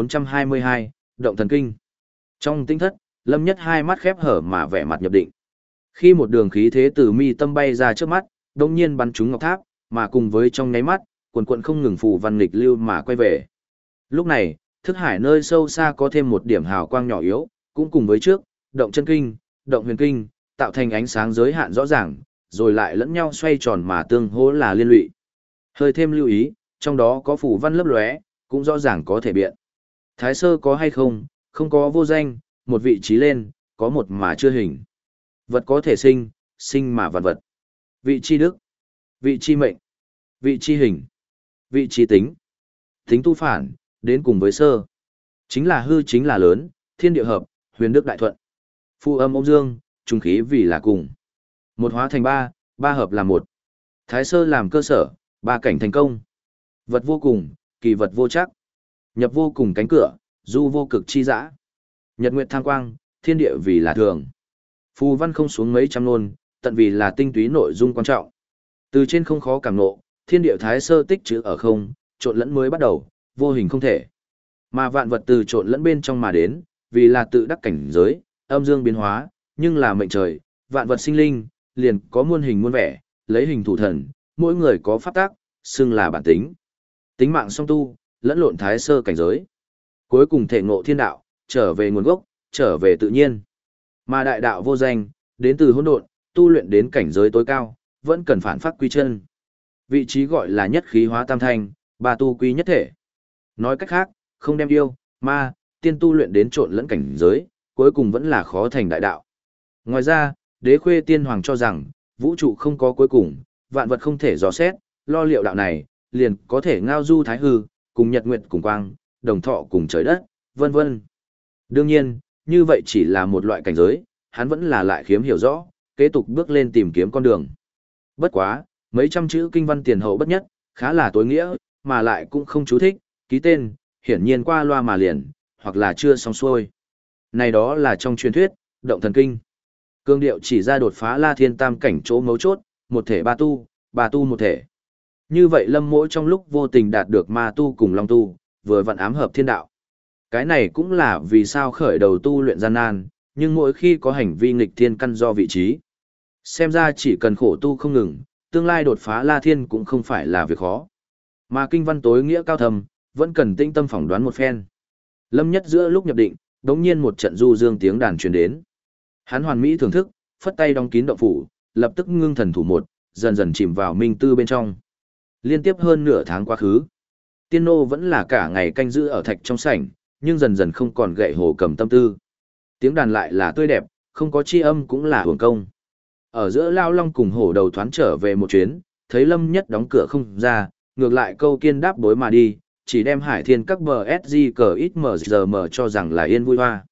1422, động thần kinh. Trong tinh thất, Lâm Nhất hai mắt khép hở mà vẻ mặt nhập định. Khi một đường khí thế từ mi tâm bay ra trước mắt, đồng nhiên bắn trúng ngọc tháp, mà cùng với trong nháy mắt, quần quần không ngừng phù văn nghịch lưu mà quay về. Lúc này, thức hải nơi sâu xa có thêm một điểm hào quang nhỏ yếu, cũng cùng với trước, động chân kinh, động huyền kinh, tạo thành ánh sáng giới hạn rõ ràng, rồi lại lẫn nhau xoay tròn mà tương hỗ là liên lụy. Hơi thêm lưu ý, trong đó có phù văn lấp lóe, cũng rõ ràng có thể biện. Thái sơ có hay không, không có vô danh, một vị trí lên, có một mà chưa hình. Vật có thể sinh, sinh mà vạn vật. Vị chi đức, vị chi mệnh, vị chi hình, vị chi tính. Tính tu phản, đến cùng với sơ. Chính là hư chính là lớn, thiên địa hợp, huyền đức đại thuận. Phu âm ôm dương, trùng khí vì là cùng. Một hóa thành ba, ba hợp là một. Thái sơ làm cơ sở, ba cảnh thành công. Vật vô cùng, kỳ vật vô chắc. Nhập vô cùng cánh cửa, du vô cực chi dã. Nhật nguyệt thang quang, thiên địa vì là thường. Phù văn không xuống mấy trăm nôn, tận vì là tinh túy nội dung quan trọng. Từ trên không khó cảm nộ, thiên địa thái sơ tích chữ ở không, trộn lẫn mới bắt đầu, vô hình không thể. Mà vạn vật từ trộn lẫn bên trong mà đến, vì là tự đắc cảnh giới, âm dương biến hóa, nhưng là mệnh trời, vạn vật sinh linh, liền có muôn hình muôn vẻ, lấy hình thủ thần, mỗi người có pháp tác, xưng là bản tính. Tính mạng song tu, lẫn lộn thái sơ cảnh giới. Cuối cùng thể ngộ thiên đạo, trở về nguồn gốc, trở về tự nhiên. Mà đại đạo vô danh, đến từ hỗn độn, tu luyện đến cảnh giới tối cao, vẫn cần phản phát quy chân. Vị trí gọi là nhất khí hóa tam thanh, ba tu quy nhất thể. Nói cách khác, không đem yêu, ma, tiên tu luyện đến trộn lẫn cảnh giới, cuối cùng vẫn là khó thành đại đạo. Ngoài ra, Đế Khuê Tiên Hoàng cho rằng, vũ trụ không có cuối cùng, vạn vật không thể dò xét, lo liệu đạo này, liền có thể ngao du thái hư, cùng nhật nguyệt cùng quang, đồng thọ cùng trời đất, vân vân. Đương nhiên, như vậy chỉ là một loại cảnh giới, hắn vẫn là lại khiếm hiểu rõ, kế tục bước lên tìm kiếm con đường. Bất quá, mấy trăm chữ kinh văn tiền hậu bất nhất, khá là tối nghĩa, mà lại cũng không chú thích, ký tên, hiển nhiên qua loa mà liền, hoặc là chưa xong xuôi. Này đó là trong truyền thuyết, động thần kinh. Cương điệu chỉ ra đột phá La Thiên Tam cảnh chỗ mấu chốt, một thể ba tu một thể. Như vậy Lâm Mỗ trong lúc vô tình đạt được ma tu cùng long tu, vừa vặn ám hợp thiên đạo. Cái này cũng là vì sao khởi đầu tu luyện gian nan, nhưng mỗi khi có hành vi nghịch thiên căn do vị trí. Xem ra chỉ cần khổ tu không ngừng, tương lai đột phá La Thiên cũng không phải là việc khó. Mà kinh văn tối nghĩa cao thầm, vẫn cần tinh tâm phỏng đoán một phen. Lâm Nhất giữa lúc nhập định, đống nhiên một trận du dương tiếng đàn truyền đến. Hắn hoàn mỹ thưởng thức, phất tay đóng kín động phủ, lập tức ngưng thần thủ một, dần dần chìm vào minh tư bên trong. Liên tiếp hơn nửa tháng quá khứ, Tiên nô vẫn là cả ngày canh giữ ở thạch trong sảnh, nhưng dần dần không còn gậy hồ cầm tâm tư. Tiếng đàn lại là tươi đẹp, không có chi âm cũng là hưởng công. Ở giữa Lao Long cùng hổ đầu thoán trở về một chuyến, thấy Lâm Nhất đóng cửa không ra, ngược lại câu kiên đáp bối mà đi, chỉ đem Hải Thiên các bờ SG cờ ít mở giờ mở cho rằng là yên vui hoa.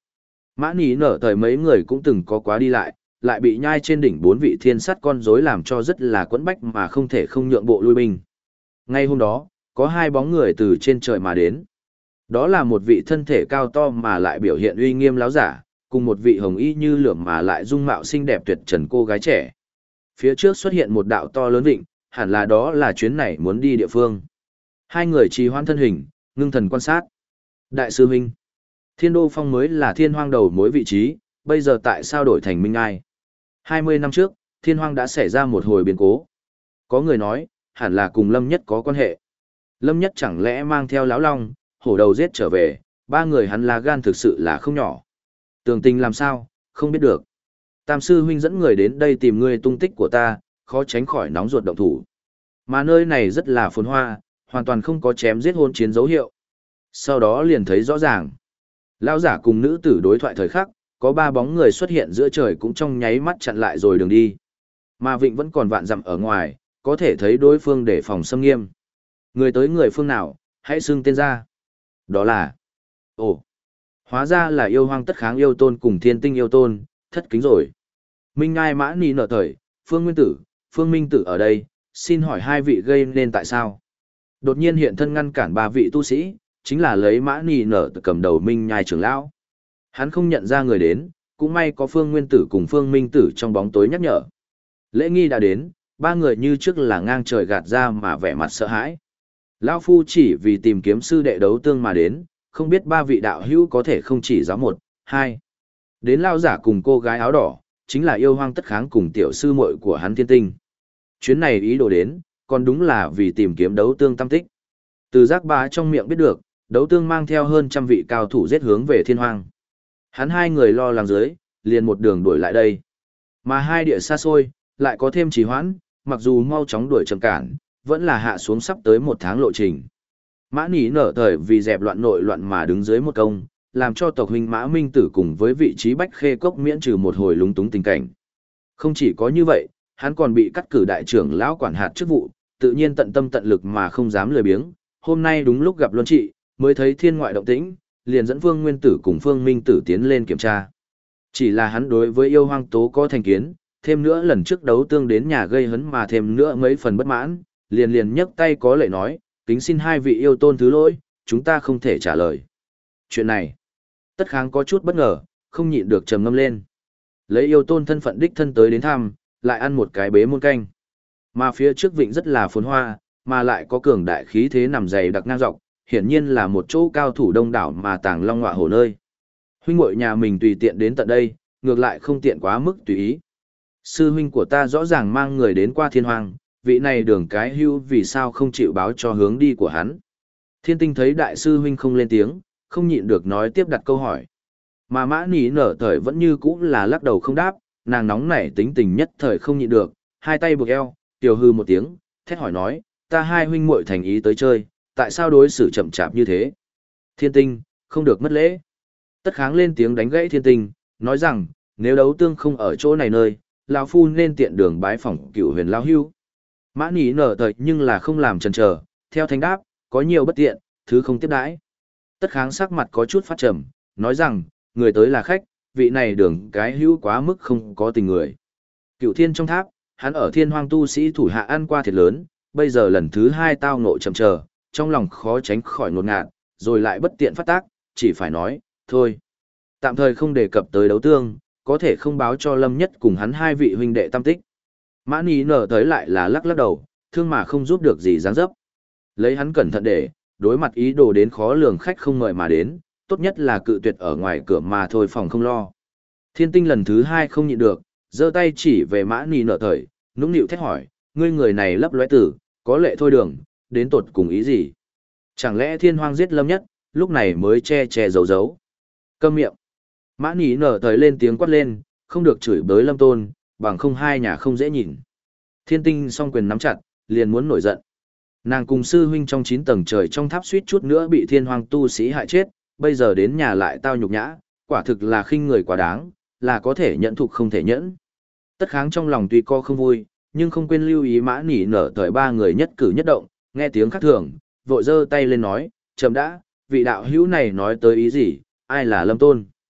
Mã Ní nở thời mấy người cũng từng có quá đi lại bị nhai trên đỉnh 4 vị thiên sắt con rối làm cho rất là quẫn bách mà không thể không nhượng bộ lui binh. Ngay hôm đó, có 2 bóng người từ trên trời mà đến. Đó là một vị thân thể cao to mà lại biểu hiện uy nghiêm láo giả, cùng một vị hồng y như lửa mà lại dung mạo xinh đẹp tuyệt trần cô gái trẻ. Phía trước xuất hiện một đạo to lớn vịnh, hẳn là đó là chuyến này muốn đi địa phương. Hai người trì hoãn thân hình, ngưng thần quan sát. Đại sư huynh, Thiên Đô Phong mới là Thiên Hoang đầu mối vị trí, bây giờ tại sao đổi thành Minh Ai? 20 năm trước, Thiên Hoang đã xảy ra một hồi biến cố. Có người nói, hẳn là cùng Lâm Nhất có quan hệ. Lâm Nhất chẳng lẽ mang theo Lão Long, hổ đầu giết trở về, 3 người hắn là gan thực sự là không nhỏ. Tường tình làm sao, không biết được. Tam sư huynh dẫn người đến đây tìm ngươi tung tích của ta, khó tránh khỏi nóng ruột động thủ. Mà nơi này rất là phồn hoa, hoàn toàn không có chém giết hôn chiến dấu hiệu. Sau đó liền thấy rõ ràng. Lão giả cùng nữ tử đối thoại thời khắc, có 3 bóng người xuất hiện giữa trời cũng trong nháy mắt chặn lại rồi đường đi. Mà vịnh vẫn còn vạn dặm ở ngoài, có thể thấy đối phương để phòng xâm nghiêm. Người tới người phương nào, hãy xưng tên ra. Đó là... Ồ! Hóa ra là yêu hoang tất kháng yêu tôn cùng thiên tinh yêu tôn, thất kính rồi. Minh Ngai Mã Ni nở thời, Phương Nguyên Tử, Phương Minh Tử ở đây, xin hỏi 2 vị gây nên tại sao? Đột nhiên hiện thân ngăn cản 3 vị tu sĩ, chính là lấy Mã Ni nở cầm đầu Minh Nhai trưởng lão. Hắn không nhận ra người đến, cũng may có Phương Nguyên Tử cùng Phương Minh Tử trong bóng tối nhắc nhở. Lễ nghi đã đến, 3 người như trước là ngang trời gạt ra mà vẻ mặt sợ hãi. Lão phu chỉ vì tìm kiếm sư đệ đấu tương mà đến, không biết 3 vị đạo hữu có thể không chỉ giáo 1, 2. Đến lao giả cùng cô gái áo đỏ, chính là yêu hoang tất kháng cùng tiểu sư muội của hắn thiên tinh. Chuyến này ý đồ đến, còn đúng là vì tìm kiếm đấu tương tâm tích. Từ giác bá trong miệng biết được, đấu tương mang theo hơn 100 vị cao thủ giết hướng về thiên hoang. Hắn 2 người lo lắng dưới, liền một đường đuổi lại đây. Mà 2 địa xa xôi, lại có thêm trì hoãn, mặc dù mau chóng đuổi chậm cản, vẫn là hạ xuống sắp tới 1 tháng lộ trình. Mã Ní nở thời vì dẹp loạn nội loạn mà đứng dưới một công, làm cho tộc huynh Mã Minh Tử cùng với vị trí Bách Khê Cốc miễn trừ một hồi lúng túng tình cảnh. Không chỉ có như vậy, hắn còn bị cắt cử đại trưởng lão quản hạt chức vụ, tự nhiên tận tâm tận lực mà không dám lười biếng. Hôm nay đúng lúc gặp Luân Trị, mới thấy thiên ngoại động tĩnh, liền dẫn Phương Nguyên Tử cùng Phương Minh Tử tiến lên kiểm tra. Chỉ là hắn đối với yêu hoang tố có thành kiến, thêm nữa lần trước đấu tương đến nhà gây hấn mà thêm nữa mấy phần bất mãn, liền nhấc tay có lệ nói, kính xin 2 vị yêu tôn thứ lỗi, chúng ta không thể trả lời. Chuyện này, Tất Kháng có chút bất ngờ, không nhịn được trầm ngâm lên. Lấy yêu tôn thân phận đích thân tới đến thăm, lại ăn một cái bế muôn canh. Mà phía trước vịnh rất là phồn hoa, mà lại có cường đại khí thế nằm dày đặc ngang dọc, hiển nhiên là một chỗ cao thủ đông đảo mà tàng long ngọa hổ nơi. Huynh muội nhà mình tùy tiện đến tận đây, ngược lại không tiện quá mức tùy ý. Sư huynh của ta rõ ràng mang người đến qua thiên hoang, vị này đường cái hưu vì sao không chịu báo cho hướng đi của hắn. Thiên tinh thấy đại sư huynh không lên tiếng, không nhịn được nói tiếp đặt câu hỏi. Mà Mã Ní nở thời vẫn như cũ là lắc đầu không đáp, nàng nóng nảy tính tình nhất thời không nhịn được, 2 tay buộc eo, tiểu hư một tiếng, thét hỏi nói, ta 2 huynh muội thành ý tới chơi, tại sao đối xử chậm chạp như thế? Thiên tinh, không được mất lễ. Tất Kháng lên tiếng đánh gãy thiên tinh, nói rằng, nếu đấu tương không ở chỗ này nơi, lão phu nên tiện đường bái phỏng Cửu Huyền lão hưu. Mã Ní nở thời nhưng là không làm chần chờ, theo thanh đáp, có nhiều bất tiện, thứ không tiếp đãi. Tất Kháng sắc mặt có chút phát trầm, nói rằng, người tới là khách, vị này đường cái hữu quá mức không có tình người. Cửu Thiên trong tháp, hắn ở thiên hoang tu sĩ thủ hạ ăn qua thiệt lớn, bây giờ lần thứ 2 tao ngộ chậm chờ, trong lòng khó tránh khỏi ngột ngạt, rồi lại bất tiện phát tác, chỉ phải nói, thôi. Tạm thời không đề cập tới đấu tương, có thể không báo cho Lâm Nhất cùng hắn 2 vị huynh đệ tam tích. Mã Ní nở tới lại là lắc lắc đầu, thương mà không giúp được gì dáng dấp. Lấy hắn cẩn thận để, đối mặt ý đồ đến khó lường khách không mời mà đến, tốt nhất là cự tuyệt ở ngoài cửa mà thôi phòng không lo. Thiên tinh lần thứ 2 không nhịn được, giơ tay chỉ về Mã Ní nở thời, nũng nịu thét hỏi, ngươi người này lấp lóe tử, có lệ thôi đường, đến tột cùng ý gì? Chẳng lẽ thiên hoang giết Lâm Nhất, lúc này mới che che giấu giấu? Câm miệng. Mã Ní nở thời lên tiếng quát lên, không được chửi bới Lâm Tôn, bằng không 2 nhà không dễ nhìn. Thiên tinh song quyền nắm chặt, liền muốn nổi giận. Nàng cùng sư huynh trong 9 tầng trời trong tháp suýt chút nữa bị thiên hoang tu sĩ hại chết, bây giờ đến nhà lại tao nhục nhã, quả thực là khinh người quá đáng, là có thể nhẫn thục không thể nhẫn. Tất Kháng trong lòng tuy co không vui, nhưng không quên lưu ý Mã Ní nở thời 3 người nhất cử nhất động, nghe tiếng khác thường, vội giơ tay lên nói, chậm đã, vị đạo hữu này nói tới ý gì, ai là Lâm Tôn?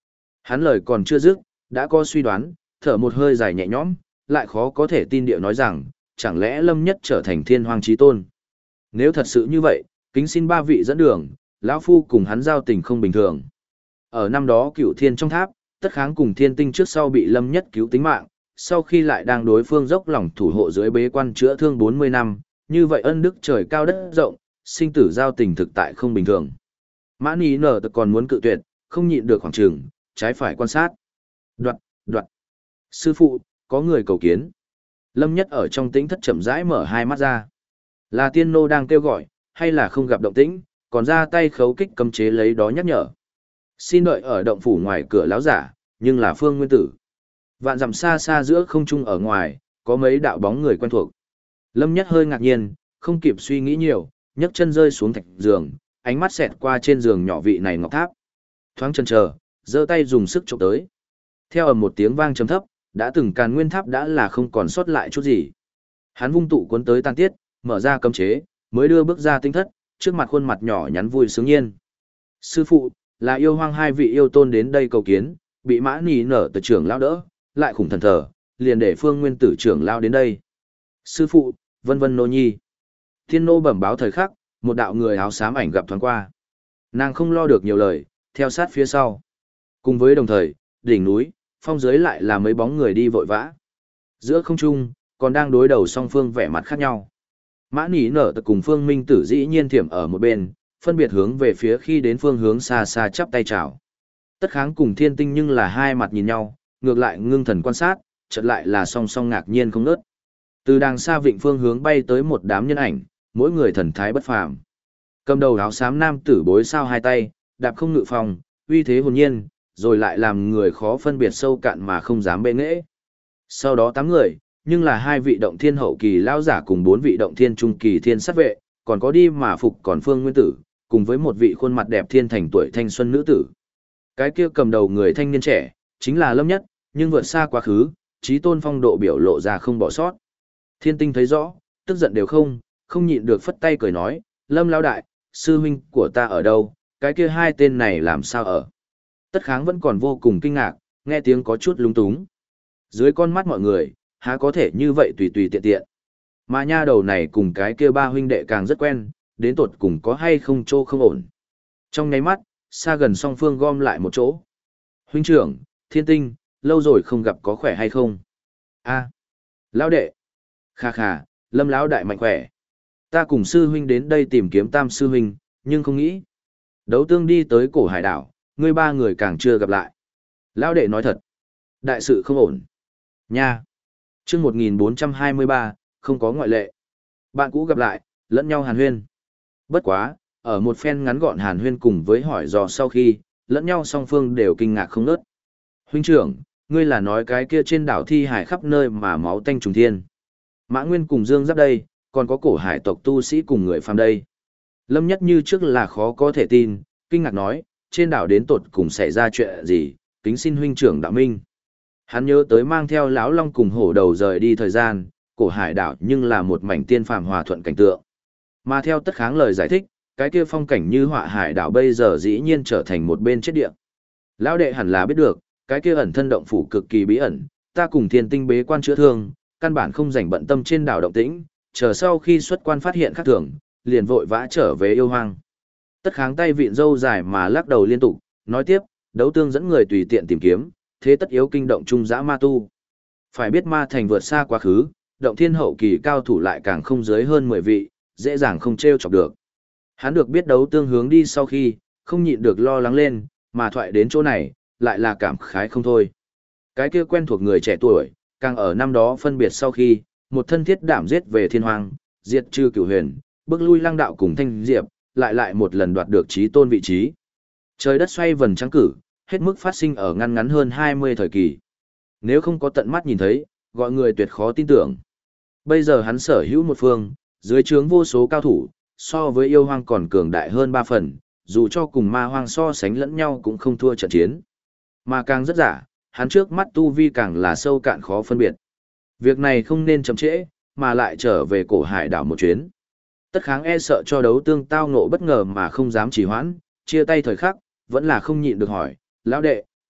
Hắn lời còn chưa dứt, đã có suy đoán, thở một hơi dài nhẹ nhõm, lại khó có thể tin điệu nói rằng, chẳng lẽ Lâm Nhất trở thành thiên hoàng chí tôn. Nếu thật sự như vậy, kính xin ba vị dẫn đường, lão phu cùng hắn giao tình không bình thường. Ở năm đó Cựu Thiên trong tháp, Tất Kháng cùng Thiên Tinh trước sau bị Lâm Nhất cứu tính mạng, sau khi lại đang đối phương dốc lòng thủ hộ dưới bế quan chữa thương 40 năm, như vậy ân đức trời cao đất rộng, sinh tử giao tình thực tại không bình thường. Mã Ní Nở còn muốn cự tuyệt, không nhịn được khoảng trường, trái phải quan sát. Đoạt. Sư phụ, có người cầu kiến. Lâm Nhất ở trong tĩnh thất chậm rãi mở hai mắt ra. Là tiên nô đang kêu gọi, hay là không gặp động tĩnh, còn ra tay khấu kích cấm chế lấy đó nhắc nhở. Xin đợi ở động phủ ngoài cửa láo giả, nhưng là Phương Nguyên Tử. Vạn dặm xa xa giữa không trung ở ngoài, có mấy đạo bóng người quen thuộc. Lâm Nhất hơi ngạc nhiên, không kịp suy nghĩ nhiều, nhấc chân rơi xuống thạch giường, ánh mắt xẹt qua trên giường nhỏ vị này ngọc tháp. Thoáng chần chờ, giơ tay dùng sức chụp tới. Theo ầm một tiếng vang trầm thấp, đã từng Càn Nguyên Tháp đã là không còn sót lại chút gì. Hắn vung tụ cuốn tới tan tiết, mở ra cấm chế, mới đưa bước ra tinh thất, trước mặt khuôn mặt nhỏ nhắn vui sướng nhiên. Sư phụ, là yêu hoang hai vị yêu tôn đến đây cầu kiến, bị Mã Ní Nở từ trưởng lao đỡ, lại khủng thần thờ, liền để Phương Nguyên Tử trưởng lao đến đây. Sư phụ, vân vân nô nhi. Thiên nô bẩm báo thời khắc, một đạo người áo xám ảnh gặp thoáng qua. Nàng không lo được nhiều lời, theo sát phía sau. Cùng với đồng thời, đỉnh núi, phong dưới lại là mấy bóng người đi vội vã. Giữa không trung, còn đang đối đầu song phương vẻ mặt khác nhau. Mã Ní Nở cùng Phương Minh Tử dĩ nhiên thiểm ở một bên, phân biệt hướng về phía khi đến phương hướng xa xa chắp tay chào. Tất Kháng cùng Thiên Tinh nhưng là hai mặt nhìn nhau, ngược lại ngưng thần quan sát, chợt lại là song song ngạc nhiên không ngớt. Từ đàng xa vịnh phương hướng bay tới một đám nhân ảnh, mỗi người thần thái bất phàm. Cầm đầu áo xám nam tử bối sao hai tay, đạp không ngự phòng, uy thế hồn nhiên, rồi lại làm người khó phân biệt sâu cạn mà không dám bệ nghễ. Sau đó 8 người, nhưng là 2 vị động thiên hậu kỳ lao giả cùng 4 vị động thiên trung kỳ thiên sát vệ, còn có đi mà phục còn Phương Nguyên Tử, cùng với một vị khuôn mặt đẹp thiên thành tuổi thanh xuân nữ tử. Cái kia cầm đầu người thanh niên trẻ, chính là Lâm Nhất, nhưng vượt xa quá khứ, trí tôn phong độ biểu lộ ra không bỏ sót. Thiên Tinh thấy rõ, tức giận đều không nhịn được phất tay cười nói, Lâm lão đại, sư huynh của ta ở đâu, cái kia hai tên này làm sao ở. Tất Kháng vẫn còn vô cùng kinh ngạc, nghe tiếng có chút lúng túng. Dưới con mắt mọi người, há có thể như vậy tùy tùy tiện tiện. Mà nha đầu này cùng cái kia ba huynh đệ càng rất quen, đến tột cùng có hay không trô không ổn. Trong nháy mắt, xa gần song phương gom lại một chỗ. Huynh trưởng, Thiên Tinh, lâu rồi không gặp có khỏe hay không? A, lão đệ. Khà khà, Lâm lão đại mạnh khỏe. Ta cùng sư huynh đến đây tìm kiếm Tam sư huynh, nhưng không nghĩ. Đấu tương đi tới cổ hải đảo, ngươi ba người càng chưa gặp lại. Lão đệ nói thật. Đại sự không ổn. Nha. Chương 1423, không có ngoại lệ. Bạn cũ gặp lại, lẫn nhau hàn huyên. Bất quá, ở một phen ngắn gọn hàn huyên cùng với hỏi dò sau khi, lẫn nhau song phương đều kinh ngạc không ngớt. Huynh trưởng, ngươi là nói cái kia trên đảo thi hải khắp nơi mà máu tanh trùng thiên. Mã Nguyên cùng Dương Giáp đây, còn có cổ hải tộc tu sĩ cùng người phàm đây. Lâm Nhất như trước là khó có thể tin, kinh ngạc nói, trên đảo đến tột cùng xảy ra chuyện gì, kính xin huynh trưởng đạo minh. Hắn nhớ tới mang theo lão long cùng hổ đầu rời đi thời gian, cổ hải đảo nhưng là một mảnh tiên phàm hòa thuận cảnh tượng. Mà theo Tất Kháng lời giải thích, cái kia phong cảnh như họa hải đảo bây giờ dĩ nhiên trở thành một bên chết địa. Lão đệ hẳn là biết được, cái kia ẩn thân động phủ cực kỳ bí ẩn, ta cùng Thiên Tinh bế quan chữa thương, căn bản không rảnh bận tâm trên đảo động tĩnh, chờ sau khi xuất quan phát hiện khác thường, liền vội vã trở về yêu hoang. Tất Kháng tay vịn râu dài mà lắc đầu liên tục, nói tiếp, đấu tương dẫn người tùy tiện tìm kiếm, thế tất yếu kinh động trung dã ma tu. Phải biết ma thành vượt xa quá khứ, động thiên hậu kỳ cao thủ lại càng không dưới hơn 10 vị, dễ dàng không treo chọc được. Hắn được biết đấu tương hướng đi sau khi, không nhịn được lo lắng lên, mà thoại đến chỗ này, lại là cảm khái không thôi. Cái kia quen thuộc người trẻ tuổi, càng ở năm đó phân biệt sau khi, một thân thiết đảm giết về thiên hoàng, diệt trừ cửu huyền, bước lui lăng đạo cùng thanh diệp, lại một lần đoạt được chí tôn vị trí. Trời đất xoay vần trắng cử, hết mức phát sinh ở ngăn ngắn hơn 20 thời kỳ. Nếu không có tận mắt nhìn thấy, gọi người tuyệt khó tin tưởng. Bây giờ hắn sở hữu một phương, dưới trướng vô số cao thủ, so với yêu hoang còn cường đại hơn 3 phần, dù cho cùng ma hoang so sánh lẫn nhau cũng không thua trận chiến. Mà càng rất giả, hắn trước mắt tu vi càng là sâu cạn khó phân biệt. Việc này không nên chậm trễ, mà lại trở về cổ hải đảo một chuyến. Tất Kháng e sợ cho đấu tương tao ngộ bất ngờ mà không dám trì hoãn, chia tay thời khắc, vẫn là không nhịn được hỏi, lão đệ,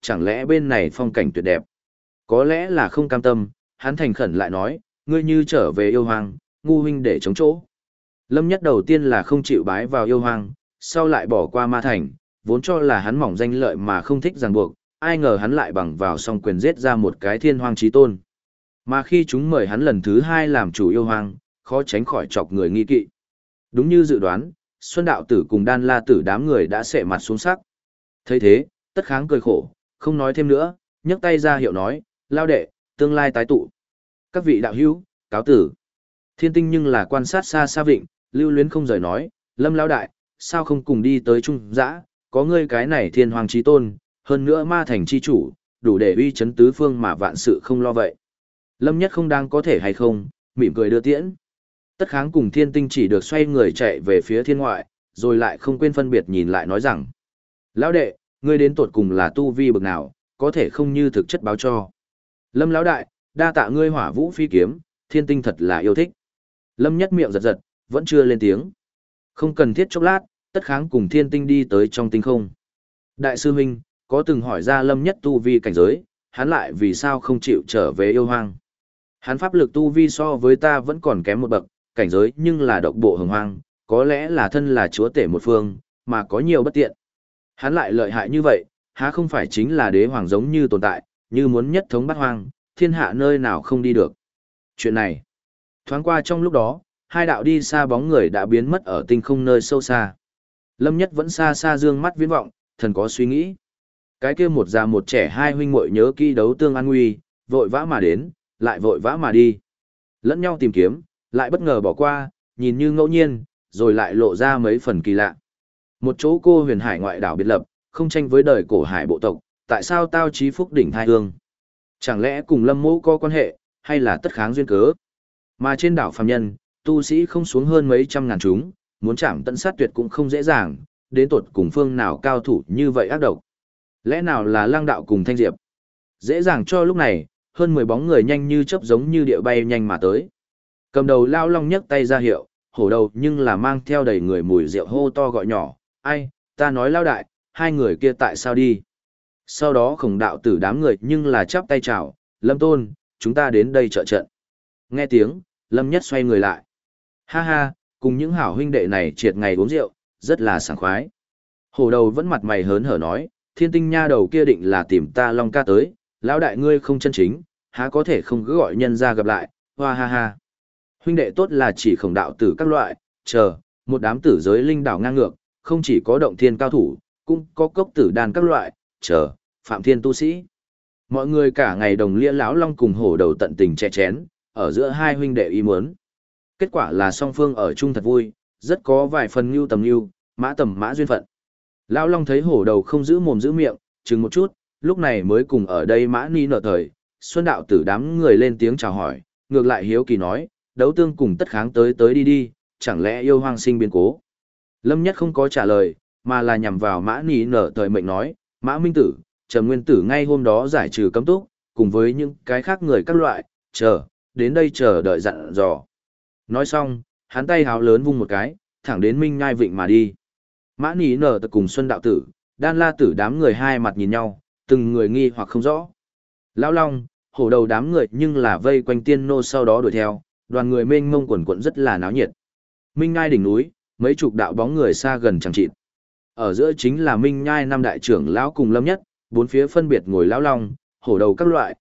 chẳng lẽ bên này phong cảnh tuyệt đẹp. Có lẽ là không cam tâm, hắn thành khẩn lại nói, ngươi như trở về yêu hoang, ngu huynh để chống chỗ. Lâm Nhất đầu tiên là không chịu bái vào yêu hoang, sau lại bỏ qua ma thành, vốn cho là hắn mỏng danh lợi mà không thích ràng buộc, ai ngờ hắn lại bằng vào song quyền giết ra một cái thiên hoang chí tôn. Mà khi chúng mời hắn lần thứ hai làm chủ yêu hoang, khó tránh khỏi chọc người nghi kỵ. Đúng như dự đoán, Xuân Đạo Tử cùng Đan La Tử đám người đã sệ mặt xuống sắc. Thấy thế, Tất Kháng cười khổ, không nói thêm nữa, nhấc tay ra hiệu nói, lao đệ, tương lai tái tụ. Các vị đạo hữu, cáo tử. Thiên Tinh nhưng là quan sát xa xa vịnh, lưu luyến không rời nói, Lâm lao đại, sao không cùng đi tới Trung Dã, có ngươi cái này thiên hoàng chí tôn, hơn nữa ma thành chi chủ, đủ để uy chấn tứ phương mà vạn sự không lo vậy. Lâm Nhất không đang có thể hay không, mỉm cười đưa tiễn. Tất Kháng cùng Thiên Tinh chỉ được xoay người chạy về phía thiên ngoại, rồi lại không quên phân biệt nhìn lại nói rằng, lão đệ, ngươi đến tột cùng là tu vi bậc nào, có thể không như thực chất báo cho. Lâm lão đại, đa tạ ngươi Hỏa Vũ phi kiếm, Thiên Tinh thật là yêu thích. Lâm Nhất miệng giật giật, vẫn chưa lên tiếng. Không cần thiết chốc lát, Tất Kháng cùng Thiên Tinh đi tới trong tinh không. Đại sư huynh, có từng hỏi ra Lâm Nhất tu vi cảnh giới, hắn lại vì sao không chịu trở về yêu hoang. Hắn pháp lực tu vi so với ta vẫn còn kém một bậc, cảnh giới nhưng là độc bộ hồng hoang, có lẽ là thân là chúa tể một phương, mà có nhiều bất tiện. Hắn lại lợi hại như vậy, há không phải chính là đế hoàng giống như tồn tại, như muốn nhất thống bát hoang, thiên hạ nơi nào không đi được. Chuyện này, thoáng qua trong lúc đó, hai đạo đi xa bóng người đã biến mất ở tinh không nơi sâu xa. Lâm Nhất vẫn xa xa dương mắt viễn vọng, thần có suy nghĩ. Cái kia một già một trẻ hai huynh muội nhớ kỹ đấu tương an nguy, vội vã mà đến, lại vội vã mà đi. Lẫn nhau tìm kiếm, lại bất ngờ bỏ qua, nhìn như ngẫu nhiên, rồi lại lộ ra mấy phần kỳ lạ. Một chỗ cô huyền hải ngoại đảo biệt lập, không tranh với đời cổ hải bộ tộc, tại sao tao chí phúc đỉnh thai hương? Chẳng lẽ cùng Lâm Mỗ có quan hệ, hay là Tất Kháng duyên cớ? Mà trên đảo phàm nhân, tu sĩ không xuống hơn mấy trăm ngàn chúng, muốn chạm tận sát tuyệt cũng không dễ dàng, đến tột cùng phương nào cao thủ như vậy ác độc. Lẽ nào là Lang đạo cùng Thanh Diệp? Dễ dàng cho lúc này, hơn 10 bóng người nhanh như chớp giống như địa bay nhanh mà tới. Cầm đầu Lao Long nhấc tay ra hiệu, hổ đầu nhưng là mang theo đầy người mùi rượu hô to gọi nhỏ, ai, ta nói Lao đại, hai người kia tại sao đi? Sau đó Khổng Đạo Tử đám người nhưng là chắp tay chào, Lâm Tôn, chúng ta đến đây trợ trận. Nghe tiếng, Lâm Nhất xoay người lại. Ha ha, cùng những hảo huynh đệ này triệt ngày uống rượu, rất là sảng khoái. Hổ đầu vẫn mặt mày hớn hở nói, Thiên Tinh nha đầu kia định là tìm ta Long ca tới, lão đại ngươi không chân chính, há có thể không cứ gọi nhân ra gặp lại, hoa ha ha. Huynh đệ tốt là chỉ Khổng Đạo Tử các loại, chờ, một đám tử giới linh đảo ngang ngược, không chỉ có động thiên cao thủ, cũng có cốc tử đàn các loại, chờ, phạm thiên tu sĩ. Mọi người cả ngày đồng lia lão Long cùng hổ đầu tận tình chè chén, ở giữa hai huynh đệ ý muốn. Kết quả là song phương ở chung thật vui, rất có vài phần nhu tầm mã duyên phận. Lão Long thấy hổ đầu không giữ mồm giữ miệng, chừng một chút, lúc này mới cùng ở đây mã ni nở thời, Xuân Đạo Tử đám người lên tiếng chào hỏi, ngược lại hiếu kỳ nói, đấu tương cùng Tất Kháng tới tới đi đi, chẳng lẽ yêu hoang sinh biến cố. Lâm Nhất không có trả lời, mà là nhằm vào mã ni nở thời mệnh nói, mã minh tử, Trầm Nguyên Tử ngay hôm đó giải trừ cấm túc, cùng với những cái khác người các loại, đến đây chờ đợi dặn dò. Nói xong, hắn tay háo lớn vung một cái, thẳng đến Minh Nhai Vịnh mà đi. Mã Ní Nở Tật cùng Xuân Đạo Tử, Đan La Tử đám người hai mặt nhìn nhau, từng người nghi hoặc không rõ. Lão Long, hổ đầu đám người nhưng là vây quanh tiên nô sau đó đuổi theo, đoàn người mênh mông quần quận rất là náo nhiệt. Minh Nhai đỉnh núi, mấy chục đạo bóng người xa gần chẳng chịt. Ở giữa chính là Minh Nhai năm đại trưởng lão cùng Lâm Nhất, bốn phía phân biệt ngồi Lão Long, hổ đầu các loại,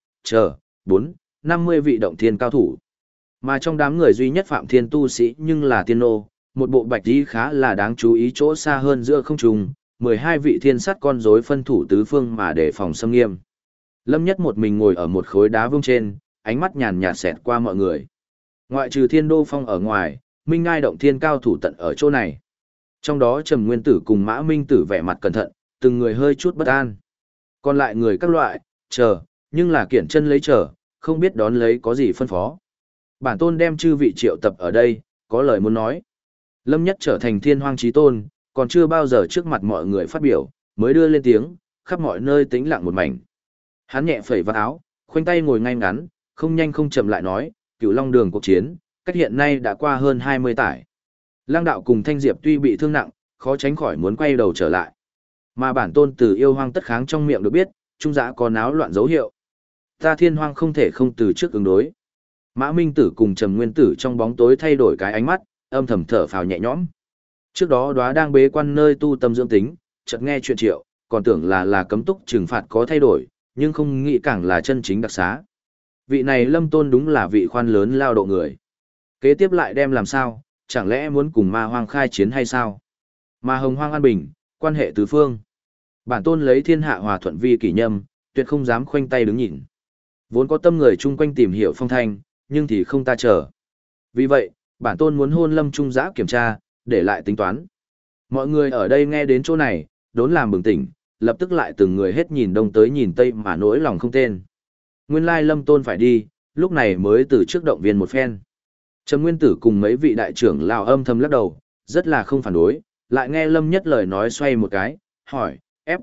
50 vị động thiên cao thủ. Mà trong đám người duy nhất phạm thiên tu sĩ nhưng là tiên nô, một bộ bạch y khá là đáng chú ý chỗ xa hơn giữa không trung, 12 vị thiên sắt con rối phân thủ tứ phương mà để phòng xâm nghiêm. Lâm Nhất một mình ngồi ở một khối đá vương trên, ánh mắt nhàn nhạt xẹt qua mọi người. Ngoại trừ Thiên Đô Phong ở ngoài, Minh Ngai động thiên cao thủ tận ở chỗ này. Trong đó Trầm Nguyên Tử cùng Mã Minh Tử vẻ mặt cẩn thận, từng người hơi chút bất an. Còn lại người các loại, nhưng là kiển chân lấy không biết đón lấy có gì phân phó. Bản tôn đem chư vị triệu tập ở đây, có lời muốn nói. Lâm Nhất trở thành thiên hoang chí tôn, còn chưa bao giờ trước mặt mọi người phát biểu, mới đưa lên tiếng, khắp mọi nơi tĩnh lặng một mảnh. Hắn nhẹ phẩy vạt áo, khoanh tay ngồi ngay ngắn, không nhanh không chậm lại nói, Cửu Long Đường cuộc chiến, cách hiện nay đã qua hơn 20 tải. Lang đạo cùng Thanh Diệp tuy bị thương nặng, khó tránh khỏi muốn quay đầu trở lại. Mà bản tôn từ yêu hoang Tất Kháng trong miệng được biết, trung giã có náo loạn dấu hiệu. Ta Thiên Hoang không thể không từ trước ứng đối. Mã Minh Tử cùng Trầm Nguyên Tử trong bóng tối thay đổi cái ánh mắt, âm thầm thở phào nhẹ nhõm. Trước đó Đóa đang bế quan nơi tu tâm dưỡng tính, chợt nghe chuyện Triệu, còn tưởng là cấm túc trừng phạt có thay đổi, nhưng không nghĩ càng là chân chính đặc xá. Vị này Lâm Tôn đúng là vị khoan lớn lao độ người. Kế tiếp lại đem làm sao, chẳng lẽ muốn cùng Ma Hoang khai chiến hay sao? Ma Hồng Hoang an bình, quan hệ tứ phương. Bản tôn lấy thiên hạ hòa thuận vi kỷ nhâm, tuyệt không dám khoanh tay đứng nhìn. Vốn có tâm người chung quanh tìm hiểu phong thanh, nhưng thì không ta chờ. Vì vậy, bản tôn muốn hôn Lâm Trung Giã kiểm tra, để lại tính toán. Mọi người ở đây nghe đến chỗ này, đốn làm bừng tỉnh, lập tức lại từng người hết nhìn đông tới nhìn tây mà nỗi lòng không tên. Nguyên lai Lâm Tôn phải đi, lúc này mới từ trước động viên một phen. Trầm Nguyên Tử cùng mấy vị đại trưởng lão âm thầm lắc đầu, rất là không phản đối, lại nghe Lâm Nhất lời nói xoay một cái, hỏi,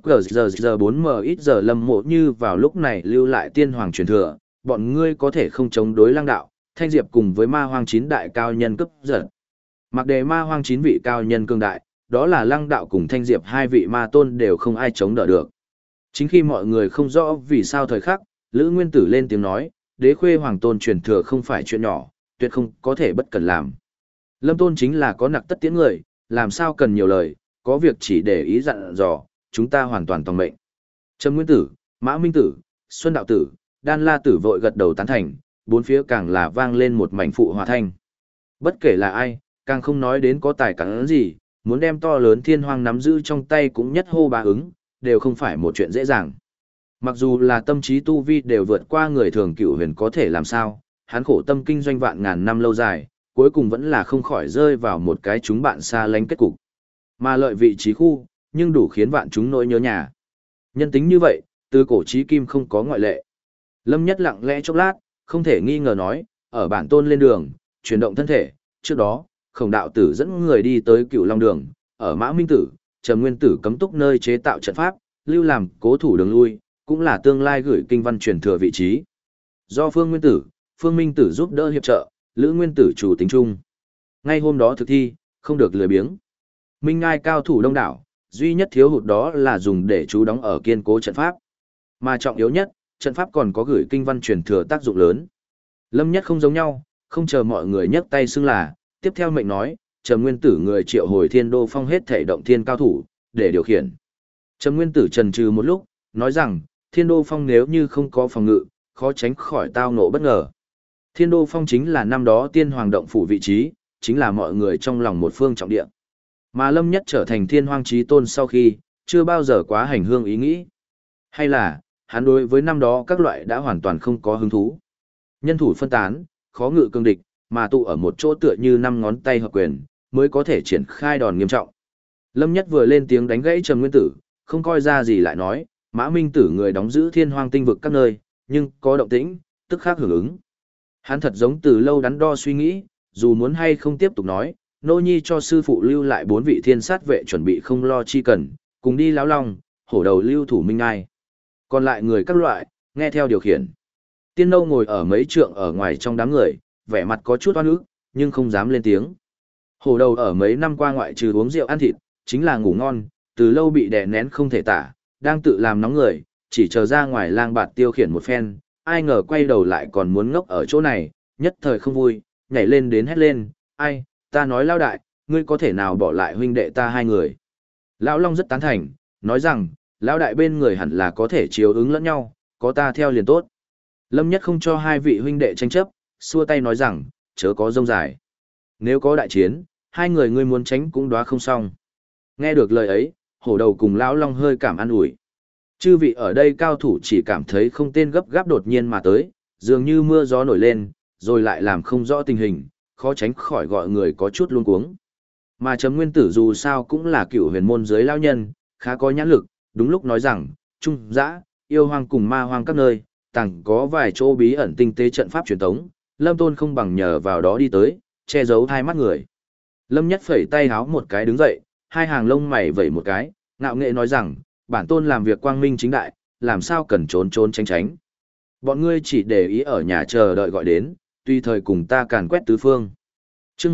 FGG4M ít giờ Lâm Mộ Như vào lúc này lưu lại tiên hoàng truyền thừa, bọn ngươi có thể không chống đối Lăng đạo, Thanh Diệp cùng với Ma Hoang 9 đại cao nhân cấp giật. Mặc đề Ma Hoang 9 vị cao nhân cương đại, đó là Lăng đạo cùng Thanh Diệp hai vị ma tôn đều không ai chống đỡ được. Chính khi mọi người không rõ vì sao thời khắc, Lữ Nguyên Tử lên tiếng nói, Đế Khuê Hoàng Tôn truyền thừa không phải chuyện nhỏ, tuyệt không có thể bất cần làm. Lâm Tôn chính là có nặc tất tiễn người, làm sao cần nhiều lời, có việc chỉ để ý dặn dò, chúng ta hoàn toàn toàn mệnh. Trầm Nguyên Tử, Mã Minh Tử, Xuân Đạo Tử, Đan La Tử vội gật đầu tán thành, bốn phía càng là vang lên một mảnh phụ hòa thanh. Bất kể là ai, càng không nói đến có tài cán gì, muốn đem to lớn thiên hoang nắm giữ trong tay cũng nhất hô bá ứng, đều không phải một chuyện dễ dàng. Mặc dù là tâm trí tu vi đều vượt qua người thường cựu huyền có thể làm sao, hắn khổ tâm kinh doanh vạn ngàn năm lâu dài, cuối cùng vẫn là không khỏi rơi vào một cái chúng bạn xa lánh kết cục. Mà lợi vị trí khu, nhưng đủ khiến vạn chúng nỗi nhớ nhà. Nhân tính như vậy, từ cổ chí kim không có ngoại lệ. Lâm Nhất lặng lẽ chốc lát, không thể nghi ngờ nói, ở bản tôn lên đường, chuyển động thân thể, trước đó, Khổng đạo tử dẫn người đi tới Cựu Long đường, ở Mã Minh Tử, Trầm Nguyên Tử cấm túc nơi chế tạo trận pháp, lưu làm cố thủ đường lui, cũng là tương lai gửi kinh văn truyền thừa vị trí. Do Phương Nguyên Tử, Phương Minh Tử giúp đỡ hiệp trợ, Lữ Nguyên Tử chủ tính chung. Ngay hôm đó thực thi, không được lười biếng. Minh Ngai cao thủ đông đảo, duy nhất thiếu hụt đó là dùng để trú đóng ở kiên cố trận pháp. Mà trọng yếu nhất, trận pháp còn có gửi kinh văn truyền thừa tác dụng lớn. Lâm Nhất không giống nhau, không chờ mọi người nhấc tay xưng là, tiếp theo mệnh nói, Trầm Nguyên Tử người triệu hồi Thiên Đô Phong hết thể động thiên cao thủ, để điều khiển. Trầm Nguyên Tử trần trừ một lúc, nói rằng, Thiên Đô Phong nếu như không có phòng ngự, khó tránh khỏi tao ngộ bất ngờ. Thiên Đô Phong chính là năm đó tiên hoàng động phủ vị trí, chính là mọi người trong lòng một phương trọng địa. Mà Lâm Nhất trở thành thiên hoang chí tôn sau khi, chưa bao giờ quá hành hương ý nghĩ. Hay là, hắn đối với năm đó các loại đã hoàn toàn không có hứng thú. Nhân thủ phân tán, khó ngự cương địch, mà tụ ở một chỗ tựa như năm ngón tay hợp quyền, mới có thể triển khai đòn nghiêm trọng. Lâm Nhất vừa lên tiếng đánh gãy Trầm Nguyên Tử, không coi ra gì lại nói, Mã Minh Tử người đóng giữ thiên hoang tinh vực các nơi, nhưng có động tĩnh, tức khác hưởng ứng. Hắn thật giống từ lâu đắn đo suy nghĩ, dù muốn hay không tiếp tục nói, nô nhi cho sư phụ lưu lại 4 vị thiên sát vệ chuẩn bị không lo chi cần, cùng đi lão long, hổ đầu lưu thủ minh ai. Còn lại người các loại, nghe theo điều khiển. Tiên nâu ngồi ở mấy trượng ở ngoài trong đám người, vẻ mặt có chút oan ức, nhưng không dám lên tiếng. Hổ đầu ở mấy năm qua ngoại trừ uống rượu ăn thịt, chính là ngủ ngon, từ lâu bị đè nén không thể tả, đang tự làm nóng người, chỉ chờ ra ngoài lang bạt tiêu khiển một phen, ai ngờ quay đầu lại còn muốn ngốc ở chỗ này, nhất thời không vui, nhảy lên đến hét lên, ai, ta nói lao đại, ngươi có thể nào bỏ lại huynh đệ ta hai người. Lão Long rất tán thành, nói rằng, lão đại bên người hẳn là có thể chiếu ứng lẫn nhau, có ta theo liền tốt. Lâm Nhất không cho hai vị huynh đệ tranh chấp, xua tay nói rằng, chớ có rông dài. Nếu có đại chiến, hai người ngươi muốn tránh cũng đoá không xong. Nghe được lời ấy, hổ đầu cùng lão Long hơi cảm an ủi. Chư vị ở đây cao thủ chỉ cảm thấy không tên gấp gáp đột nhiên mà tới, dường như mưa gió nổi lên, rồi lại làm không rõ tình hình, khó tránh khỏi gọi người có chút luống cuống. Mà Trầm Nguyên Tử dù sao cũng là cựu huyền môn giới lao nhân, khá có nhãn lực, đúng lúc nói rằng, trung dã, yêu hoang cùng ma hoang các nơi, tàng có vài chỗ bí ẩn tinh tế trận pháp truyền thống, Lâm Tôn không bằng nhờ vào đó đi tới, che giấu hai mắt người. Lâm Nhất phẩy tay háo một cái đứng dậy, hai hàng lông mày vẩy một cái, ngạo nghệ nói rằng, bản tôn làm việc quang minh chính đại, làm sao cần trốn trốn tránh tránh. Bọn ngươi chỉ để ý ở nhà chờ đợi gọi đến, tùy thời cùng ta càn quét tứ phương. Chương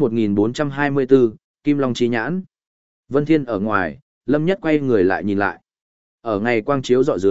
1424, Kim Long Chí Nhãn. Vân Thiên ở ngoài, Lâm Nhất quay người lại nhìn lại. Ở ngày quang chiếu rọi dưới,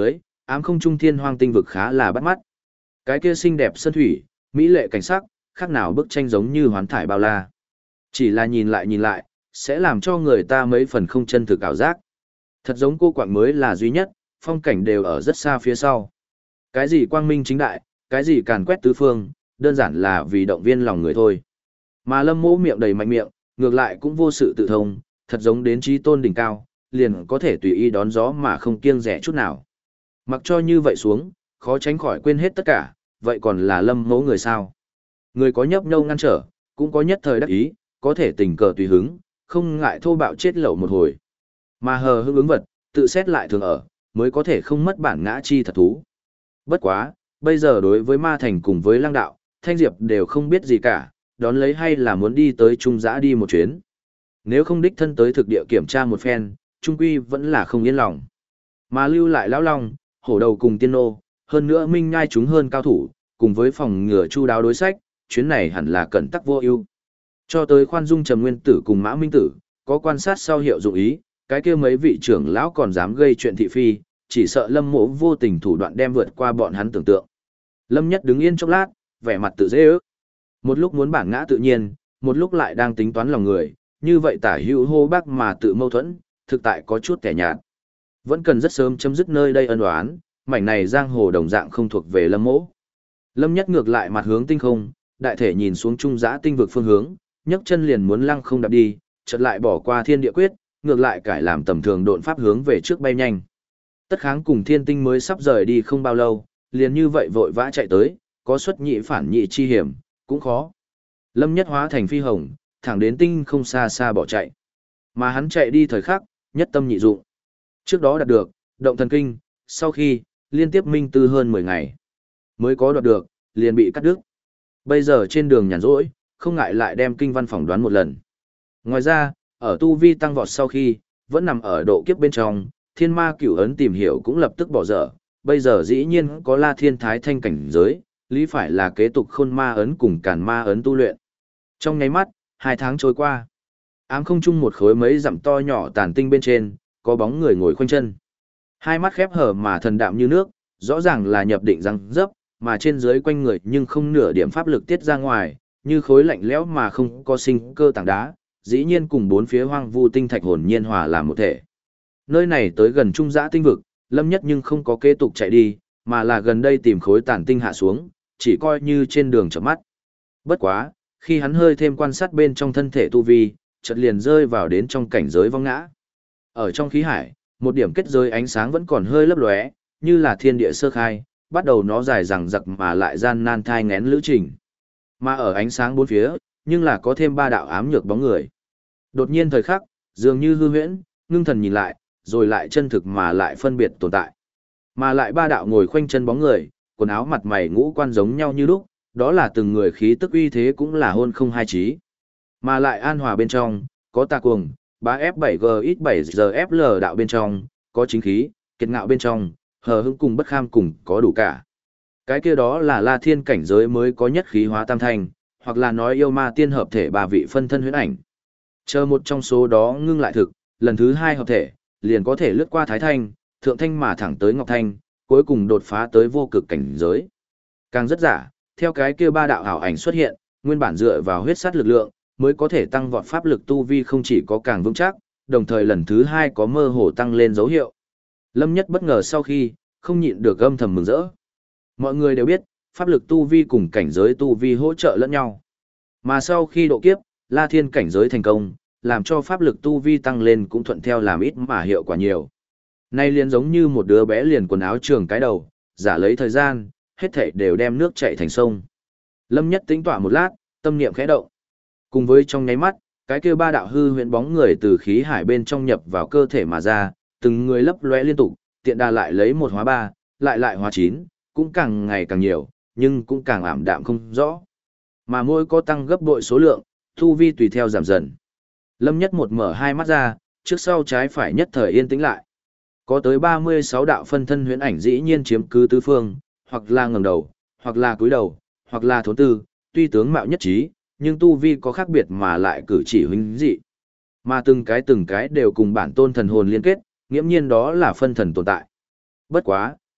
ám không trung thiên hoang tinh vực khá là bắt mắt. Cái kia xinh đẹp sơn thủy, mỹ lệ cảnh sắc, khác nào bức tranh giống như hoán thải bao la. Chỉ là nhìn lại, sẽ làm cho người ta mấy phần không chân thực ảo giác. Thật giống cô quạng mới là duy nhất, phong cảnh đều ở rất xa phía sau. Cái gì quang minh chính đại, cái gì càn quét tứ phương, đơn giản là vì động viên lòng người thôi. Mà Lâm Mỗ miệng đầy mạnh miệng, ngược lại cũng vô sự tự thông, thật giống đến trí tôn đỉnh cao, liền có thể tùy ý đón gió mà không kiêng rẻ chút nào. Mặc cho như vậy xuống, khó tránh khỏi quên hết tất cả, vậy còn là Lâm Mỗ người sao? Người có nhấp nhâu ngăn trở, cũng có nhất thời đắc ý, có thể tình cờ tùy hứng, không ngại thô bạo chết lậu một hồi. Mà hờ hững ứng vật, tự xét lại thường ở, mới có thể không mất bản ngã chi thật thú. Bất quá, bây giờ đối với ma thành cùng với lăng đạo, Thanh Diệp đều không biết gì cả, đón lấy hay là muốn đi tới Trung Giã đi một chuyến. Nếu không đích thân tới thực địa kiểm tra một phen, Trung Quy vẫn là không yên lòng. Mà lưu lại Lão Long, Hổ Đầu cùng Tiên Nô, hơn nữa Minh Nhai chúng hơn cao thủ, cùng với phòng ngừa chu đáo đối sách, chuyến này hẳn là cẩn tắc vô ưu. Cho tới khoan dung Trầm Nguyên Tử cùng Mã Minh Tử, có quan sát sau hiệu dụng ý, cái kia mấy vị trưởng lão còn dám gây chuyện thị phi, chỉ sợ Lâm Mỗ vô tình thủ đoạn đem vượt qua bọn hắn tưởng tượng. Lâm Nhất đứng yên chốc lát, vẻ mặt tự dễ ước. Một lúc muốn bản ngã tự nhiên, một lúc lại đang tính toán lòng người, như vậy tả hữu hô bác mà tự mâu thuẫn, thực tại có chút kẻ nhạt. Vẫn cần rất sớm chấm dứt nơi đây ân oán, mảnh này giang hồ đồng dạng không thuộc về Lâm Mỗ. Lâm Nhất ngược lại mặt hướng tinh không, đại thể nhìn xuống Trung Giã tinh vực phương hướng, nhấc chân liền muốn lăng không đạp đi, chợt lại bỏ qua thiên địa quyết, ngược lại cải làm tầm thường độn pháp hướng về trước bay nhanh. Tất Kháng cùng Thiên Tinh mới sắp rời đi không bao lâu, liền như vậy vội vã chạy tới, có xuất nhị phản nhị chi hiểm, cũng khó. Lâm Nhất hóa thành phi hồng, thẳng đến tinh không xa xa bỏ chạy. Mà hắn chạy đi thời khắc, nhất tâm nhị dụng. Trước đó đạt được, động thần kinh, sau khi, liên tiếp minh tư hơn 10 ngày. Mới có đoạt được, liền bị cắt đứt. Bây giờ trên đường nhàn rỗi, không ngại lại đem kinh văn phỏng đoán một lần. Ngoài ra, ở tu vi tăng vọt sau khi, vẫn nằm ở độ kiếp bên trong, thiên ma cửu ấn tìm hiểu cũng lập tức bỏ dở. Bây giờ dĩ nhiên có La Thiên Thái Thanh cảnh giới, lý phải là kế tục khôn ma ấn cùng càn ma ấn tu luyện. Trong nháy mắt, 2 tháng trôi qua. Ám không trung một khối mấy dặm to nhỏ tàn tinh bên trên, có bóng người ngồi khoanh chân. Hai mắt khép hở mà thần đạm như nước, rõ ràng là nhập định răng dấp, mà trên dưới quanh người nhưng không nửa điểm pháp lực tiết ra ngoài, như khối lạnh lẽo mà không có sinh cơ tảng đá, dĩ nhiên cùng bốn phía hoang vu tinh thạch hồn nhiên hòa làm một thể. Nơi này tới gần Trung Giã tinh vực, Lâm Nhất nhưng không có kế tục chạy đi, mà là gần đây tìm khối tàn tinh hạ xuống, chỉ coi như trên đường chợp mắt. Bất quá, khi hắn hơi thêm quan sát bên trong thân thể tu vi, chợt liền rơi vào đến trong cảnh giới vong ngã. Ở trong khí hải, một điểm kết giới ánh sáng vẫn còn hơi lấp lóe, như là thiên địa sơ khai, bắt đầu nó dài dằng dặc mà lại gian nan thai nghén lữ trình. Mà ở ánh sáng bốn phía, nhưng là có thêm 3 đạo ám nhược bóng người. Đột nhiên thời khắc, dường như hư huyễn, ngưng thần nhìn lại, rồi lại chân thực mà lại phân biệt tồn tại. Mà lại 3 đạo ngồi khoanh chân bóng người, quần áo mặt mày ngũ quan giống nhau như lúc, đó là từng người khí tức uy thế cũng là hôn không hai chí. Mà lại an hòa bên trong, có tà cuồng, 3F7GX7GFL đạo bên trong, có chính khí, kiệt ngạo bên trong, hờ hững cùng bất kham cùng có đủ cả. Cái kia đó là La Thiên cảnh giới mới có nhất khí hóa tam thanh, hoặc là nói yêu ma tiên hợp thể 3 vị phân thân huyễn ảnh. Chờ một trong số đó ngưng lại thực, lần thứ 2 hợp thể, liền có thể lướt qua thái thanh, thượng thanh mà thẳng tới ngọc thanh, cuối cùng đột phá tới vô cực cảnh giới. Càng rất giả, theo cái kia 3 đạo ảo ảnh xuất hiện, nguyên bản dựa vào huyết sát lực lượng, mới có thể tăng vọt pháp lực tu vi không chỉ có càng vững chắc, đồng thời lần thứ 2 có mơ hồ tăng lên dấu hiệu. Lâm Nhất bất ngờ sau khi, không nhịn được âm thầm mừng rỡ. Mọi người đều biết, pháp lực tu vi cùng cảnh giới tu vi hỗ trợ lẫn nhau. Mà sau khi độ kiếp, La Thiên cảnh giới thành công, làm cho pháp lực tu vi tăng lên cũng thuận theo làm ít mà hiệu quả nhiều. Nay liền giống như một đứa bé liền quần áo trường cái đầu, giả lấy thời gian, hết thảy đều đem nước chảy thành sông. Lâm Nhất tính tỏa một lát, tâm niệm khẽ động. Cùng với trong nháy mắt, cái kia 3 đạo hư huyễn bóng người từ khí hải bên trong nhập vào cơ thể mà ra, từng người lấp lóe liên tục, tiện đà lại lấy 1 hóa 3, lại hóa 9, cũng càng ngày càng nhiều, nhưng cũng càng ảm đạm không rõ. Mà mỗi có tăng gấp bội số lượng, tu vi tùy theo giảm dần. Lâm Nhất một mở hai mắt ra, trước sau trái phải nhất thời yên tĩnh lại. Có tới 36 đạo phân thân huyễn ảnh dĩ nhiên chiếm cứ tứ phương, hoặc là ngẩng đầu, hoặc là cúi đầu, hoặc là thốn tư, tuy tướng mạo nhất trí, nhưng tu vi có khác biệt mà lại cử chỉ huynh dị. Mà từng cái đều cùng bản tôn thần hồn liên kết, nghiễm nhiên đó là phân thần tồn tại. Bất quá,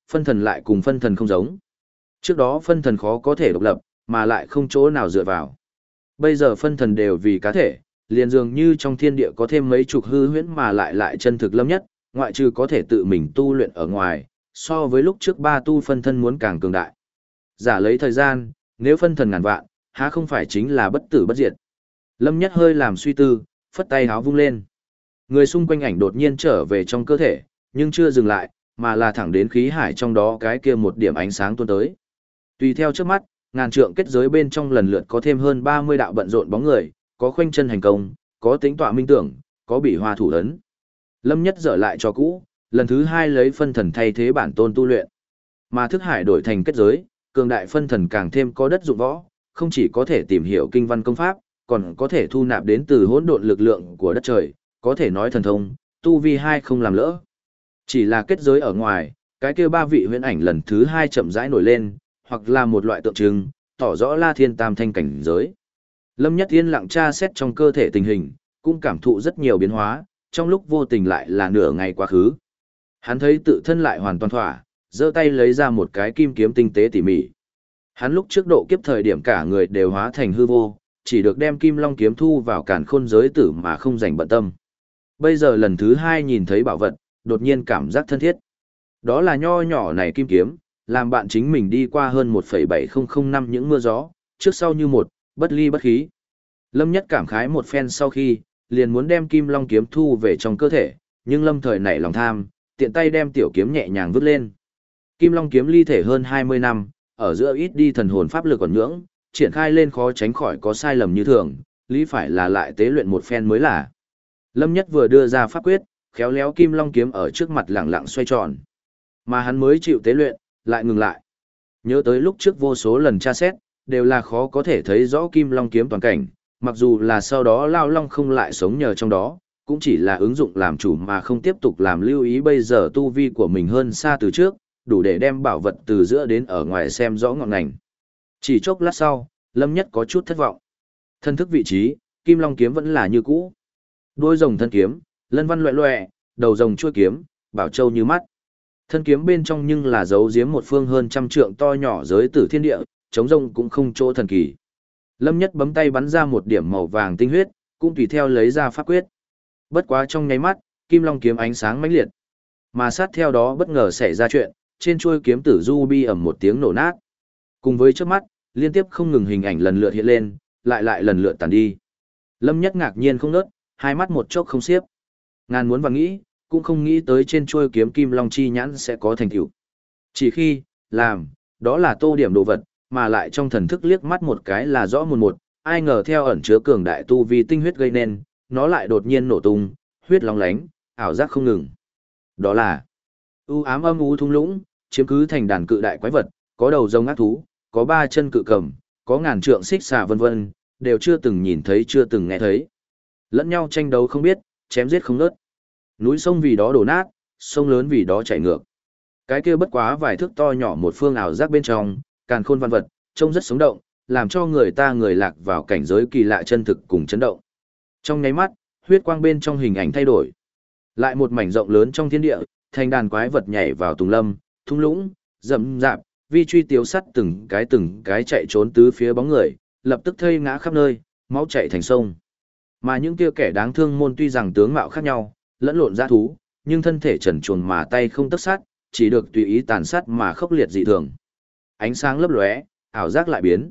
phân thần lại cùng phân thần không giống. Trước đó phân thần khó có thể độc lập, mà lại không chỗ nào dựa vào. Bây giờ phân thần đều vì cá thể, liền dường như trong thiên địa có thêm mấy chục hư huyễn mà lại chân thực lâm nhất, ngoại trừ có thể tự mình tu luyện ở ngoài, so với lúc trước ba tu phân thân muốn càng cường đại. Giả lấy thời gian, nếu phân thần ngàn vạn, há không phải chính là bất tử bất diệt. Lâm nhất hơi làm suy tư, phất tay háo vung lên. Người xung quanh ảnh đột nhiên trở về trong cơ thể, nhưng chưa dừng lại, mà là thẳng đến khí hải trong đó cái kia một điểm ánh sáng tuôn tới. Tùy theo trước mắt, ngàn trượng kết giới bên trong lần lượt có thêm hơn 30 đạo bận rộn bóng người, có khoanh chân hành công, có tính tọa minh tưởng, có bị hoa thủ ấn. Lâm nhất dở lại cho cũ, lần thứ 2 lấy phân thần thay thế bản tôn tu luyện. Mà thức hải đổi thành kết giới, cường đại phân thần càng thêm có đất dụng võ, không chỉ có thể tìm hiểu kinh văn công pháp, còn có thể thu nạp đến từ hỗn độn lực lượng của đất trời, có thể nói thần thông, tu vi hai không làm lỡ. Chỉ là kết giới ở ngoài, cái kia ba vị huyễn ảnh lần thứ 2 chậm rãi nổi lên, hoặc là một loại tượng trưng, tỏ rõ La Thiên Tam thanh cảnh giới. Lâm Nhất Yên lặng tra xét trong cơ thể tình hình, cũng cảm thụ rất nhiều biến hóa, trong lúc vô tình lại là nửa ngày quá khứ. Hắn thấy tự thân lại hoàn toàn thỏa, giơ tay lấy ra một cái kim kiếm tinh tế tỉ mỉ. Hắn lúc trước độ kiếp thời điểm cả người đều hóa thành hư vô, chỉ được đem kim long kiếm thu vào càn khôn giới tử mà không dành bận tâm. Bây giờ lần thứ 2 nhìn thấy bảo vật, đột nhiên cảm giác thân thiết. Đó là nho nhỏ này kim kiếm, làm bạn chính mình đi qua hơn 1,7005 năm những mưa gió, trước sau như một, bất ly bất khí. Lâm Nhất cảm khái một phen sau khi, liền muốn đem kim long kiếm thu về trong cơ thể, nhưng Lâm thời nảy lòng tham, tiện tay đem tiểu kiếm nhẹ nhàng vứt lên. Kim long kiếm ly thể hơn 20 năm, ở giữa ít đi thần hồn pháp lực còn nhưỡng, triển khai lên khó tránh khỏi có sai lầm như thường, lý phải là lại tế luyện một phen mới là. Lâm Nhất vừa đưa ra pháp quyết, khéo léo kim long kiếm ở trước mặt lẳng lặng xoay tròn. Mà hắn mới chịu tế luyện, lại ngừng lại. Nhớ tới lúc trước vô số lần tra xét, đều là khó có thể thấy rõ kim long kiếm toàn cảnh, mặc dù là sau đó Lao Long không lại sống nhờ trong đó, cũng chỉ là ứng dụng làm chủ mà không tiếp tục làm lưu ý bây giờ tu vi của mình hơn xa từ trước, đủ để đem bảo vật từ giữa đến ở ngoài xem rõ ngọn ngành. Chỉ chốc lát sau, Lâm Nhất có chút thất vọng. Thân thức vị trí, kim long kiếm vẫn là như cũ. Đôi rồng thân kiếm, lân văn loẹ loẹ, đầu rồng chuôi kiếm, bảo châu như mắt. Thân kiếm bên trong nhưng là giấu giếm một phương hơn trăm trượng to nhỏ giới tử thiên địa, chống rông cũng không chỗ thần kỳ. Lâm Nhất bấm tay bắn ra một điểm màu vàng tinh huyết, cũng tùy theo lấy ra pháp quyết. Bất quá trong nháy mắt, kim long kiếm ánh sáng mãnh liệt. Mà sát theo đó bất ngờ xảy ra chuyện, trên chuôi kiếm tử du bi ầm một tiếng nổ nát. Cùng với chớp mắt, liên tiếp không ngừng hình ảnh lần lượt hiện lên, lại lần lượt tàn đi. Lâm Nhất ngạc nhiên không ngớt, hai mắt một chốc không xiếp. Ngàn muốn và nghĩ, cũng không nghĩ tới trên chuôi kiếm kim long chi nhãn sẽ có thành tựu. Chỉ khi làm, đó là tô điểm đồ vật, mà lại trong thần thức liếc mắt một cái là rõ một, ai ngờ theo ẩn chứa cường đại tu vi tinh huyết gây nên, nó lại đột nhiên nổ tung, huyết long lánh, ảo giác không ngừng. Đó là u ám âm u thung lũng, chiếm cứ thành đàn cự đại quái vật, có đầu rồng ác thú, có ba chân cự cầm, có ngàn trượng xích xà vân vân, đều chưa từng nhìn thấy chưa từng nghe thấy. Lẫn nhau tranh đấu không biết, chém giết không ngớt. Núi sông vì đó đổ nát, sông lớn vì đó chảy ngược. Cái kia bất quá vài thước to nhỏ một phương ảo giác bên trong, càn khôn văn vật, trông rất sống động, làm cho người ta người lạc vào cảnh giới kỳ lạ chân thực cùng chấn động. Trong nháy mắt, huyết quang bên trong hình ảnh thay đổi. Lại một mảnh rộng lớn trong thiên địa, thành đàn quái vật nhảy vào tùng lâm, thung lũng, rậm rạp, vi truy tiêu sắt từng cái chạy trốn tứ phía bóng người, lập tức thây ngã khắp nơi, máu chảy thành sông. Mà những kia kẻ đáng thương môn tuy rằng tướng mạo khác nhau, lẫn lộn dã thú, nhưng thân thể trần truồng mà tay không tấc sát, chỉ được tùy ý tàn sát mà khốc liệt dị thường. Ánh sáng lấp lóe, ảo giác lại biến.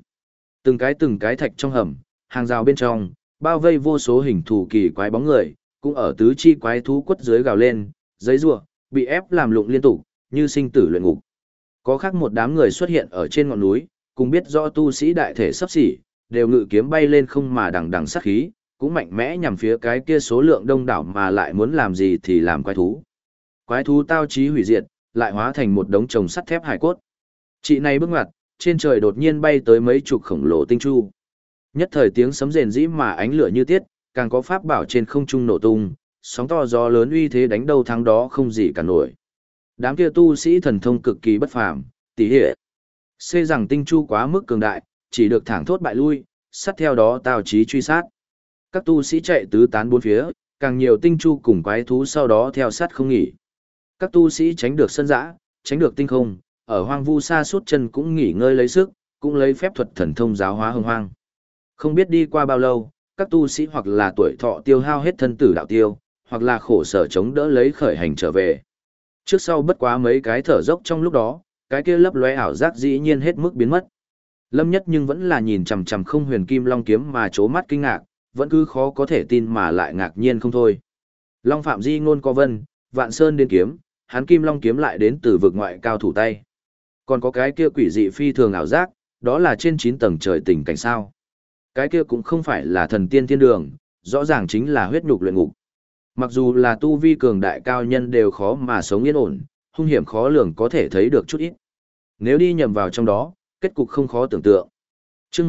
Từng cái thạch trong hầm, hàng rào bên trong, bao vây vô số hình thù kỳ quái bóng người, cũng ở tứ chi quái thú quất dưới gào lên, giấy rủa, bị ép làm lụng liên tục, như sinh tử luyện ngục. Có khác một đám người xuất hiện ở trên ngọn núi, cùng biết rõ tu sĩ đại thể sắp xỉ, đều ngự kiếm bay lên không mà đằng đằng sát khí, cũng mạnh mẽ nhằm phía cái kia số lượng đông đảo mà lại muốn làm gì thì làm quái thú. Quái thú tao chí hủy diệt, lại hóa thành một đống chồng sắt thép hải cốt. Chị này bước ngoặt, trên trời đột nhiên bay tới mấy chục khổng lồ tinh chu. Nhất thời tiếng sấm rền rĩ mà ánh lửa như tiết, càng có pháp bảo trên không trung nổ tung, sóng to gió lớn uy thế đánh đâu thắng đó không gì cả nổi. Đám kia tu sĩ thần thông cực kỳ bất phàm, tỉ hệ. Xê rằng tinh chu quá mức cường đại, chỉ được thẳng thốt bại lui, sát theo đó tào chí truy sát. Các tu sĩ chạy tứ tán bốn phía, càng nhiều tinh chu cùng quái thú sau đó theo sát không nghỉ. Các tu sĩ tránh được sân dã, tránh được tinh không, ở hoang vu xa suốt chân cũng nghỉ ngơi lấy sức, cũng lấy phép thuật thần thông giáo hóa hồng hoang. Không biết đi qua bao lâu, các tu sĩ hoặc là tuổi thọ tiêu hao hết thân tử đạo tiêu, hoặc là khổ sở chống đỡ lấy khởi hành trở về. Trước sau bất quá mấy cái thở dốc trong lúc đó, cái kia lấp lóe ảo giác dĩ nhiên hết mức biến mất. Lâm Nhất nhưng vẫn là nhìn chằm chằm không huyền kim long kiếm mà chố mắt kinh ngạc, vẫn cứ khó có thể tin mà lại ngạc nhiên không thôi. Long Phạm Di ngôn có vân, Vạn Sơn đến kiếm, hắn kim long kiếm lại đến từ vực ngoại cao thủ tay. Còn có cái kia quỷ dị phi thường ảo giác, đó là trên 9 tầng trời tình cảnh sao. Cái kia cũng không phải là thần tiên thiên đường, rõ ràng chính là huyết nhục luyện ngục. Mặc dù là tu vi cường đại cao nhân đều khó mà sống yên ổn, hung hiểm khó lường có thể thấy được chút ít. Nếu đi nhầm vào trong đó, kết cục không khó tưởng tượng. Chương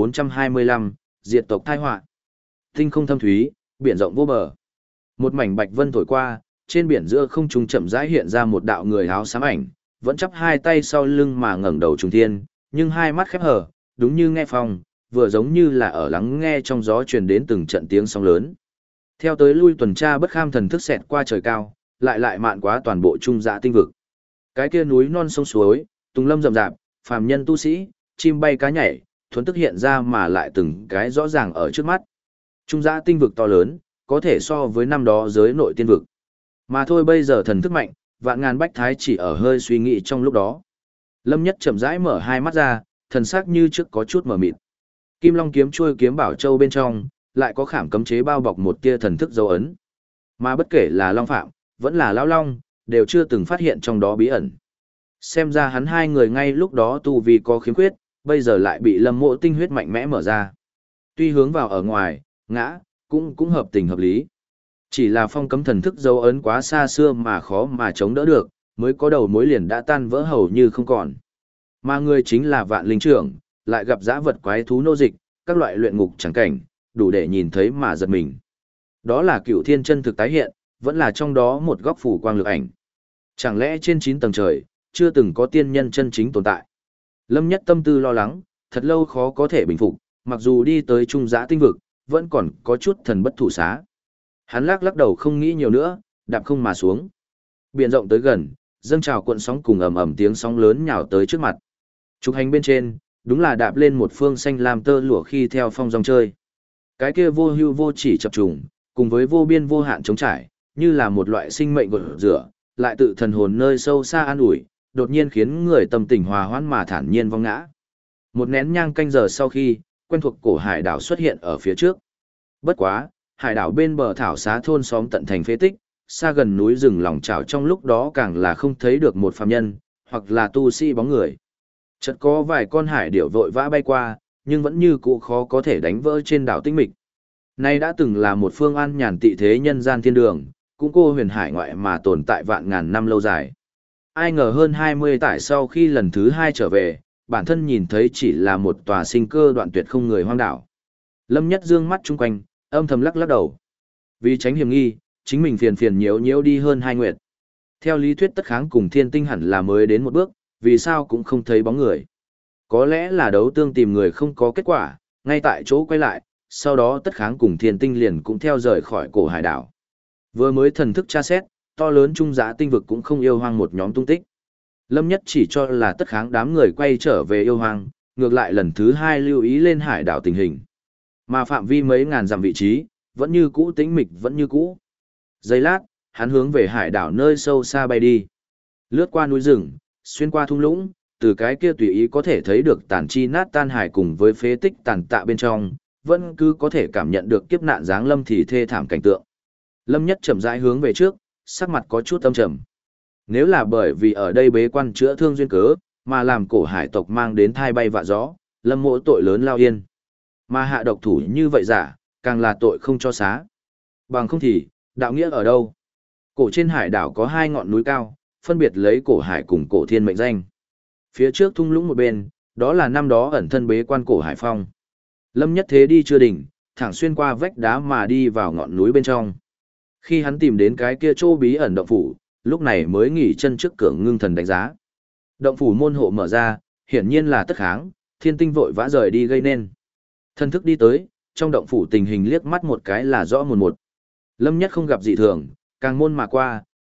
1425, diệt tộc tai họa. Tinh không thâm thúy, biển rộng vô bờ. Một mảnh bạch vân thổi qua, trên biển giữa không trung chậm rãi hiện ra một đạo người áo xám ảnh, vẫn chắp hai tay sau lưng mà ngẩng đầu trùng thiên, nhưng hai mắt khép hờ, đúng như nghe phong, vừa giống như là ở lắng nghe trong gió truyền đến từng trận tiếng sóng lớn. Theo tới lui tuần tra bất kham thần thức xẹt qua trời cao, lại mạn quá toàn bộ trung dạ tinh vực. Cái kia núi non sông suối, tùng lâm rậm rạp, phàm nhân tu sĩ, chim bay cá nhảy, thuần tức hiện ra mà lại từng cái rõ ràng ở trước mắt. Trung dạ tinh vực to lớn, có thể so với năm đó giới nội tiên vực. Mà thôi bây giờ thần thức mạnh, vạn ngàn bách thái chỉ ở hơi suy nghĩ trong lúc đó. Lâm Nhất chậm rãi mở hai mắt ra, thần sắc như trước có chút mờ mịt. Kim Long kiếm chuôi kiếm bảo châu bên trong, lại có khảm cấm chế bao bọc một tia thần thức dấu ấn. Mà bất kể là Long Phạm, vẫn là Lão Long, đều chưa từng phát hiện trong đó bí ẩn. Xem ra hắn hai người ngay lúc đó tu vi có khiếm khuyết, bây giờ lại bị Lâm Mộ tinh huyết mạnh mẽ mở ra. Tuy hướng vào ở ngoài, ngã, cũng hợp tình hợp lý. Chỉ là phong cấm thần thức dấu ấn quá xa xưa mà khó mà chống đỡ được, mới có đầu mối liền đã tan vỡ hầu như không còn. Mà người chính là Vạn Linh trưởng, lại gặp dã vật quái thú nô dịch, các loại luyện ngục chẳng cảnh, đủ để nhìn thấy mà giật mình. Đó là Cửu Thiên chân thực tái hiện, vẫn là trong đó một góc phủ quang lực ảnh. Chẳng lẽ trên 9 tầng trời, chưa từng có tiên nhân chân chính tồn tại? Lâm Nhất tâm tư lo lắng, thật lâu khó có thể bình phục, mặc dù đi tới trung giã tinh vực, vẫn còn có chút thần bất thủ xá. Hắn lắc đầu không nghĩ nhiều nữa, đạp không mà xuống. Biển rộng tới gần, dâng trào cuộn sóng cùng ầm ầm tiếng sóng lớn nhào tới trước mặt. Trục hành bên trên, đúng là đạp lên một phương xanh lam tơ lụa khi theo phong dòng chơi. Cái kia vô hưu vô chỉ chập trùng, cùng với vô biên vô hạn trống trải, như là một loại sinh mệnh gột rửa, lại tự thần hồn nơi sâu xa an ủi, đột nhiên khiến người tâm tình hòa hoãn mà thản nhiên vong ngã. Một nén nhang canh giờ sau khi, quen thuộc cổ hải đảo xuất hiện ở phía trước. Bất quá, hải đảo bên bờ thảo xá thôn xóm tận thành phế tích, xa gần núi rừng lòng trào trong lúc đó càng là không thấy được một phàm nhân, hoặc là tu sĩ bóng người. Chợt có vài con hải điểu vội vã bay qua, nhưng vẫn như cũ khó có thể đánh vỡ trên đảo tinh mịch. Nay đã từng là một phương an nhàn tị thế nhân gian thiên đường, cũng cô huyền hải ngoại mà tồn tại vạn ngàn năm lâu dài. Ai ngờ hơn 20 tải sau khi lần thứ 2 trở về, bản thân nhìn thấy chỉ là một tòa sinh cơ đoạn tuyệt không người hoang đảo. Lâm Nhất dương mắt chung quanh, âm thầm lắc đầu. Vì tránh hiểm nghi, chính mình phiền nhiễu đi hơn 2 nguyệt. Theo lý thuyết tất kháng cùng thiên tinh hẳn là mới đến một bước, vì sao cũng không thấy bóng người. Có lẽ là đấu tương tìm người không có kết quả, ngay tại chỗ quay lại, sau đó tất kháng cùng thiên tinh liền cũng theo rời khỏi cổ hải đảo. Vừa mới thần thức tra xét, to lớn trung giã tinh vực cũng không yêu hoang một nhóm tung tích. Lâm Nhất chỉ cho là tất kháng đám người quay trở về yêu hoang, ngược lại lần thứ 2 lưu ý lên hải đảo tình hình. Mà phạm vi mấy ngàn dặm vị trí, vẫn như cũ tĩnh mịch vẫn như cũ. Giây lát, hắn hướng về hải đảo nơi sâu xa bay đi. Lướt qua núi rừng, xuyên qua thung lũng, từ cái kia tùy ý có thể thấy được tàn chi nát tan hải cùng với phế tích tàn tạ bên trong, vẫn cứ có thể cảm nhận được kiếp nạn giáng lâm thì thê thảm cảnh tượng. Lâm Nhất chậm rãi hướng về trước, sắc mặt có chút âm trầm. Nếu là bởi vì ở đây bế quan chữa thương duyên cớ, mà làm cổ hải tộc mang đến thai bay vạ gió, Lâm Mộ tội lớn lao yên. Mà hạ độc thủ như vậy giả, càng là tội không cho xá. Bằng không thì, đạo nghĩa ở đâu? Cổ trên hải đảo có 2 ngọn núi cao, phân biệt lấy cổ hải cùng cổ thiên mệnh danh. Phía trước thung lũng một bên, đó là năm đó ẩn thân bế quan cổ hải phong. Lâm Nhất thế đi chưa đỉnh, thẳng xuyên qua vách đá mà đi vào ngọn núi bên trong. Khi hắn tìm đến cái kia chỗ bí ẩn động phủ, lúc này mới nghỉ chân trước cửa ngưng thần đánh giá. Động phủ môn hộ mở ra, hiển nhiên là tất kháng, thiên tinh vội vã rời đi gây nên. Thân thức đi tới, trong động phủ tình hình liếc mắt một cái là rõ mồn một. Lâm Nhất không gặp dị thường, càng môn mà qua,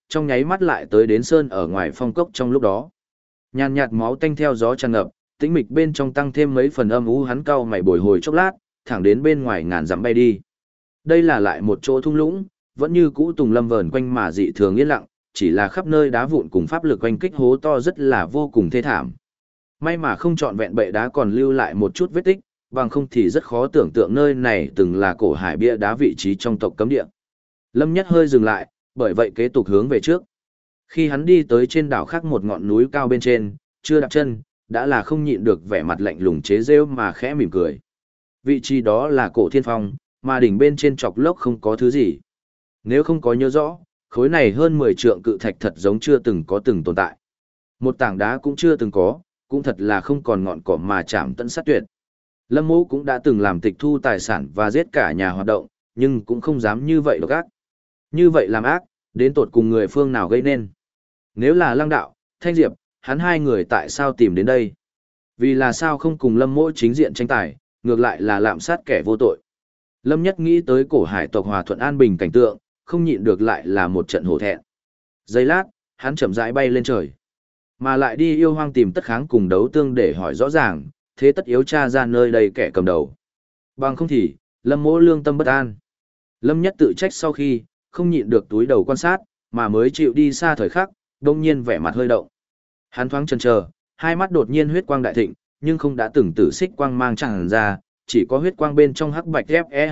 trong nháy mắt lại tới đến sơn ở ngoài phong cốc trong lúc đó. Nhàn nhạt máu tanh theo gió tràn ngập, tĩnh mịch bên trong tăng thêm mấy phần âm u, hắn cau mày bồi hồi chốc lát, thẳng đến bên ngoài ngàn dặm bay đi. Đây là lại một chỗ thung lũng, vẫn như cũ tùng lâm vờn quanh mà dị thường yên lặng, chỉ là khắp nơi đá vụn cùng pháp lực quanh kích hố to rất là vô cùng thê thảm. May mà không trọn vẹn bệ đá còn lưu lại một chút vết tích, bằng không thì rất khó tưởng tượng nơi này từng là cổ hải bia đá vị trí trong tộc cấm địa. Lâm Nhất hơi dừng lại, bởi vậy kế tục hướng về trước. Khi hắn đi tới trên đảo khác một ngọn núi cao bên trên, chưa đặt chân, đã là không nhịn được vẻ mặt lạnh lùng chế rêu mà khẽ mỉm cười. Vị trí đó là cổ thiên phong, mà đỉnh bên trên chọc lốc không có thứ gì. Nếu không có nhớ rõ, khối này hơn 10 trượng cự thạch thật giống chưa từng có từng tồn tại. Một tảng đá cũng chưa từng có, cũng thật là không còn ngọn cỏ mà chạm tận sát tuyệt. Lâm Mộ cũng đã từng làm tịch thu tài sản và giết cả nhà hoạt động, nhưng cũng không dám như vậy độc ác. Như vậy làm ác, đến tột cùng người phương nào gây nên. Nếu là Lăng Đạo, Thanh Diệp, hắn hai người tại sao tìm đến đây? Vì là sao không cùng Lâm Mộ chính diện tranh tài, ngược lại là lạm sát kẻ vô tội. Lâm Nhất nghĩ tới cổ hải tộc hòa thuận an bình cảnh tượng, không nhịn được lại là một trận hổ thẹn. Giây lát, hắn chậm rãi bay lên trời. Mà lại đi yêu hoang tìm tất kháng cùng đấu tương để hỏi rõ ràng, thế tất yếu tra ra nơi đây kẻ cầm đầu. Bằng không thì, Lâm Mỗ lương tâm bất an. Lâm Nhất tự trách sau khi, không nhịn được túi đầu quan sát, mà mới chịu đi xa thời khắc, đông nhiên vẻ mặt hơi động. Hắn thoáng chần chờ, hai mắt đột nhiên huyết quang đại thịnh, nhưng không đã từng tử xích quang mang tràn ra, chỉ có huyết quang bên trong hắc bạch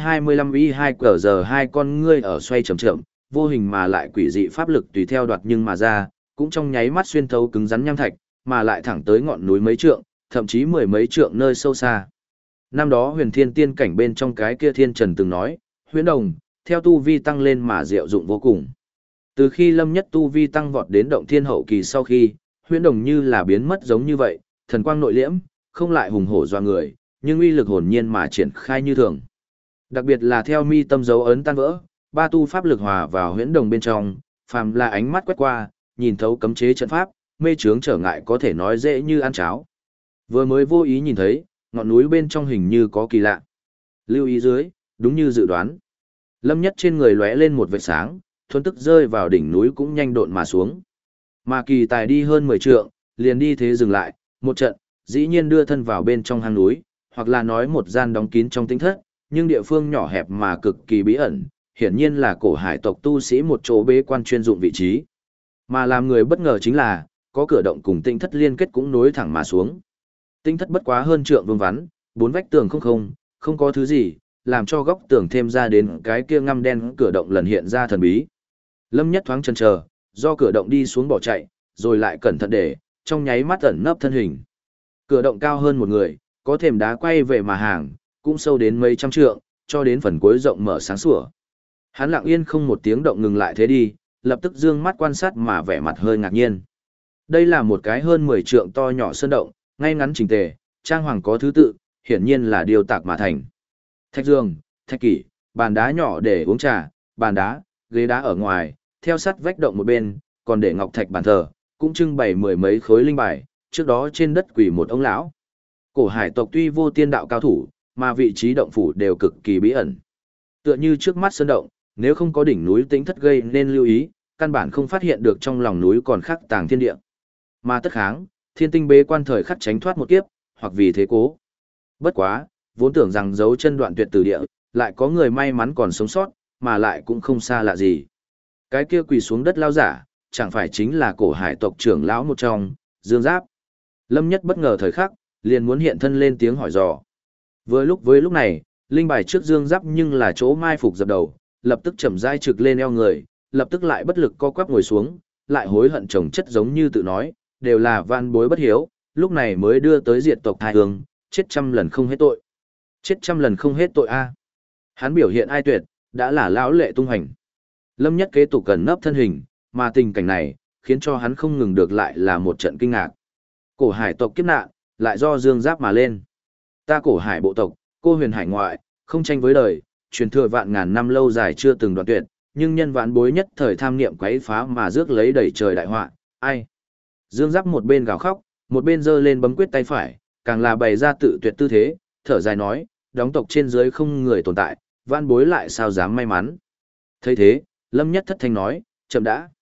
FE25I2QG hai con ngươi ở xoay chậm chậm, vô hình mà lại quỷ dị pháp lực tùy theo đoạt nhưng mà ra, cũng trong nháy mắt xuyên thấu cứng rắn nham thạch, mà lại thẳng tới ngọn núi mấy trượng, thậm chí mười mấy trượng nơi sâu xa. Năm đó huyền thiên tiên cảnh bên trong cái kia thiên trần từng nói, huyễn đồng, theo tu vi tăng lên mà diệu dụng vô cùng. Từ khi Lâm Nhất tu vi tăng vọt đến động thiên hậu kỳ sau khi, huyễn đồng như là biến mất giống như vậy, thần quang nội liễm, không lại hùng hổ doa người, nhưng uy lực hồn nhiên mà triển khai như thường. Đặc biệt là theo mi tâm dấu ấn tan vỡ, ba tu pháp lực hòa vào huyễn đồng bên trong, phàm là ánh mắt quét qua, nhìn thấu cấm chế trận pháp, mê chướng trở ngại có thể nói dễ như ăn cháo. Vừa mới vô ý nhìn thấy, ngọn núi bên trong hình như có kỳ lạ. Lưu ý dưới, đúng như dự đoán. Lâm Nhất trên người lóe lên một vệt sáng, thuần tức rơi vào đỉnh núi cũng nhanh độn mà xuống. Mà kỳ tài đi hơn 10 trượng, liền đi thế dừng lại, một trận, dĩ nhiên đưa thân vào bên trong hang núi, hoặc là nói một gian đóng kín trong tĩnh thất, nhưng địa phương nhỏ hẹp mà cực kỳ bí ẩn, hiển nhiên là cổ hải tộc tu sĩ một chỗ bế quan chuyên dụng vị trí. Mà làm người bất ngờ chính là, có cửa động cùng tĩnh thất liên kết cũng nối thẳng mà xuống. Tĩnh thất bất quá hơn trượng vương vắn, bốn vách tường không có thứ gì, làm cho góc tường thêm ra đến cái kia ngăm đen cửa động lần hiện ra thần bí. Lâm Nhất thoáng chần chờ, do cửa động đi xuống bỏ chạy, rồi lại cẩn thận để, trong nháy mắt ẩn nấp thân hình. Cửa động cao hơn một người, có thềm đá quay về mà hàng, cũng sâu đến mấy trăm trượng, cho đến phần cuối rộng mở sáng sủa. Hắn lặng yên không một tiếng động ngừng lại thế đi, lập tức dương mắt quan sát mà vẻ mặt hơi ngạc nhiên. Đây là một cái hơn 10 trượng to nhỏ sơn động, ngay ngắn chỉnh tề, trang hoàng có thứ tự, hiển nhiên là điều tạc mà thành. Thạch giường, thạch kỷ, bàn đá nhỏ để uống trà, bàn đá, ghế đá ở ngoài, theo sắt vách động một bên, còn để ngọc thạch bàn thờ, cũng trưng bày mười mấy khối linh bài, trước đó trên đất quỳ một ông lão. Cổ hải tộc tuy vô tiên đạo cao thủ, mà vị trí động phủ đều cực kỳ bí ẩn. Tựa như trước mắt sơn động, nếu không có đỉnh núi tĩnh thất gây nên lưu ý, căn bản không phát hiện được trong lòng núi còn khắc tàng thiên địa. Mà tất kháng, thiên tinh bế quan thời khắc tránh thoát một kiếp, hoặc vì thế cố. Bất quá, vốn tưởng rằng dấu chân đoạn tuyệt từ địa, lại có người may mắn còn sống sót, mà lại cũng không xa lạ gì. Cái kia quỳ xuống đất lao giả, chẳng phải chính là cổ hải tộc trưởng lão một trong, Dương Giáp. Lâm Nhất bất ngờ thời khắc, liền muốn hiện thân lên tiếng hỏi dò. Với lúc này, linh bài trước Dương Giáp nhưng là chỗ mai phục dập đầu, lập tức chậm rãi trực lên eo người, lập tức lại bất lực co quắp ngồi xuống, lại hối hận chồng chất giống như tự nói, đều là van bối bất hiếu, lúc này mới đưa tới diệt tộc hai hương, chết trăm lần không hết tội. Chết trăm lần không hết tội a. Hắn biểu hiện ai tuyệt, đã là lão lệ tung hành. Lâm Nhất kế tục cần nấp thân hình, mà tình cảnh này, khiến cho hắn không ngừng được lại là một trận kinh ngạc. Cổ hải tộc kiếp nạn, lại do Dương Giáp mà lên. Ta cổ hải bộ tộc, cô huyền hải ngoại, không tranh với đời, truyền thừa vạn ngàn năm lâu dài chưa từng đoạn tuyệt, nhưng nhân vãn bối nhất thời tham niệm quấy phá mà rước lấy đẩy trời đại họa, ai? Dương Giáp một bên gào khóc, một bên giơ lên bấm quyết tay phải, càng là bày ra tự tuyệt tư thế, thở dài nói, đóng tộc trên dưới không người tồn tại, vãn bối lại sao dám may mắn. Thấy thế, Lâm Nhất thất thanh nói, chậm đã.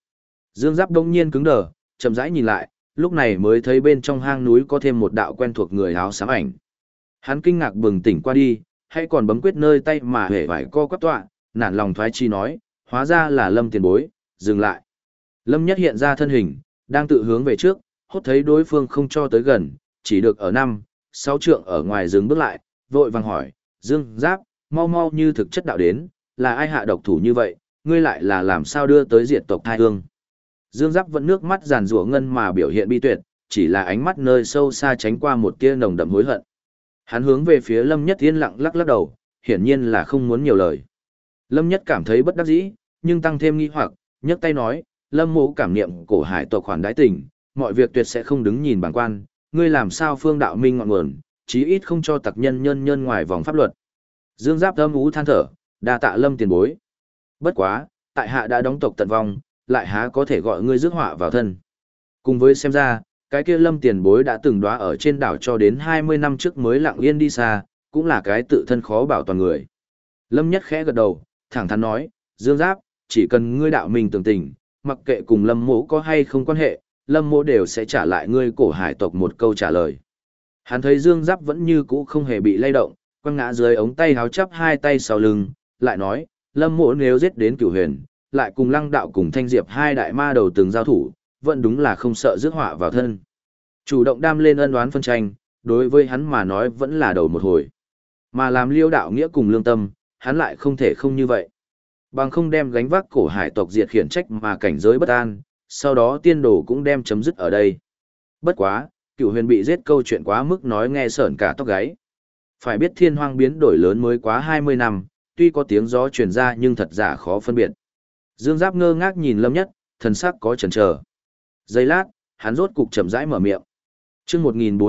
Dương Giáp đông nhiên cứng đờ, chậm rãi nhìn lại, lúc này mới thấy bên trong hang núi có thêm một đạo quen thuộc người áo xám ảnh. Hắn kinh ngạc bừng tỉnh qua đi, hay còn bấm quyết nơi tay mà hề vải co quắp tọa, nản lòng thoái chi nói, hóa ra là Lâm tiền bối, dừng lại. Lâm Nhất hiện ra thân hình, đang tự hướng về trước, hốt thấy đối phương không cho tới gần, chỉ được ở 5, 6 trượng ở ngoài dừng bước lại, vội vàng hỏi, Dương Giáp, mau mau như thực chất đạo đến, là ai hạ độc thủ như vậy, ngươi lại là làm sao đưa tới diệt tộc thai hương. Dương Giáp vẫn nước mắt giàn rủa ngân mà biểu hiện bi tuyệt, chỉ là ánh mắt nơi sâu xa tránh qua một tia nồng đậm hối hận. Hắn hướng về phía Lâm Nhất yên lặng lắc lắc đầu, hiển nhiên là không muốn nhiều lời. Lâm Nhất cảm thấy bất đắc dĩ, nhưng tăng thêm nghi hoặc, nhấc tay nói, Lâm mộ cảm niệm cổ hải tộc khoản đãi tình, mọi việc tuyệt sẽ không đứng nhìn bàng quan, ngươi làm sao phương đạo minh ngọn nguồn, chí ít không cho tặc nhân nhân ngoài vòng pháp luật. Dương Giáp âm ú than thở, đa tạ Lâm tiền bối. Bất quá, tại hạ đã đóng tộc tận vong, lại há có thể gọi ngươi rước họa vào thân. Cùng với xem ra, cái kia Lâm tiền bối đã từng đóa ở trên đảo cho đến 20 năm trước mới lặng yên đi xa, cũng là cái tự thân khó bảo toàn người. Lâm Nhất khẽ gật đầu, thẳng thắn nói, Dương Giáp, chỉ cần ngươi đạo mình tường tình, mặc kệ cùng Lâm mỗ có hay không quan hệ, Lâm mỗ đều sẽ trả lại ngươi cổ hải tộc một câu trả lời. Hắn thấy Dương Giáp vẫn như cũ không hề bị lay động, quăng ngã dưới ống tay háo chắp hai tay sau lưng, lại nói, Lâm mỗ nếu giết đến Cửu Huyền, lại cùng Lăng đạo cùng Thanh Diệp hai đại ma đầu từng giao thủ, vẫn đúng là không sợ rước họa vào thân. Chủ động đam lên ân oán phân tranh, đối với hắn mà nói vẫn là đầu một hồi. Mà làm Liêu đạo nghĩa cùng lương tâm, hắn lại không thể không như vậy. Bằng không đem gánh vác cổ hải tộc diệt khiển trách mà cảnh giới bất an, sau đó tiên đồ cũng đem chấm dứt ở đây. Bất quá, Cửu Huyền bị giết câu chuyện quá mức nói nghe sởn cả tóc gáy. Phải biết thiên hoang biến đổi lớn mới quá 20 năm, tuy có tiếng gió truyền ra nhưng thật giả khó phân biệt. Dương Giáp ngơ ngác nhìn Lâm Nhất, thần sắc có chần chờ. Giây lát, hắn rốt cục chậm rãi mở miệng. Chương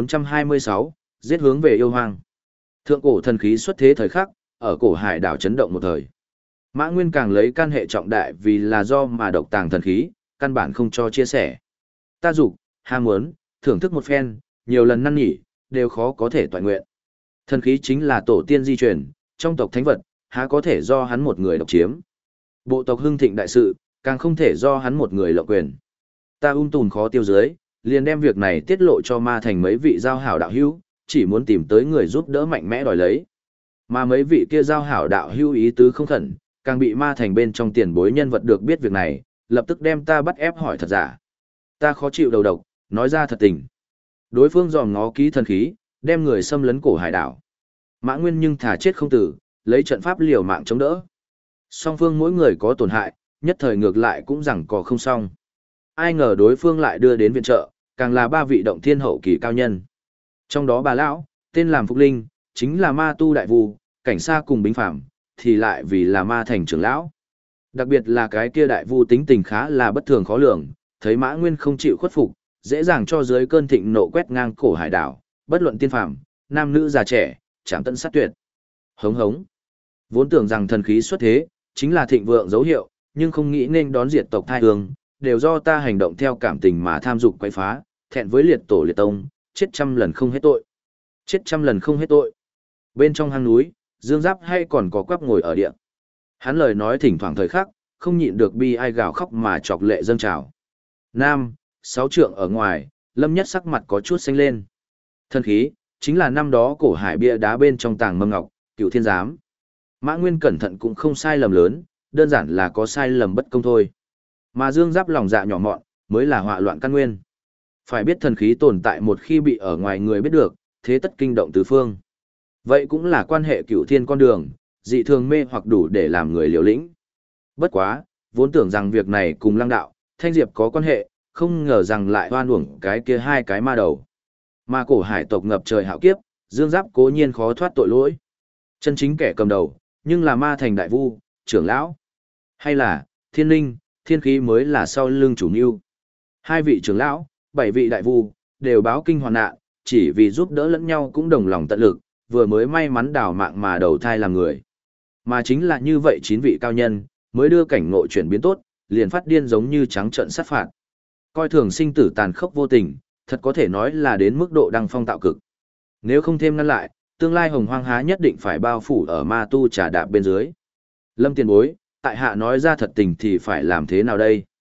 1426, giết hướng về yêu hoang. Thượng cổ thần khí xuất thế thời khắc, ở cổ hải đảo chấn động một thời. Mã Nguyên càng lấy căn hệ trọng đại vì là do mà độc tàng thần khí, căn bản không cho chia sẻ. Ta dục, ham muốn, thưởng thức một phen, nhiều lần năn nỉ, đều khó có thể toàn nguyện. Thần khí chính là tổ tiên di truyền, trong tộc thánh vật, há có thể do hắn một người độc chiếm. Bộ tộc hưng thịnh đại sự, càng không thể do hắn một người lộng quyền. Ta tùn khó tiêu dưới, liền đem việc này tiết lộ cho ma thành mấy vị giao hảo đạo hữu, chỉ muốn tìm tới người giúp đỡ mạnh mẽ đòi lấy. Mà mấy vị kia giao hảo đạo hữu ý tứ không khẩn, càng bị ma thành bên trong tiền bối nhân vật được biết việc này, lập tức đem ta bắt ép hỏi thật giả. Ta khó chịu đầu độc, nói ra thật tình. Đối phương dòm ngó ký thần khí, đem người xâm lấn cổ hải đảo. Mã Nguyên nhưng thả chết không tử, lấy trận pháp liều mạng chống đỡ. Song phương mỗi người có tổn hại, nhất thời ngược lại cũng rằng có không xong. Ai ngờ đối phương lại đưa đến viện trợ, càng là ba vị động thiên hậu kỳ cao nhân. Trong đó bà lão, tên làm Phục Linh, chính là ma tu đại vu, cảnh sa cùng bính phạm, thì lại vì là ma thành trưởng lão. Đặc biệt là cái kia đại vu tính tình khá là bất thường khó lường, thấy Mã Nguyên không chịu khuất phục, dễ dàng cho dưới cơn thịnh nộ quét ngang cổ hải đảo, bất luận tiên phạm, nam nữ già trẻ, chạm tận sát tuyệt. Hống hống. Vốn tưởng rằng thần khí xuất thế, chính là thịnh vượng dấu hiệu, nhưng không nghĩ nên đón diệt tộc thai hương, đều do ta hành động theo cảm tình mà tham dục quấy phá, thẹn với liệt tổ liệt tông, chết trăm lần không hết tội. Chết trăm lần không hết tội. Bên trong hang núi, Dương Giáp hay còn có quắp ngồi ở địa. Hắn lời nói thỉnh thoảng thời khắc, không nhịn được bi ai gào khóc mà chọc lệ dâng trào. 5, 6 trượng ở ngoài, Lâm Nhất sắc mặt có chút xanh lên. Thần khí, chính là năm đó cổ hải bia đá bên trong tàng mâm ngọc, Cựu Thiên Giám. Mã Nguyên cẩn thận cũng không sai lầm lớn, đơn giản là có sai lầm bất công thôi. Mà Dương Giáp lòng dạ nhỏ mọn, mới là họa loạn căn nguyên. Phải biết thần khí tồn tại một khi bị ở ngoài người biết được, thế tất kinh động tứ phương. Vậy cũng là quan hệ cửu thiên con đường, dị thường mê hoặc đủ để làm người liều lĩnh. Bất quá, vốn tưởng rằng việc này cùng Lăng đạo, Thanh Diệp có quan hệ, không ngờ rằng lại oan uổng cái kia hai cái ma đầu. Mà cổ hải tộc ngập trời hạo kiếp, Dương Giáp cố nhiên khó thoát tội lỗi. Chân chính kẻ cầm đầu, nhưng là ma thành đại vu, trưởng lão. Hay là, thiên linh, thiên khí mới là sau lưng chủ mưu. Hai vị trưởng lão, 7 vị đại vu, đều báo kinh hoàn nạn, chỉ vì giúp đỡ lẫn nhau cũng đồng lòng tận lực, vừa mới may mắn đào mạng mà đầu thai làm người. Mà chính là như vậy 9 vị cao nhân, mới đưa cảnh ngộ chuyển biến tốt, liền phát điên giống như trắng trợn sát phạt. Coi thường sinh tử tàn khốc vô tình, thật có thể nói là đến mức độ đăng phong tạo cực. Nếu không thêm ngăn lại, tương lai hồng hoang há nhất định phải bao phủ ở ma tu trà đạp bên dưới. Lâm tiền bối, tại hạ nói ra thật tình thì phải làm thế nào đây?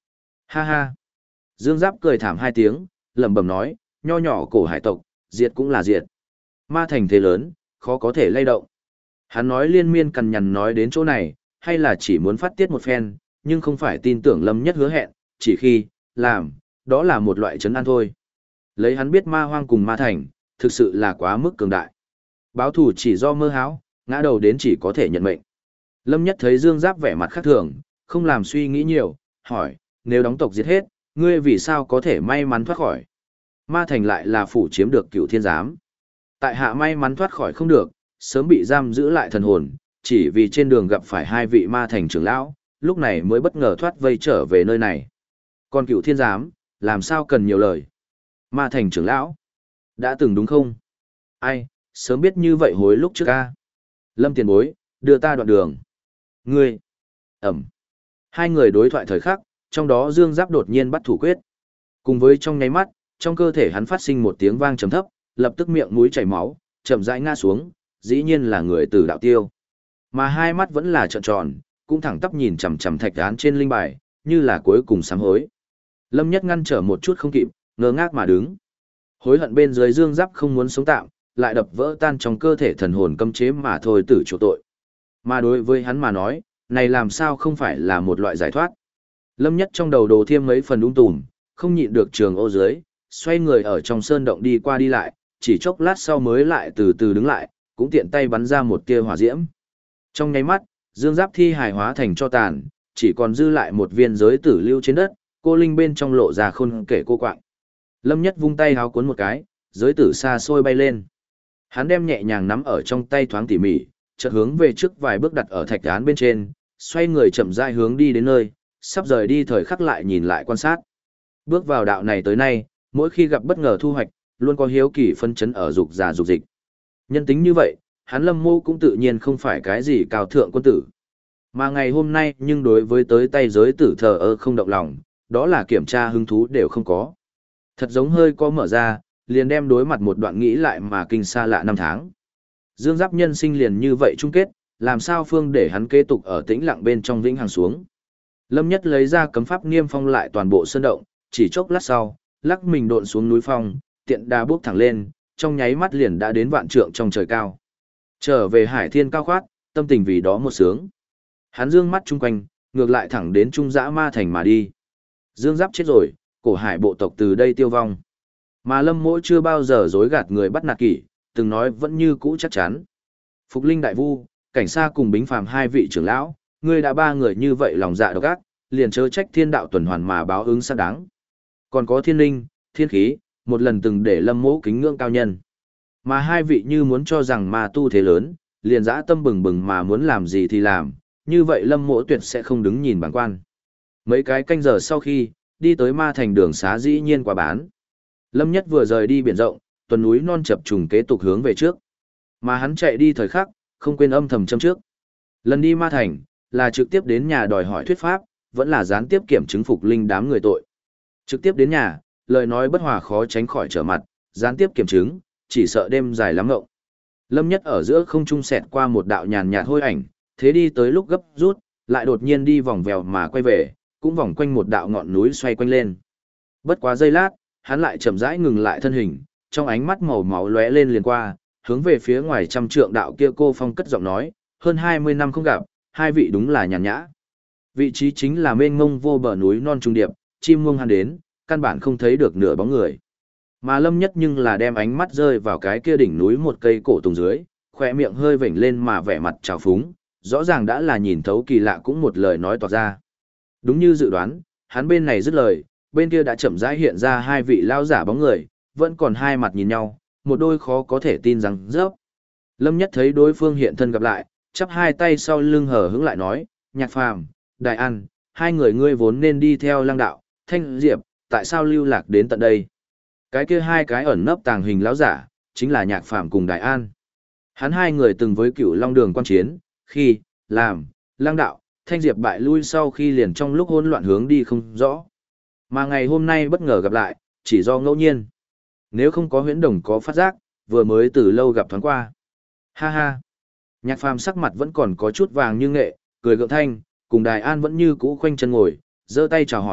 Ha ha. Dương Giáp cười thảm hai tiếng, lẩm bẩm nói, nho nhỏ cổ hải tộc, diệt cũng là diệt. Ma thành thế lớn, khó có thể lay động. Hắn nói liên miên cằn nhằn nói đến chỗ này, hay là chỉ muốn phát tiết một phen, nhưng không phải tin tưởng Lâm Nhất hứa hẹn, chỉ khi, làm, đó là một loại trấn an thôi. Lấy hắn biết ma hoang cùng ma thành, thực sự là quá mức cường đại. Báo thù chỉ do mơ hão, ngã đầu đến chỉ có thể nhận mệnh. Lâm Nhất thấy Dương Giáp vẻ mặt khác thường, không làm suy nghĩ nhiều, hỏi, nếu đóng tộc giết hết, ngươi vì sao có thể may mắn thoát khỏi? Ma thành lại là phủ chiếm được Cửu Thiên Giám. Tại hạ may mắn thoát khỏi không được, sớm bị giam giữ lại thần hồn, chỉ vì trên đường gặp phải hai vị ma thành trưởng lão, lúc này mới bất ngờ thoát vây trở về nơi này. Còn Cửu Thiên Giám, làm sao cần nhiều lời? Ma thành trưởng lão, đã từng đúng không? Ai, sớm biết như vậy hối lúc trước ca. Lâm tiền bối, đưa ta đoạn đường. Ngươi, ẩm. Hai người đối thoại thời khắc, trong đó Dương Giáp đột nhiên bắt thủ quyết. Cùng với trong nháy mắt, trong cơ thể hắn phát sinh một tiếng vang trầm thấp, lập tức miệng mũi chảy máu, chậm rãi ngã xuống, dĩ nhiên là người tử đạo tiêu. Mà hai mắt vẫn là trợn tròn, cũng thẳng tắp nhìn chằm chằm thạch án trên linh bài, như là cuối cùng sám hối. Lâm Nhất ngăn trở một chút không kịp, ngơ ngác mà đứng. Hối hận bên dưới Dương Giáp không muốn sống tạm, lại đập vỡ tan trong cơ thể thần hồn cấm chế mà thôi tử chỗ tội. Mà đối với hắn mà nói, này làm sao không phải là một loại giải thoát. Lâm Nhất trong đầu đồ thêm mấy phần tùm, không nhịn được trường ô dưới, xoay người ở trong sơn động đi qua đi lại, chỉ chốc lát sau mới lại từ từ đứng lại, cũng tiện tay bắn ra một tia hỏa diễm. Trong nháy mắt, Dương Giáp thi hài hóa thành cho tàn, chỉ còn dư lại một viên giới tử lưu trên đất, cô linh bên trong lộ ra khôn kể cô quạng. Lâm Nhất vung tay háo cuốn một cái, giới tử xa xôi bay lên. Hắn đem nhẹ nhàng nắm ở trong tay thoáng tỉ mỉ, chợt hướng về trước vài bước đặt ở thạch án bên trên, xoay người chậm rãi hướng đi đến nơi, sắp rời đi thời khắc lại nhìn lại quan sát. Bước vào đạo này tới nay, mỗi khi gặp bất ngờ thu hoạch, luôn có hiếu kỳ phân chấn ở dục già dục dịch. Nhân tính như vậy, hắn Lâm Mô cũng tự nhiên không phải cái gì cao thượng quân tử. Mà ngày hôm nay nhưng đối với tới tay giới tử thờ ơ không động lòng, đó là kiểm tra hứng thú đều không có. Thật giống hơi có mở ra, liền đem đối mặt một đoạn nghĩ lại mà kinh xa lạ năm tháng. Dương Giáp nhân sinh liền như vậy chung kết, làm sao phương để hắn kế tục ở tĩnh lặng bên trong vĩnh hằng xuống. Lâm Nhất lấy ra cấm pháp niêm phong lại toàn bộ sơn động, chỉ chốc lát sau, lắc mình độn xuống núi phong, tiện đà bước thẳng lên, trong nháy mắt liền đã đến vạn trượng trong trời cao. Trở về hải thiên cao khoát, tâm tình vì đó một sướng. Hắn dương mắt chung quanh, ngược lại thẳng đến trung dã ma thành mà đi. Dương Giáp chết rồi, cổ hải bộ tộc từ đây tiêu vong. Mà Lâm Mỗ chưa bao giờ dối gạt người bắt nạt kỷ, từng nói vẫn như cũ chắc chắn. Phục Linh Đại Vu, Cảnh Sa cùng Bính Phàm hai vị trưởng lão, ngươi đã ba người như vậy lòng dạ độc ác, liền chớ trách thiên đạo tuần hoàn mà báo ứng xác đáng. Còn có Thiên Linh, Thiên Khí, một lần từng để Lâm Mỗ kính ngưỡng cao nhân. Mà hai vị như muốn cho rằng ma tu thế lớn, liền dã tâm bừng bừng mà muốn làm gì thì làm, như vậy Lâm Mỗ tuyệt sẽ không đứng nhìn bản quan. Mấy cái canh giờ sau khi, đi tới ma thành đường xá dĩ nhiên quả bán. Lâm Nhất vừa rời đi biển rộng, tuần núi non chập trùng kế tục hướng về trước. Mà hắn chạy đi thời khắc, không quên âm thầm châm trước. Lần đi ma thành, là trực tiếp đến nhà đòi hỏi thuyết pháp, vẫn là gián tiếp kiểm chứng Phục Linh đám người tội. Trực tiếp đến nhà, lời nói bất hòa khó tránh khỏi trở mặt, gián tiếp kiểm chứng, chỉ sợ đêm dài lắm ngộng. Lâm Nhất ở giữa không trung xẹt qua một đạo nhàn nhạt hôi ảnh, thế đi tới lúc gấp rút, lại đột nhiên đi vòng vèo mà quay về, cũng vòng quanh một đạo ngọn núi xoay quanh lên. Bất quá giây lát, hắn lại chậm rãi ngừng lại thân hình, trong ánh mắt màu máu lóe lên liền qua, hướng về phía ngoài trăm trượng đạo kia cô phong cất giọng nói, hơn 20 năm không gặp, hai vị đúng là nhàn nhã. Vị trí chính là mênh mông vô bờ núi non trung điệp, chim muông hắn đến, căn bản không thấy được nửa bóng người. Mà Lâm Nhất nhưng là đem ánh mắt rơi vào cái kia đỉnh núi một cây cổ tùng dưới, khỏe miệng hơi vểnh lên mà vẻ mặt trào phúng, rõ ràng đã là nhìn thấu kỳ lạ cũng một lời nói toạc ra. Đúng như dự đoán, hắn bên này dứt lời, bên kia đã chậm rãi hiện ra hai vị lao giả bóng người, vẫn còn hai mặt nhìn nhau, một đôi khó có thể tin rằng rớp. Lâm Nhất thấy đối phương hiện thân gặp lại, chắp hai tay sau lưng hở hững lại nói, Nhạc Phàm, Đại An, hai người ngươi vốn nên đi theo Lăng Đạo, Thanh Diệp, tại sao lưu lạc đến tận đây? Cái kia hai cái ẩn nấp tàng hình lão giả, chính là Nhạc Phàm cùng Đại An. Hắn hai người từng với Cửu Long Đường quan chiến, khi, làm, Lăng Đạo, Thanh Diệp bại lui sau khi liền trong lúc hỗn loạn hướng đi không rõ. Mà ngày hôm nay bất ngờ gặp lại, chỉ do ngẫu nhiên. Nếu không có huyễn đồng có phát giác, vừa mới từ lâu gặp thoáng qua. Ha ha. Nhạc Phàm sắc mặt vẫn còn có chút vàng như nghệ, cười gượng thanh, cùng Đài An vẫn như cũ khoanh chân ngồi, giơ tay chào hỏi,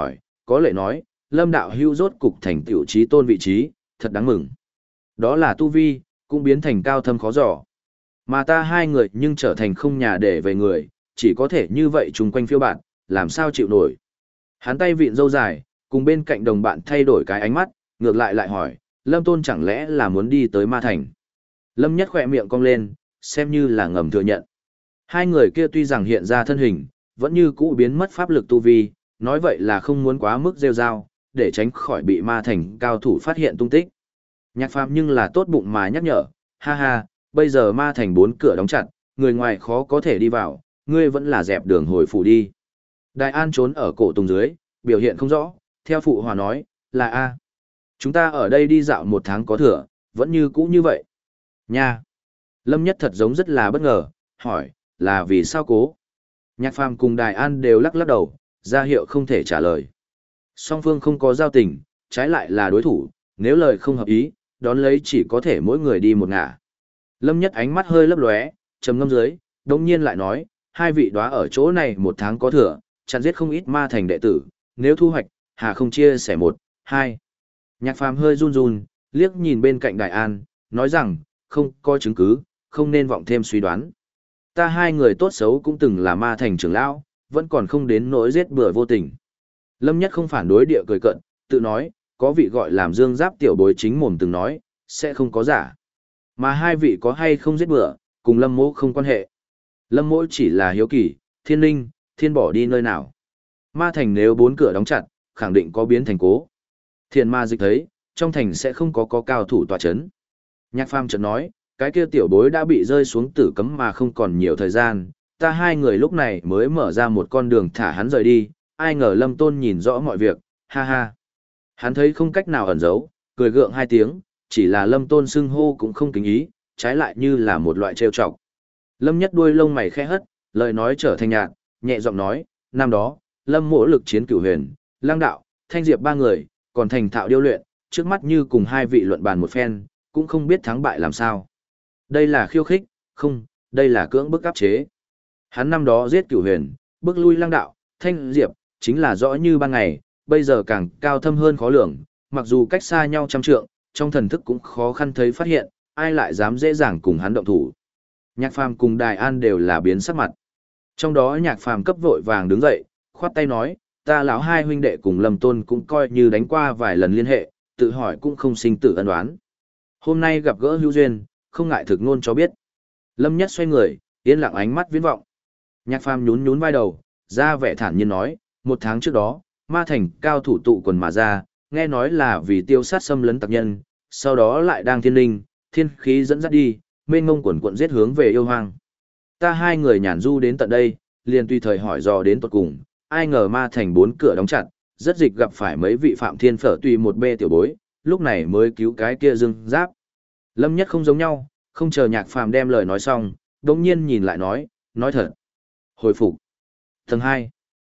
có lệ nói, Lâm đạo hưu rốt cục thành tiểu trí tôn vị trí, thật đáng mừng. Đó là tu vi, cũng biến thành cao thâm khó dò. Mà ta hai người nhưng trở thành không nhà để về người, chỉ có thể như vậy chung quanh phiêu bạn, làm sao chịu nổi. Hắn tay vịn râu dài, cùng bên cạnh đồng bạn thay đổi cái ánh mắt, ngược lại hỏi, Lâm Tôn chẳng lẽ là muốn đi tới Ma Thành. Lâm Nhất khỏe miệng cong lên, xem như là ngầm thừa nhận. Hai người kia tuy rằng hiện ra thân hình, vẫn như cũ biến mất pháp lực tu vi, nói vậy là không muốn quá mức rêu rao, để tránh khỏi bị Ma Thành cao thủ phát hiện tung tích. Nhạc Phàm nhưng là tốt bụng mà nhắc nhở, ha ha, bây giờ Ma Thành 4 cửa đóng chặt, người ngoài khó có thể đi vào, ngươi vẫn là dẹp đường hồi phủ đi. Đại An trốn ở cổ tùng dưới, biểu hiện không rõ, theo phụ hòa nói, là A. Chúng ta ở đây đi dạo 1 tháng có thừa, vẫn như cũ như vậy. Nha! Lâm Nhất thật giống rất là bất ngờ, hỏi, là vì sao cố? Nhạc Phàm cùng Đại An đều lắc lắc đầu, ra hiệu không thể trả lời. Song phương không có giao tình, trái lại là đối thủ, nếu lời không hợp ý, đón lấy chỉ có thể mỗi người đi một ngả. Lâm Nhất ánh mắt hơi lấp lóe, trầm ngâm dưới, đồng nhiên lại nói, hai vị đóa ở chỗ này 1 tháng có thừa, chặn giết không ít Ma Thành đệ tử, nếu thu hoạch, hà không chia sẻ 1, 2. Nhạc Phàm hơi run run, liếc nhìn bên cạnh Đại An, nói rằng, không có chứng cứ, không nên vọng thêm suy đoán. Ta hai người tốt xấu cũng từng là Ma Thành trưởng lão, vẫn còn không đến nỗi giết bừa vô tình. Lâm Nhất không phản đối địa cười cận, tự nói, có vị gọi làm Dương Giáp tiểu bối chính mồm từng nói, sẽ không có giả. Mà hai vị có hay không giết bừa, cùng Lâm Mỗ không quan hệ. Lâm Mỗ chỉ là hiếu kỳ, Thiên Linh, Thiên bỏ đi nơi nào. Ma Thành nếu 4 cửa đóng chặt, khẳng định có biến thành cố. Thiên Ma Dịch thấy, trong thành sẽ không có cao thủ tọa chấn. Nhạc Phàm chợt nói, cái kia tiểu bối đã bị rơi xuống tử cấm mà không còn nhiều thời gian, ta hai người lúc này mới mở ra một con đường thả hắn rời đi, ai ngờ Lâm Tôn nhìn rõ mọi việc, ha ha. Hắn thấy không cách nào ẩn giấu, cười gượng 2 tiếng, chỉ là Lâm Tôn xưng hô cũng không kính ý, trái lại như là một loại trêu chọc. Lâm Nhất đuôi lông mày khẽ hất, lời nói trở thành nhạt, nhẹ giọng nói, năm đó, Lâm Mỗ lực chiến Cửu Huyền, Lang Đạo, Thanh Diệp 3 người, còn thành thạo điêu luyện, trước mắt như cùng hai vị luận bàn một phen, cũng không biết thắng bại làm sao. Đây là khiêu khích, không, đây là cưỡng bức áp chế. Hắn năm đó giết Cửu Huyền, bức lui Lang Đạo, Thanh Diệp, chính là rõ như ban ngày, bây giờ càng cao thâm hơn khó lường, mặc dù cách xa nhau trăm trượng, trong thần thức cũng khó khăn thấy phát hiện, ai lại dám dễ dàng cùng hắn động thủ. Nhạc Phàm cùng Đài An đều là biến sắc mặt. Trong đó Nhạc Phàm cấp vội vàng đứng dậy, khoát tay nói, ta lão hai huynh đệ cùng Lâm Tôn cũng coi như đánh qua vài lần liên hệ, tự hỏi cũng không sinh tử ân oán. Hôm nay gặp gỡ hữu duyên, không ngại thực ngôn cho biết. Lâm Nhất xoay người, yên lặng ánh mắt viễn vọng. Nhạc Phàm nhún nhún vai đầu, ra vẻ thản nhiên nói, 1 tháng trước đó, Ma Thành cao thủ tụ quần mà ra, nghe nói là vì tiêu sát xâm lấn tặc nhân, sau đó lại đang thiên linh, thiên khí dẫn dắt đi, mênh ngông quần quận giết hướng về yêu hoang. Ta hai người nhàn du đến tận đây, liền tùy thời hỏi dò đến tuột cùng, ai ngờ Ma Thành 4 cửa đóng chặt, rất dịch gặp phải mấy vị phạm thiên phở tùy một bê tiểu bối, lúc này mới cứu cái kia Dương Giáp. Lâm Nhất không giống nhau, không chờ Nhạc Phàm đem lời nói xong, đột nhiên nhìn lại nói thật. Hồi phục. Tầng 2.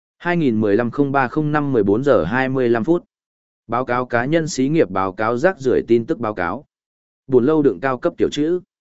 2015-03-05 14 giờ 25 phút. Báo cáo cá nhân xí nghiệp báo cáo rác rưởi tin tức báo cáo. Buồn lâu đựng cao cấp tiểu chữ.